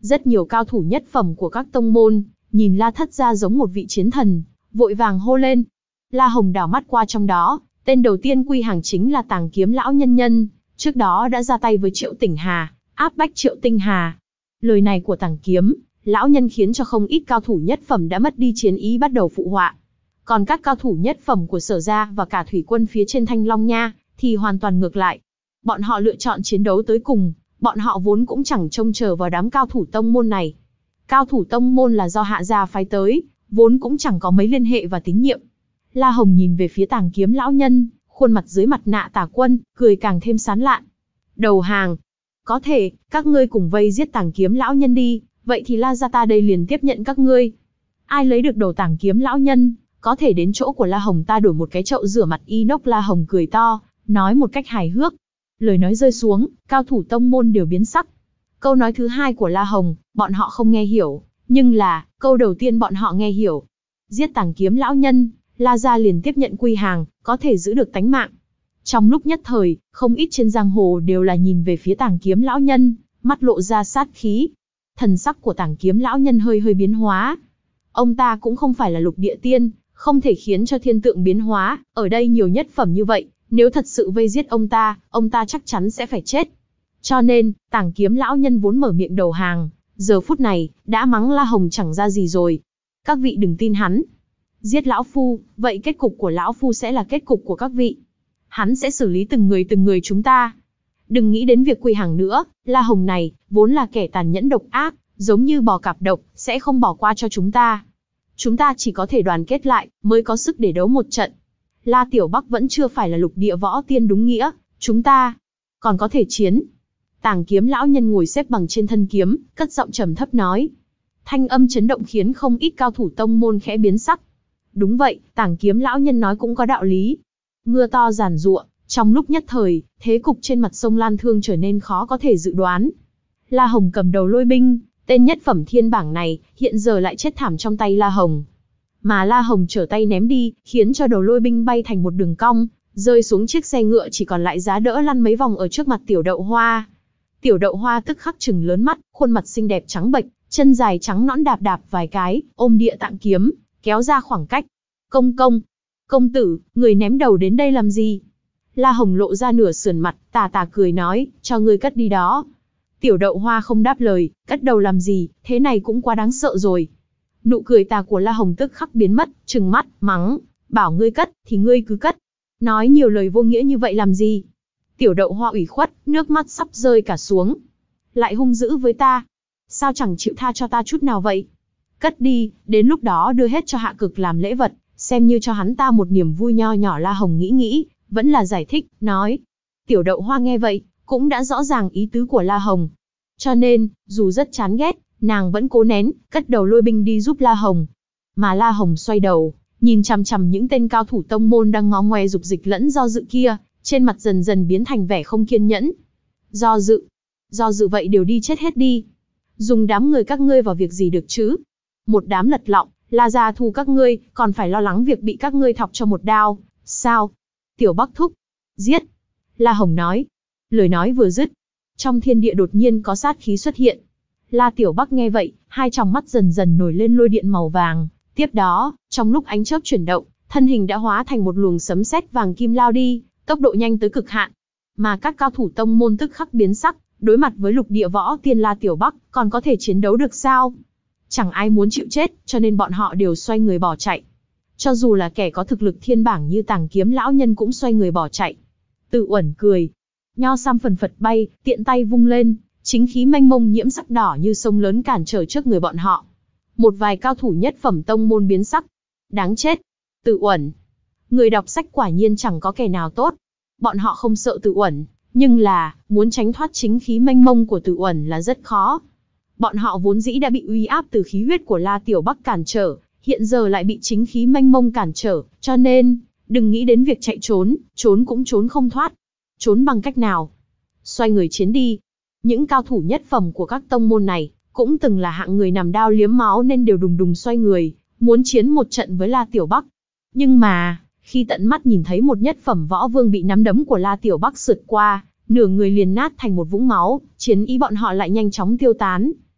Rất nhiều cao thủ nhất phẩm của các tông môn, nhìn La Thất Gia giống một vị chiến thần, vội vàng hô lên. La Hồng đảo mắt qua trong đó, tên đầu tiên quy hàng chính là Tàng Kiếm lão nhân nhân, trước đó đã ra tay với Triệu Tỉnh Hà, áp bách Triệu Tinh Hà. Lời này của Tàng Kiếm lão nhân khiến cho không ít cao thủ nhất phẩm đã mất đi chiến ý, bắt đầu phụ họa. Còn các cao thủ nhất phẩm của Sở gia và cả thủy quân phía trên Thanh Long Nha thì hoàn toàn ngược lại. Bọn họ lựa chọn chiến đấu tới cùng, bọn họ vốn cũng chẳng trông chờ vào đám cao thủ tông môn này. Cao thủ tông môn là do Hạ gia phái tới, vốn cũng chẳng có mấy liên hệ và tín nhiệm. La Hồng nhìn về phía Tàng Kiếm lão nhân, khuôn mặt dưới mặt nạ tà quân, cười càng thêm sán lạn. Đầu hàng. Có thể, các ngươi cùng vây giết Tàng Kiếm lão nhân đi, vậy thì La gia ta đây liền tiếp nhận các ngươi. Ai lấy được đầu Tàng Kiếm lão nhân, có thể đến chỗ của La Hồng ta đổi một cái chậu rửa mặt inox. La Hồng cười to, nói một cách hài hước. Lời nói rơi xuống, cao thủ tông môn đều biến sắc. Câu nói thứ hai của La Hồng, bọn họ không nghe hiểu, nhưng là, câu đầu tiên bọn họ nghe hiểu. Giết Tàng Kiếm lão nhân, La gia liền tiếp nhận quy hàng, có thể giữ được tánh mạng. Trong lúc nhất thời, không ít trên giang hồ đều là nhìn về phía Tàng Kiếm lão nhân, mắt lộ ra sát khí. Thần sắc của Tàng Kiếm lão nhân hơi hơi biến hóa. Ông ta cũng không phải là lục địa tiên, không thể khiến cho thiên tượng biến hóa, ở đây nhiều nhất phẩm như vậy, nếu thật sự vây giết ông ta, ông ta chắc chắn sẽ phải chết. Cho nên, Tàng Kiếm lão nhân vốn mở miệng đầu hàng, giờ phút này, đã mắng La Hồng chẳng ra gì rồi. Các vị đừng tin hắn. Giết lão phu, vậy kết cục của lão phu sẽ là kết cục của các vị. Hắn sẽ xử lý từng người từng người chúng ta. Đừng nghĩ đến việc quy hàng nữa, La Hồng này, vốn là kẻ tàn nhẫn độc ác, giống như bò cạp độc, sẽ không bỏ qua cho chúng ta. Chúng ta chỉ có thể đoàn kết lại, mới có sức để đấu một trận. La Tiểu Bắc vẫn chưa phải là lục địa võ tiên đúng nghĩa, chúng ta còn có thể chiến. Tàng Kiếm lão nhân ngồi xếp bằng trên thân kiếm, cất giọng trầm thấp nói. Thanh âm chấn động khiến không ít cao thủ tông môn khẽ biến sắc. Đúng vậy, Tàng Kiếm lão nhân nói cũng có đạo lý. Mưa to giàn giụa, trong lúc nhất thời, thế cục trên mặt sông Lan Thương trở nên khó có thể dự đoán. La Hồng cầm đầu lôi binh, tên nhất phẩm thiên bảng này, hiện giờ lại chết thảm trong tay La Hồng. Mà La Hồng trở tay ném đi, khiến cho đầu lôi binh bay thành một đường cong, rơi xuống chiếc xe ngựa chỉ còn lại giá đỡ lăn mấy vòng ở trước mặt Tiểu Đậu Hoa. Tiểu Đậu Hoa tức khắc trừng lớn mắt, khuôn mặt xinh đẹp trắng bệch, chân dài trắng nõn đạp đạp vài cái, ôm địa tạng kiếm, kéo ra khoảng cách. Công công, công tử, người ném đầu đến đây làm gì? La Hồng lộ ra nửa sườn mặt, tà tà cười nói, cho ngươi cất đi đó. Tiểu Đậu Hoa không đáp lời, cất đầu làm gì, thế này cũng quá đáng sợ rồi. Nụ cười tà của La Hồng tức khắc biến mất, trừng mắt, mắng, bảo ngươi cất, thì ngươi cứ cất. Nói nhiều lời vô nghĩa như vậy làm gì? Tiểu Đậu Hoa ủy khuất, nước mắt sắp rơi cả xuống. Lại hung dữ với ta. Sao chẳng chịu tha cho ta chút nào vậy? Cất đi, đến lúc đó đưa hết cho Hạ Cực làm lễ vật, xem như cho hắn ta một niềm vui nho nhỏ. La Hồng nghĩ nghĩ, vẫn là giải thích, nói. Tiểu Đậu Hoa nghe vậy, cũng đã rõ ràng ý tứ của La Hồng. Cho nên, dù rất chán ghét, nàng vẫn cố nén, cất đầu lôi binh đi giúp La Hồng. Mà La Hồng xoay đầu, nhìn chằm chằm những tên cao thủ tông môn đang ngó ngoe dục dịch lẫn do dự kia, trên mặt dần dần biến thành vẻ không kiên nhẫn. Do dự? Do dự vậy đều đi chết hết đi. Dùng đám người các ngươi vào việc gì được chứ? Một đám lật lọng, La gia thù các ngươi, còn phải lo lắng việc bị các ngươi thọc cho một đao, sao? Tiểu Bắc thúc, giết! La Hồng nói. Lời nói vừa dứt, trong thiên địa đột nhiên có sát khí xuất hiện. La Tiểu Bắc nghe vậy, hai tròng mắt dần dần nổi lên lôi điện màu vàng. Tiếp đó, trong lúc ánh chớp chuyển động, thân hình đã hóa thành một luồng sấm sét vàng kim lao đi, tốc độ nhanh tới cực hạn. Mà các cao thủ tông môn tức khắc biến sắc, đối mặt với lục địa võ tiên La Tiểu Bắc, còn có thể chiến đấu được sao? Chẳng ai muốn chịu chết, cho nên bọn họ đều xoay người bỏ chạy. Cho dù là kẻ có thực lực thiên bảng như Tàng Kiếm lão nhân cũng xoay người bỏ chạy. Tự Uẩn cười, nho sam phần phật bay, tiện tay vung lên, chính khí mênh mông nhiễm sắc đỏ như sông lớn cản trở trước người bọn họ. Một vài cao thủ nhất phẩm tông môn biến sắc. Đáng chết! Tự Uẩn! Người đọc sách quả nhiên chẳng có kẻ nào tốt. Bọn họ không sợ Tự Uẩn, nhưng là, muốn tránh thoát chính khí mênh mông của Tự Uẩn là rất khó. Bọn họ vốn dĩ đã bị uy áp từ khí huyết của La Tiểu Bắc cản trở, hiện giờ lại bị chính khí mênh mông cản trở, cho nên, đừng nghĩ đến việc chạy trốn, trốn cũng trốn không thoát. Trốn bằng cách nào? Xoay người chiến đi. Những cao thủ nhất phẩm của các tông môn này, cũng từng là hạng người nằm đao liếm máu nên đều đùng đùng xoay người, muốn chiến một trận với La Tiểu Bắc. Nhưng mà, khi tận mắt nhìn thấy một nhất phẩm võ vương bị nắm đấm của La Tiểu Bắc sượt qua, nửa người liền nát thành một vũng máu, chiến ý bọn họ lại nhanh chóng tiêu tán.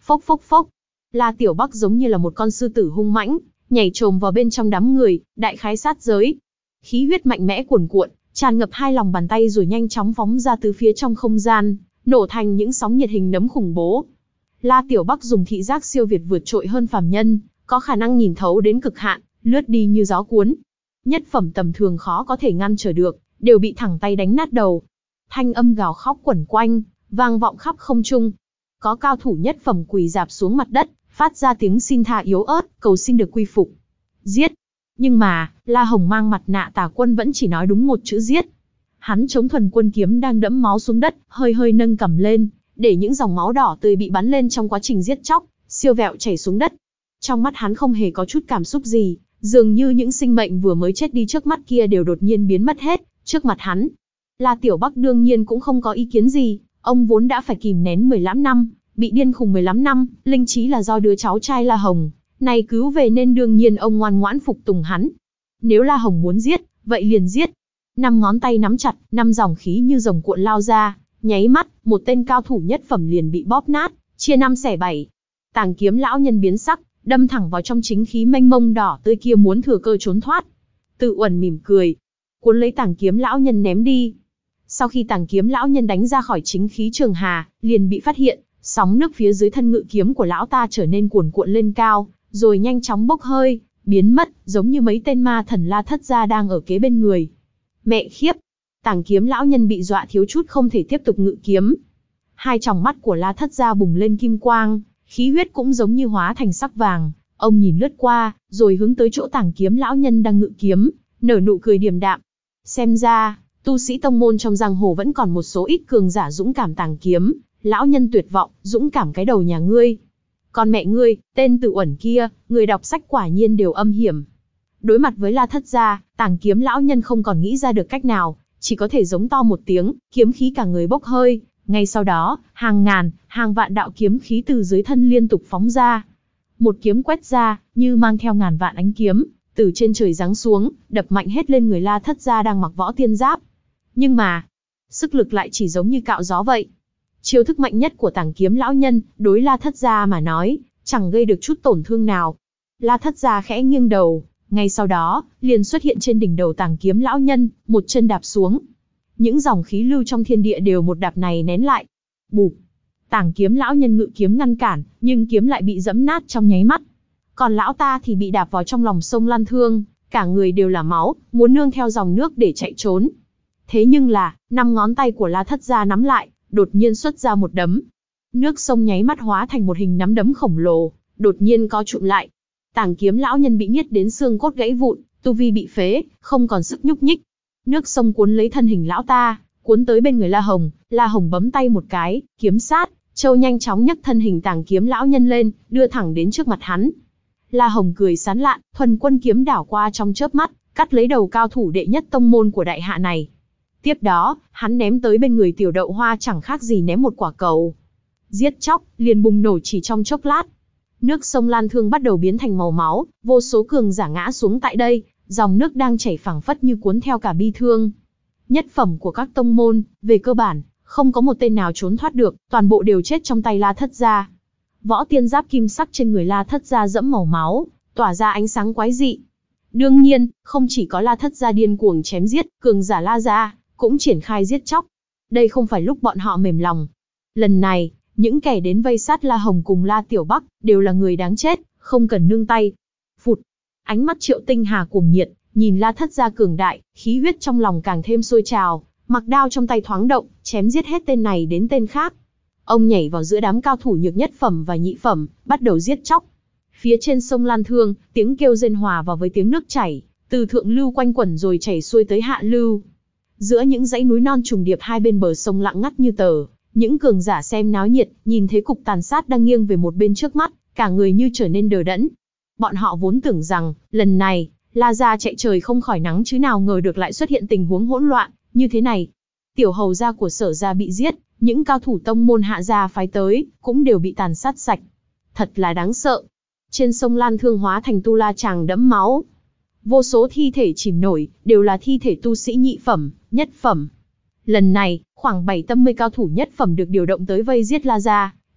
Phốc phốc phốc. La Tiểu Bắc giống như là một con sư tử hung mãnh, nhảy trồm vào bên trong đám người, đại khái sát giới. Khí huyết mạnh mẽ cuồn cuộn, tràn ngập hai lòng bàn tay rồi nhanh chóng phóng ra từ phía trong không gian, nổ thành những sóng nhiệt hình nấm khủng bố. La Tiểu Bắc dùng thị giác siêu việt vượt trội hơn phàm nhân, có khả năng nhìn thấu đến cực hạn, lướt đi như gió cuốn. Nhất phẩm tầm thường khó có thể ngăn trở được, đều bị thẳng tay đánh nát đầu. Thanh âm gào khóc quẩn quanh, vang vọng khắp không trung. Có cao thủ nhất phẩm quỳ rạp xuống mặt đất, phát ra tiếng xin tha yếu ớt, cầu xin được quy phục. Giết! Nhưng mà, La Hồng mang mặt nạ Tà Quân vẫn chỉ nói đúng một chữ giết. Hắn chống thuần quân kiếm đang đẫm máu xuống đất, hơi hơi nâng cầm lên, để những dòng máu đỏ tươi bị bắn lên trong quá trình giết chóc, siêu vẹo chảy xuống đất. Trong mắt hắn không hề có chút cảm xúc gì, dường như những sinh mệnh vừa mới chết đi trước mắt kia đều đột nhiên biến mất hết, trước mặt hắn. La Tiểu Bắc đương nhiên cũng không có ý kiến gì, ông vốn đã phải kìm nén mười lăm năm, bị điên khùng mười lăm năm, linh trí là do đứa cháu trai La Hồng này cứu về nên đương nhiên ông ngoan ngoãn phục tùng hắn. Nếu La Hồng muốn giết, vậy liền giết. Năm ngón tay nắm chặt, năm dòng khí như rồng cuộn lao ra, nháy mắt, một tên cao thủ nhất phẩm liền bị bóp nát, chia năm xẻ bảy. Tàng Kiếm lão nhân biến sắc, đâm thẳng vào trong chính khí mênh mông đỏ tươi kia muốn thừa cơ trốn thoát. Tự Uẩn mỉm cười, cuốn lấy Tàng Kiếm lão nhân ném đi. Sau khi Tàng Kiếm lão nhân đánh ra khỏi chính khí trường hà, liền bị phát hiện, sóng nước phía dưới thân ngự kiếm của lão ta trở nên cuồn cuộn lên cao, rồi nhanh chóng bốc hơi, biến mất, giống như mấy tên ma thần La Thất gia đang ở kế bên người. Mẹ khiếp! Tàng Kiếm lão nhân bị dọa thiếu chút không thể tiếp tục ngự kiếm. Hai tròng mắt của La Thất gia bùng lên kim quang, khí huyết cũng giống như hóa thành sắc vàng. Ông nhìn lướt qua, rồi hướng tới chỗ Tàng Kiếm lão nhân đang ngự kiếm, nở nụ cười điềm đạm. Xem ra, tu sĩ tông môn trong giang hồ vẫn còn một số ít cường giả dũng cảm. Tàng Kiếm lão nhân tuyệt vọng, dũng cảm cái đầu nhà ngươi. Còn mẹ ngươi, tên Tự Uẩn kia, người đọc sách quả nhiên đều âm hiểm. Đối mặt với La Thất gia, Tàng Kiếm lão nhân không còn nghĩ ra được cách nào, chỉ có thể giống to một tiếng, kiếm khí cả người bốc hơi. Ngay sau đó, hàng ngàn, hàng vạn đạo kiếm khí từ dưới thân liên tục phóng ra. Một kiếm quét ra, như mang theo ngàn vạn ánh kiếm, từ trên trời giáng xuống, đập mạnh hết lên người La Thất gia đang mặc võ tiên giáp. Nhưng mà, sức lực lại chỉ giống như cạo gió vậy. Chiêu thức mạnh nhất của Tàng Kiếm lão nhân, đối La Thất gia mà nói, chẳng gây được chút tổn thương nào. La Thất gia khẽ nghiêng đầu, ngay sau đó, liền xuất hiện trên đỉnh đầu Tàng Kiếm lão nhân, một chân đạp xuống. Những dòng khí lưu trong thiên địa đều một đạp này nén lại. Bụp! Tàng Kiếm lão nhân ngự kiếm ngăn cản, nhưng kiếm lại bị giẫm nát trong nháy mắt. Còn lão ta thì bị đạp vào trong lòng sông Lan Thương, cả người đều là máu, muốn nương theo dòng nước để chạy trốn. Thế nhưng là, năm ngón tay của La Thất gia nắm lại, đột nhiên xuất ra một đấm. Nước sông nháy mắt hóa thành một hình nắm đấm khổng lồ, đột nhiên co trụm lại. Tàng Kiếm lão nhân bị nghiết đến xương cốt gãy vụn, tu vi bị phế, không còn sức nhúc nhích. Nước sông cuốn lấy thân hình lão ta, cuốn tới bên người La Hồng. La Hồng bấm tay một cái, kiếm sát, châu nhanh chóng nhấc thân hình Tàng Kiếm lão nhân lên, đưa thẳng đến trước mặt hắn. La Hồng cười sán lạn, thuần quân kiếm đảo qua trong chớp mắt, cắt lấy đầu cao thủ đệ nhất tông môn của đại hạ này. Tiếp đó, hắn ném tới bên người Tiểu Đậu Hoa chẳng khác gì ném một quả cầu. Giết chóc, liền bùng nổ chỉ trong chốc lát. Nước sông Lan Thương bắt đầu biến thành màu máu, vô số cường giả ngã xuống tại đây, dòng nước đang chảy phảng phất như cuốn theo cả bi thương. Nhất phẩm của các tông môn, về cơ bản, không có một tên nào trốn thoát được, toàn bộ đều chết trong tay La Thất gia. Võ tiên giáp kim sắc trên người La Thất gia dẫm màu máu, tỏa ra ánh sáng quái dị. Đương nhiên, không chỉ có La Thất gia điên cuồng chém giết, cường giả La gia cũng triển khai giết chóc. Đây không phải lúc bọn họ mềm lòng. Lần này, những kẻ đến vây sát La Hồng cùng La Tiểu Bắc đều là người đáng chết, không cần nương tay. Phụt! Ánh mắt Triệu Tinh Hà cuồng nhiệt, nhìn La Thất gia cường đại, khí huyết trong lòng càng thêm sôi trào, mặc đao trong tay thoáng động, chém giết hết tên này đến tên khác. Ông nhảy vào giữa đám cao thủ nhược nhất phẩm và nhị phẩm, bắt đầu giết chóc. Phía trên sông Lan Thương, tiếng kêu rên hòa vào với tiếng nước chảy, từ thượng lưu quanh quẩn rồi chảy xuôi tới hạ lưu. Giữa những dãy núi non trùng điệp hai bên bờ sông lặng ngắt như tờ, những cường giả xem náo nhiệt, nhìn thấy cục tàn sát đang nghiêng về một bên trước mắt, cả người như trở nên đờ đẫn. Bọn họ vốn tưởng rằng, lần này, La gia chạy trời không khỏi nắng chứ nào ngờ được lại xuất hiện tình huống hỗn loạn như thế này. Tiểu hầu gia của Sở gia bị giết, những cao thủ tông môn Hạ gia phái tới, cũng đều bị tàn sát sạch. Thật là đáng sợ. Trên sông Lan Thương hóa thành tu la tràng đẫm máu. Vô số thi thể chìm nổi, đều là thi thể tu sĩ nhị phẩm, nhất phẩm. Lần này, khoảng bảy tâm mươi cao thủ nhất phẩm được điều động tới vây giết La gia,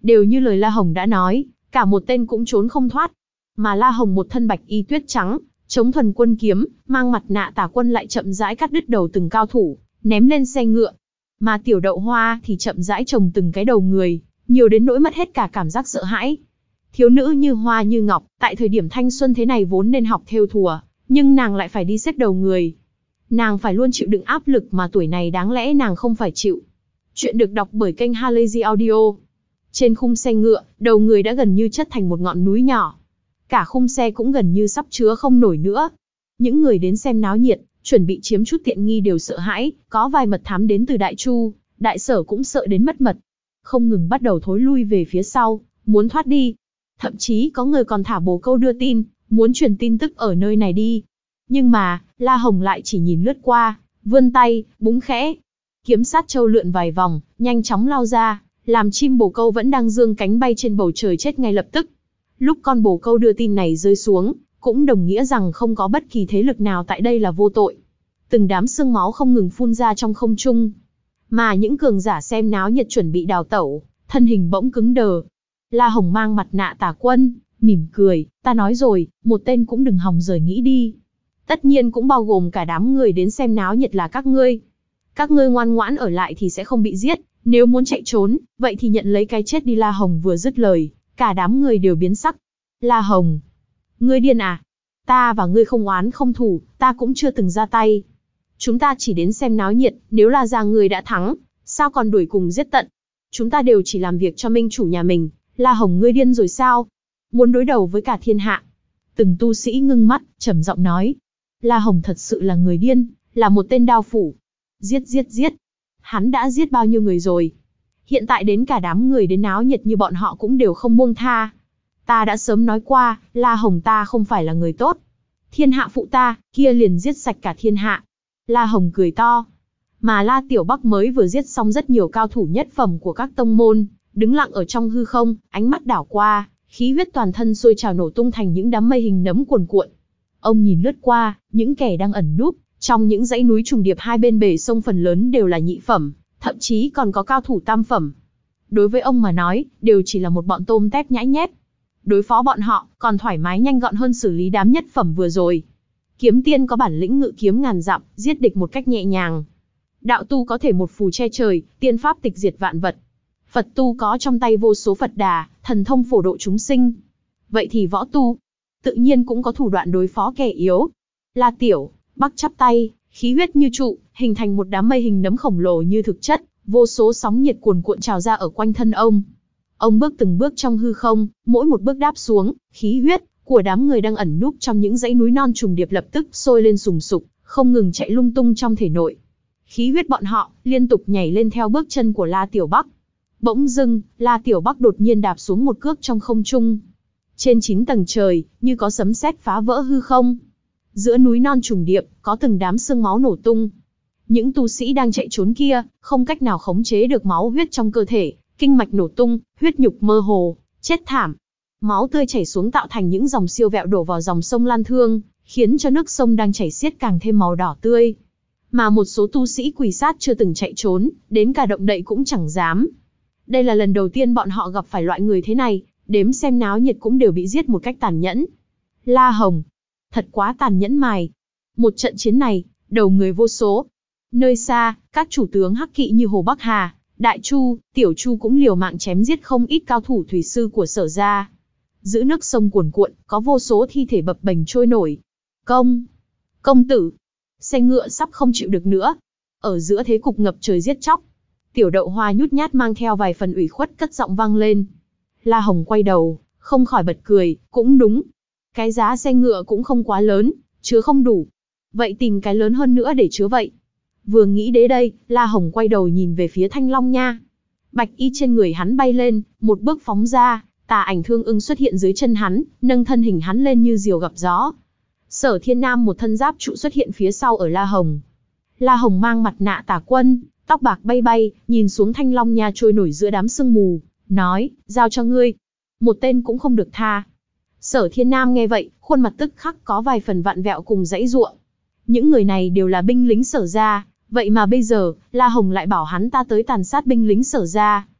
Đều như lời La Hồng đã nói, cả một tên cũng trốn không thoát. Mà La Hồng một thân bạch y tuyết trắng, chống thuần quân kiếm, mang mặt nạ tà quân lại chậm rãi cắt đứt đầu từng cao thủ, ném lên xe ngựa. Mà Tiểu Đậu Hoa thì chậm rãi trồng từng cái đầu người, nhiều đến nỗi mất hết cả cảm giác sợ hãi. Thiếu nữ như hoa như ngọc, tại thời điểm thanh xuân thế này vốn nên học thêu thùa, nhưng nàng lại phải đi xếp đầu người. Nàng phải luôn chịu đựng áp lực mà tuổi này đáng lẽ nàng không phải chịu. Chuyện được đọc bởi kênh Halazy Audio. Trên khung xe ngựa, đầu người đã gần như chất thành một ngọn núi nhỏ. Cả khung xe cũng gần như sắp chứa không nổi nữa. Những người đến xem náo nhiệt, chuẩn bị chiếm chút tiện nghi đều sợ hãi, có vài mật thám đến từ Đại Chu, Đại Sở cũng sợ đến mất mật. Không ngừng bắt đầu thối lui về phía sau, muốn thoát đi. Thậm chí có người còn thả bồ câu đưa tin, muốn truyền tin tức ở nơi này đi. Nhưng mà, La Hồng lại chỉ nhìn lướt qua, vươn tay, búng khẽ. Kiếm sát châu lượn vài vòng, nhanh chóng lao ra, làm chim bồ câu vẫn đang dương cánh bay trên bầu trời chết ngay lập tức. Lúc con bồ câu đưa tin này rơi xuống, cũng đồng nghĩa rằng không có bất kỳ thế lực nào tại đây là vô tội. Từng đám xương máu không ngừng phun ra trong không trung. Mà những cường giả xem náo nhiệt chuẩn bị đào tẩu, thân hình bỗng cứng đờ. La Hồng mang mặt nạ tà quân, mỉm cười, ta nói rồi, một tên cũng đừng hòng rời nghĩ đi. Tất nhiên cũng bao gồm cả đám người đến xem náo nhiệt là các ngươi. Các ngươi ngoan ngoãn ở lại thì sẽ không bị giết, nếu muốn chạy trốn, vậy thì nhận lấy cái chết đi. La Hồng vừa dứt lời, cả đám người đều biến sắc. La Hồng, ngươi điên à? Ta và ngươi không oán không thù, ta cũng chưa từng ra tay. Chúng ta chỉ đến xem náo nhiệt, nếu La gia ngươi đã thắng, sao còn đuổi cùng giết tận? Chúng ta đều chỉ làm việc cho minh chủ nhà mình. La Hồng ngươi điên rồi sao? Muốn đối đầu với cả thiên hạ? Từng tu sĩ ngưng mắt, trầm giọng nói. La Hồng thật sự là người điên, là một tên đao phủ. Giết giết giết. Hắn đã giết bao nhiêu người rồi? Hiện tại đến cả đám người đến náo nhiệt như bọn họ cũng đều không buông tha. Ta đã sớm nói qua, La Hồng ta không phải là người tốt. Thiên hạ phụ ta, kia liền giết sạch cả thiên hạ. La Hồng cười to. Mà La Tiểu Bắc mới vừa giết xong rất nhiều cao thủ nhất phẩm của các tông môn, đứng lặng ở trong hư không, ánh mắt đảo qua, khí huyết toàn thân sôi trào nổ tung thành những đám mây hình nấm cuồn cuộn. Ông nhìn lướt qua, những kẻ đang ẩn núp trong những dãy núi trùng điệp hai bên bể sông phần lớn đều là nhị phẩm, thậm chí còn có cao thủ tam phẩm. Đối với ông mà nói, đều chỉ là một bọn tôm tép nhãi nhép. Đối phó bọn họ, còn thoải mái nhanh gọn hơn xử lý đám nhất phẩm vừa rồi. Kiếm tiên có bản lĩnh ngự kiếm ngàn dặm, giết địch một cách nhẹ nhàng. Đạo tu có thể một phù che trời, tiên pháp tịch diệt vạn vật. Phật tu có trong tay vô số Phật đà, thần thông phổ độ chúng sinh. Vậy thì võ tu, tự nhiên cũng có thủ đoạn đối phó kẻ yếu. La Tiểu Bắc chắp tay, khí huyết như trụ, hình thành một đám mây hình nấm khổng lồ như thực chất, vô số sóng nhiệt cuồn cuộn trào ra ở quanh thân ông. Ông bước từng bước trong hư không, mỗi một bước đáp xuống, khí huyết của đám người đang ẩn núp trong những dãy núi non trùng điệp lập tức sôi lên sùng sục, không ngừng chạy lung tung trong thể nội. Khí huyết bọn họ liên tục nhảy lên theo bước chân của La Tiểu Bắc. Bỗng dưng, La Tiểu Bắc đột nhiên đạp xuống một cước trong không trung. Trên chín tầng trời, như có sấm sét phá vỡ hư không. Giữa núi non trùng điệp, có từng đám xương máu nổ tung. Những tu sĩ đang chạy trốn kia, không cách nào khống chế được máu huyết trong cơ thể, kinh mạch nổ tung, huyết nhục mơ hồ, chết thảm. Máu tươi chảy xuống tạo thành những dòng siêu vẹo đổ vào dòng sông Lan Thương, khiến cho nước sông đang chảy xiết càng thêm màu đỏ tươi. Mà một số tu sĩ quỷ sát chưa từng chạy trốn, đến cả động đậy cũng chẳng dám. Đây là lần đầu tiên bọn họ gặp phải loại người thế này, đếm xem náo nhiệt cũng đều bị giết một cách tàn nhẫn. La Hồng, thật quá tàn nhẫn mài. Một trận chiến này, đầu người vô số. Nơi xa, các chủ tướng hắc kỵ như Hồ Bắc Hà, Đại Chu, Tiểu Chu cũng liều mạng chém giết không ít cao thủ thủy sư của Sở gia. Giữa nước sông cuồn cuộn, có vô số thi thể bập bềnh trôi nổi. Công, công tử, xe ngựa sắp không chịu được nữa. Ở giữa thế cục ngập trời giết chóc, Tiểu Đậu Hoa nhút nhát mang theo vài phần ủy khuất cất giọng vang lên. La Hồng quay đầu, không khỏi bật cười, cũng đúng. Cái giá xe ngựa cũng không quá lớn, chứa không đủ. Vậy tìm cái lớn hơn nữa để chứa vậy. Vừa nghĩ đến đây, La Hồng quay đầu nhìn về phía Thanh Long Nha. Bạch y trên người hắn bay lên, một bước phóng ra, tà ảnh Thương Ưng xuất hiện dưới chân hắn, nâng thân hình hắn lên như diều gặp gió. Sở Thiên Nam một thân giáp trụ xuất hiện phía sau ở La Hồng. La Hồng mang mặt nạ tà quân, tóc bạc bay bay, nhìn xuống Thanh Long Nha trôi nổi giữa đám sương mù, nói, giao cho ngươi. Một tên cũng không được tha. Sở Thiên Nam nghe vậy, khuôn mặt tức khắc có vài phần vặn vẹo cùng giãy giụa. Những người này đều là binh lính Sở gia, vậy mà bây giờ, La Hồng lại bảo hắn ta tới tàn sát binh lính Sở gia.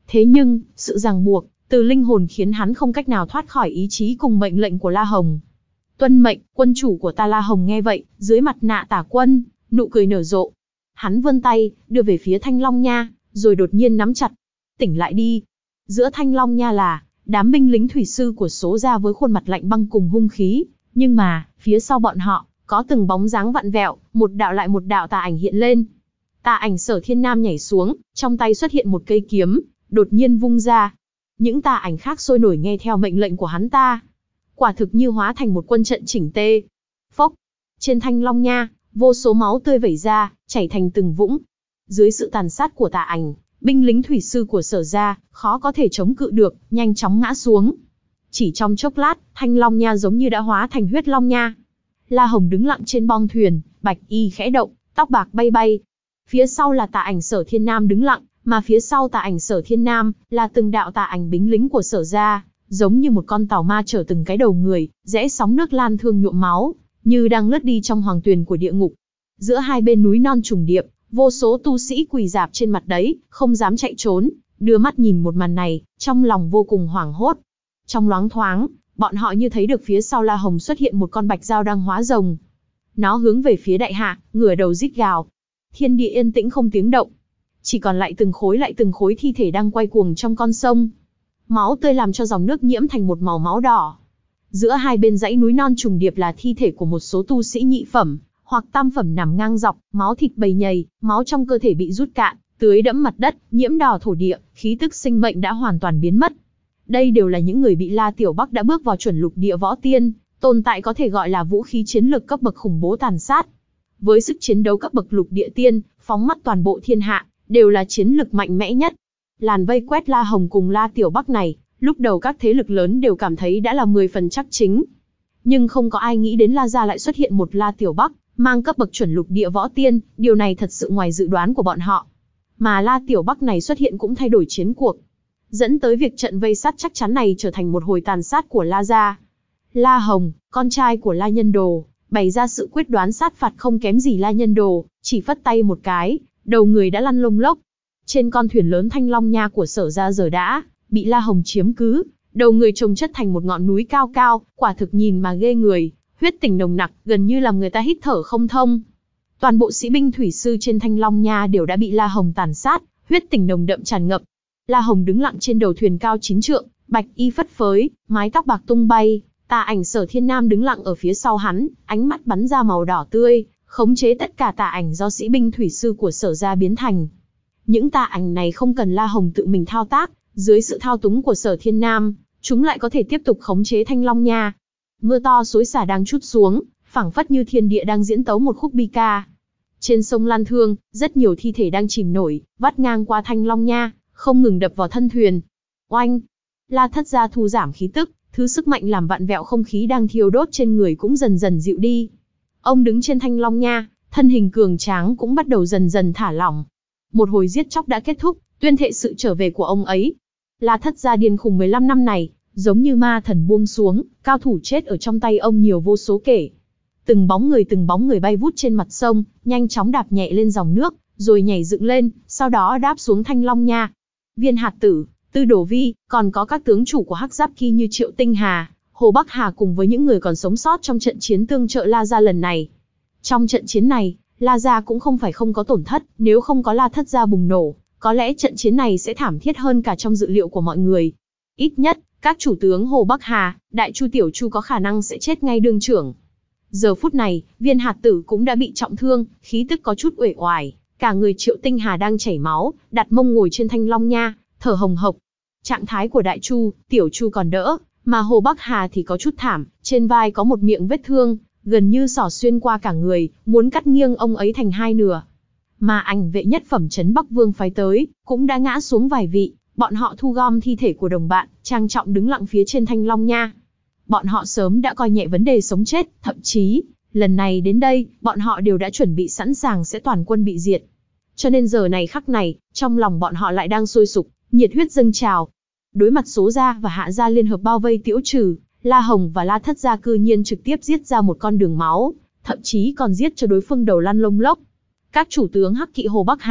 Thế nhưng, sự ràng buộc từ linh hồn khiến hắn không cách nào thoát khỏi ý chí cùng mệnh lệnh của La Hồng. Tuân mệnh, quân chủ của ta. La Hồng nghe vậy, dưới mặt nạ tả quân, nụ cười nở rộ. Hắn vươn tay, đưa về phía Thanh Long Nha, rồi đột nhiên nắm chặt. Tỉnh lại đi. Giữa Thanh Long Nha là đám binh lính thủy sư của số gia với khuôn mặt lạnh băng cùng hung khí, nhưng mà, phía sau bọn họ, có từng bóng dáng vặn vẹo, một đạo lại một đạo tà ảnh hiện lên. Tà ảnh Sở Thiên Nam nhảy xuống, trong tay xuất hiện một cây kiếm, đột nhiên vung ra. Những tà ảnh khác sôi nổi nghe theo mệnh lệnh của hắn ta. Quả thực như hóa thành một quân trận chỉnh tê. Phốc, trên Thanh Long Nha, vô số máu tươi vẩy ra, chảy thành từng vũng. Dưới sự tàn sát của tà ảnh, binh lính thủy sư của Sở gia khó có thể chống cự được, nhanh chóng ngã xuống. Chỉ trong chốc lát, Thanh Long Nha giống như đã hóa thành huyết long nha. La Hồng đứng lặng trên bong thuyền, bạch y khẽ động, tóc bạc bay bay. Phía sau là tà ảnh Sở Thiên Nam đứng lặng, mà phía sau tà ảnh Sở Thiên Nam là từng đạo tà ảnh binh lính của Sở gia, giống như một con tàu ma chở từng cái đầu người, rẽ sóng nước lan thương nhuộm máu, như đang lướt đi trong hoàng tuyền của địa ngục. Giữa hai bên núi non trùng điệp, vô số tu sĩ quỳ rạp trên mặt đấy, không dám chạy trốn, đưa mắt nhìn một màn này, trong lòng vô cùng hoảng hốt. Trong loáng thoáng, bọn họ như thấy được phía sau La Hồng xuất hiện một con bạch dao đang hóa rồng. Nó hướng về phía đại hạ, ngửa đầu rít gào. Thiên địa yên tĩnh không tiếng động. Chỉ còn lại từng khối lại từng khối thi thể đang quay cuồng trong con sông. Máu tươi làm cho dòng nước nhiễm thành một màu máu đỏ. Giữa hai bên dãy núi non trùng điệp là thi thể của một số tu sĩ nhị phẩm, hoặc tam phẩm nằm ngang dọc, máu thịt bầy nhầy, máu trong cơ thể bị rút cạn, tưới đẫm mặt đất, nhiễm đỏ thổ địa, khí tức sinh mệnh đã hoàn toàn biến mất. Đây đều là những người bị La Tiểu Bắc đã bước vào chuẩn lục địa võ tiên, tồn tại có thể gọi là vũ khí chiến lược cấp bậc khủng bố tàn sát. Với sức chiến đấu cấp bậc lục địa tiên, phóng mắt toàn bộ thiên hạ, đều là chiến lực mạnh mẽ nhất. Làn vây quét La Hồng cùng La Tiểu Bắc này, lúc đầu các thế lực lớn đều cảm thấy đã là mười phần chắc chính. Nhưng không có ai nghĩ đến La gia lại xuất hiện một La Tiểu Bắc, mang cấp bậc chuẩn lục địa võ tiên, điều này thật sự ngoài dự đoán của bọn họ. Mà La Tiểu Bắc này xuất hiện cũng thay đổi chiến cuộc, dẫn tới việc trận vây sát chắc chắn này trở thành một hồi tàn sát của La gia. La Hồng, con trai của La Nhân Đồ, bày ra sự quyết đoán sát phạt không kém gì La Nhân Đồ, chỉ phất tay một cái, đầu người đã lăn lông lốc. Trên con thuyền lớn Thanh Long Nha của Sở gia giờ đã bị La Hồng chiếm cứ, đầu người chồng chất thành một ngọn núi cao cao, quả thực nhìn mà ghê người, huyết tình nồng nặc, gần như làm người ta hít thở không thông. Toàn bộ sĩ binh thủy sư trên Thanh Long Nha đều đã bị La Hồng tàn sát, huyết tình nồng đậm tràn ngập. La Hồng đứng lặng trên đầu thuyền cao chín trượng, bạch y phất phới, mái tóc bạc tung bay, tà ảnh Sở Thiên Nam đứng lặng ở phía sau hắn, ánh mắt bắn ra màu đỏ tươi, khống chế tất cả tà ảnh do sĩ binh thủy sư của Sở gia biến thành. Những tà ảnh này không cần La Hồng tự mình thao tác, dưới sự thao túng của Sở Thiên Nam, chúng lại có thể tiếp tục khống chế Thanh Long Nha. Mưa to xối xả đang trút xuống, phảng phất như thiên địa đang diễn tấu một khúc bi ca. Trên sông Lan Thương, rất nhiều thi thể đang chìm nổi, vắt ngang qua Thanh Long Nha, không ngừng đập vào thân thuyền. Oanh! La Thất gia thu giảm khí tức, thứ sức mạnh làm vặn vẹo không khí đang thiêu đốt trên người cũng dần dần dịu đi. Ông đứng trên Thanh Long Nha, thân hình cường tráng cũng bắt đầu dần dần thả lỏng. Một hồi giết chóc đã kết thúc, tuyên thệ sự trở về của ông ấy. La Thất gia điên khùng mười lăm năm này, giống như ma thần buông xuống, cao thủ chết ở trong tay ông nhiều vô số kể. Từng bóng người từng bóng người bay vút trên mặt sông, nhanh chóng đạp nhẹ lên dòng nước, rồi nhảy dựng lên, sau đó đáp xuống Thanh Long Nha. Viên Hạt Tử, Tư Đồ Vi, còn có các tướng chủ của Hắc Giáp Ki như Triệu Tinh Hà, Hồ Bắc Hà cùng với những người còn sống sót trong trận chiến tương trợ La gia lần này. Trong trận chiến này, La gia cũng không phải không có tổn thất, nếu không có La Thất gia bùng nổ, có lẽ trận chiến này sẽ thảm thiết hơn cả trong dự liệu của mọi người. Ít nhất, các chủ tướng Hồ Bắc Hà, Đại Chu Tiểu Chu có khả năng sẽ chết ngay đương trưởng. Giờ phút này, Viên Hạt Tử cũng đã bị trọng thương, khí tức có chút uể oải, cả người Triệu Tinh Hà đang chảy máu, đặt mông ngồi trên Thanh Long Nha, thở hồng hộc. Trạng thái của Đại Chu, Tiểu Chu còn đỡ, mà Hồ Bắc Hà thì có chút thảm, trên vai có một miệng vết thương, gần như xỏ xuyên qua cả người, muốn cắt nghiêng ông ấy thành hai nửa. Mà ảnh vệ nhất phẩm trấn Bắc Vương phái tới, cũng đã ngã xuống vài vị, bọn họ thu gom thi thể của đồng bạn, trang trọng đứng lặng phía trên Thanh Long Nha. Bọn họ sớm đã coi nhẹ vấn đề sống chết, thậm chí, lần này đến đây, bọn họ đều đã chuẩn bị sẵn sàng sẽ toàn quân bị diệt. Cho nên giờ này khắc này, trong lòng bọn họ lại đang sôi sục, nhiệt huyết dâng trào. Đối mặt Số gia và Hạ gia liên hợp bao vây Tiễu Trừ, La Hồng và La Thất gia cư nhiên trực tiếp giết ra một con đường máu, thậm chí còn giết cho đối phương đầu lăn lông lốc. Các chủ tướng Hắc Kỵ Hồ Bắc Hà,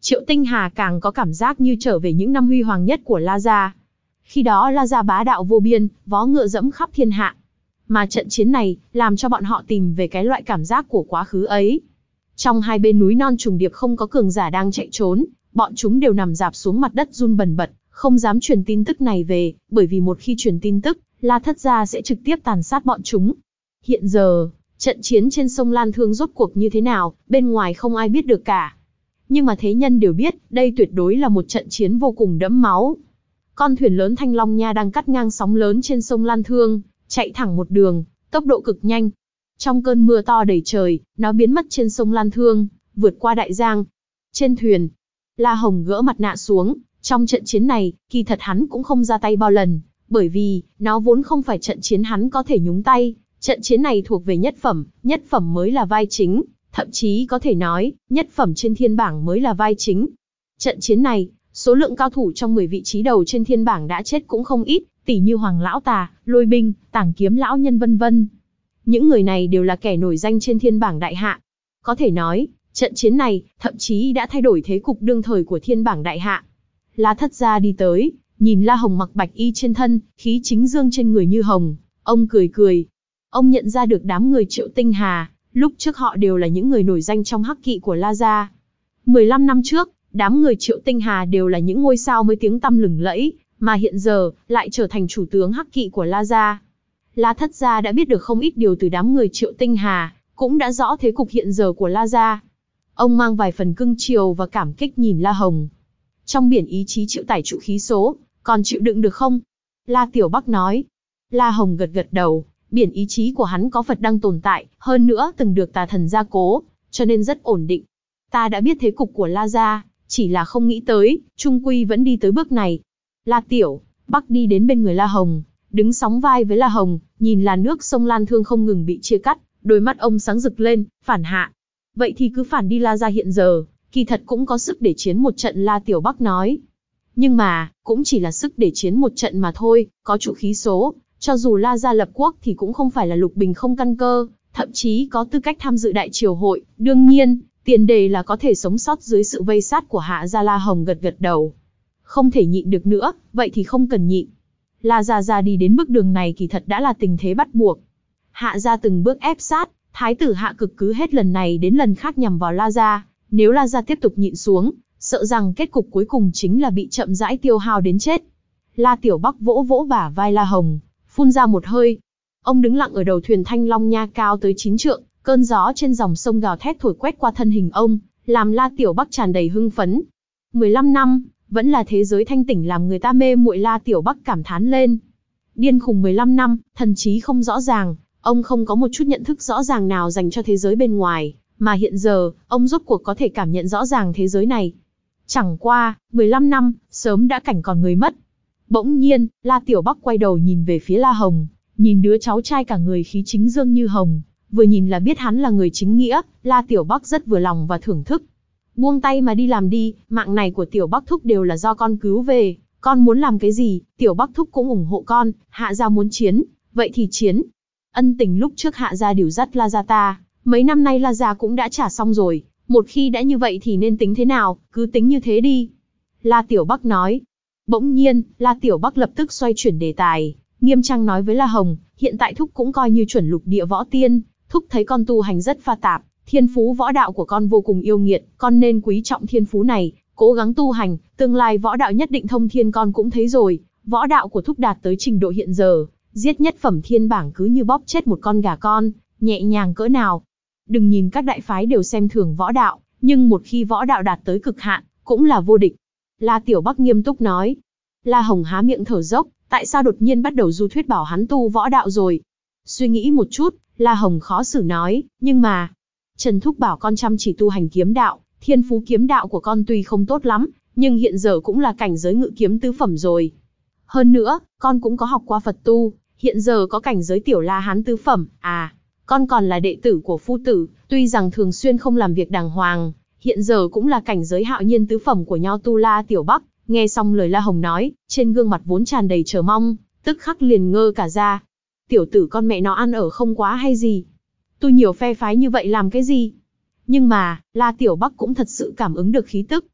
Triệu Tinh Hà càng có cảm giác như trở về những năm huy hoàng nhất của La Gia. Khi đó La Gia bá đạo vô biên, vó ngựa dẫm khắp thiên hạ. Mà trận chiến này, làm cho bọn họ tìm về cái loại cảm giác của quá khứ ấy. Trong hai bên núi non trùng điệp không có cường giả đang chạy trốn, bọn chúng đều nằm rạp xuống mặt đất run bần bật, không dám truyền tin tức này về, bởi vì một khi truyền tin tức, La Thất Gia sẽ trực tiếp tàn sát bọn chúng. Hiện giờ, trận chiến trên sông Lan Thương rốt cuộc như thế nào, bên ngoài không ai biết được cả. Nhưng mà thế nhân đều biết, đây tuyệt đối là một trận chiến vô cùng đẫm máu. Con thuyền lớn Thanh Long Nha đang cắt ngang sóng lớn trên sông Lan Thương, chạy thẳng một đường, tốc độ cực nhanh. Trong cơn mưa to đầy trời, nó biến mất trên sông Lan Thương, vượt qua đại giang. Trên thuyền, La Hồng gỡ mặt nạ xuống, trong trận chiến này, kỳ thật hắn cũng không ra tay bao lần, bởi vì, nó vốn không phải trận chiến hắn có thể nhúng tay, trận chiến này thuộc về nhất phẩm, nhất phẩm mới là vai chính, thậm chí có thể nói, nhất phẩm trên thiên bảng mới là vai chính. Trận chiến này, số lượng cao thủ trong mười vị trí đầu trên thiên bảng đã chết cũng không ít, tỷ như Hoàng Lão Tà, Lôi Binh, Tảng Kiếm Lão Nhân vân vân. Những người này đều là kẻ nổi danh trên thiên bảng đại hạ. Có thể nói, trận chiến này, thậm chí đã thay đổi thế cục đương thời của thiên bảng đại hạ. La Thất Gia đi tới, nhìn La Hồng mặc bạch y trên thân, khí chính dương trên người như hồng, ông cười cười. Ông nhận ra được đám người Triệu Tinh Hà, lúc trước họ đều là những người nổi danh trong hắc kỵ của La Gia. mười lăm năm trước, đám người Triệu Tinh Hà đều là những ngôi sao mới tiếng tăm lừng lẫy, mà hiện giờ, lại trở thành chủ tướng hắc kỵ của La Gia. La Thất Gia đã biết được không ít điều từ đám người Triệu Tinh Hà, cũng đã rõ thế cục hiện giờ của La Gia. Ông mang vài phần cưng chiều và cảm kích nhìn La Hồng. Trong biển ý chí chịu tải trụ khí số, còn chịu đựng được không? La Tiểu Bắc nói. La Hồng gật gật đầu, biển ý chí của hắn có Phật đang tồn tại, hơn nữa từng được tà thần gia cố, cho nên rất ổn định. Ta đã biết thế cục của La Gia, chỉ là không nghĩ tới, trung quy vẫn đi tới bước này. La Tiểu Bắc đi đến bên người La Hồng, đứng sóng vai với La Hồng, nhìn làn nước sông Lan Thương không ngừng bị chia cắt, đôi mắt ông sáng rực lên, phản hạ. Vậy thì cứ phản đi. La Gia hiện giờ, kỳ thật cũng có sức để chiến một trận, La Tiểu Bắc nói. Nhưng mà, cũng chỉ là sức để chiến một trận mà thôi, có trụ khí số, cho dù La Gia lập quốc thì cũng không phải là lục bình không căn cơ, thậm chí có tư cách tham dự đại triều hội, đương nhiên, tiền đề là có thể sống sót dưới sự vây sát của Hạ Gia. La Hồng gật gật đầu. Không thể nhịn được nữa, vậy thì không cần nhịn. La Gia Gia đi đến bước đường này kỳ thật đã là tình thế bắt buộc. Hạ Gia từng bước ép sát, thái tử Hạ Cực cứ hết lần này đến lần khác nhằm vào La Gia. Nếu La Gia tiếp tục nhịn xuống, sợ rằng kết cục cuối cùng chính là bị chậm rãi tiêu hao đến chết. La Tiểu Bắc vỗ vỗ bả vai La Hồng, phun ra một hơi. Ông đứng lặng ở đầu thuyền Thanh Long Nha cao tới chín trượng, cơn gió trên dòng sông gào thét thổi quét qua thân hình ông, làm La Tiểu Bắc tràn đầy hưng phấn. mười lăm năm, vẫn là thế giới thanh tỉnh làm người ta mê muội. La Tiểu Bắc cảm thán lên. Điên khùng mười lăm năm, thần trí không rõ ràng, ông không có một chút nhận thức rõ ràng nào dành cho thế giới bên ngoài, mà hiện giờ, ông rốt cuộc có thể cảm nhận rõ ràng thế giới này. Chẳng qua, mười lăm năm, sớm đã cảnh còn người mất. Bỗng nhiên, La Tiểu Bắc quay đầu nhìn về phía La Hồng, nhìn đứa cháu trai cả người khí chính dương như hồng, vừa nhìn là biết hắn là người chính nghĩa. La Tiểu Bắc rất vừa lòng và thưởng thức. Buông tay mà đi làm đi, mạng này của Tiểu Bắc thúc đều là do con cứu về, con muốn làm cái gì, Tiểu Bắc thúc cũng ủng hộ con. Hạ gia muốn chiến, vậy thì chiến. Ân tình lúc trước Hạ gia điều dắt La gia ta, mấy năm nay La gia cũng đã trả xong rồi, một khi đã như vậy thì nên tính thế nào, cứ tính như thế đi. La Tiểu Bắc nói. Bỗng nhiên, La Tiểu Bắc lập tức xoay chuyển đề tài, nghiêm trang nói với La Hồng, hiện tại thúc cũng coi như chuẩn lục địa võ tiên, thúc thấy con tu hành rất pha tạp, thiên phú võ đạo của con vô cùng yêu nghiệt, con nên quý trọng thiên phú này, cố gắng tu hành, tương lai võ đạo nhất định thông thiên. Con cũng thấy rồi, võ đạo của thúc đạt tới trình độ hiện giờ, giết nhất phẩm thiên bảng cứ như bóp chết một con gà con, nhẹ nhàng cỡ nào. Đừng nhìn các đại phái đều xem thường võ đạo, nhưng một khi võ đạo đạt tới cực hạn, cũng là vô địch. La Tiểu Bắc nghiêm túc nói. La Hồng há miệng thở dốc, tại sao đột nhiên bắt đầu du thuyết bảo hắn tu võ đạo rồi? Suy nghĩ một chút, La Hồng khó xử nói, nhưng mà, Trần Thúc bảo con chăm chỉ tu hành kiếm đạo, thiên phú kiếm đạo của con tuy không tốt lắm, nhưng hiện giờ cũng là cảnh giới ngự kiếm tứ phẩm rồi. Hơn nữa, con cũng có học qua Phật tu, hiện giờ có cảnh giới tiểu La Hán tứ phẩm, à, con còn là đệ tử của phu tử, tuy rằng thường xuyên không làm việc đàng hoàng, hiện giờ cũng là cảnh giới hạo nhiên tứ phẩm của Nho tu. La Tiểu Bắc nghe xong lời La Hồng nói, trên gương mặt vốn tràn đầy chờ mong, tức khắc liền ngơ cả ra. Tiểu tử con mẹ nó ăn ở không quá hay gì? Tu nhiều phe phái như vậy làm cái gì? Nhưng mà, La Tiểu Bắc cũng thật sự cảm ứng được khí tức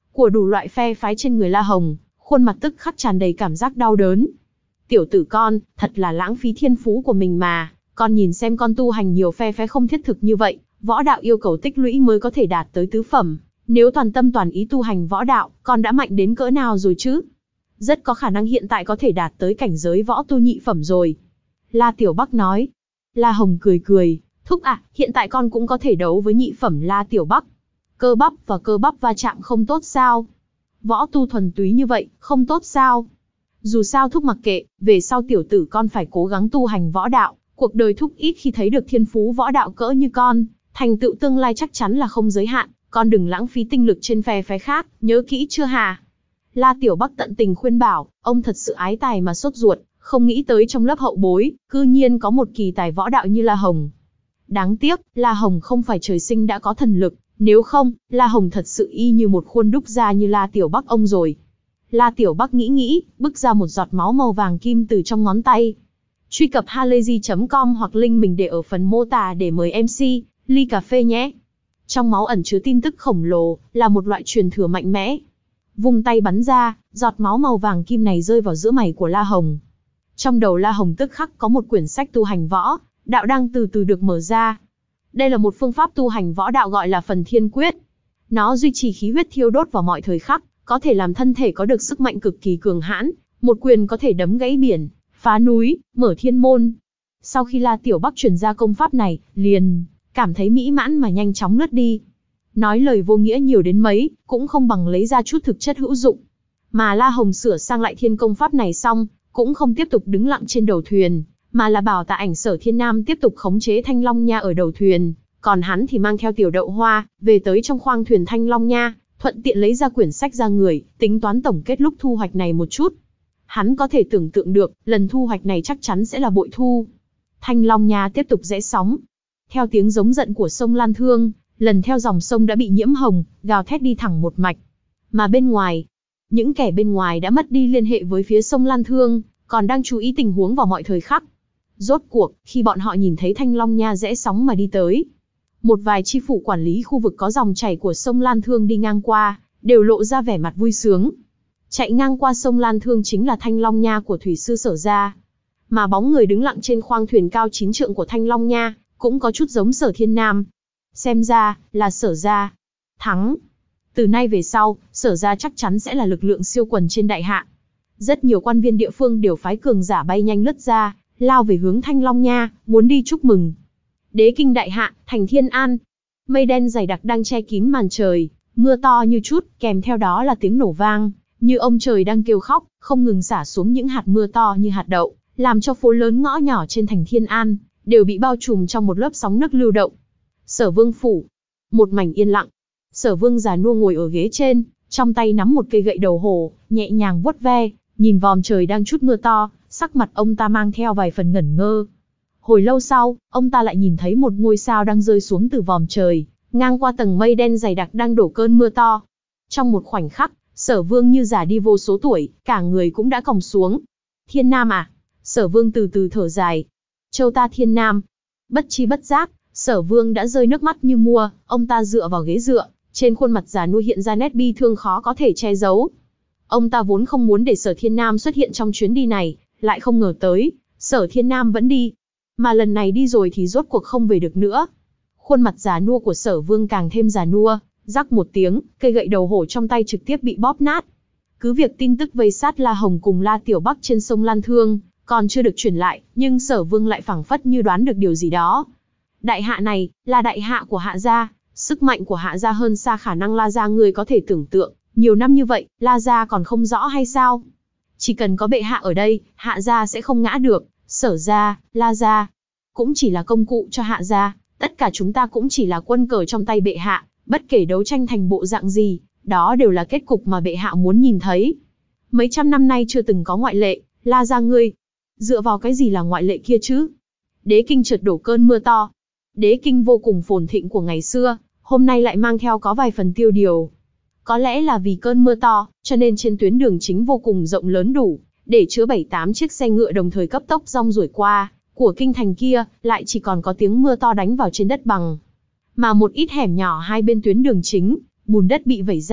của đủ loại phe phái trên người La Hồng, khuôn mặt tức khắc tràn đầy cảm giác đau đớn. Tiểu tử con, thật là lãng phí thiên phú của mình mà, con nhìn xem con tu hành nhiều phe phái không thiết thực như vậy, võ đạo yêu cầu tích lũy mới có thể đạt tới tứ phẩm. Nếu toàn tâm toàn ý tu hành võ đạo, con đã mạnh đến cỡ nào rồi chứ? Rất có khả năng hiện tại có thể đạt tới cảnh giới võ tu nhị phẩm rồi. La Tiểu Bắc nói. La Hồng cười cười, thúc ạ, à, hiện tại con cũng có thể đấu với nhị phẩm La Tiểu Bắc. Cơ bắp và cơ bắp va chạm không tốt sao? Võ tu thuần túy như vậy, không tốt sao? Dù sao thúc mặc kệ, về sau tiểu tử con phải cố gắng tu hành võ đạo, cuộc đời thúc ít khi thấy được thiên phú võ đạo cỡ như con, thành tựu tương lai chắc chắn là không giới hạn, con đừng lãng phí tinh lực trên phe phái khác, nhớ kỹ chưa hà? La Tiểu Bắc tận tình khuyên bảo, ông thật sự ái tài mà sốt ruột, không nghĩ tới trong lớp hậu bối, cư nhiên có một kỳ tài võ đạo như La Hồng. Đáng tiếc, La Hồng không phải trời sinh đã có thần lực, nếu không, La Hồng thật sự y như một khuôn đúc ra như La Tiểu Bắc ông rồi. La Tiểu Bắc nghĩ nghĩ, bứt ra một giọt máu màu vàng kim từ trong ngón tay. Truy cập halayzi chấm com hoặc link mình để ở phần mô tả để mời em xê, ly cà phê nhé. Trong máu ẩn chứa tin tức khổng lồ, là một loại truyền thừa mạnh mẽ. Vung tay bắn ra, giọt máu màu vàng kim này rơi vào giữa mày của La Hồng. Trong đầu La Hồng tức khắc có một quyển sách tu hành võ đạo đang từ từ được mở ra. Đây là một phương pháp tu hành võ đạo gọi là Phần Thiên Quyết. Nó duy trì khí huyết thiêu đốt vào mọi thời khắc, có thể làm thân thể có được sức mạnh cực kỳ cường hãn, một quyền có thể đấm gãy biển, phá núi, mở thiên môn. Sau khi La Tiểu Bắc truyền ra công pháp này, liền cảm thấy mỹ mãn mà nhanh chóng lướt đi. Nói lời vô nghĩa nhiều đến mấy, cũng không bằng lấy ra chút thực chất hữu dụng. Mà La Hồng sửa sang lại thiên công pháp này xong, cũng không tiếp tục đứng lặng trên đầu thuyền, mà là bảo Tạ Ảnh Sở Thiên Nam tiếp tục khống chế Thanh Long Nha ở đầu thuyền, còn hắn thì mang theo Tiểu Đậu Hoa, về tới trong khoang thuyền Thanh Long Nha, thuận tiện lấy ra quyển sách ra người, tính toán tổng kết lúc thu hoạch này một chút. Hắn có thể tưởng tượng được, lần thu hoạch này chắc chắn sẽ là bội thu. Thanh Long Nha tiếp tục rẽ sóng. Theo tiếng giống giận của sông Lan Thương, lần theo dòng sông đã bị nhiễm hồng, gào thét đi thẳng một mạch. Mà bên ngoài, những kẻ bên ngoài đã mất đi liên hệ với phía sông Lan Thương, còn đang chú ý tình huống vào mọi thời khắc. Rốt cuộc, khi bọn họ nhìn thấy Thanh Long Nha rẽ sóng mà đi tới, một vài chi phủ quản lý khu vực có dòng chảy của sông Lan Thương đi ngang qua, đều lộ ra vẻ mặt vui sướng. Chạy ngang qua sông Lan Thương chính là Thanh Long Nha của thủy sư Sở gia. Mà bóng người đứng lặng trên khoang thuyền cao chín trượng của Thanh Long Nha, cũng có chút giống Sở Thiên Nam. Xem ra, là Sở gia thắng. Từ nay về sau, Sở gia chắc chắn sẽ là lực lượng siêu quần trên đại hạ. Rất nhiều quan viên địa phương đều phái cường giả bay nhanh lướt ra, lao về hướng Thanh Long Nha, muốn đi chúc mừng. Đế kinh đại hạ, thành Thiên An. Mây đen dày đặc đang che kín màn trời, mưa to như chút, kèm theo đó là tiếng nổ vang, như ông trời đang kêu khóc, không ngừng xả xuống những hạt mưa to như hạt đậu, làm cho phố lớn ngõ nhỏ trên thành Thiên An đều bị bao trùm trong một lớp sóng nước lưu động. Sở Vương phủ, một mảnh yên lặng. Sở Vương già nua ngồi ở ghế trên, trong tay nắm một cây gậy đầu hổ, nhẹ nhàng vuốt ve, nhìn vòm trời đang trút mưa to, sắc mặt ông ta mang theo vài phần ngẩn ngơ. Hồi lâu sau, ông ta lại nhìn thấy một ngôi sao đang rơi xuống từ vòm trời, ngang qua tầng mây đen dày đặc đang đổ cơn mưa to. Trong một khoảnh khắc, Sở Vương như già đi vô số tuổi, cả người cũng đã còng xuống. Thiên Nam à? Sở Vương từ từ thở dài. Châu ta Thiên Nam. Bất chi bất giác, Sở Vương đã rơi nước mắt như mưa, ông ta dựa vào ghế dựa, trên khuôn mặt già nua hiện ra nét bi thương khó có thể che giấu. Ông ta vốn không muốn để Sở Thiên Nam xuất hiện trong chuyến đi này, lại không ngờ tới, Sở Thiên Nam vẫn đi. Mà lần này đi rồi thì rốt cuộc không về được nữa. Khuôn mặt già nua của Sở Vương càng thêm già nua, rắc một tiếng, cây gậy đầu hổ trong tay trực tiếp bị bóp nát. Cứ việc tin tức vây sát La Hồng cùng La Tiểu Bắc trên sông Lan Thương còn chưa được truyền lại, nhưng Sở Vương lại phảng phất như đoán được điều gì đó. Đại hạ này, là đại hạ của Hạ gia, sức mạnh của Hạ gia hơn xa khả năng La gia người có thể tưởng tượng, nhiều năm như vậy, La gia còn không rõ hay sao? Chỉ cần có bệ hạ ở đây, Hạ gia sẽ không ngã được, Sở gia, La gia cũng chỉ là công cụ cho Hạ gia, tất cả chúng ta cũng chỉ là quân cờ trong tay bệ hạ, bất kể đấu tranh thành bộ dạng gì, đó đều là kết cục mà bệ hạ muốn nhìn thấy. Mấy trăm năm nay chưa từng có ngoại lệ, La gia ngươi, dựa vào cái gì là ngoại lệ kia chứ? Đế kinh chợt đổ cơn mưa to. Đế kinh vô cùng phồn thịnh của ngày xưa, hôm nay lại mang theo có vài phần tiêu điều. Có lẽ là vì cơn mưa to, cho nên trên tuyến đường chính vô cùng rộng lớn đủ để chứa bảy tám chiếc xe ngựa đồng thời cấp tốc rong ruổi qua, của kinh thành kia, lại chỉ còn có tiếng mưa to đánh vào trên đất bằng. Mà một ít hẻm nhỏ hai bên tuyến đường chính, bùn đất bị vẩy ra,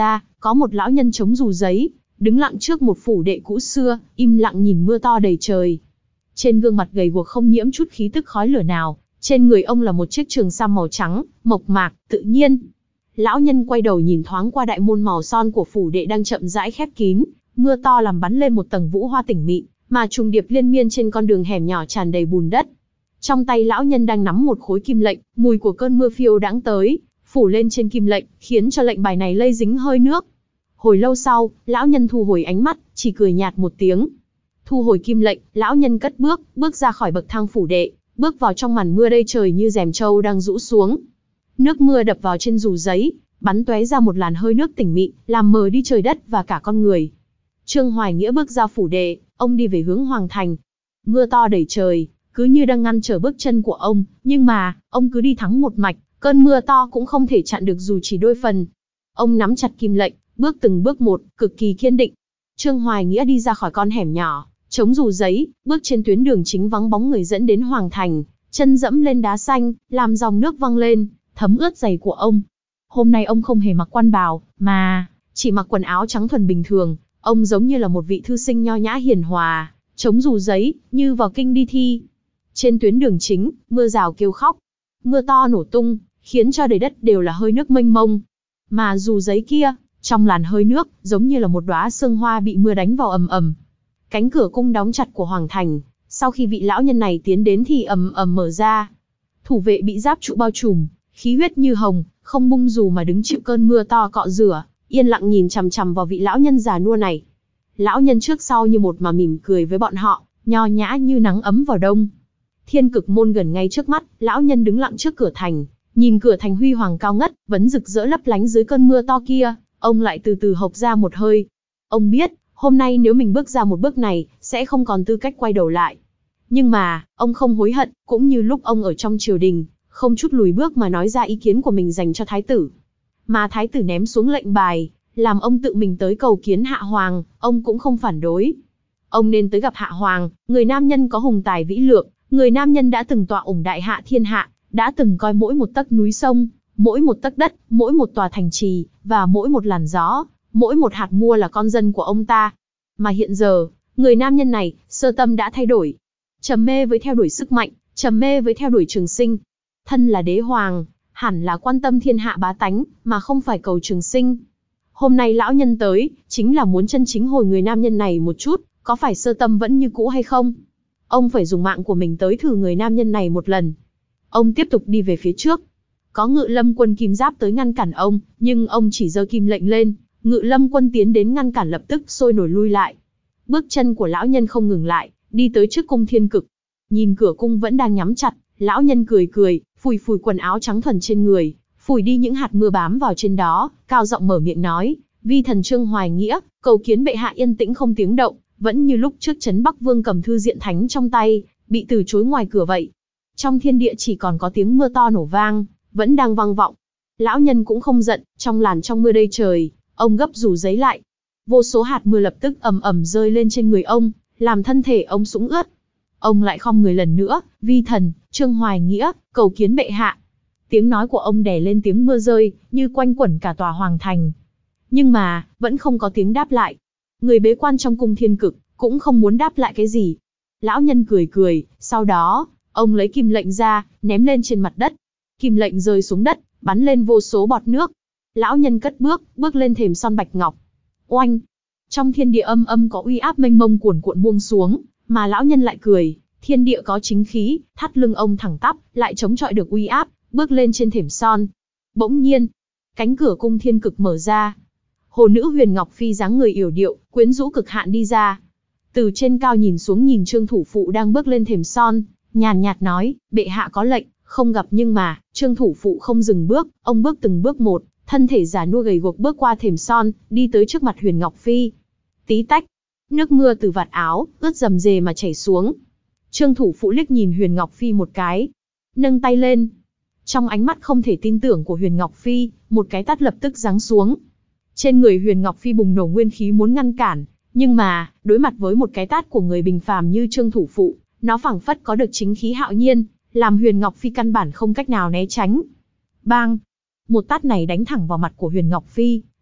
có một lão nhân chống dù giấy, đứng lặng trước một phủ đệ cũ xưa, im lặng nhìn mưa to đầy trời. Trên gương mặt gầy guộc không nhiễm chút khí tức khói lửa nào, trên người ông là một chiếc trường sam màu trắng, mộc mạc, tự nhiên. Lão nhân quay đầu nhìn thoáng qua đại môn màu son của phủ đệ đang chậm rãi khép kín, mưa to làm bắn lên một tầng vũ hoa tỉnh mịn, mà trùng điệp liên miên trên con đường hẻm nhỏ tràn đầy bùn đất. Trong tay lão nhân đang nắm một khối kim lệnh, mùi của cơn mưa phiêu đãng tới, phủ lên trên kim lệnh, khiến cho lệnh bài này lây dính hơi nước. Hồi lâu sau, lão nhân thu hồi ánh mắt, chỉ cười nhạt một tiếng. Thu hồi kim lệnh, lão nhân cất bước, bước ra khỏi bậc thang phủ đệ, bước vào trong màn mưa đầy trời như rèm trâu đang rũ xuống. Nước mưa đập vào trên dù giấy, bắn tóe ra một làn hơi nước tỉnh mịn, làm mờ đi trời đất và cả con người. Trương Hoài Nghĩa bước ra phủ đệ, ông đi về hướng Hoàng Thành. Mưa to đầy trời, cứ như đang ngăn trở bước chân của ông, nhưng mà, ông cứ đi thắng một mạch, cơn mưa to cũng không thể chặn được dù chỉ đôi phần. Ông nắm chặt kim lệnh, bước từng bước một, cực kỳ kiên định. Trương Hoài Nghĩa đi ra khỏi con hẻm nhỏ, chống dù giấy, bước trên tuyến đường chính vắng bóng người dẫn đến Hoàng Thành, chân dẫm lên đá xanh, làm dòng nước văng lên, thấm ướt giày của ông. Hôm nay ông không hề mặc quan bào, mà chỉ mặc quần áo trắng thuần bình thường, ông giống như là một vị thư sinh nho nhã hiền hòa, chống dù giấy, như vào kinh đi thi. Trên tuyến đường chính, mưa rào kêu khóc, mưa to nổ tung, khiến cho đầy đất đều là hơi nước mênh mông. Mà dù giấy kia, trong làn hơi nước, giống như là một đóa sương hoa bị mưa đánh vào ầm ầm. Cánh cửa cung đóng chặt của Hoàng Thành, sau khi vị lão nhân này tiến đến thì ầm ầm mở ra. Thủ vệ bị giáp trụ bao trùm, khí huyết như hồng, không bung dù mà đứng chịu cơn mưa to cọ rửa, yên lặng nhìn chằm chằm vào vị lão nhân già nua này. Lão nhân trước sau như một mà mỉm cười với bọn họ, nho nhã như nắng ấm vào đông. Thiên Cực Môn gần ngay trước mắt, lão nhân đứng lặng trước cửa thành, nhìn cửa thành huy hoàng cao ngất, vẫn rực rỡ lấp lánh dưới cơn mưa to kia, ông lại từ từ hộc ra một hơi. Ông biết, hôm nay nếu mình bước ra một bước này, sẽ không còn tư cách quay đầu lại. Nhưng mà, ông không hối hận, cũng như lúc ông ở trong triều đình, không chút lùi bước mà nói ra ý kiến của mình dành cho thái tử. Mà thái tử ném xuống lệnh bài, làm ông tự mình tới cầu kiến Hạ Hoàng, ông cũng không phản đối. Ông nên tới gặp Hạ Hoàng, người nam nhân có hùng tài vĩ lược, người nam nhân đã từng tọa ủng đại hạ thiên hạ, đã từng coi mỗi một tấc núi sông, mỗi một tấc đất, mỗi một tòa thành trì, và mỗi một làn gió, mỗi một hạt mua là con dân của ông ta. Mà hiện giờ, người nam nhân này, sơ tâm đã thay đổi. Trầm mê với theo đuổi sức mạnh, trầm mê với theo đuổi trường sinh. Thân là đế hoàng, hẳn là quan tâm thiên hạ bá tánh, mà không phải cầu trường sinh. Hôm nay lão nhân tới, chính là muốn chân chính hồi người nam nhân này một chút, có phải sơ tâm vẫn như cũ hay không? Ông phải dùng mạng của mình tới thử người nam nhân này một lần. Ông tiếp tục đi về phía trước. Có Ngự Lâm quân kim giáp tới ngăn cản ông, nhưng ông chỉ giơ kim lệnh lên, Ngự Lâm quân tiến đến ngăn cản lập tức sôi nổi lui lại. Bước chân của lão nhân không ngừng lại, đi tới trước cung Thiên Cực. Nhìn cửa cung vẫn đang nhắm chặt, lão nhân cười cười, phủi phủi quần áo trắng thuần trên người, phủi đi những hạt mưa bám vào trên đó, cao giọng mở miệng nói: "Vi thần Trương Hoài Nghĩa, cầu kiến bệ hạ yên tĩnh không tiếng động." Vẫn như lúc trước trấn Bắc Vương cầm thư diện thánh trong tay, bị từ chối ngoài cửa vậy. Trong thiên địa chỉ còn có tiếng mưa to nổ vang, vẫn đang vang vọng. Lão nhân cũng không giận, trong làn trong mưa đầy trời, ông gấp dù giấy lại. Vô số hạt mưa lập tức ầm ầm rơi lên trên người ông, làm thân thể ông sũng ướt. Ông lại khom người lần nữa: "Vi thần, Trương Hoài Nghĩa, cầu kiến bệ hạ." Tiếng nói của ông đè lên tiếng mưa rơi, như quanh quẩn cả tòa hoàng thành. Nhưng mà, vẫn không có tiếng đáp lại. Người bế quan trong cung Thiên Cực, cũng không muốn đáp lại cái gì. Lão nhân cười cười, sau đó, ông lấy kim lệnh ra, ném lên trên mặt đất. Kim lệnh rơi xuống đất, bắn lên vô số bọt nước. Lão nhân cất bước, bước lên thềm son bạch ngọc. Oanh! Trong thiên địa âm âm có uy áp mênh mông cuồn cuộn buông xuống, mà lão nhân lại cười. Thiên địa có chính khí, thắt lưng ông thẳng tắp, lại chống chọi được uy áp, bước lên trên thềm son. Bỗng nhiên, cánh cửa cung Thiên Cực mở ra. Hồ nữ Huyền Ngọc Phi dáng người yểu điệu, quyến rũ cực hạn đi ra. Từ trên cao nhìn xuống nhìn Trương thủ phụ đang bước lên thềm son, nhàn nhạt nói: "Bệ hạ có lệnh, không gặp." Nhưng mà, Trương thủ phụ không dừng bước, ông bước từng bước một, thân thể già nua gầy guộc bước qua thềm son, đi tới trước mặt Huyền Ngọc Phi. Tí tách, nước mưa từ vạt áo, ướt rầm rề mà chảy xuống. Trương thủ phụ liếc nhìn Huyền Ngọc Phi một cái, nâng tay lên. Trong ánh mắt không thể tin tưởng của Huyền Ngọc Phi, một cái tát lập tức giáng xuống. Trên người Huyền Ngọc Phi bùng nổ nguyên khí muốn ngăn cản, nhưng mà, đối mặt với một cái tát của người bình phàm như Trương thủ phụ, nó phảng phất có được chính khí hạo nhiên, làm Huyền Ngọc Phi căn bản không cách nào né tránh. Bang! Một tát này đánh thẳng vào mặt của Huyền Ngọc Phi,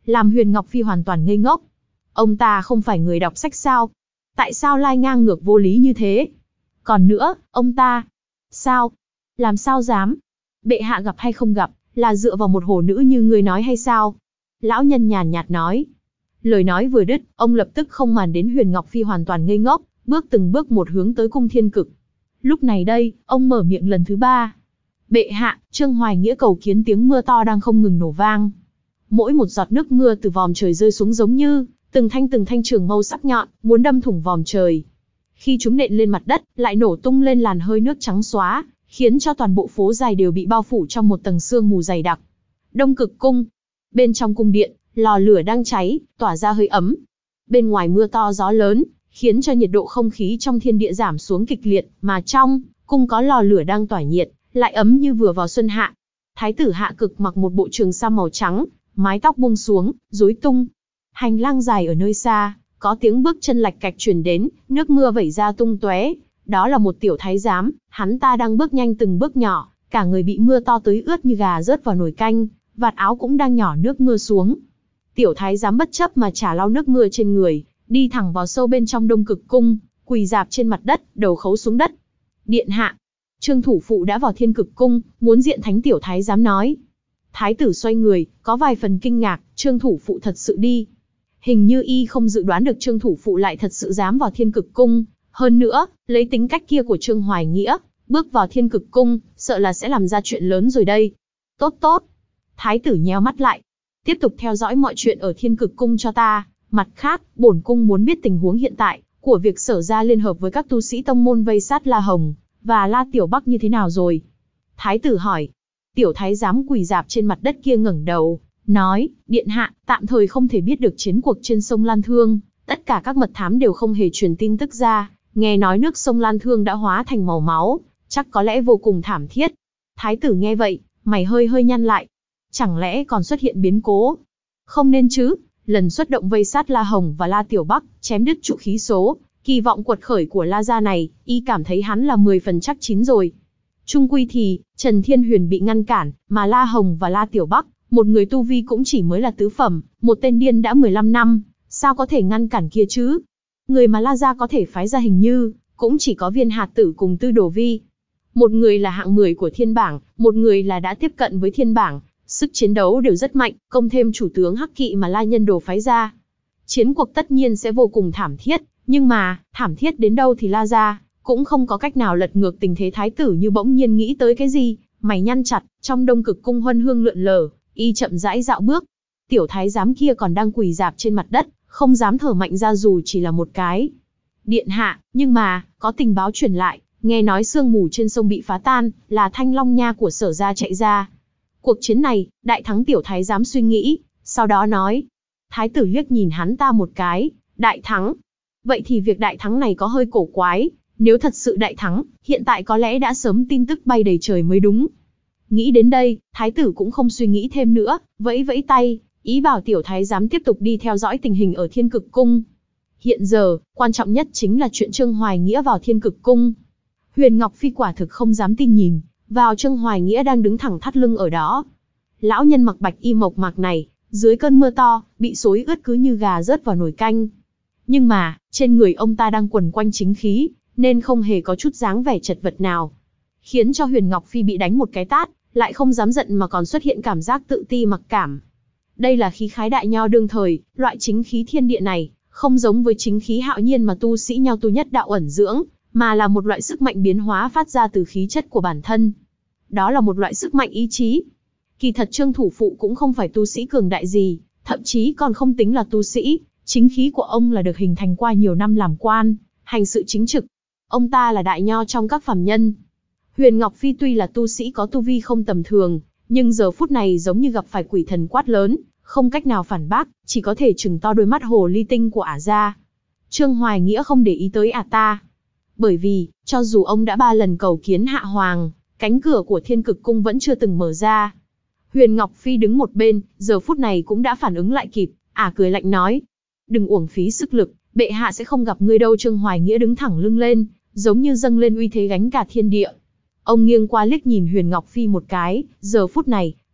làm Huyền Ngọc Phi hoàn toàn ngây ngốc. Ông ta không phải người đọc sách sao? Tại sao lai ngang ngược vô lý như thế? Còn nữa, ông ta... Sao? Làm sao dám? Bệ hạ gặp hay không gặp, là dựa vào một hồ nữ như ngươi nói hay sao? Lão nhân nhàn nhạt nói. Lời nói vừa đứt, ông lập tức không màng đến Huyền Ngọc Phi hoàn toàn ngây ngốc, bước từng bước một hướng tới cung thiên cực. Lúc này đây, ông mở miệng lần thứ ba. Bệ hạ, Trương Hoài Nghĩa cầu kiến tiếng mưa to đang không ngừng nổ vang. Mỗi một giọt nước mưa từ vòm trời rơi xuống giống như từng thanh từng thanh trường mâu sắc nhọn, muốn đâm thủng vòm trời. Khi chúng nện lên mặt đất, lại nổ tung lên làn hơi nước trắng xóa, khiến cho toàn bộ phố dài đều bị bao phủ trong một tầng sương mù dày đặc. Đông Cực Cung. Bên trong cung điện, lò lửa đang cháy, tỏa ra hơi ấm. Bên ngoài mưa to gió lớn, khiến cho nhiệt độ không khí trong thiên địa giảm xuống kịch liệt, mà trong cung có lò lửa đang tỏa nhiệt, lại ấm như vừa vào xuân hạ. Thái tử Hạ Cực mặc một bộ trường sam màu trắng, mái tóc buông xuống, rối tung. Hành lang dài ở nơi xa, có tiếng bước chân lạch cạch truyền đến, nước mưa vẩy ra tung tóe. Đó là một tiểu thái giám, hắn ta đang bước nhanh từng bước nhỏ, cả người bị mưa to tưới ướt như gà rớt vào nồi canh, vạt áo cũng đang nhỏ nước mưa xuống. Tiểu thái giám bất chấp mà chả lau nước mưa trên người, đi thẳng vào sâu bên trong Đông Cực Cung, quỳ rạp trên mặt đất, đầu khấu xuống đất. Điện hạ, Trương thủ phụ đã vào Thiên Cực Cung, muốn diện thánh tiểu thái giám nói. Thái tử xoay người, có vài phần kinh ngạc, Trương thủ phụ thật sự đi. Hình như y không dự đoán được Trương thủ phụ lại thật sự dám vào Thiên Cực Cung. Hơn nữa, lấy tính cách kia của Trương Hoài Nghĩa, bước vào Thiên Cực Cung, sợ là sẽ làm ra chuyện lớn rồi đây. Tốt tốt. Thái tử nheo mắt lại. Tiếp tục theo dõi mọi chuyện ở Thiên Cực Cung cho ta. Mặt khác, bổn cung muốn biết tình huống hiện tại của việc Sở gia liên hợp với các tu sĩ tông môn vây sát La Hồng và La Tiểu Bắc như thế nào rồi? Thái tử hỏi. Tiểu thái giám quỳ rạp trên mặt đất kia ngẩng đầu, nói, điện hạ, tạm thời không thể biết được chiến cuộc trên sông Lan Thương, tất cả các mật thám đều không hề truyền tin tức ra, nghe nói nước sông Lan Thương đã hóa thành màu máu, chắc có lẽ vô cùng thảm thiết. Thái tử nghe vậy, mày hơi hơi nhăn lại. Chẳng lẽ còn xuất hiện biến cố? Không nên chứ, lần xuất động vây sát La Hồng và La Tiểu Bắc, chém đứt trụ khí số, kỳ vọng quật khởi của La gia này, y cảm thấy hắn là mười phần chắc chín rồi. Trung quy thì, Trần Thiên Huyền bị ngăn cản, mà La Hồng và La Tiểu Bắc, một người tu vi cũng chỉ mới là tứ phẩm, một tên điên đã mười lăm năm, sao có thể ngăn cản kia chứ? Người mà La gia có thể phái ra hình như, cũng chỉ có Viên Hạt Tử cùng Tư Đồ Vi. Một người là hạng mười của thiên bảng, một người là đã tiếp cận với thiên bảng, sức chiến đấu đều rất mạnh, công thêm chủ tướng Hắc Kỵ mà La Nhân Đồ phái ra. Chiến cuộc tất nhiên sẽ vô cùng thảm thiết, nhưng mà, thảm thiết đến đâu thì La gia cũng không có cách nào lật ngược tình thế. Thái tử như bỗng nhiên nghĩ tới cái gì, mày nhăn chặt, trong Đông Cực Cung huân hương lượn lờ, y chậm rãi dạo bước. Tiểu thái giám kia còn đang quỳ rạp trên mặt đất, không dám thở mạnh ra dù chỉ là một cái. Điện hạ, nhưng mà, có tình báo truyền lại, nghe nói sương mù trên sông bị phá tan, là Thanh Long Nha của Sở gia chạy ra. Cuộc chiến này, đại thắng. Tiểu thái giám suy nghĩ, sau đó nói. Thái tử liếc nhìn hắn ta một cái, đại thắng. Vậy thì việc đại thắng này có hơi cổ quái, nếu thật sự đại thắng, hiện tại có lẽ đã sớm tin tức bay đầy trời mới đúng. Nghĩ đến đây, thái tử cũng không suy nghĩ thêm nữa, vẫy vẫy tay, ý bảo tiểu thái giám tiếp tục đi theo dõi tình hình ở Thiên Cực Cung. Hiện giờ, quan trọng nhất chính là chuyện Trương Hoài Nghĩa vào Thiên Cực Cung. Huyền Ngọc Phi quả thực không dám tin nhìn vào Trương Hoài Nghĩa đang đứng thẳng thắt lưng ở đó. Lão nhân mặc bạch y mộc mạc này, dưới cơn mưa to, bị xối ướt cứ như gà rớt vào nồi canh. Nhưng mà, trên người ông ta đang quần quanh chính khí, nên không hề có chút dáng vẻ chật vật nào. Khiến cho Huyền Ngọc Phi bị đánh một cái tát, lại không dám giận mà còn xuất hiện cảm giác tự ti mặc cảm. Đây là khí khái đại nho đương thời, loại chính khí thiên địa này, không giống với chính khí hạo nhiên mà tu sĩ nho tu nhất đạo ẩn dưỡng, mà là một loại sức mạnh biến hóa phát ra từ khí chất của bản thân. Đó là một loại sức mạnh ý chí. Kỳ thật Trương thủ phụ cũng không phải tu sĩ cường đại gì, thậm chí còn không tính là tu sĩ, chính khí của ông là được hình thành qua nhiều năm làm quan, hành sự chính trực. Ông ta là đại nho trong các phàm nhân. Huyền Ngọc Phi tuy là tu sĩ có tu vi không tầm thường, nhưng giờ phút này giống như gặp phải quỷ thần quát lớn, không cách nào phản bác, chỉ có thể trừng to đôi mắt hồ ly tinh của ả ra. Trương Hoài Nghĩa không để ý tới ả ta. Bởi vì, cho dù ông đã ba lần cầu kiến Hạ Hoàng, cánh cửa của Thiên Cực Cung vẫn chưa từng mở ra. Huyền Ngọc Phi đứng một bên, giờ phút này cũng đã phản ứng lại kịp, ả cười lạnh nói. Đừng uổng phí sức lực, bệ hạ sẽ không gặp ngươi đâu. Trương Hoài Nghĩa đứng thẳng lưng lên, giống như dâng lên uy thế gánh cả thiên địa. Ông nghiêng qua liếc nhìn Huyền Ngọc Phi một cái, giờ phút này,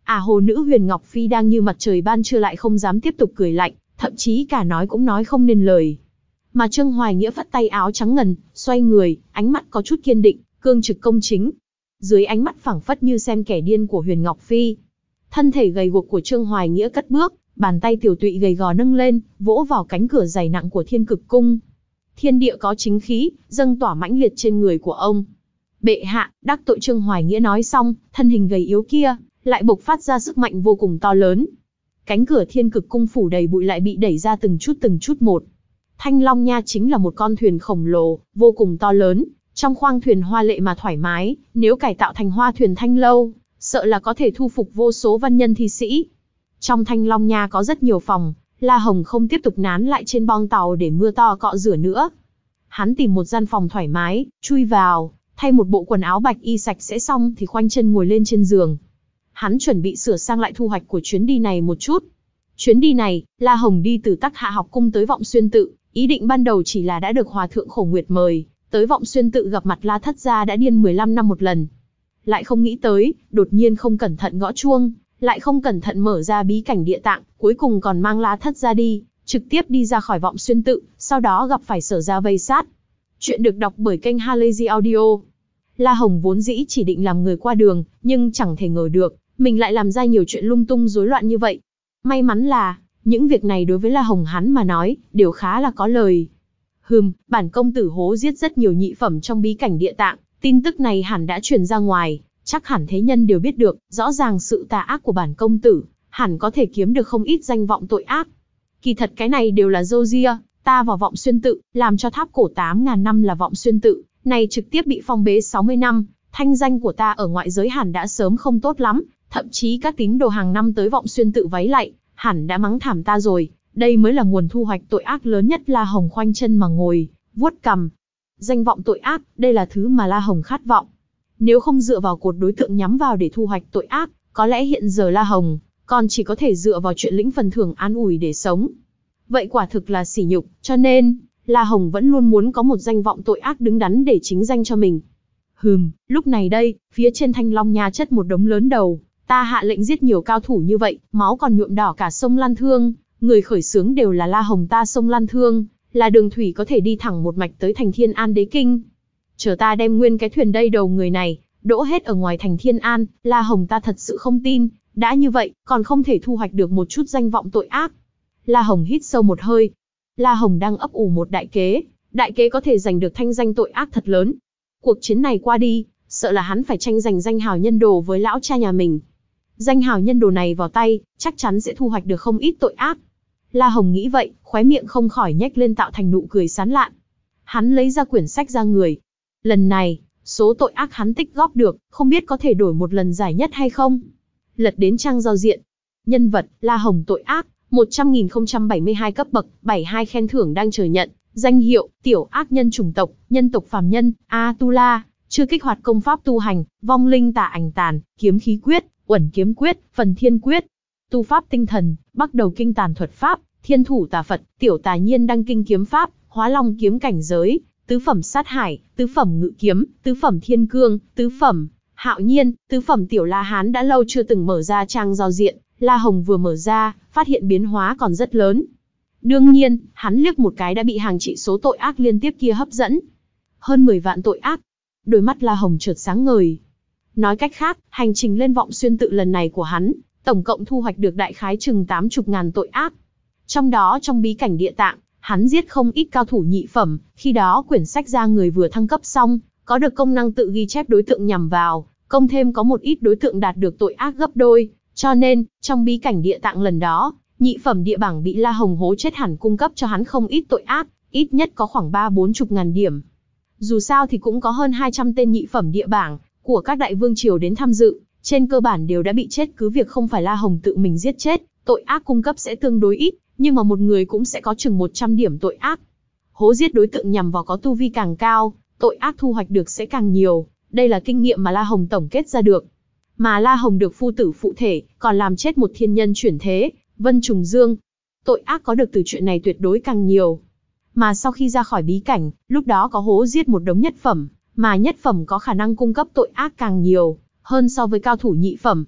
À hồ nữ Huyền Ngọc Phi đang như mặt trời ban trưa lại không dám tiếp tục cười lạnh, thậm chí cả nói cũng nói không nên lời. Mà Trương Hoài Nghĩa phất tay áo trắng ngần, xoay người, ánh mắt có chút kiên định, cương trực công chính. Dưới ánh mắt phảng phất như xem kẻ điên của Huyền Ngọc Phi, thân thể gầy guộc của Trương Hoài Nghĩa cất bước, bàn tay tiểu tụy gầy gò nâng lên, vỗ vào cánh cửa dày nặng của Thiên Cực Cung. Thiên địa có chính khí, dâng tỏa mãnh liệt trên người của ông. Bệ hạ, đắc tội Trương Hoài Nghĩa nói xong, thân hình gầy yếu kia lại bộc phát ra sức mạnh vô cùng to lớn. Cánh cửa Thiên Cực Cung phủ đầy bụi lại bị đẩy ra từng chút từng chút một. Thanh Long Nha chính là một con thuyền khổng lồ, vô cùng to lớn, trong khoang thuyền hoa lệ mà thoải mái, nếu cải tạo thành hoa thuyền Thanh Lâu, sợ là có thể thu phục vô số văn nhân thi sĩ. Trong Thanh Long Nha có rất nhiều phòng, La Hồng không tiếp tục nán lại trên bong tàu để mưa to cọ rửa nữa. Hắn tìm một gian phòng thoải mái, chui vào, thay một bộ quần áo bạch y sạch sẽ xong thì khoanh chân ngồi lên trên giường. Hắn chuẩn bị sửa sang lại thu hoạch của chuyến đi này một chút. Chuyến đi này, La Hồng đi từ Tắc Hạ học cung tới Vọng Xuyên tự, ý định ban đầu chỉ là đã được Hòa thượng Khổ Nguyệt mời, tới Vọng Xuyên tự gặp mặt La Thất gia đã điên mười lăm năm một lần. Lại không nghĩ tới, đột nhiên không cẩn thận gõ chuông, lại không cẩn thận mở ra bí cảnh địa tạng, cuối cùng còn mang La Thất gia đi, trực tiếp đi ra khỏi Vọng Xuyên tự, sau đó gặp phải Sở gia vây sát. Chuyện được đọc bởi kênh Halazy Audio. La Hồng vốn dĩ chỉ định làm người qua đường, nhưng chẳng thể ngờ được, mình lại làm ra nhiều chuyện lung tung rối loạn như vậy. May mắn là, những việc này đối với La Hồng hắn mà nói, đều khá là có lời. Hừm, bản công tử hố giết rất nhiều nhị phẩm trong bí cảnh địa tạng, tin tức này hẳn đã truyền ra ngoài, chắc hẳn thế nhân đều biết được, rõ ràng sự tà ác của bản công tử, hẳn có thể kiếm được không ít danh vọng tội ác. Kỳ thật cái này đều là râu ria, ta vào Vọng Xuyên tự, làm cho tháp cổ tám ngàn năm là Vọng Xuyên tự, này trực tiếp bị phong bế sáu mươi năm, thanh danh của ta ở ngoại giới hẳn đã sớm không tốt lắm, thậm chí các tín đồ hàng năm tới Vọng Xuyên tự váy lạy, hẳn đã mắng thảm ta rồi, đây mới là nguồn thu hoạch tội ác lớn nhất. La Hồng khoanh chân mà ngồi, vuốt cằm. Danh vọng tội ác, đây là thứ mà La Hồng khát vọng. Nếu không dựa vào cột đối tượng nhắm vào để thu hoạch tội ác, có lẽ hiện giờ La Hồng còn chỉ có thể dựa vào chuyện lĩnh phần thưởng an ủi để sống. Vậy quả thực là sỉ nhục, cho nên, La Hồng vẫn luôn muốn có một danh vọng tội ác đứng đắn để chính danh cho mình. Hừm, lúc này đây, phía trên Thanh Long Nha chất một đống lớn đầu, ta hạ lệnh giết nhiều cao thủ như vậy, máu còn nhuộm đỏ cả sông Lan Thương, người khởi xướng đều là La Hồng ta. Sông Lan Thương là đường thủy có thể đi thẳng một mạch tới thành Thiên An Đế Kinh. Chờ ta đem nguyên cái thuyền đây đầu người này, đỗ hết ở ngoài thành Thiên An, La Hồng ta thật sự không tin, đã như vậy, còn không thể thu hoạch được một chút danh vọng tội ác. La Hồng hít sâu một hơi. La Hồng đang ấp ủ một đại kế, đại kế có thể giành được thanh danh tội ác thật lớn. Cuộc chiến này qua đi, sợ là hắn phải tranh giành danh hào nhân đồ với lão cha nhà mình. Danh hào nhân đồ này vào tay, chắc chắn sẽ thu hoạch được không ít tội ác. La Hồng nghĩ vậy, khóe miệng không khỏi nhếch lên tạo thành nụ cười sán lạn. Hắn lấy ra quyển sách ra người. Lần này, số tội ác hắn tích góp được, không biết có thể đổi một lần giải nhất hay không. Lật đến trang giao diện. Nhân vật, La Hồng tội ác, một trăm nghìn không trăm bảy mươi hai cấp bậc, bảy mươi hai khen thưởng đang chờ nhận. Danh hiệu, tiểu ác nhân chủng tộc, nhân tộc phàm nhân, A-tu-la, chưa kích hoạt công pháp tu hành, vong linh tà ảnh tàn, kiếm khí quyết, uẩn kiếm quyết, phần thiên quyết. Tu pháp tinh thần, bắt đầu kinh tàn thuật pháp, thiên thủ tà Phật, tiểu tà nhiên đăng kinh kiếm pháp, hóa long kiếm cảnh giới, tứ phẩm sát hải, tứ phẩm ngự kiếm, tứ phẩm thiên cương, tứ phẩm hạo nhiên, tứ phẩm tiểu la hán. Đã lâu chưa từng mở ra trang giao diện, La Hồng vừa mở ra, phát hiện biến hóa còn rất lớn. Đương nhiên, hắn liếc một cái đã bị hàng trị số tội ác liên tiếp kia hấp dẫn. Hơn mười vạn tội ác. Đôi mắt La Hồng chợt sáng ngời. Nói cách khác, hành trình lên Vọng Xuyên tự lần này của hắn, tổng cộng thu hoạch được đại khái chừng tám mươi ngàn tội ác. Trong đó trong bí cảnh địa tạng, hắn giết không ít cao thủ nhị phẩm, khi đó quyển sách ra người vừa thăng cấp xong, có được công năng tự ghi chép đối tượng nhằm vào, công thêm có một ít đối tượng đạt được tội ác gấp đôi, cho nên, trong bí cảnh địa tạng lần đó, nhị phẩm địa bảng bị La Hồng hố chết hẳn cung cấp cho hắn không ít tội ác, ít nhất có khoảng ba bốn chục ngàn điểm. Dù sao thì cũng có hơn hai trăm tên nhị phẩm địa bảng của các đại vương triều đến tham dự, trên cơ bản đều đã bị chết, cứ việc không phải La Hồng tự mình giết chết, tội ác cung cấp sẽ tương đối ít, nhưng mà một người cũng sẽ có chừng một trăm điểm tội ác. Hố giết đối tượng nhằm vào có tu vi càng cao, tội ác thu hoạch được sẽ càng nhiều, đây là kinh nghiệm mà La Hồng tổng kết ra được. Mà La Hồng được phu tử phụ thể, còn làm chết một thiên nhân chuyển thế, Vân Trùng Dương. Tội ác có được từ chuyện này tuyệt đối càng nhiều. Mà sau khi ra khỏi bí cảnh, lúc đó có hố giết một đống nhất phẩm, mà nhất phẩm có khả năng cung cấp tội ác càng nhiều hơn so với cao thủ nhị phẩm.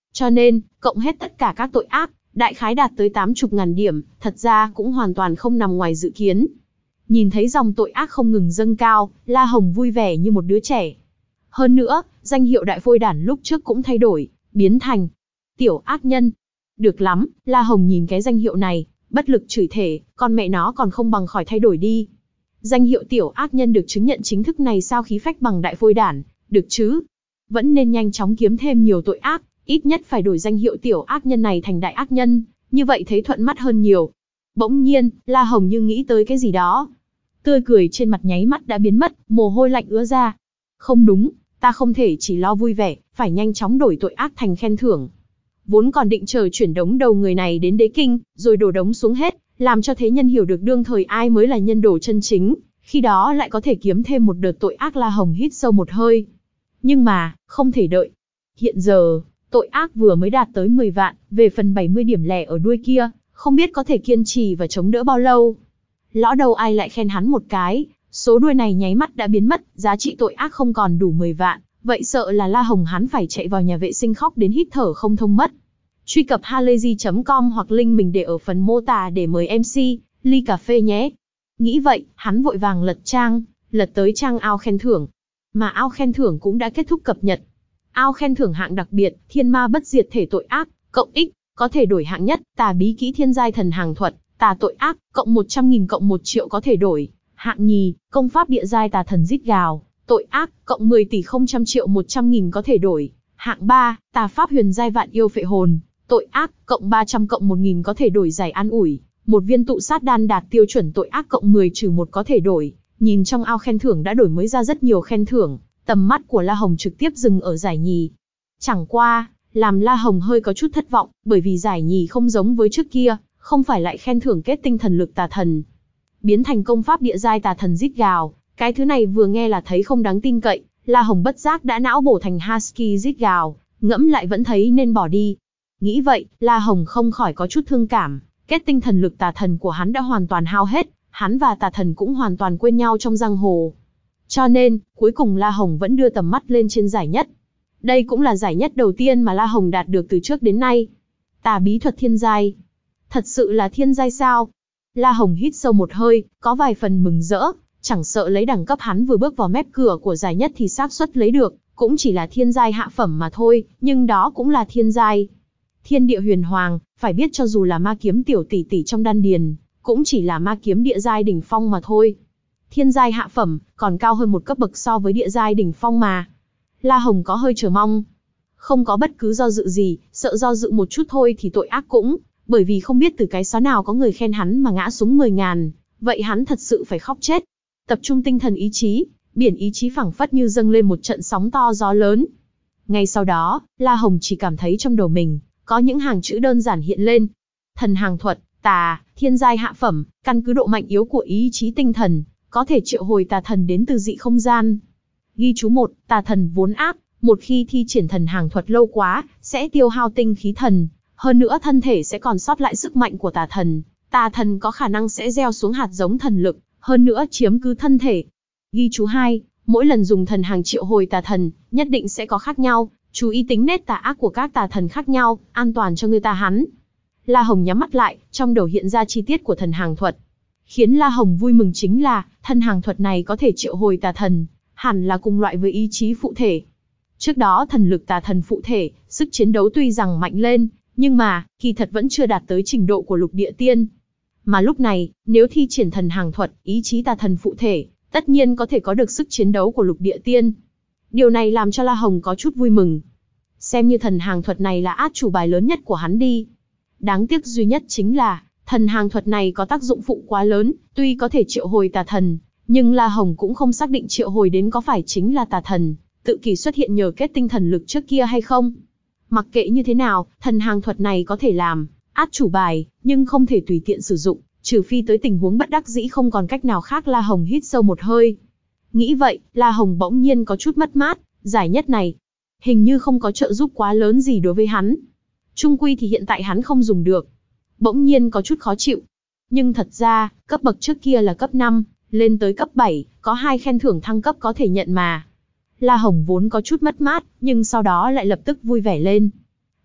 Cho nên, cộng hết tất cả các tội ác, đại khái đạt tới tám chục ngàn điểm, thật ra cũng hoàn toàn không nằm ngoài dự kiến. Nhìn thấy dòng tội ác không ngừng dâng cao, La Hồng vui vẻ như một đứa trẻ. Hơn nữa, danh hiệu đại phôi đản lúc trước cũng thay đổi, biến thành tiểu ác nhân. Được lắm, La Hồng nhìn cái danh hiệu này, bất lực chửi thề, con mẹ nó còn không bằng khỏi thay đổi đi. Danh hiệu tiểu ác nhân được chứng nhận chính thức này sao khí phách bằng đại phôi đản, được chứ? Vẫn nên nhanh chóng kiếm thêm nhiều tội ác, ít nhất phải đổi danh hiệu tiểu ác nhân này thành đại ác nhân, như vậy thấy thuận mắt hơn nhiều. Bỗng nhiên, La Hồng như nghĩ tới cái gì đó. Tươi cười trên mặt nháy mắt đã biến mất, mồ hôi lạnh ứa ra. Không đúng, ta không thể chỉ lo vui vẻ, phải nhanh chóng đổi tội ác thành khen thưởng. Vốn còn định chờ chuyển đống đầu người này đến đế kinh, rồi đổ đống xuống hết, làm cho thế nhân hiểu được đương thời ai mới là nhân đồ chân chính, khi đó lại có thể kiếm thêm một đợt tội ác. La Hồng hít sâu một hơi. Nhưng mà, không thể đợi. Hiện giờ, tội ác vừa mới đạt tới mười vạn, về phần bảy mươi điểm lẻ ở đuôi kia, không biết có thể kiên trì và chống đỡ bao lâu. Lõ đầu ai lại khen hắn một cái, số đuôi này nháy mắt đã biến mất, giá trị tội ác không còn đủ mười vạn, vậy sợ là La Hồng hắn phải chạy vào nhà vệ sinh khóc đến hít thở không thông mất. Truy cập halayzi chấm com hoặc link mình để ở phần mô tả để mời em xê, ly cà phê nhé. Nghĩ vậy, hắn vội vàng lật trang, lật tới trang ao khen thưởng. Mà ao khen thưởng cũng đã kết thúc cập nhật. Ao khen thưởng hạng đặc biệt, thiên ma bất diệt thể tội ác, cộng X, có thể đổi hạng nhất, tà bí kỹ thiên giai thần hàng thuật, tà tội ác, cộng một trăm nghìn cộng một triệu có thể đổi. Hạng nhì, công pháp địa giai tà thần rít gào, tội ác, cộng mười tỷ không trăm triệu một trăm nghìn có thể đổi. Hạng ba, tà pháp huyền giai vạn yêu phệ hồn, tội ác, cộng ba trăm cộng một nghìn có thể đổi giải an ủi. Một viên tụ sát đan đạt tiêu chuẩn tội ác cộng mười trừ một có thể đổi. Nhìn trong ao khen thưởng đã đổi mới ra rất nhiều khen thưởng, tầm mắt của La Hồng trực tiếp dừng ở giải nhì. Chẳng qua, làm La Hồng hơi có chút thất vọng, bởi vì giải nhì không giống với trước kia, không phải lại khen thưởng kết tinh thần lực tà thần. Biến thành công pháp địa giai tà thần rít gào, cái thứ này vừa nghe là thấy không đáng tin cậy, La Hồng bất giác đã não bổ thành husky rít gào, ngẫm lại vẫn thấy nên bỏ đi. Nghĩ vậy, La Hồng không khỏi có chút thương cảm, kết tinh thần lực tà thần của hắn đã hoàn toàn hao hết, hắn và tà thần cũng hoàn toàn quên nhau trong giang hồ. Cho nên, cuối cùng La Hồng vẫn đưa tầm mắt lên trên giải nhất. Đây cũng là giải nhất đầu tiên mà La Hồng đạt được từ trước đến nay. Tà bí thuật thiên giai. Thật sự là thiên giai sao? La Hồng hít sâu một hơi, có vài phần mừng rỡ, chẳng sợ lấy đẳng cấp hắn vừa bước vào mép cửa của giải nhất thì xác suất lấy được, cũng chỉ là thiên giai hạ phẩm mà thôi, nhưng đó cũng là thiên giai. Thiên địa huyền hoàng, phải biết cho dù là ma kiếm tiểu tỷ tỷ trong đan điền, cũng chỉ là ma kiếm địa giai đỉnh phong mà thôi. Thiên giai hạ phẩm, còn cao hơn một cấp bậc so với địa giai đỉnh phong mà. La Hồng có hơi chờ mong. Không có bất cứ do dự gì, sợ do dự một chút thôi thì tội ác cũng, bởi vì không biết từ cái xó nào có người khen hắn mà ngã xuống mười ngàn, vậy hắn thật sự phải khóc chết. Tập trung tinh thần ý chí, biển ý chí phẳng phất như dâng lên một trận sóng to gió lớn. Ngay sau đó, La Hồng chỉ cảm thấy trong đầu mình, có những hàng chữ đơn giản hiện lên. Thần hàng thuật, tà, thiên giai hạ phẩm, căn cứ độ mạnh yếu của ý chí tinh thần, có thể triệu hồi tà thần đến từ dị không gian. Ghi chú một, tà thần vốn ác, một khi thi triển thần hàng thuật lâu quá, sẽ tiêu hao tinh khí thần, hơn nữa thân thể sẽ còn sót lại sức mạnh của tà thần. Tà thần có khả năng sẽ gieo xuống hạt giống thần lực, hơn nữa chiếm cứ thân thể. Ghi chú hai, mỗi lần dùng thần hàng triệu hồi tà thần, nhất định sẽ có khác nhau, chú ý tính nết tà ác của các tà thần khác nhau, an toàn cho người ta hắn. La Hồng nhắm mắt lại, trong đầu hiện ra chi tiết của thần hàng thuật. Khiến La Hồng vui mừng chính là, thần hàng thuật này có thể triệu hồi tà thần, hẳn là cùng loại với ý chí phụ thể. Trước đó thần lực tà thần phụ thể, sức chiến đấu tuy rằng mạnh lên, nhưng mà, kỳ thật vẫn chưa đạt tới trình độ của lục địa tiên. Mà lúc này, nếu thi triển thần hàng thuật, ý chí tà thần phụ thể, tất nhiên có thể có được sức chiến đấu của lục địa tiên. Điều này làm cho La Hồng có chút vui mừng. Xem như thần hàng thuật này là át chủ bài lớn nhất của hắn đi. Đáng tiếc duy nhất chính là, thần hàng thuật này có tác dụng phụ quá lớn, tuy có thể triệu hồi tà thần, nhưng La Hồng cũng không xác định triệu hồi đến có phải chính là tà thần, tự kỷ xuất hiện nhờ kết tinh thần lực trước kia hay không. Mặc kệ như thế nào, thần hàng thuật này có thể làm át chủ bài, nhưng không thể tùy tiện sử dụng, trừ phi tới tình huống bất đắc dĩ không còn cách nào khác. La Hồng hít sâu một hơi. Nghĩ vậy, La Hồng bỗng nhiên có chút mất mát, giải nhất này hình như không có trợ giúp quá lớn gì đối với hắn. Chung quy thì hiện tại hắn không dùng được. Bỗng nhiên có chút khó chịu. Nhưng thật ra, cấp bậc trước kia là cấp năm, lên tới cấp bảy, có hai khen thưởng thăng cấp có thể nhận mà. La Hồng vốn có chút mất mát, nhưng sau đó lại lập tức vui vẻ lên.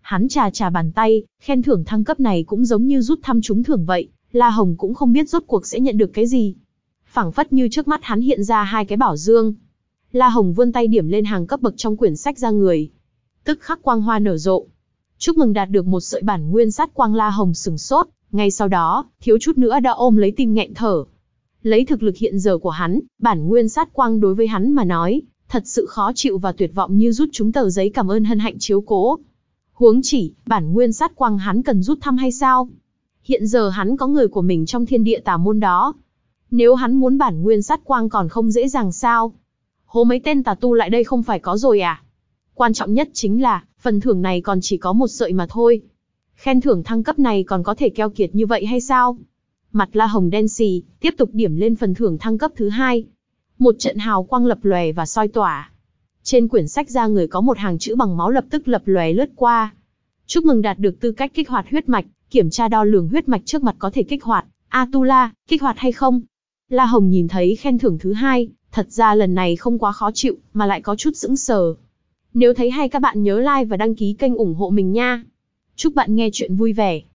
Hắn chà chà bàn tay, khen thưởng thăng cấp này cũng giống như rút thăm trúng thưởng vậy, La Hồng cũng không biết rốt cuộc sẽ nhận được cái gì. Phảng phất như trước mắt hắn hiện ra hai cái bảo dương. La Hồng vươn tay điểm lên hàng cấp bậc trong quyển sách ra người. Tức khắc quang hoa nở rộ. Chúc mừng đạt được một sợi bản nguyên sát quang. La Hồng sừng sốt, ngay sau đó, thiếu chút nữa đã ôm lấy tim nghẹn thở. Lấy thực lực hiện giờ của hắn, bản nguyên sát quang đối với hắn mà nói, thật sự khó chịu và tuyệt vọng như rút trúng tờ giấy cảm ơn hân hạnh chiếu cố. Huống chỉ, bản nguyên sát quang hắn cần rút thăm hay sao? Hiện giờ hắn có người của mình trong thiên địa tà môn đó. Nếu hắn muốn bản nguyên sát quang còn không dễ dàng sao? Hố mấy tên tà tu lại đây không phải có rồi à? Quan trọng nhất chính là, phần thưởng này còn chỉ có một sợi mà thôi. Khen thưởng thăng cấp này còn có thể keo kiệt như vậy hay sao? Mặt La Hồng đen xì, tiếp tục điểm lên phần thưởng thăng cấp thứ hai. Một trận hào quang lập lòe và soi tỏa. Trên quyển sách ra người có một hàng chữ bằng máu lập tức lập lòe lướt qua. Chúc mừng đạt được tư cách kích hoạt huyết mạch, kiểm tra đo lường huyết mạch trước mặt có thể kích hoạt. Atula, kích hoạt hay không? La Hồng nhìn thấy khen thưởng thứ hai, thật ra lần này không quá khó chịu, mà lại có chút sững sờ. Nếu thấy hay các bạn nhớ like và đăng ký kênh ủng hộ mình nha. Chúc bạn nghe chuyện vui vẻ.